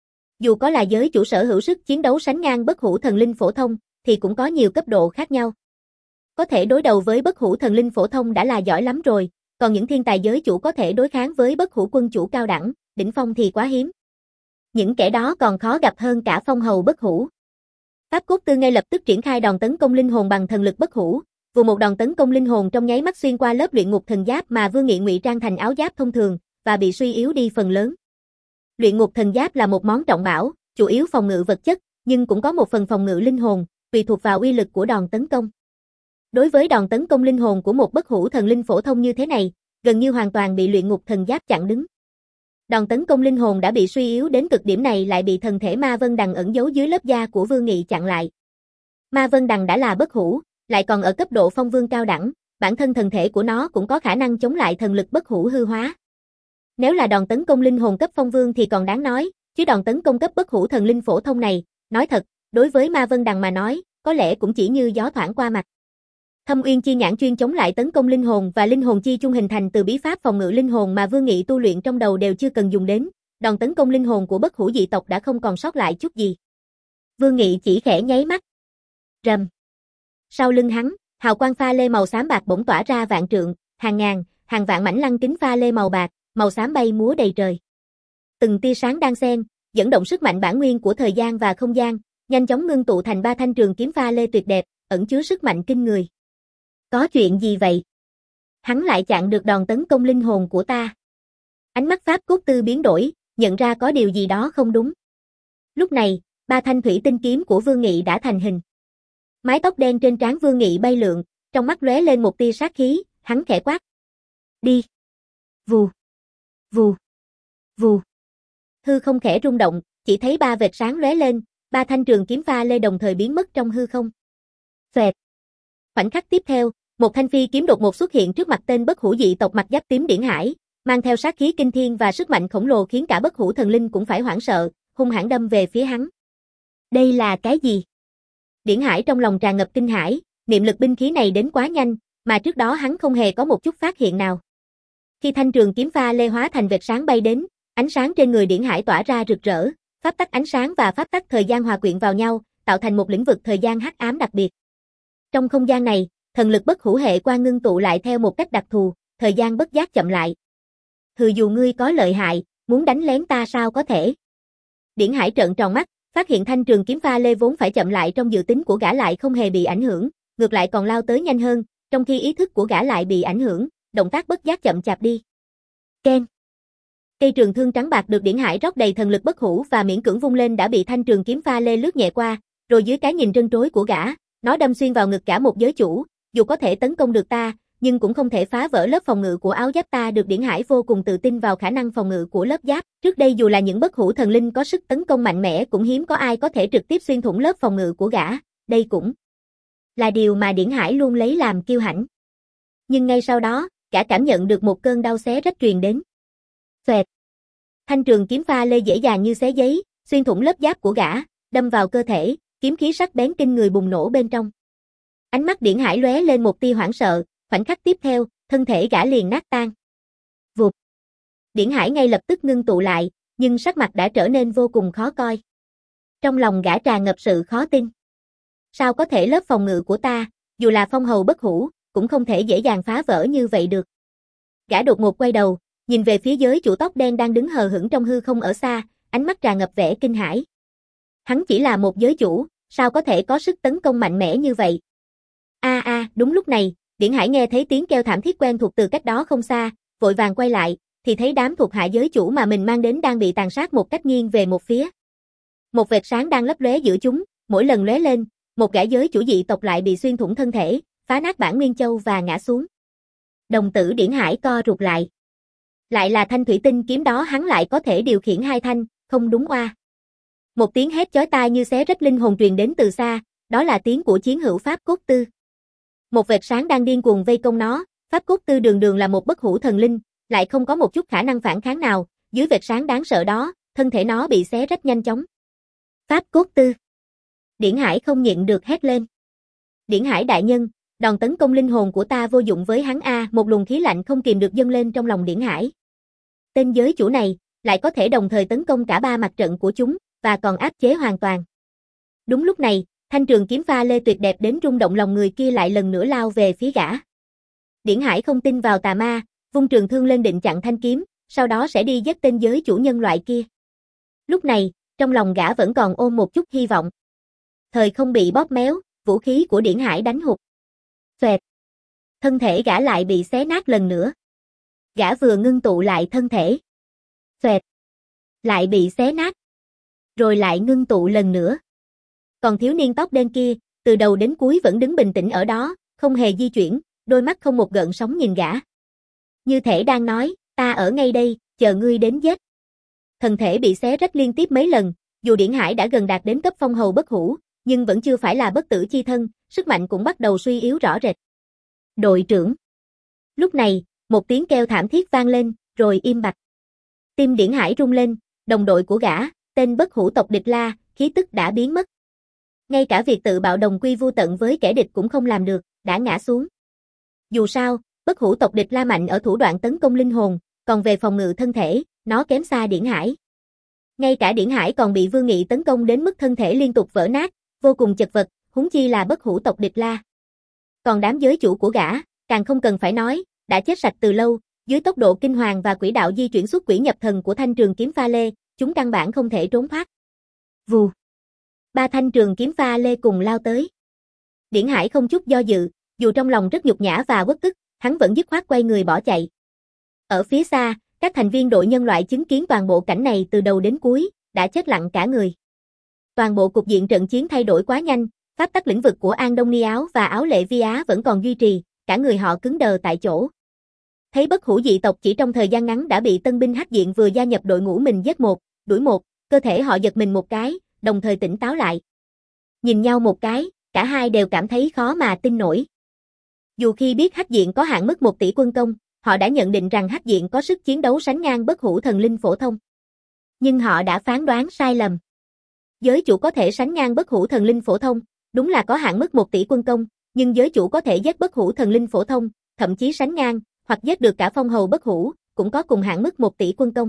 Dù có là giới chủ sở hữu sức chiến đấu sánh ngang bất hủ thần linh phổ thông, thì cũng có nhiều cấp độ khác nhau. Có thể đối đầu với bất hủ thần linh phổ thông đã là giỏi lắm rồi, còn những thiên tài giới chủ có thể đối kháng với bất hủ quân chủ cao đẳng, đỉnh phong thì quá hiếm. Những kẻ đó còn khó gặp hơn cả phong hầu bất hủ. Pháp Cốt Tư ngay lập tức triển khai đòn tấn công linh hồn bằng thần lực bất hủ, vừa một đòn tấn công linh hồn trong nháy mắt xuyên qua lớp luyện ngục thần giáp mà Vương Nghị ngụy trang thành áo giáp thông thường và bị suy yếu đi phần lớn. Luyện ngục thần giáp là một món trọng bảo, chủ yếu phòng ngự vật chất, nhưng cũng có một phần phòng ngự linh hồn, tùy thuộc vào uy lực của đòn tấn công. Đối với đòn tấn công linh hồn của một bất hủ thần linh phổ thông như thế này, gần như hoàn toàn bị luyện ngục thần giáp chặn đứng. Đòn tấn công linh hồn đã bị suy yếu đến cực điểm này lại bị thần thể Ma Vân Đằng ẩn giấu dưới lớp da của Vương Nghị chặn lại. Ma Vân Đằng đã là bất hủ, lại còn ở cấp độ phong vương cao đẳng, bản thân thần thể của nó cũng có khả năng chống lại thần lực bất hủ hư hóa. Nếu là đòn tấn công linh hồn cấp phong vương thì còn đáng nói, chứ đòn tấn công cấp bất hủ thần linh phổ thông này, nói thật, đối với Ma Vân Đằng mà nói, có lẽ cũng chỉ như gió thoảng qua mặt. Thâm Uyên Chi Nhãn chuyên chống lại tấn công linh hồn và linh hồn chi chung hình thành từ bí pháp phòng ngự linh hồn mà Vương Nghị tu luyện trong đầu đều chưa cần dùng đến, đòn tấn công linh hồn của bất hủ dị tộc đã không còn sót lại chút gì. Vương Nghị chỉ khẽ nháy mắt. Rầm. Sau lưng hắn, hào quang pha lê màu xám bạc bỗng tỏa ra vạn trượng, hàng ngàn, hàng vạn mảnh lăng kính pha lê màu bạc, màu xám bay múa đầy trời. Từng tia sáng đan xen, dẫn động sức mạnh bản nguyên của thời gian và không gian, nhanh chóng ngưng tụ thành ba thanh trường kiếm pha lê tuyệt đẹp, ẩn chứa sức mạnh kinh người. Có chuyện gì vậy? Hắn lại chặn được đòn tấn công linh hồn của ta. Ánh mắt Pháp Cốt Tư biến đổi, nhận ra có điều gì đó không đúng. Lúc này, ba thanh thủy tinh kiếm của Vương Nghị đã thành hình. Mái tóc đen trên trán Vương Nghị bay lượn, trong mắt lóe lên một tia sát khí, hắn khẽ quát. Đi. Vù. Vù. Vù. Hư không khẽ rung động, chỉ thấy ba vệt sáng lóe lên, ba thanh trường kiếm pha lê đồng thời biến mất trong hư không. Xoẹt. Khoảnh khắc tiếp theo, một thanh phi kiếm đột ngột xuất hiện trước mặt tên bất hủ dị tộc mặt giáp tím Điển Hải, mang theo sát khí kinh thiên và sức mạnh khổng lồ khiến cả bất hủ thần linh cũng phải hoảng sợ, hung hãn đâm về phía hắn. Đây là cái gì? Điển Hải trong lòng tràn ngập kinh hãi, niệm lực binh khí này đến quá nhanh, mà trước đó hắn không hề có một chút phát hiện nào. Khi thanh trường kiếm pha lê hóa thành vệt sáng bay đến, ánh sáng trên người Điển Hải tỏa ra rực rỡ, pháp tắc ánh sáng và pháp tắc thời gian hòa quyện vào nhau, tạo thành một lĩnh vực thời gian hắc ám đặc biệt. Trong không gian này, thần lực bất hủ hệ quan ngưng tụ lại theo một cách đặc thù, thời gian bất giác chậm lại. Hừ, dù ngươi có lợi hại, muốn đánh lén ta sao có thể? Điển Hải trợn tròn mắt, phát hiện thanh trường kiếm pha lê vốn phải chậm lại trong dự tính của gã lại không hề bị ảnh hưởng, ngược lại còn lao tới nhanh hơn, trong khi ý thức của gã lại bị ảnh hưởng, động tác bất giác chậm chạp đi. Ken. Cây trường thương trắng bạc được Điển Hải rót đầy thần lực bất hủ và miễn cưỡng vung lên đã bị thanh trường kiếm pha lê lướt nhẹ qua, rồi dưới cái nhìn trân trối của gã, nó đâm xuyên vào ngực cả một giới chủ, dù có thể tấn công được ta, nhưng cũng không thể phá vỡ lớp phòng ngự của áo giáp ta được. Điển Hải vô cùng tự tin vào khả năng phòng ngự của lớp giáp, trước đây dù là những bất hủ thần linh có sức tấn công mạnh mẽ cũng hiếm có ai có thể trực tiếp xuyên thủng lớp phòng ngự của gã, đây cũng là điều mà Điển Hải luôn lấy làm kiêu hãnh. Nhưng ngay sau đó, gã cảm nhận được một cơn đau xé rách truyền đến. Xoẹt. Thanh trường kiếm pha lê dễ dàng như xé giấy, xuyên thủng lớp giáp của gã, đâm vào cơ thể, kiếm khí sắc bén kinh người bùng nổ bên trong. Ánh mắt Điển Hải lóe lên một tia hoảng sợ, khoảnh khắc tiếp theo, thân thể gã liền nát tan. Vụt. Điển Hải ngay lập tức ngưng tụ lại, nhưng sắc mặt đã trở nên vô cùng khó coi. Trong lòng gã tràn ngập sự khó tin. Sao có thể lớp phòng ngự của ta, dù là phong hầu bất hủ, cũng không thể dễ dàng phá vỡ như vậy được. Gã đột ngột quay đầu, nhìn về phía giới chủ tóc đen đang đứng hờ hững trong hư không ở xa, ánh mắt tràn ngập vẻ kinh hãi. Hắn chỉ là một giới chủ, sao có thể có sức tấn công mạnh mẽ như vậy? A a, à, đúng lúc này, Điển Hải nghe thấy tiếng kêu thảm thiết quen thuộc từ cách đó không xa, vội vàng quay lại, thì thấy đám thuộc hạ giới chủ mà mình mang đến đang bị tàn sát một cách nghiêng về một phía. Một vệt sáng đang lấp lóe giữa chúng, mỗi lần lóe lên, một gã giới chủ dị tộc lại bị xuyên thủng thân thể, phá nát bản nguyên châu và ngã xuống. Đồng tử Điển Hải co rụt lại. Lại là thanh thủy tinh kiếm đó, hắn lại có thể điều khiển hai thanh, không đúng oa. Một tiếng hét chói tai như xé rách linh hồn truyền đến từ xa, đó là tiếng của chiến hữu Pháp Cốt Tư. Một vệt sáng đang điên cuồng vây công nó, Pháp Cốt Tư đường đường là một bất hủ thần linh, lại không có một chút khả năng phản kháng nào, dưới vệt sáng đáng sợ đó, thân thể nó bị xé rách nhanh chóng. Pháp Cốt Tư. Điển Hải không nhịn được hét lên. Điển Hải đại nhân, đòn tấn công linh hồn của ta vô dụng với hắn a, một luồng khí lạnh không kìm được dâng lên trong lòng Điển Hải. Tên giới chủ này lại có thể đồng thời tấn công cả ba mặt trận của chúng và còn áp chế hoàn toàn. Đúng lúc này, thanh trường kiếm pha lê tuyệt đẹp đến rung động lòng người kia lại lần nữa lao về phía gã. Điển Hải không tin vào tà ma, vung trường thương lên định chặn thanh kiếm, sau đó sẽ đi giết tên giới chủ nhân loại kia. Lúc này, trong lòng gã vẫn còn ôm một chút hy vọng. Thời không bị bóp méo, vũ khí của Điển Hải đánh hụt. Xoẹt. Thân thể gã lại bị xé nát lần nữa. Gã vừa ngưng tụ lại thân thể. Xoẹt. lại bị xé nát, rồi lại ngưng tụ lần nữa. Còn thiếu niên tóc đen kia, từ đầu đến cuối vẫn đứng bình tĩnh ở đó, không hề di chuyển, đôi mắt không một gợn sóng nhìn gã. Như thể đang nói, ta ở ngay đây, chờ ngươi đến giết. Thân thể bị xé rách liên tiếp mấy lần, dù Điển Hải đã gần đạt đến cấp phong hầu bất hủ, nhưng vẫn chưa phải là bất tử chi thân, sức mạnh cũng bắt đầu suy yếu rõ rệt. Đội trưởng. Lúc này, một tiếng kêu thảm thiết vang lên, rồi im bặt. Tim Điển Hải rung lên, đồng đội của gã, tên bất hủ tộc Địch La, khí tức đã biến mất. Ngay cả việc tự bạo đồng quy vu tận với kẻ địch cũng không làm được, đã ngã xuống. Dù sao, bất hủ tộc Địch La mạnh ở thủ đoạn tấn công linh hồn, còn về phòng ngự thân thể, nó kém xa Điển Hải. Ngay cả Điển Hải còn bị Vương Nghị tấn công đến mức thân thể liên tục vỡ nát, vô cùng chật vật, huống chi là bất hủ tộc Địch La. Còn đám giới chủ của gã, càng không cần phải nói, đã chết sạch từ lâu, dưới tốc độ kinh hoàng và quỹ đạo di chuyển xuất quỷ nhập thần của thanh trường kiếm pha lê, chúng căn bản không thể trốn thoát. Vù. Ba thanh trường kiếm pha lê cùng lao tới. Điển Hải không chút do dự, dù trong lòng rất nhục nhã và uất ức, hắn vẫn dứt khoát quay người bỏ chạy. Ở phía xa, các thành viên đội nhân loại chứng kiến toàn bộ cảnh này từ đầu đến cuối, đã chết lặng cả người. Toàn bộ cục diện trận chiến thay đổi quá nhanh, pháp tắc lĩnh vực của An Đông Ni Áo và Áo Lệ Vi Á vẫn còn duy trì, cả người họ cứng đờ tại chỗ. Thấy bất hủ dị tộc chỉ trong thời gian ngắn đã bị tân binh hắc diện vừa gia nhập đội ngũ mình giết một, đuổi một, cơ thể họ giật mình một cái, đồng thời tỉnh táo lại. Nhìn nhau một cái, cả hai đều cảm thấy khó mà tin nổi. Dù khi biết hắc diện có hạn mức một tỷ quân công, họ đã nhận định rằng hắc diện có sức chiến đấu sánh ngang bất hủ thần linh phổ thông. Nhưng họ đã phán đoán sai lầm. Giới chủ có thể sánh ngang bất hủ thần linh phổ thông, đúng là có hạn mức một tỷ quân công, nhưng giới chủ có thể giết bất hủ thần linh phổ thông, thậm chí sánh ngang, hoặc giết được cả phong hầu bất hủ, cũng có cùng hạn mức một tỷ quân công.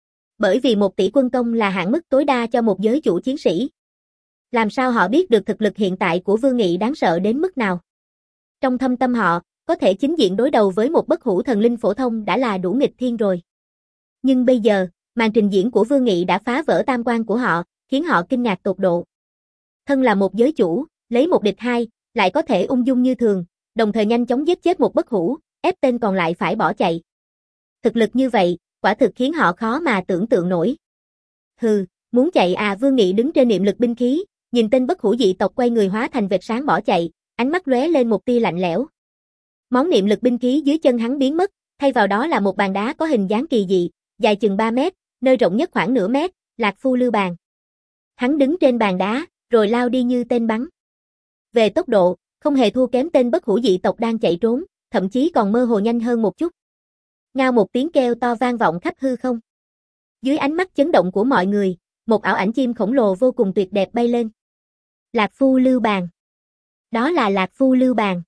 Bởi vì một tỷ quân công là hạn mức tối đa cho một giới chủ chiến sĩ. Làm sao họ biết được thực lực hiện tại của Vương Nghị đáng sợ đến mức nào? Trong thâm tâm họ, có thể chính diện đối đầu với một bất hủ thần linh phổ thông đã là đủ nghịch thiên rồi. Nhưng bây giờ, màn trình diễn của Vương Nghị đã phá vỡ tam quan của họ, khiến họ kinh ngạc tột độ. Thân là một giới chủ, lấy một địch hai, lại có thể ung dung như thường, đồng thời nhanh chóng giết chết một bất hủ, ép tên còn lại phải bỏ chạy. Thực lực như vậy, quả thực khiến họ khó mà tưởng tượng nổi. Hừ, muốn chạy à? Vương Nghị đứng trên niệm lực binh khí, nhìn tên bất hủ dị tộc quay người hóa thành vệt sáng bỏ chạy, ánh mắt lóe lên một tia lạnh lẽo. Món niệm lực binh khí dưới chân hắn biến mất, thay vào đó là một bàn đá có hình dáng kỳ dị, dài chừng ba mét, nơi rộng nhất khoảng nửa mét, Lạc Phu Lư Bàn. Hắn đứng trên bàn đá, rồi lao đi như tên bắn. Về tốc độ, không hề thua kém tên bất hủ dị tộc đang chạy trốn, thậm chí còn mơ hồ nhanh hơn một chút. Ngao một tiếng kêu to vang vọng khắp hư không. Dưới ánh mắt chấn động của mọi người, một ảo ảnh chim khổng lồ vô cùng tuyệt đẹp bay lên. Lạc Phu Lư Bàn. Đó là Lạc Phu Lư Bàn.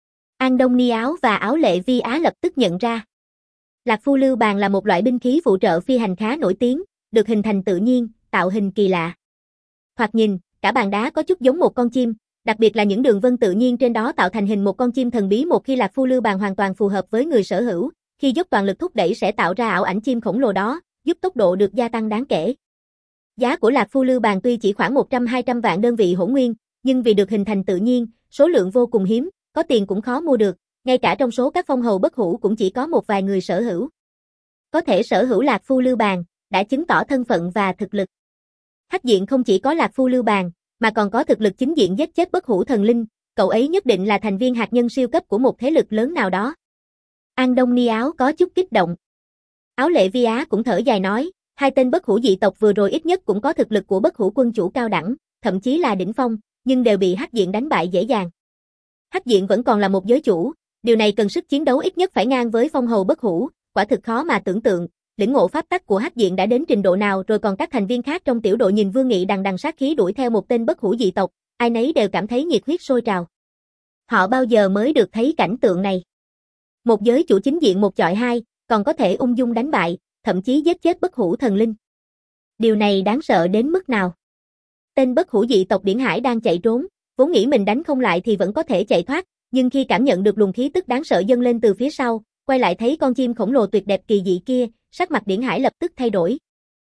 An Đông Ni Áo và Áo Lệ Vi Á lập tức nhận ra. Lạc Phu Lư Bàn là một loại binh khí phụ trợ phi hành khá nổi tiếng, được hình thành tự nhiên, tạo hình kỳ lạ. Thoạt nhìn, cả bàn đá có chút giống một con chim, đặc biệt là những đường vân tự nhiên trên đó tạo thành hình một con chim thần bí. Một khi Lạc Phu Lư Bàn hoàn toàn phù hợp với người sở hữu, khi dốc toàn lực thúc đẩy sẽ tạo ra ảo ảnh chim khổng lồ đó, giúp tốc độ được gia tăng đáng kể. Giá của Lạc Phu Lư Bàn tuy chỉ khoảng một trăm hai trăm vạn đơn vị hỗn nguyên, nhưng vì được hình thành tự nhiên, số lượng vô cùng hiếm, có tiền cũng khó mua được, ngay cả trong số các phong hầu bất hủ cũng chỉ có một vài người sở hữu. Có thể sở hữu Lạc Phu Lư Bàn, đã chứng tỏ thân phận và thực lực. Hắc diện không chỉ có Lạc Phu Lư Bàn, mà còn có thực lực chính diện giết chết bất hủ thần linh, cậu ấy nhất định là thành viên hạt nhân siêu cấp của một thế lực lớn nào đó. An Đông Ni Áo có chút kích động. Áo Lệ Vi Á cũng thở dài nói, hai tên bất hủ dị tộc vừa rồi ít nhất cũng có thực lực của bất hủ quân chủ cao đẳng, thậm chí là đỉnh phong, nhưng đều bị Hắc diện đánh bại dễ dàng. Hắc diện vẫn còn là một giới chủ, điều này cần sức chiến đấu ít nhất phải ngang với phong hầu bất hủ, quả thực khó mà tưởng tượng, lĩnh ngộ pháp tắc của Hắc diện đã đến trình độ nào rồi. Còn các thành viên khác trong tiểu đội nhìn Vương Nghị đằng đằng sát khí đuổi theo một tên bất hủ dị tộc, ai nấy đều cảm thấy nhiệt huyết sôi trào. Họ bao giờ mới được thấy cảnh tượng này? Một giới chủ chính diện một chọi hai, còn có thể ung dung đánh bại, thậm chí giết chết bất hủ thần linh. Điều này đáng sợ đến mức nào? Tên bất hủ dị tộc Điển Hải đang chạy trốn, vốn nghĩ mình đánh không lại thì vẫn có thể chạy thoát, nhưng khi cảm nhận được luồng khí tức đáng sợ dâng lên từ phía sau, quay lại thấy con chim khổng lồ tuyệt đẹp kỳ dị kia, sắc mặt Điển Hải lập tức thay đổi.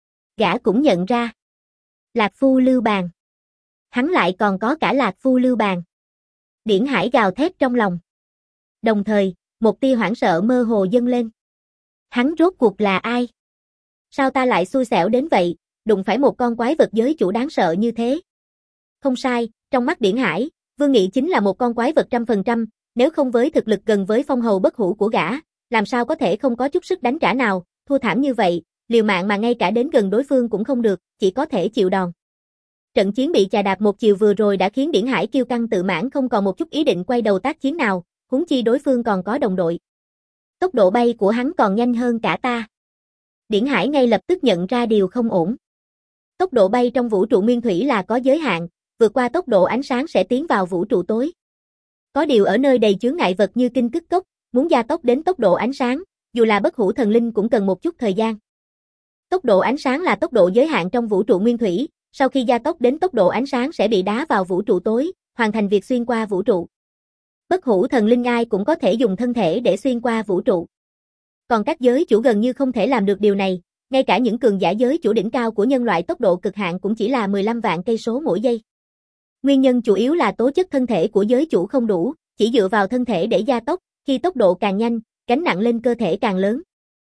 Gã cũng nhận ra. Lạc Phu Lư Bàn. Hắn lại còn có cả Lạc Phu Lư Bàn. Điển Hải gào thét trong lòng. Đồng thời, một tia hoảng sợ mơ hồ dâng lên. Hắn rốt cuộc là ai? Sao ta lại xui xẻo đến vậy, đụng phải một con quái vật giới chủ đáng sợ như thế? Không sai, trong mắt Điển Hải, Vương Nghị chính là một con quái vật trăm phần trăm, nếu không với thực lực gần với phong hầu bất hủ của gã, làm sao có thể không có chút sức đánh trả nào, thua thảm như vậy, liều mạng mà ngay cả đến gần đối phương cũng không được, chỉ có thể chịu đòn. Trận chiến bị chà đạp một chiều vừa rồi đã khiến Điển Hải kiêu căng tự mãn không còn một chút ý định quay đầu tác chiến nào, huống chi đối phương còn có đồng đội. Tốc độ bay của hắn còn nhanh hơn cả ta. Điển Hải ngay lập tức nhận ra điều không ổn. Tốc độ bay trong vũ trụ nguyên thủy là có giới hạn, vượt qua tốc độ ánh sáng sẽ tiến vào vũ trụ tối. Có điều ở nơi đầy chướng ngại vật như Kinh Cức Cốc, muốn gia tốc đến tốc độ ánh sáng, dù là bất hủ thần linh cũng cần một chút thời gian. Tốc độ ánh sáng là tốc độ giới hạn trong vũ trụ nguyên thủy, sau khi gia tốc đến tốc độ ánh sáng sẽ bị đá vào vũ trụ tối, hoàn thành việc xuyên qua vũ trụ. Bất hủ thần linh ai cũng có thể dùng thân thể để xuyên qua vũ trụ. Còn các giới chủ gần như không thể làm được điều này, ngay cả những cường giả giới chủ đỉnh cao của nhân loại tốc độ cực hạn cũng chỉ là mười lăm vạn cây số mỗi giây. Nguyên nhân chủ yếu là tố chất thân thể của giới chủ không đủ, chỉ dựa vào thân thể để gia tốc, khi tốc độ càng nhanh, gánh nặng lên cơ thể càng lớn.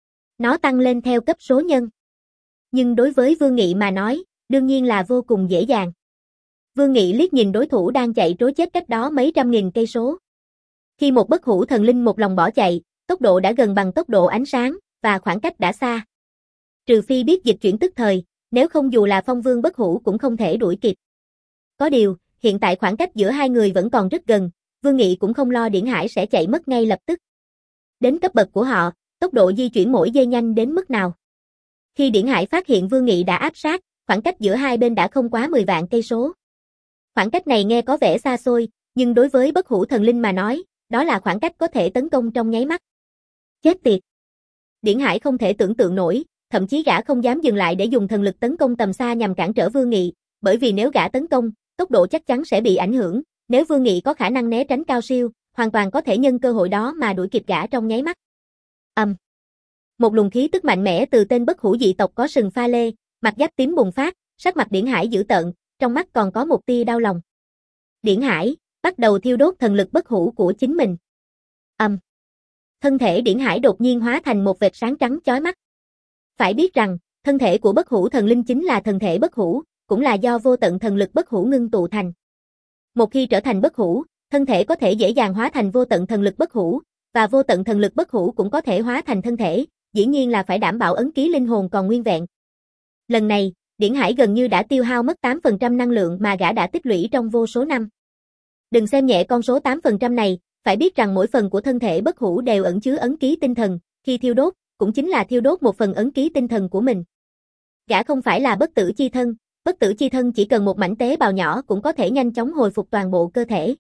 Nó tăng lên theo cấp số nhân. Nhưng đối với Vương Nghị mà nói, đương nhiên là vô cùng dễ dàng. Vương Nghị liếc nhìn đối thủ đang chạy trối chết cách đó mấy trăm nghìn cây số. Khi một bất hủ thần linh một lòng bỏ chạy, tốc độ đã gần bằng tốc độ ánh sáng, và khoảng cách đã xa. Trừ phi biết dịch chuyển tức thời, nếu không dù là phong vương bất hủ cũng không thể đuổi kịp. Có điều, hiện tại khoảng cách giữa hai người vẫn còn rất gần, Vương Nghị cũng không lo Điển Hải sẽ chạy mất ngay lập tức. Đến cấp bậc của họ, tốc độ di chuyển mỗi giây nhanh đến mức nào? Khi Điển Hải phát hiện Vương Nghị đã áp sát, khoảng cách giữa hai bên đã không quá mười vạn cây số. Khoảng cách này nghe có vẻ xa xôi, nhưng đối với bất hủ thần linh mà nói, đó là khoảng cách có thể tấn công trong nháy mắt. Chết tiệt! Điển Hải không thể tưởng tượng nổi, thậm chí gã không dám dừng lại để dùng thần lực tấn công tầm xa nhằm cản trở Vương Nghị, bởi vì nếu gã tấn công, tốc độ chắc chắn sẽ bị ảnh hưởng, nếu Vương Nghị có khả năng né tránh cao siêu, hoàn toàn có thể nhân cơ hội đó mà đuổi kịp gã trong nháy mắt. Ầm. Um. Một luồng khí tức mạnh mẽ từ tên bất hủ dị tộc có sừng pha lê, mặt giáp tím bùng phát, sắc mặt Điển Hải dữ tợn, trong mắt còn có một tia đau lòng. Điển Hải bắt đầu thiêu đốt thần lực bất hủ của chính mình. Ầm. Um. Thân thể Điển Hải đột nhiên hóa thành một vệt sáng trắng chói mắt. Phải biết rằng, thân thể của bất hủ thần linh chính là thần thể bất hủ, cũng là do vô tận thần lực bất hủ ngưng tụ thành. Một khi trở thành bất hủ, thân thể có thể dễ dàng hóa thành vô tận thần lực bất hủ, và vô tận thần lực bất hủ cũng có thể hóa thành thân thể, dĩ nhiên là phải đảm bảo ấn ký linh hồn còn nguyên vẹn. Lần này, Điển Hải gần như đã tiêu hao mất tám phần trăm năng lượng mà gã đã tích lũy trong vô số năm. Đừng xem nhẹ con số tám phần trăm này, phải biết rằng mỗi phần của thân thể bất hủ đều ẩn chứa ấn ký tinh thần, khi thiêu đốt, cũng chính là thiêu đốt một phần ấn ký tinh thần của mình. Gã không phải là bất tử chi thân, bất tử chi thân chỉ cần một mảnh tế bào nhỏ cũng có thể nhanh chóng hồi phục toàn bộ cơ thể.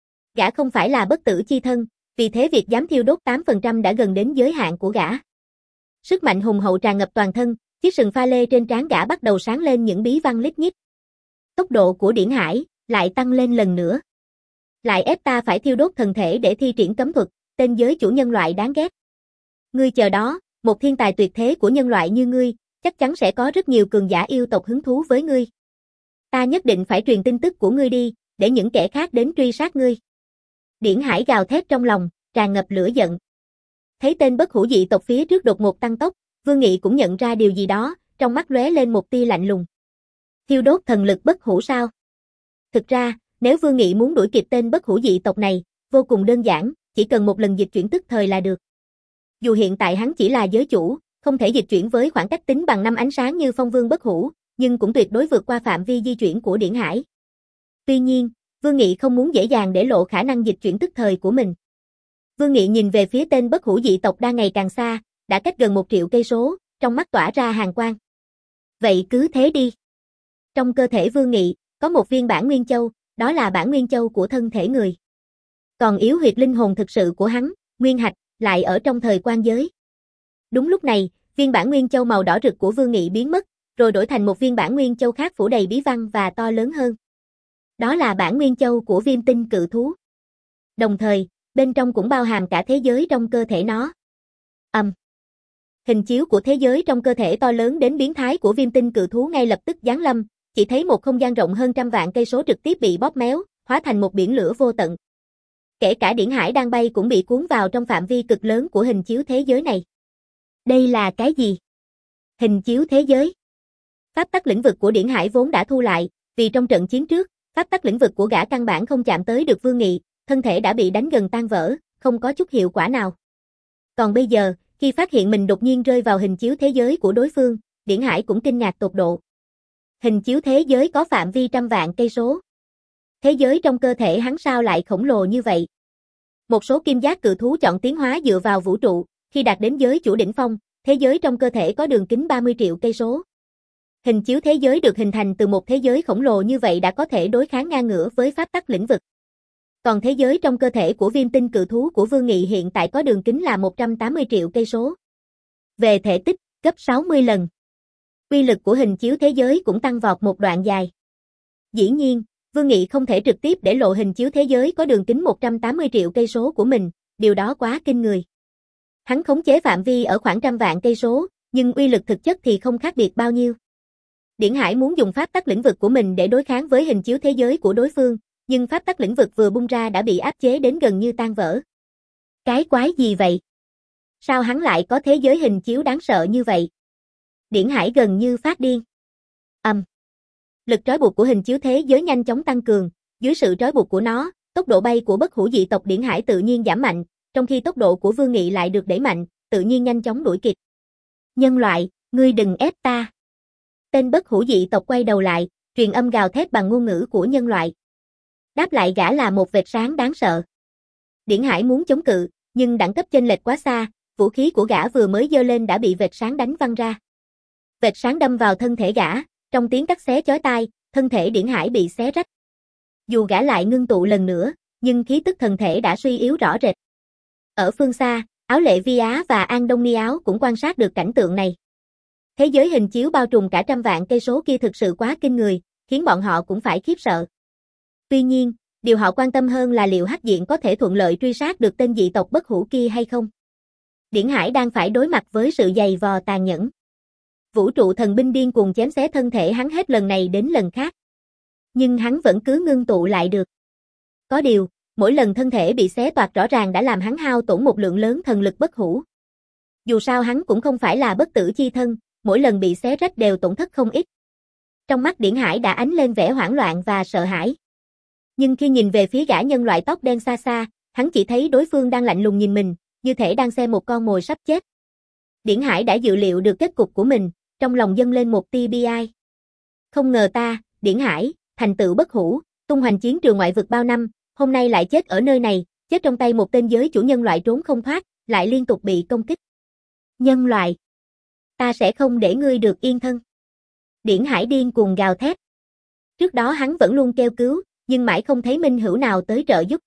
Gã không phải là bất tử chi thân, vì thế việc dám thiêu đốt tám phần trăm đã gần đến giới hạn của gã. Sức mạnh hùng hậu tràn ngập toàn thân, chiếc sừng pha lê trên trán gã bắt đầu sáng lên những bí văn lít nhít. Tốc độ của Điển Hải lại tăng lên lần nữa. Lại ép ta phải thiêu đốt thần thể để thi triển cấm thuật, tên giới chủ nhân loại đáng ghét. Ngươi chờ đó, một thiên tài tuyệt thế của nhân loại như ngươi, chắc chắn sẽ có rất nhiều cường giả yêu tộc hứng thú với ngươi. Ta nhất định phải truyền tin tức của ngươi đi, để những kẻ khác đến truy sát ngươi. Điển Hải gào thét trong lòng, tràn ngập lửa giận. Thấy tên bất hủ dị tộc phía trước đột ngột tăng tốc, Vương Nghị cũng nhận ra điều gì đó, trong mắt lóe lên một tia lạnh lùng. Thiêu đốt thần lực bất hủ sao? Thực ra, nếu Vương Nghị muốn đuổi kịp tên bất hủ dị tộc này, vô cùng đơn giản, chỉ cần một lần dịch chuyển tức thời là được. Dù hiện tại hắn chỉ là giới chủ, không thể dịch chuyển với khoảng cách tính bằng năm ánh sáng như phong vương bất hủ, nhưng cũng tuyệt đối vượt qua phạm vi di chuyển của Điển Hải. Tuy nhiên, Vương Nghị không muốn dễ dàng để lộ khả năng dịch chuyển tức thời của mình. Vương Nghị nhìn về phía tên bất hủ dị tộc đang ngày càng xa, đã cách gần một triệu cây số, trong mắt tỏa ra hàn quang. Vậy cứ thế đi. Trong cơ thể Vương Nghị, có một viên bản nguyên châu, đó là bản nguyên châu của thân thể người. Còn yếu huyệt linh hồn thực sự của hắn, nguyên hạch, lại ở trong thời quan giới. Đúng lúc này, viên bản nguyên châu màu đỏ rực của Vương Nghị biến mất, rồi đổi thành một viên bản nguyên châu khác phủ đầy bí văn và to lớn hơn. Đó là bản nguyên châu của viêm tinh cự thú. Đồng thời, bên trong cũng bao hàm cả thế giới trong cơ thể nó. Ầm. Um. Hình chiếu của thế giới trong cơ thể to lớn đến biến thái của viêm tinh cự thú ngay lập tức giáng lâm, chỉ thấy một không gian rộng hơn trăm vạn cây số trực tiếp bị bóp méo, hóa thành một biển lửa vô tận. Kể cả Điển Hải đang bay cũng bị cuốn vào trong phạm vi cực lớn của hình chiếu thế giới này. Đây là cái gì? Hình chiếu thế giới. Pháp tắc lĩnh vực của Điển Hải vốn đã thu lại, vì trong trận chiến trước, pháp tắc lĩnh vực của gã căn bản không chạm tới được Vương Nghị, thân thể đã bị đánh gần tan vỡ, không có chút hiệu quả nào. Còn bây giờ, khi phát hiện mình đột nhiên rơi vào hình chiếu thế giới của đối phương, Điển Hải cũng kinh ngạc tột độ. Hình chiếu thế giới có phạm vi trăm vạn cây số. Thế giới trong cơ thể hắn sao lại khổng lồ như vậy? Một số kim giác cự thú chọn tiến hóa dựa vào vũ trụ, khi đạt đến giới chủ đỉnh phong, thế giới trong cơ thể có đường kính ba mươi triệu cây số. Hình chiếu thế giới được hình thành từ một thế giới khổng lồ như vậy đã có thể đối kháng ngang ngửa với pháp tắc lĩnh vực. Còn thế giới trong cơ thể của viêm tinh cự thú của Vương Nghị hiện tại có đường kính là một trăm tám mươi triệu cây số. Về thể tích, gấp sáu mươi lần. Uy lực của hình chiếu thế giới cũng tăng vọt một đoạn dài. Dĩ nhiên, Vương Nghị không thể trực tiếp để lộ hình chiếu thế giới có đường kính một trăm tám mươi triệu cây số của mình, điều đó quá kinh người. Hắn khống chế phạm vi ở khoảng trăm vạn cây số, nhưng uy lực thực chất thì không khác biệt bao nhiêu. Điển Hải muốn dùng pháp tắc lĩnh vực của mình để đối kháng với hình chiếu thế giới của đối phương, nhưng pháp tắc lĩnh vực vừa bung ra đã bị áp chế đến gần như tan vỡ. Cái quái gì vậy? Sao hắn lại có thế giới hình chiếu đáng sợ như vậy? Điển Hải gần như phát điên. Ầm. Um. Lực trói buộc của hình chiếu thế giới nhanh chóng tăng cường, dưới sự trói buộc của nó, tốc độ bay của bất hủ dị tộc Điển Hải tự nhiên giảm mạnh, trong khi tốc độ của Vương Nghị lại được đẩy mạnh, tự nhiên nhanh chóng đuổi kịp. Nhân loại, ngươi đừng ép ta. Tên bất hủ dị tộc quay đầu lại, truyền âm gào thét bằng ngôn ngữ của nhân loại. Đáp lại gã là một vệt sáng đáng sợ. Điển Hải muốn chống cự, nhưng đẳng cấp chênh lệch quá xa, vũ khí của gã vừa mới giơ lên đã bị vệt sáng đánh văng ra. Vệt sáng đâm vào thân thể gã, trong tiếng cắt xé chói tai, thân thể Điển Hải bị xé rách. Dù gã lại ngưng tụ lần nữa, nhưng khí tức thần thể đã suy yếu rõ rệt. Ở phương xa, Áo Lệ Vi Á và An Đông Ni Áo cũng quan sát được cảnh tượng này. Thế giới hình chiếu bao trùm cả trăm vạn cây số kia thực sự quá kinh người, khiến bọn họ cũng phải khiếp sợ. Tuy nhiên, điều họ quan tâm hơn là liệu Hắc Diện có thể thuận lợi truy sát được tên dị tộc bất hủ kia hay không. Điển Hải đang phải đối mặt với sự dày vò tàn nhẫn. Vũ trụ thần binh điên cuồng chém xé thân thể hắn hết lần này đến lần khác. Nhưng hắn vẫn cứ ngưng tụ lại được. Có điều, mỗi lần thân thể bị xé toạc rõ ràng đã làm hắn hao tổn một lượng lớn thần lực bất hủ. Dù sao hắn cũng không phải là bất tử chi thân, mỗi lần bị xé rách đều tổn thất không ít. Trong mắt Điển Hải đã ánh lên vẻ hoảng loạn và sợ hãi. Nhưng khi nhìn về phía gã nhân loại tóc đen xa xa, hắn chỉ thấy đối phương đang lạnh lùng nhìn mình, như thể đang xem một con mồi sắp chết. Điển Hải đã dự liệu được kết cục của mình, trong lòng dâng lên một tia bi ai. Không ngờ ta, Điển Hải, thành tựu bất hủ, tung hoành chiến trường ngoại vực bao năm, hôm nay lại chết ở nơi này, chết trong tay một tên giới chủ nhân loại trốn không thoát, lại liên tục bị công kích. Nhân loại, ta sẽ không để ngươi được yên thân. Điển Hải điên cuồng gào thét. Trước đó hắn vẫn luôn kêu cứu, nhưng mãi không thấy minh hữu nào tới trợ giúp.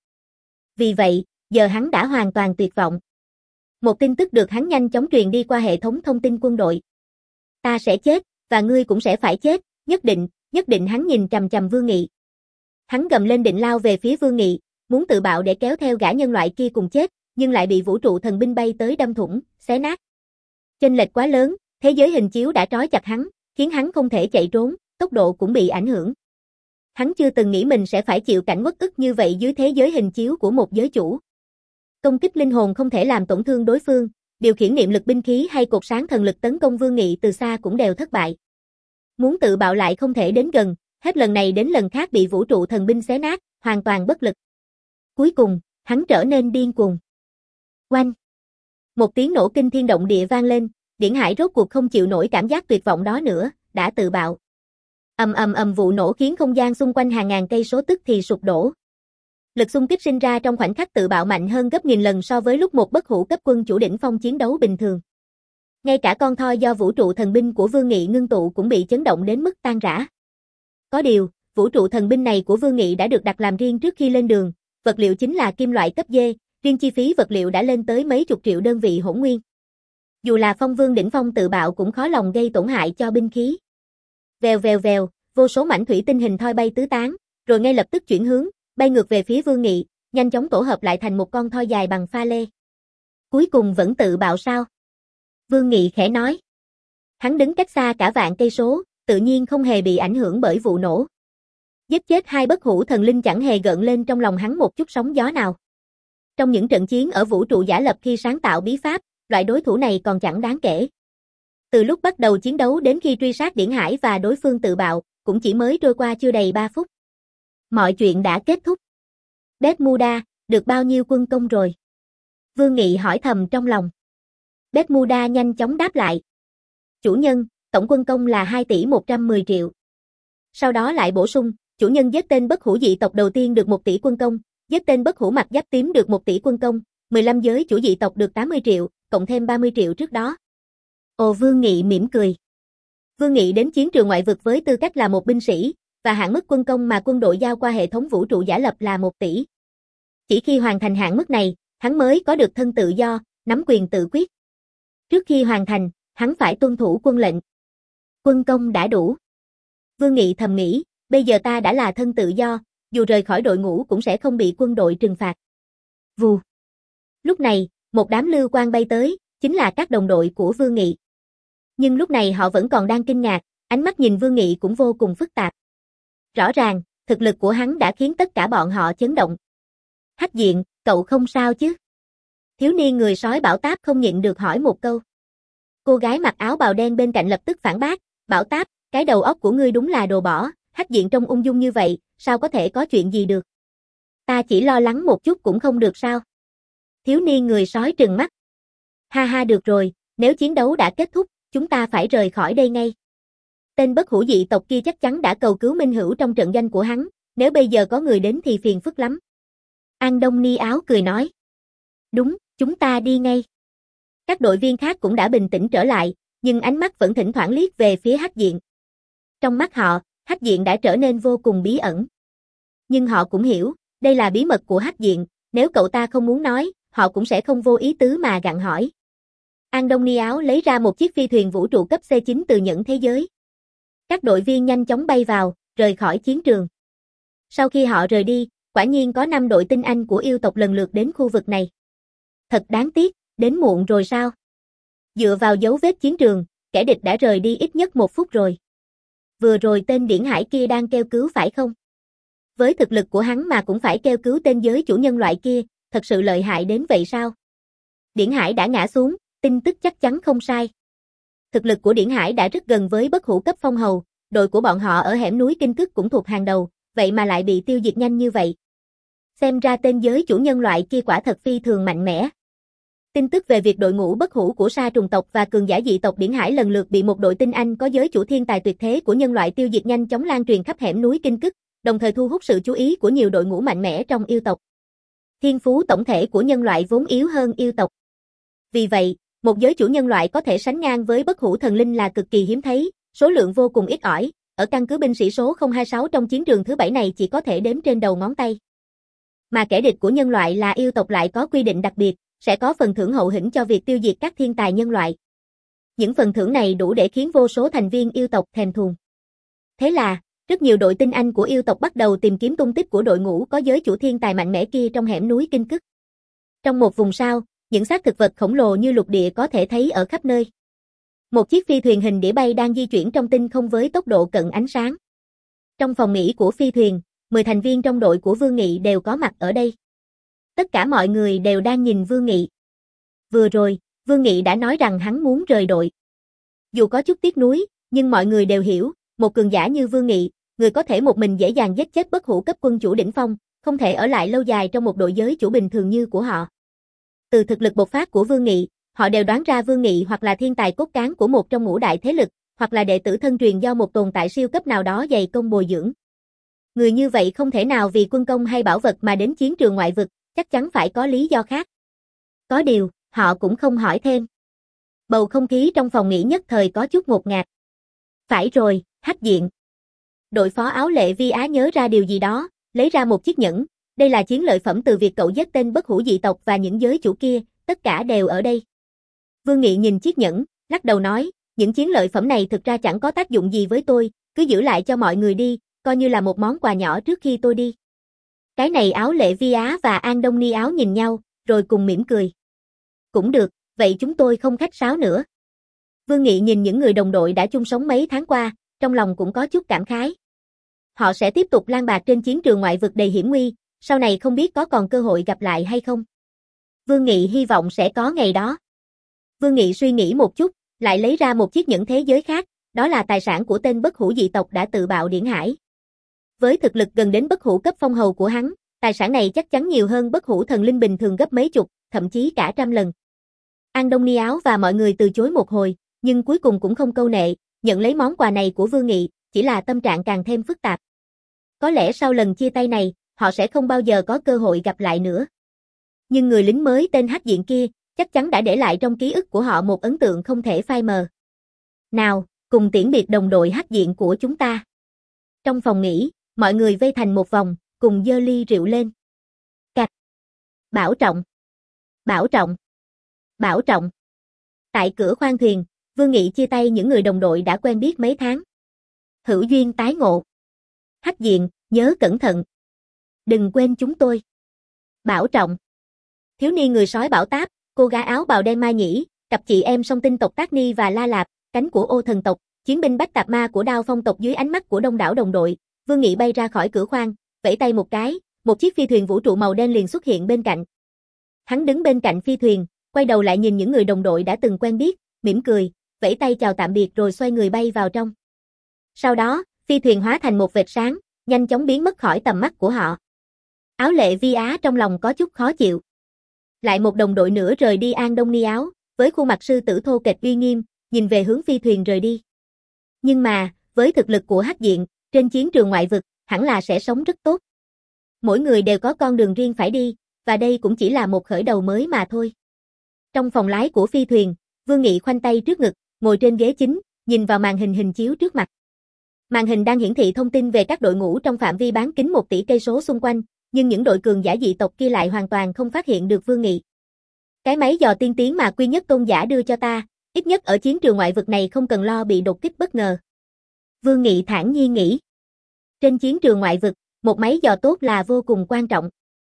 Vì vậy, giờ hắn đã hoàn toàn tuyệt vọng. Một tin tức được hắn nhanh chóng truyền đi qua hệ thống thông tin quân đội. Ta sẽ chết, và ngươi cũng sẽ phải chết, nhất định, nhất định. Hắn nhìn chằm chằm Vương Nghị. Hắn gầm lên định lao về phía Vương Nghị, muốn tự bạo để kéo theo gã nhân loại kia cùng chết, nhưng lại bị vũ trụ thần binh bay tới đâm thủng, xé nát. Chênh lệch quá lớn, thế giới hình chiếu đã trói chặt hắn, khiến hắn không thể chạy trốn, tốc độ cũng bị ảnh hưởng. Hắn chưa từng nghĩ mình sẽ phải chịu cảnh uất ức như vậy dưới thế giới hình chiếu của một giới chủ. Công kích linh hồn không thể làm tổn thương đối phương, điều khiển niệm lực binh khí hay cột sáng thần lực tấn công Vương Nghị từ xa cũng đều thất bại. Muốn tự bạo lại không thể đến gần, hết lần này đến lần khác bị vũ trụ thần binh xé nát, hoàn toàn bất lực. Cuối cùng, hắn trở nên điên cuồng. Oanh! Một tiếng nổ kinh thiên động địa vang lên, Điển Hải rốt cuộc không chịu nổi cảm giác tuyệt vọng đó nữa, đã tự bạo. Ầm ầm ầm, vụ nổ khiến không gian xung quanh hàng ngàn cây số tức thì sụp đổ. Lực xung kích sinh ra trong khoảnh khắc tự bạo mạnh hơn gấp nghìn lần so với lúc một bất hủ cấp quân chủ đỉnh phong chiến đấu bình thường. Ngay cả con thoi do vũ trụ thần binh của Vương Nghị ngưng tụ cũng bị chấn động đến mức tan rã. Có điều, vũ trụ thần binh này của Vương Nghị đã được đặt làm riêng trước khi lên đường, vật liệu chính là kim loại cấp D, riêng chi phí vật liệu đã lên tới mấy chục triệu đơn vị hỗn nguyên. Dù là phong vương đỉnh phong tự bạo cũng khó lòng gây tổn hại cho binh khí. Vèo vèo vèo, vô số mảnh thủy tinh hình thoi bay tứ tán, rồi ngay lập tức chuyển hướng, bay ngược về phía Vương Nghị, nhanh chóng tổ hợp lại thành một con thoi dài bằng pha lê. Cuối cùng vẫn tự bạo sao? Vương Nghị khẽ nói. Hắn đứng cách xa cả vạn cây số, tự nhiên không hề bị ảnh hưởng bởi vụ nổ. Giết chết hai bất hủ thần linh chẳng hề gợn lên trong lòng hắn một chút sóng gió nào. Trong những trận chiến ở vũ trụ giả lập khi sáng tạo bí pháp, loại đối thủ này còn chẳng đáng kể. Từ lúc bắt đầu chiến đấu đến khi truy sát Điển Hải và đối phương tự bạo, cũng chỉ mới trôi qua chưa đầy ba phút. Mọi chuyện đã kết thúc. Bermuda, được bao nhiêu quân công rồi? Vương Nghị hỏi thầm trong lòng. Bermuda nhanh chóng đáp lại. Chủ nhân, tổng quân công là hai tỷ một trăm mười triệu. Sau đó lại bổ sung, chủ nhân giết tên bất hủ dị tộc đầu tiên được một tỷ quân công, giết tên bất hủ mặt giáp tím được một tỷ quân công, mười lăm giới chủ dị tộc được tám mươi triệu, cộng thêm ba mươi triệu trước đó. Ồ, Vương Nghị mỉm cười. Vương Nghị đến chiến trường ngoại vực với tư cách là một binh sĩ, và hạn mức quân công mà quân đội giao qua hệ thống vũ trụ giả lập là một tỷ. Chỉ khi hoàn thành hạn mức này, hắn mới có được thân tự do, nắm quyền tự quyết. Trước khi hoàn thành, hắn phải tuân thủ quân lệnh. Quân công đã đủ. Vương Nghị thầm nghĩ, bây giờ ta đã là thân tự do, dù rời khỏi đội ngũ cũng sẽ không bị quân đội trừng phạt. Vù. Lúc này, một đám lưu quang bay tới, chính là các đồng đội của Vương Nghị. Nhưng lúc này họ vẫn còn đang kinh ngạc, ánh mắt nhìn Vương Nghị cũng vô cùng phức tạp. Rõ ràng, thực lực của hắn đã khiến tất cả bọn họ chấn động. Hách Diện, cậu không sao chứ? Thiếu niên người sói Bảo Táp không nhịn được hỏi một câu. Cô gái mặc áo bào đen bên cạnh lập tức phản bác, Bảo Táp, cái đầu óc của ngươi đúng là đồ bỏ, Hách Diện trông ung dung như vậy, sao có thể có chuyện gì được? Ta chỉ lo lắng một chút cũng không được sao? Thiếu niên người sói trừng mắt. Ha ha, được rồi, nếu chiến đấu đã kết thúc, chúng ta phải rời khỏi đây ngay. Tên bất hủ dị tộc kia chắc chắn đã cầu cứu minh hữu trong trận doanh của hắn, nếu bây giờ có người đến thì phiền phức lắm. An Đông Ni áo cười nói. Đúng, chúng ta đi ngay. Các đội viên khác cũng đã bình tĩnh trở lại, nhưng ánh mắt vẫn thỉnh thoảng liếc về phía Hách Diện. Trong mắt họ, Hách Diện đã trở nên vô cùng bí ẩn. Nhưng họ cũng hiểu, đây là bí mật của Hách Diện, nếu cậu ta không muốn nói, họ cũng sẽ không vô ý tứ mà gặng hỏi. An Đông Ni áo lấy ra một chiếc phi thuyền vũ trụ cấp C chín từ nhẫn thế giới. Các đội viên nhanh chóng bay vào, rời khỏi chiến trường. Sau khi họ rời đi, quả nhiên có năm đội tinh anh của yêu tộc lần lượt đến khu vực này. Thật đáng tiếc, đến muộn rồi sao? Dựa vào dấu vết chiến trường, kẻ địch đã rời đi ít nhất một phút rồi. Vừa rồi tên Điển Hải kia đang kêu cứu phải không? Với thực lực của hắn mà cũng phải kêu cứu tên giới chủ nhân loại kia, thật sự lợi hại đến vậy sao? Điển Hải đã ngã xuống, tin tức chắc chắn không sai. Thực lực của Điển Hải đã rất gần với bất hủ cấp phong hầu, đội của bọn họ ở hẻm núi Kinh Cức cũng thuộc hàng đầu, vậy mà lại bị tiêu diệt nhanh như vậy. Xem ra tên giới chủ nhân loại kia quả thật phi thường mạnh mẽ. Tin tức về việc đội ngũ bất hủ của sa trùng tộc và cường giả dị tộc Điển Hải lần lượt bị một đội tinh anh có giới chủ thiên tài tuyệt thế của nhân loại tiêu diệt nhanh chóng lan truyền khắp hẻm núi Kinh Cức, đồng thời thu hút sự chú ý của nhiều đội ngũ mạnh mẽ trong yêu tộc. Thiên phú tổng thể của nhân loại vốn yếu hơn yêu tộc. Vì vậy, một giới chủ nhân loại có thể sánh ngang với bất hủ thần linh là cực kỳ hiếm thấy, số lượng vô cùng ít ỏi, ở căn cứ binh sĩ số không hai sáu trong chiến trường thứ bảy này chỉ có thể đếm trên đầu ngón tay. Mà kẻ địch của nhân loại là yêu tộc lại có quy định đặc biệt, sẽ có phần thưởng hậu hĩnh cho việc tiêu diệt các thiên tài nhân loại. Những phần thưởng này đủ để khiến vô số thành viên yêu tộc thèm thuồng. Thế là, rất nhiều đội tinh anh của yêu tộc bắt đầu tìm kiếm tung tích của đội ngũ có giới chủ thiên tài mạnh mẽ kia trong hẻm núi Kinh Cức. Trong một vùng sao, những xác thực vật khổng lồ như lục địa có thể thấy ở khắp nơi. Một chiếc phi thuyền hình đĩa bay đang di chuyển trong tinh không với tốc độ cận ánh sáng. Trong phòng nghỉ của phi thuyền, mười thành viên trong đội của Vương Nghị đều có mặt ở đây. Tất cả mọi người đều đang nhìn Vương Nghị. Vừa rồi, Vương Nghị đã nói rằng hắn muốn rời đội. Dù có chút tiếc nuối, nhưng mọi người đều hiểu, một cường giả như Vương Nghị, người có thể một mình dễ dàng giết chết bất hủ cấp quân chủ đỉnh phong, không thể ở lại lâu dài trong một đội giới chủ bình thường như của họ. Từ thực lực bộc phát của Vương Nghị, họ đều đoán ra Vương Nghị hoặc là thiên tài cốt cán của một trong ngũ đại thế lực, hoặc là đệ tử thân truyền do một tồn tại siêu cấp nào đó dày công bồi dưỡng. Người như vậy không thể nào vì quân công hay bảo vật mà đến chiến trường ngoại vực, chắc chắn phải có lý do khác. Có điều, họ cũng không hỏi thêm. Bầu không khí trong phòng nghỉ nhất thời có chút ngột ngạt. Phải rồi, Hách Diện. Đội phó áo lệ Vi Á nhớ ra điều gì đó, lấy ra một chiếc nhẫn. Đây là chiến lợi phẩm từ việc cậu giết tên bất hủ dị tộc và những giới chủ kia, tất cả đều ở đây. Vương Nghị nhìn chiếc nhẫn, lắc đầu nói, những chiến lợi phẩm này thực ra chẳng có tác dụng gì với tôi, cứ giữ lại cho mọi người đi, coi như là một món quà nhỏ trước khi tôi đi. Cái này áo lệ Vi Á và An Đông Ni áo nhìn nhau, rồi cùng mỉm cười. Cũng được, vậy chúng tôi không khách sáo nữa. Vương Nghị nhìn những người đồng đội đã chung sống mấy tháng qua, trong lòng cũng có chút cảm khái. Họ sẽ tiếp tục lang bạt trên chiến trường ngoại vực đầy hiểm nguy, sau này không biết có còn cơ hội gặp lại hay không. Vương Nghị hy vọng sẽ có ngày đó. Vương Nghị suy nghĩ một chút, Lại lấy ra một chiếc nhẫn thế giới khác, đó là tài sản của tên bất hủ dị tộc đã tự bạo điển hải. Với thực lực gần đến bất hủ cấp phong hầu của hắn, tài sản này chắc chắn nhiều hơn bất hủ thần linh bình thường gấp mấy chục, thậm chí cả trăm lần. An Đông Ni Áo và mọi người từ chối một hồi, nhưng cuối cùng cũng không câu nệ, nhận lấy món quà này của Vương Nghị, chỉ là tâm trạng càng thêm phức tạp. Có lẽ sau lần chia tay này, họ sẽ không bao giờ có cơ hội gặp lại nữa. Nhưng người lính mới tên Hắc Diện kia, chắc chắn đã để lại trong ký ức của họ một ấn tượng không thể phai mờ. Nào, cùng tiễn biệt đồng đội Hắc Diện của chúng ta. Trong phòng nghỉ, mọi người vây thành một vòng, cùng giơ ly rượu lên. Cạch. Bảo trọng. Bảo trọng. Bảo trọng. Tại cửa khoang thuyền, Vương Nghị chia tay những người đồng đội đã quen biết mấy tháng. Hữu duyên tái ngộ. Hắc Diện, nhớ cẩn thận. Đừng quên chúng tôi. Bảo trọng. Thiếu niên người sói Bảo Táp, cô gái áo bào đen Mai Nhĩ, cặp chị em song tinh tộc Tác Ni và La Lạp, cánh của Ô thần tộc, chiến binh Bách Tạp Ma của Đao Phong tộc dưới ánh mắt của đông đảo đồng đội, Vương Nghị bay ra khỏi cửa khoang, vẫy tay một cái, một chiếc phi thuyền vũ trụ màu đen liền xuất hiện bên cạnh. Hắn đứng bên cạnh phi thuyền, quay đầu lại nhìn những người đồng đội đã từng quen biết, mỉm cười, vẫy tay chào tạm biệt rồi xoay người bay vào trong. Sau đó, phi thuyền hóa thành một vệt sáng, nhanh chóng biến mất khỏi tầm mắt của họ. Áo Lệ Vi Á trong lòng có chút khó chịu. Lại một đồng đội nữa rời đi An Đông Ni Áo, với khuôn mặt sư tử thô kệch uy nghiêm, nhìn về hướng phi thuyền rời đi. Nhưng mà, với thực lực của Hắc Diện, trên chiến trường ngoại vực, hẳn là sẽ sống rất tốt. Mỗi người đều có con đường riêng phải đi, và đây cũng chỉ là một khởi đầu mới mà thôi. Trong phòng lái của phi thuyền, Vương Nghị khoanh tay trước ngực, ngồi trên ghế chính, nhìn vào màn hình hình chiếu trước mặt. Màn hình đang hiển thị thông tin về các đội ngũ trong phạm vi bán kính một tỷ cây số xung quanh, nhưng những đội cường giả dị tộc kia lại hoàn toàn không phát hiện được Vương Nghị. Cái máy dò tiên tiến mà Quy Nhất Tôn giả đưa cho ta, ít nhất ở chiến trường ngoại vực này không cần lo bị đột kích bất ngờ. Vương Nghị thản nhiên nghĩ. Trên chiến trường ngoại vực, một máy dò tốt là vô cùng quan trọng.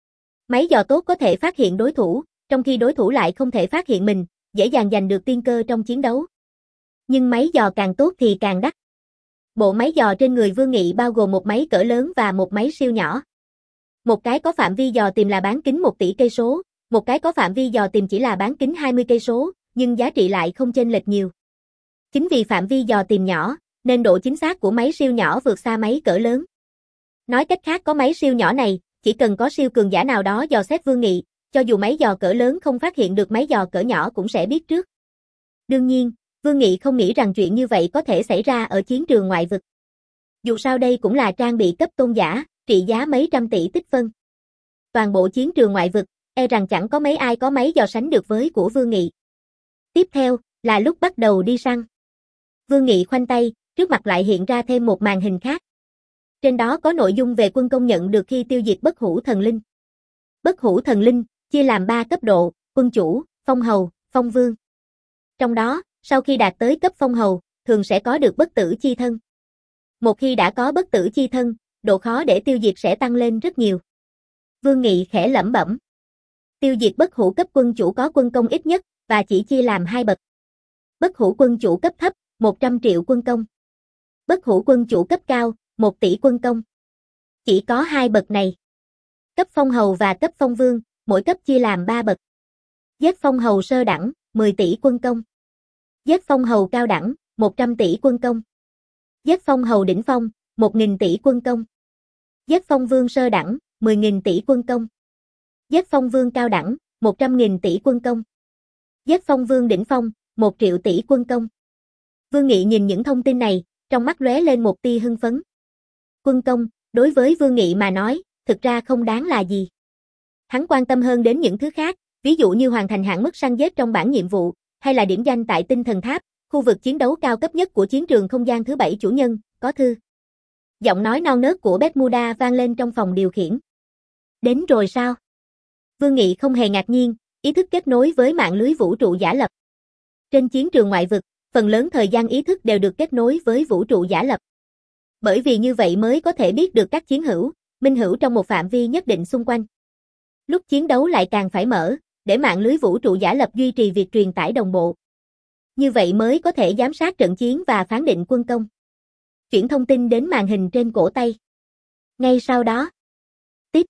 Máy dò tốt có thể phát hiện đối thủ, trong khi đối thủ lại không thể phát hiện mình, dễ dàng giành được tiên cơ trong chiến đấu. Nhưng máy dò càng tốt thì càng đắt. Bộ máy dò trên người Vương Nghị bao gồm một máy cỡ lớn và một máy siêu nhỏ. Một cái có phạm vi dò tìm là bán kính một tỷ cây số, một cái có phạm vi dò tìm chỉ là bán kính hai mươi cây số, nhưng giá trị lại không chênh lệch nhiều. Chính vì phạm vi dò tìm nhỏ, nên độ chính xác của máy siêu nhỏ vượt xa máy cỡ lớn. Nói cách khác, có máy siêu nhỏ này, chỉ cần có siêu cường giả nào đó dò xét Vương Nghị, cho dù máy dò cỡ lớn không phát hiện được máy dò cỡ nhỏ cũng sẽ biết trước. Đương nhiên, Vương Nghị không nghĩ rằng chuyện như vậy có thể xảy ra ở chiến trường ngoại vực. Dù sao đây cũng là trang bị cấp tôn giả, trị giá mấy trăm tỷ tích phân. Toàn bộ chiến trường ngoại vực, e rằng chẳng có mấy ai có máy dò sánh được với của Vương Nghị. Tiếp theo, là lúc bắt đầu đi săn. Vương Nghị khoanh tay, trước mặt lại hiện ra thêm một màn hình khác. Trên đó có nội dung về quân công nhận được khi tiêu diệt bất hủ thần linh. Bất hủ thần linh, chia làm ba cấp độ, quân chủ, phong hầu, phong vương. Trong đó, sau khi đạt tới cấp phong hầu, thường sẽ có được bất tử chi thân. Một khi đã có bất tử chi thân, độ khó để tiêu diệt sẽ tăng lên rất nhiều. Vương Nghị khẽ lẩm bẩm. Tiêu diệt bất hủ cấp quân chủ có quân công ít nhất, và chỉ chia làm hai bậc. Bất hủ quân chủ cấp thấp, một trăm triệu quân công. Bất hủ quân chủ cấp cao, một tỷ quân công. Chỉ có hai bậc này. Cấp phong hầu và cấp phong vương, mỗi cấp chia làm ba bậc. Giết phong hầu sơ đẳng, mười tỷ quân công. Giết phong hầu cao đẳng, một trăm tỷ quân công. Giết phong hầu đỉnh phong, một nghìn tỷ quân công. Giết phong vương sơ đẳng, mười nghìn tỷ quân công. Giết phong vương cao đẳng, một trăm nghìn tỷ quân công. Giết phong vương đỉnh phong, một triệu tỷ quân công. Vương Nghị nhìn những thông tin này, trong mắt lóe lên một tia hưng phấn. Quân công, đối với Vương Nghị mà nói, thực ra không đáng là gì. Hắn quan tâm hơn đến những thứ khác, ví dụ như hoàn thành hạn mức săn giết trong bảng nhiệm vụ, hay là điểm danh tại tinh thần tháp, khu vực chiến đấu cao cấp nhất của chiến trường không gian thứ bảy chủ nhân, có thư. Giọng nói non nớt của Bermuda vang lên trong phòng điều khiển. Đến rồi sao? Vương Nghị không hề ngạc nhiên, ý thức kết nối với mạng lưới vũ trụ giả lập. Trên chiến trường ngoại vực, phần lớn thời gian ý thức đều được kết nối với vũ trụ giả lập. Bởi vì như vậy mới có thể biết được các chiến hữu, minh hữu trong một phạm vi nhất định xung quanh. Lúc chiến đấu lại càng phải mở, để mạng lưới vũ trụ giả lập duy trì việc truyền tải đồng bộ. Như vậy mới có thể giám sát trận chiến và phán định quân công. Chuyển thông tin đến màn hình trên cổ tay. Ngay sau đó, tiếp.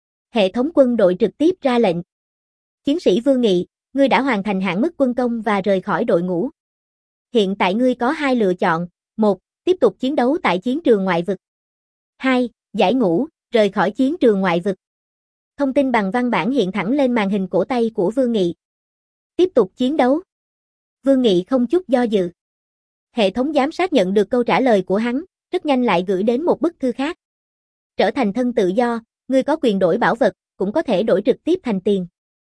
Hệ thống quân đội trực tiếp ra lệnh. Chiến sĩ Vương Nghị, ngươi đã hoàn thành hạn mức quân công và rời khỏi đội ngũ. Hiện tại ngươi có hai lựa chọn, một, tiếp tục chiến đấu tại chiến trường ngoại vực. hai, giải ngũ, rời khỏi chiến trường ngoại vực. Thông tin bằng văn bản hiện thẳng lên màn hình cổ tay của Vương Nghị. Tiếp tục chiến đấu. Vương Nghị không chút do dự. Hệ thống giám sát nhận được câu trả lời của hắn, rất nhanh lại gửi đến một bức thư khác. Trở thành thân tự do, ngươi có quyền đổi bảo vật, cũng có thể đổi trực tiếp thành tiền.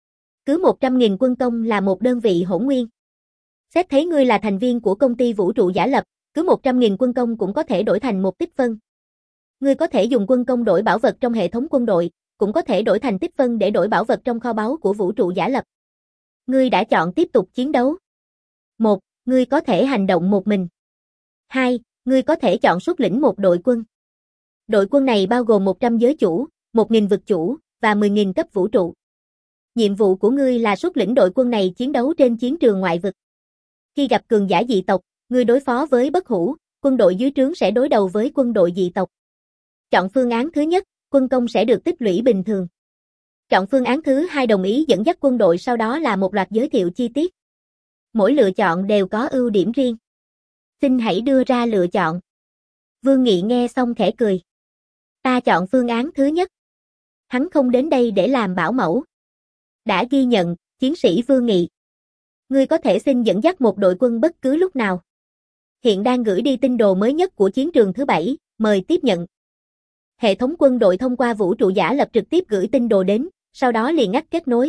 Cứ một trăm nghìn quân công là một đơn vị hỗn nguyên. Xét thấy ngươi là thành viên của công ty vũ trụ giả lập, cứ một trăm nghìn quân công cũng có thể đổi thành một tích phân. Ngươi có thể dùng quân công đổi bảo vật trong hệ thống quân đội, cũng có thể đổi thành tích phân để đổi bảo vật trong kho báu của vũ trụ giả lập. Ngươi đã chọn tiếp tục chiến đấu. một. Ngươi có thể hành động một mình. hai. Ngươi có thể chọn xuất lĩnh một đội quân. Đội quân này bao gồm một trăm giới chủ, một nghìn vực chủ, và mười nghìn cấp vũ trụ. Nhiệm vụ của ngươi là xuất lĩnh đội quân này chiến đấu trên chiến trường ngoại vực. Khi gặp cường giả dị tộc, ngươi đối phó với bất hủ, quân đội dưới trướng sẽ đối đầu với quân đội dị tộc. Chọn phương án thứ nhất, quân công sẽ được tích lũy bình thường. Chọn phương án thứ hai, đồng ý dẫn dắt quân đội, sau đó là một loạt giới thiệu chi tiết. Mỗi lựa chọn đều có ưu điểm riêng. Xin hãy đưa ra lựa chọn. Vương Nghị nghe xong khẽ cười. Ta chọn phương án thứ nhất. Hắn không đến đây để làm bảo mẫu. Đã ghi nhận, chiến sĩ Vương Nghị. Ngươi có thể xin dẫn dắt một đội quân bất cứ lúc nào. Hiện đang gửi đi tin đồ mới nhất của chiến trường thứ bảy, mời tiếp nhận. Hệ thống quân đội thông qua vũ trụ giả lập trực tiếp gửi tin đồ đến, sau đó liền ngắt kết nối.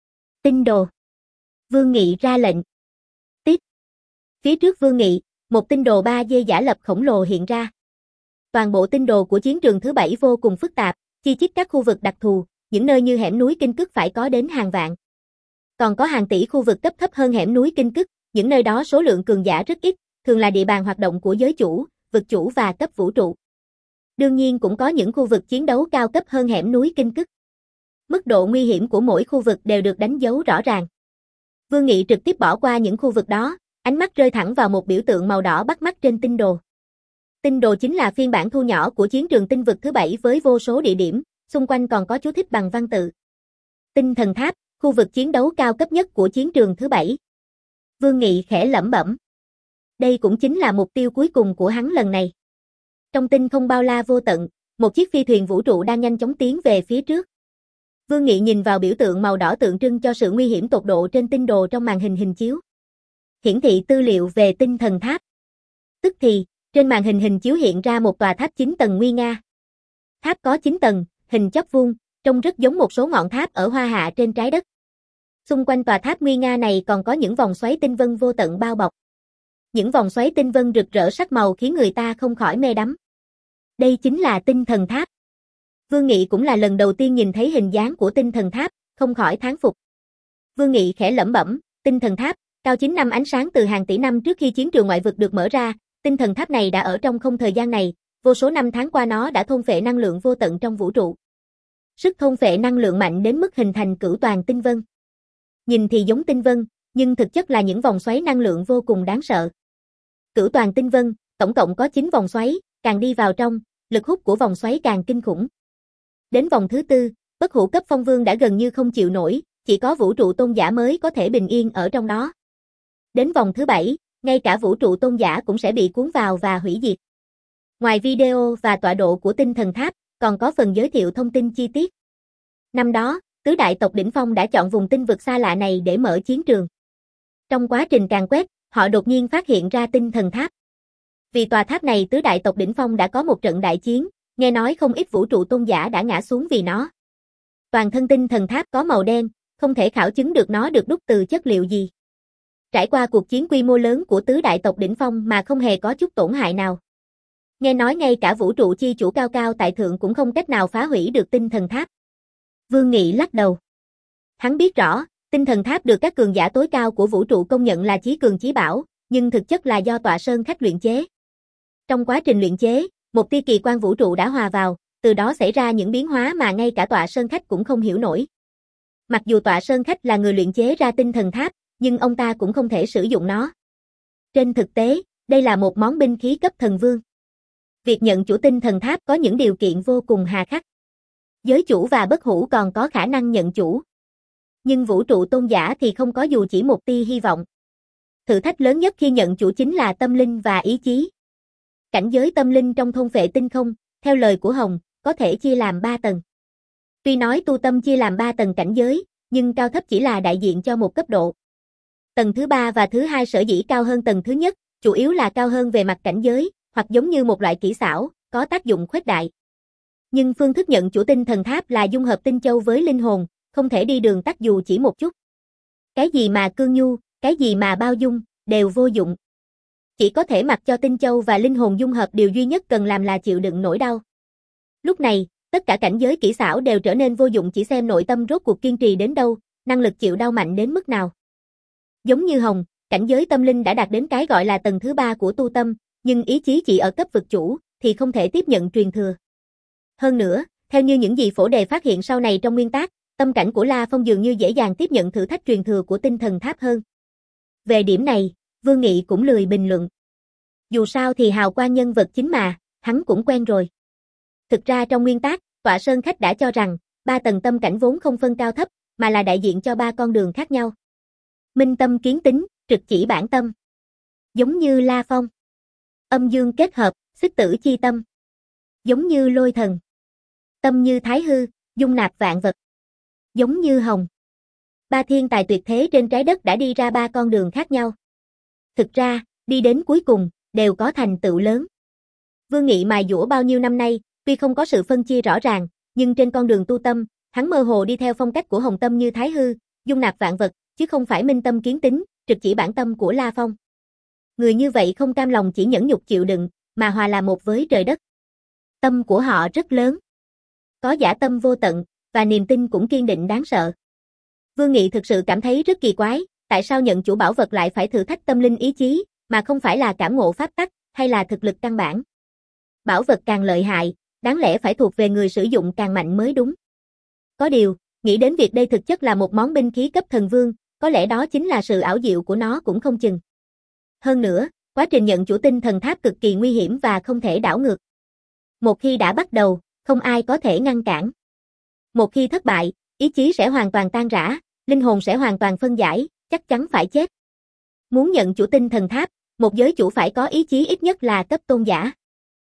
Tin đồ. Vương Nghị ra lệnh. Tiếp. Phía trước Vương Nghị, một tin đồ ba D giả lập khổng lồ hiện ra. Toàn bộ tin đồ của chiến trường thứ bảy vô cùng phức tạp, chi chít các khu vực đặc thù, những nơi như hẻm núi Kinh Cức phải có đến hàng vạn. Còn có hàng tỷ khu vực cấp thấp hơn hẻm núi Kinh Cức, những nơi đó số lượng cường giả rất ít, thường là địa bàn hoạt động của giới chủ, vực chủ và cấp vũ trụ. Đương nhiên cũng có những khu vực chiến đấu cao cấp hơn hẻm núi Kinh Cức. Mức độ nguy hiểm của mỗi khu vực đều được đánh dấu rõ ràng. Vương Nghị trực tiếp bỏ qua những khu vực đó, ánh mắt rơi thẳng vào một biểu tượng màu đỏ bắt mắt trên tinh đồ. Tinh đồ chính là phiên bản thu nhỏ của chiến trường tinh vực thứ bảy với vô số địa điểm, xung quanh còn có chú thích bằng văn tự. Tinh thần tháp, khu vực chiến đấu cao cấp nhất của chiến trường thứ bảy. Vương Nghị khẽ lẩm bẩm. Đây cũng chính là mục tiêu cuối cùng của hắn lần này. Trong tinh không bao la vô tận, một chiếc phi thuyền vũ trụ đang nhanh chóng tiến về phía trước. Vương Nghị nhìn vào biểu tượng màu đỏ tượng trưng cho sự nguy hiểm tột độ trên tinh đồ trong màn hình hình chiếu. Hiển thị tư liệu về tinh thần tháp. Tức thì, trên màn hình hình chiếu hiện ra một tòa tháp chín tầng nguy nga. Tháp có chín tầng, hình chóp vuông, trông rất giống một số ngọn tháp ở Hoa Hạ trên trái đất. Xung quanh tòa tháp nguy nga này còn có những vòng xoáy tinh vân vô tận bao bọc. Những vòng xoáy tinh vân rực rỡ sắc màu khiến người ta không khỏi mê đắm. Đây chính là tinh thần tháp. Vương Nghị cũng là lần đầu tiên nhìn thấy hình dáng của tinh thần tháp, không khỏi thán phục. Vương Nghị khẽ lẩm bẩm, tinh thần tháp, cao chín năm ánh sáng từ hàng tỷ năm trước khi chiến trường ngoại vực được mở ra, tinh thần tháp này đã ở trong không thời gian này, vô số năm tháng qua nó đã thôn phệ năng lượng vô tận trong vũ trụ. Sức thôn phệ năng lượng mạnh đến mức hình thành cửu toàn tinh vân. Nhìn thì giống tinh vân, nhưng thực chất là những vòng xoáy năng lượng vô cùng đáng sợ. Cửu toàn tinh vân, tổng cộng có chín vòng xoáy, càng đi vào trong, lực hút của vòng xoáy càng kinh khủng. Đến vòng thứ tư, bất hủ cấp phong vương đã gần như không chịu nổi, chỉ có vũ trụ tôn giả mới có thể bình yên ở trong đó. Đến vòng thứ bảy, ngay cả vũ trụ tôn giả cũng sẽ bị cuốn vào và hủy diệt. Ngoài video và tọa độ của tinh thần tháp, còn có phần giới thiệu thông tin chi tiết. Năm đó, tứ đại tộc đỉnh phong đã chọn vùng tinh vực xa lạ này để mở chiến trường. Trong quá trình càn quét, họ đột nhiên phát hiện ra tinh thần tháp. Vì tòa tháp này tứ đại tộc đỉnh phong đã có một trận đại chiến, nghe nói không ít vũ trụ tôn giả đã ngã xuống vì nó. Toàn thân tinh thần tháp có màu đen, không thể khảo chứng được nó được đúc từ chất liệu gì. Trải qua cuộc chiến quy mô lớn của tứ đại tộc đỉnh phong mà không hề có chút tổn hại nào. Nghe nói ngay cả vũ trụ chi chủ cao cao tại thượng cũng không cách nào phá hủy được tinh thần tháp. Vương Nghị lắc đầu. Hắn biết rõ, tinh thần tháp được các cường giả tối cao của vũ trụ công nhận là chí cường chí bảo, nhưng thực chất là do tọa sơn khách luyện chế. Trong quá trình luyện chế, một tia kỳ quan vũ trụ đã hòa vào, từ đó xảy ra những biến hóa mà ngay cả tọa sơn khách cũng không hiểu nổi. Mặc dù tọa sơn khách là người luyện chế ra tinh thần tháp, nhưng ông ta cũng không thể sử dụng nó. Trên thực tế, đây là một món binh khí cấp thần vương. Việc nhận chủ tinh thần tháp có những điều kiện vô cùng hà khắc. Giới chủ và bất hủ còn có khả năng nhận chủ. Nhưng vũ trụ tôn giả thì không có dù chỉ một tia hy vọng. Thử thách lớn nhất khi nhận chủ chính là tâm linh và ý chí. Cảnh giới tâm linh trong thôn Phệ Tinh Không, theo lời của Hồng, có thể chia làm ba tầng. Tuy nói tu tâm chia làm ba tầng cảnh giới, nhưng cao thấp chỉ là đại diện cho một cấp độ. Tầng thứ ba và thứ hai sở dĩ cao hơn tầng thứ nhất, chủ yếu là cao hơn về mặt cảnh giới, hoặc giống như một loại kỹ xảo, có tác dụng khuếch đại. Nhưng phương thức nhận chủ tinh thần tháp là dung hợp tinh châu với linh hồn, không thể đi đường tắt dù chỉ một chút. Cái gì mà cương nhu, cái gì mà bao dung, đều vô dụng. Chỉ có thể mặc cho tinh châu và linh hồn dung hợp, điều duy nhất cần làm là chịu đựng nỗi đau. Lúc này, tất cả cảnh giới kỹ xảo đều trở nên vô dụng, chỉ xem nội tâm rốt cuộc kiên trì đến đâu, năng lực chịu đau mạnh đến mức nào. Giống như Hồng, cảnh giới tâm linh đã đạt đến cái gọi là tầng thứ ba của tu tâm, nhưng ý chí chỉ ở cấp vực chủ, thì không thể tiếp nhận truyền thừa. Hơn nữa, theo như những gì Phổ Đề phát hiện sau này trong nguyên tác, tâm cảnh của La Phong dường như dễ dàng tiếp nhận thử thách truyền thừa của tinh thần tháp hơn. Về điểm này, Vương Nghị cũng lười bình luận. Dù sao thì hào quang nhân vật chính mà, hắn cũng quen rồi. Thực ra trong nguyên tác, Tọa Sơn Khách đã cho rằng, ba tầng tâm cảnh vốn không phân cao thấp, mà là đại diện cho ba con đường khác nhau. Minh tâm kiến tính, trực chỉ bản tâm. Giống như La Phong. Âm dương kết hợp, xích tử chi tâm. Giống như Lôi Thần. Tâm như Thái Hư, dung nạp vạn vật. Giống như Hồng. Ba thiên tài tuyệt thế trên trái đất đã đi ra ba con đường khác nhau. Thực ra, đi đến cuối cùng, đều có thành tựu lớn. Vương Nghị mài dũa bao nhiêu năm nay, tuy không có sự phân chia rõ ràng, nhưng trên con đường tu tâm, hắn mơ hồ đi theo phong cách của Hồng Tâm như Thái Hư, dung nạp vạn vật, chứ không phải minh tâm kiến tính, trực chỉ bản tâm của La Phong. Người như vậy không cam lòng chỉ nhẫn nhục chịu đựng, mà hòa là một với trời đất. Tâm của họ rất lớn. Có dã tâm vô tận, và niềm tin cũng kiên định đáng sợ. Vương Nghị thực sự cảm thấy rất kỳ quái, tại sao nhận chủ bảo vật lại phải thử thách tâm linh ý chí, mà không phải là cảm ngộ pháp tắc, hay là thực lực căn bản. Bảo vật càng lợi hại, đáng lẽ phải thuộc về người sử dụng càng mạnh mới đúng. Có điều, nghĩ đến việc đây thực chất là một món binh khí cấp thần vương, có lẽ đó chính là sự ảo diệu của nó cũng không chừng. Hơn nữa, quá trình nhận chủ tinh thần tháp cực kỳ nguy hiểm và không thể đảo ngược. Một khi đã bắt đầu, không ai có thể ngăn cản. Một khi thất bại, ý chí sẽ hoàn toàn tan rã, linh hồn sẽ hoàn toàn phân giải, chắc chắn phải chết. Muốn nhận chủ tinh thần tháp, một giới chủ phải có ý chí ít nhất là cấp tôn giả.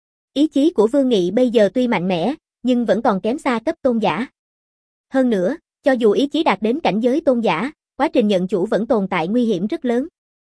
Ý chí của Vương Nghị bây giờ tuy mạnh mẽ, nhưng vẫn còn kém xa cấp tôn giả. Hơn nữa, cho dù ý chí đạt đến cảnh giới tôn giả, quá trình nhận chủ vẫn tồn tại nguy hiểm rất lớn.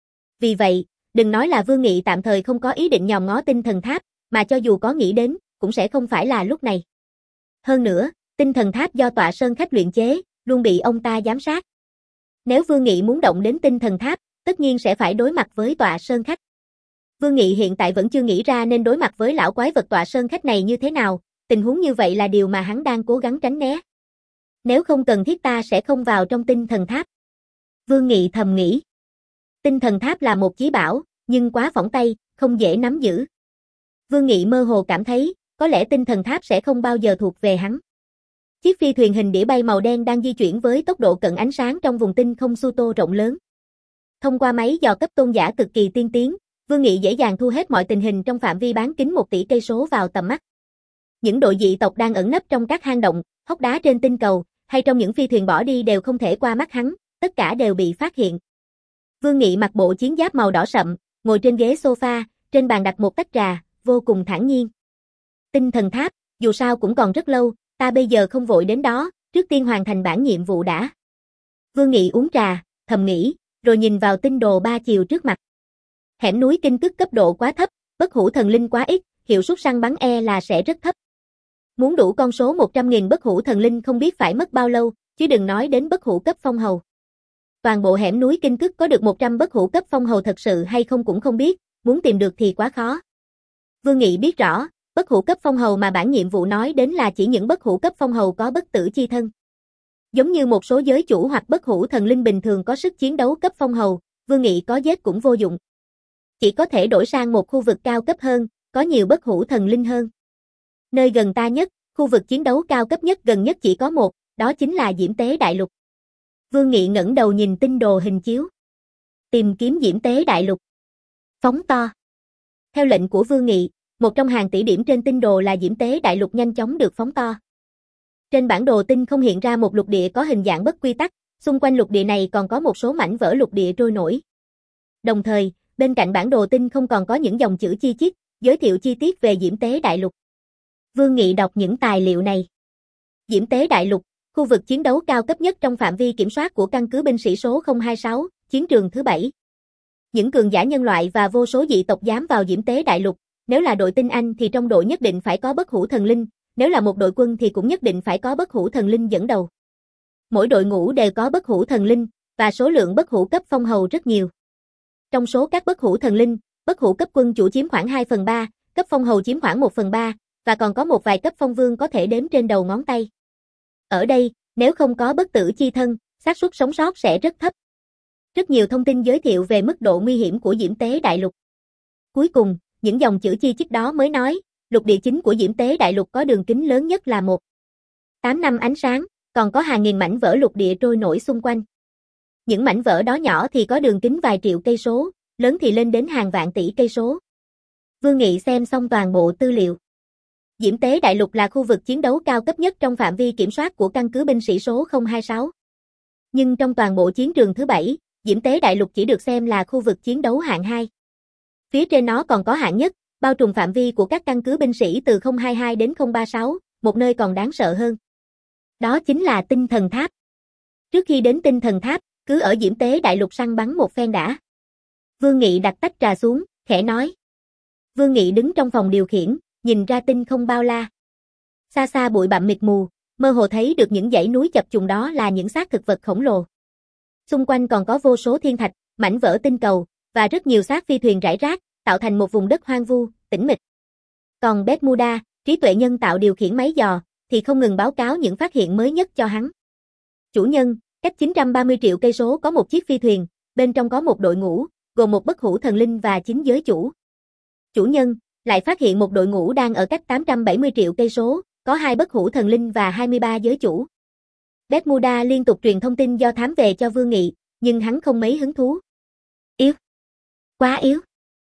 Vì vậy, đừng nói là Vương Nghị tạm thời không có ý định nhòm ngó tinh thần tháp, mà cho dù có nghĩ đến, cũng sẽ không phải là lúc này. Hơn nữa, tinh thần tháp do Tọa Sơn Khách luyện chế, luôn bị ông ta giám sát. Nếu Vương Nghị muốn động đến tinh thần tháp, tất nhiên sẽ phải đối mặt với Tọa Sơn Khách. Vương Nghị hiện tại vẫn chưa nghĩ ra nên đối mặt với lão quái vật Tọa Sơn Khách này như thế nào, tình huống như vậy là điều mà hắn đang cố gắng tránh né. Nếu không cần thiết ta sẽ không vào trong tinh thần tháp. Vương Nghị thầm nghĩ. Tinh thần tháp là một chí bảo, nhưng quá phỏng tay, không dễ nắm giữ. Vương Nghị mơ hồ cảm thấy, có lẽ tinh thần tháp sẽ không bao giờ thuộc về hắn. Chiếc phi thuyền hình đĩa bay màu đen đang di chuyển với tốc độ cận ánh sáng trong vùng tinh không Suto rộng lớn. Thông qua máy dò cấp tôn giả cực kỳ tiên tiến, Vương Nghị dễ dàng thu hết mọi tình hình trong phạm vi bán kính một tỷ cây số vào tầm mắt. Những đội dị tộc đang ẩn nấp trong các hang động, hốc đá trên tinh cầu, hay trong những phi thuyền bỏ đi đều không thể qua mắt hắn, tất cả đều bị phát hiện. Vương Nghị mặc bộ chiến giáp màu đỏ sậm, ngồi trên ghế sofa, trên bàn đặt một tách trà, vô cùng thản nhiên. Tinh thần tháp, dù sao cũng còn rất lâu, ta bây giờ không vội đến đó, trước tiên hoàn thành bản nhiệm vụ đã. Vương Nghị uống trà, thầm nghĩ, rồi nhìn vào tinh đồ ba chiều trước mặt. Hẻm núi kinh cức cấp độ quá thấp, bất hủ thần linh quá ít, hiệu suất săn bắn e là sẽ rất thấp. Muốn đủ con số một trăm nghìn bất hủ thần linh không biết phải mất bao lâu, chứ đừng nói đến bất hủ cấp phong hầu. Toàn bộ hẻm núi kinh cức có được một trăm bất hủ cấp phong hầu thật sự hay không cũng không biết, muốn tìm được thì quá khó. Vương Nghị biết rõ, bất hủ cấp phong hầu mà bản nhiệm vụ nói đến là chỉ những bất hủ cấp phong hầu có bất tử chi thân. Giống như một số giới chủ hoặc bất hủ thần linh bình thường có sức chiến đấu cấp phong hầu, Vương Nghị có giết cũng vô dụng. Chỉ có thể đổi sang một khu vực cao cấp hơn, có nhiều bất hủ thần linh hơn. Nơi gần ta nhất, khu vực chiến đấu cao cấp nhất gần nhất chỉ có một, đó chính là Diễm Tế Đại Lục. Vương Nghị ngẩng đầu nhìn tinh đồ hình chiếu. Tìm kiếm Diễm Tế Đại Lục. Phóng to. Theo lệnh của Vương Nghị, một trong hàng tỷ điểm trên tinh đồ là Diễm Tế Đại Lục nhanh chóng được phóng to. Trên bản đồ tinh không hiện ra một lục địa có hình dạng bất quy tắc, xung quanh lục địa này còn có một số mảnh vỡ lục địa trôi nổi. Đồng thời, bên cạnh bản đồ tinh không còn có những dòng chữ chi chít, giới thiệu chi tiết về Diễm Tế Đại Lục. Vương Nghị đọc những tài liệu này. Diễm Tế Đại Lục, khu vực chiến đấu cao cấp nhất trong phạm vi kiểm soát của căn cứ binh sĩ số không hai sáu, chiến trường thứ bảy. Những cường giả nhân loại và vô số dị tộc dám vào Diễm Tế Đại Lục, nếu là đội tinh Anh thì trong đội nhất định phải có bất hủ thần linh, nếu là một đội quân thì cũng nhất định phải có bất hủ thần linh dẫn đầu. Mỗi đội ngũ đều có bất hủ thần linh, và số lượng bất hủ cấp phong hầu rất nhiều. Trong số các bất hủ thần linh, bất hủ cấp quân chủ chiếm khoảng hai phần ba, cấp phong hầu chiếm khoảng một phần ba, và còn có một vài cấp phong vương có thể đếm trên đầu ngón tay. Ở đây, nếu không có bất tử chi thân, xác suất sống sót sẽ rất thấp. Rất nhiều thông tin giới thiệu về mức độ nguy hiểm của Diễm Tế Đại Lục. Cuối cùng, những dòng chữ chi chít đó mới nói, lục địa chính của Diễm Tế Đại Lục có đường kính lớn nhất là một phẩy tám năm ánh sáng, còn có hàng nghìn mảnh vỡ lục địa trôi nổi xung quanh. Những mảnh vỡ đó nhỏ thì có đường kính vài triệu cây số, lớn thì lên đến hàng vạn tỷ cây số. Vương Nghị xem xong toàn bộ tư liệu. Diễm Tế Đại Lục là khu vực chiến đấu cao cấp nhất trong phạm vi kiểm soát của căn cứ binh sĩ số không hai sáu. Nhưng trong toàn bộ chiến trường thứ bảy, Diễm Tế Đại Lục chỉ được xem là khu vực chiến đấu hạng hai. Phía trên nó còn có hạng nhất, bao trùm phạm vi của các căn cứ binh sĩ từ không hai hai đến không ba sáu, một nơi còn đáng sợ hơn. Đó chính là Tinh Thần Tháp. Trước khi đến Tinh Thần Tháp, cứ ở Diễm Tế Đại Lục săn bắn một phen đã. Vương Nghị đặt tách trà xuống, khẽ nói. Vương Nghị đứng trong phòng điều khiển, nhìn ra tinh không bao la. Xa xa bụi bặm mịt mù, mơ hồ thấy được những dãy núi chập trùng đó là những xác thực vật khổng lồ. Xung quanh còn có vô số thiên thạch, mảnh vỡ tinh cầu, và rất nhiều xác phi thuyền rải rác, tạo thành một vùng đất hoang vu, tĩnh mịch. Còn Bermuda, trí tuệ nhân tạo điều khiển máy dò, thì không ngừng báo cáo những phát hiện mới nhất cho hắn. Chủ nhân, cách chín trăm ba mươi triệu cây số có một chiếc phi thuyền, bên trong có một đội ngũ, gồm một bất hủ thần linh và chín giới chủ. Chủ nhân, lại phát hiện một đội ngũ đang ở cách tám trăm bảy mươi triệu cây số, có hai bất hủ thần linh và hai mươi ba giới chủ. Bermuda liên tục truyền thông tin do thám về cho Vương Nghị, nhưng hắn không mấy hứng thú. Yếu. Quá yếu.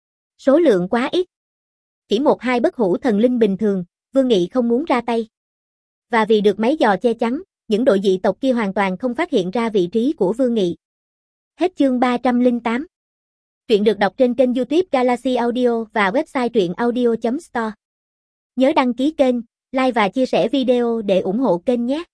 Số lượng quá ít. Chỉ một hai bất hủ thần linh bình thường, Vương Nghị không muốn ra tay. Và vì được máy dò che chắn, những đội dị tộc kia hoàn toàn không phát hiện ra vị trí của Vương Nghị. Hết chương ba trăm lẻ tám. Truyện được đọc trên kênh YouTube Galaxy Audio và website truyện audio chấm store. Nhớ đăng ký kênh, like và chia sẻ video để ủng hộ kênh nhé.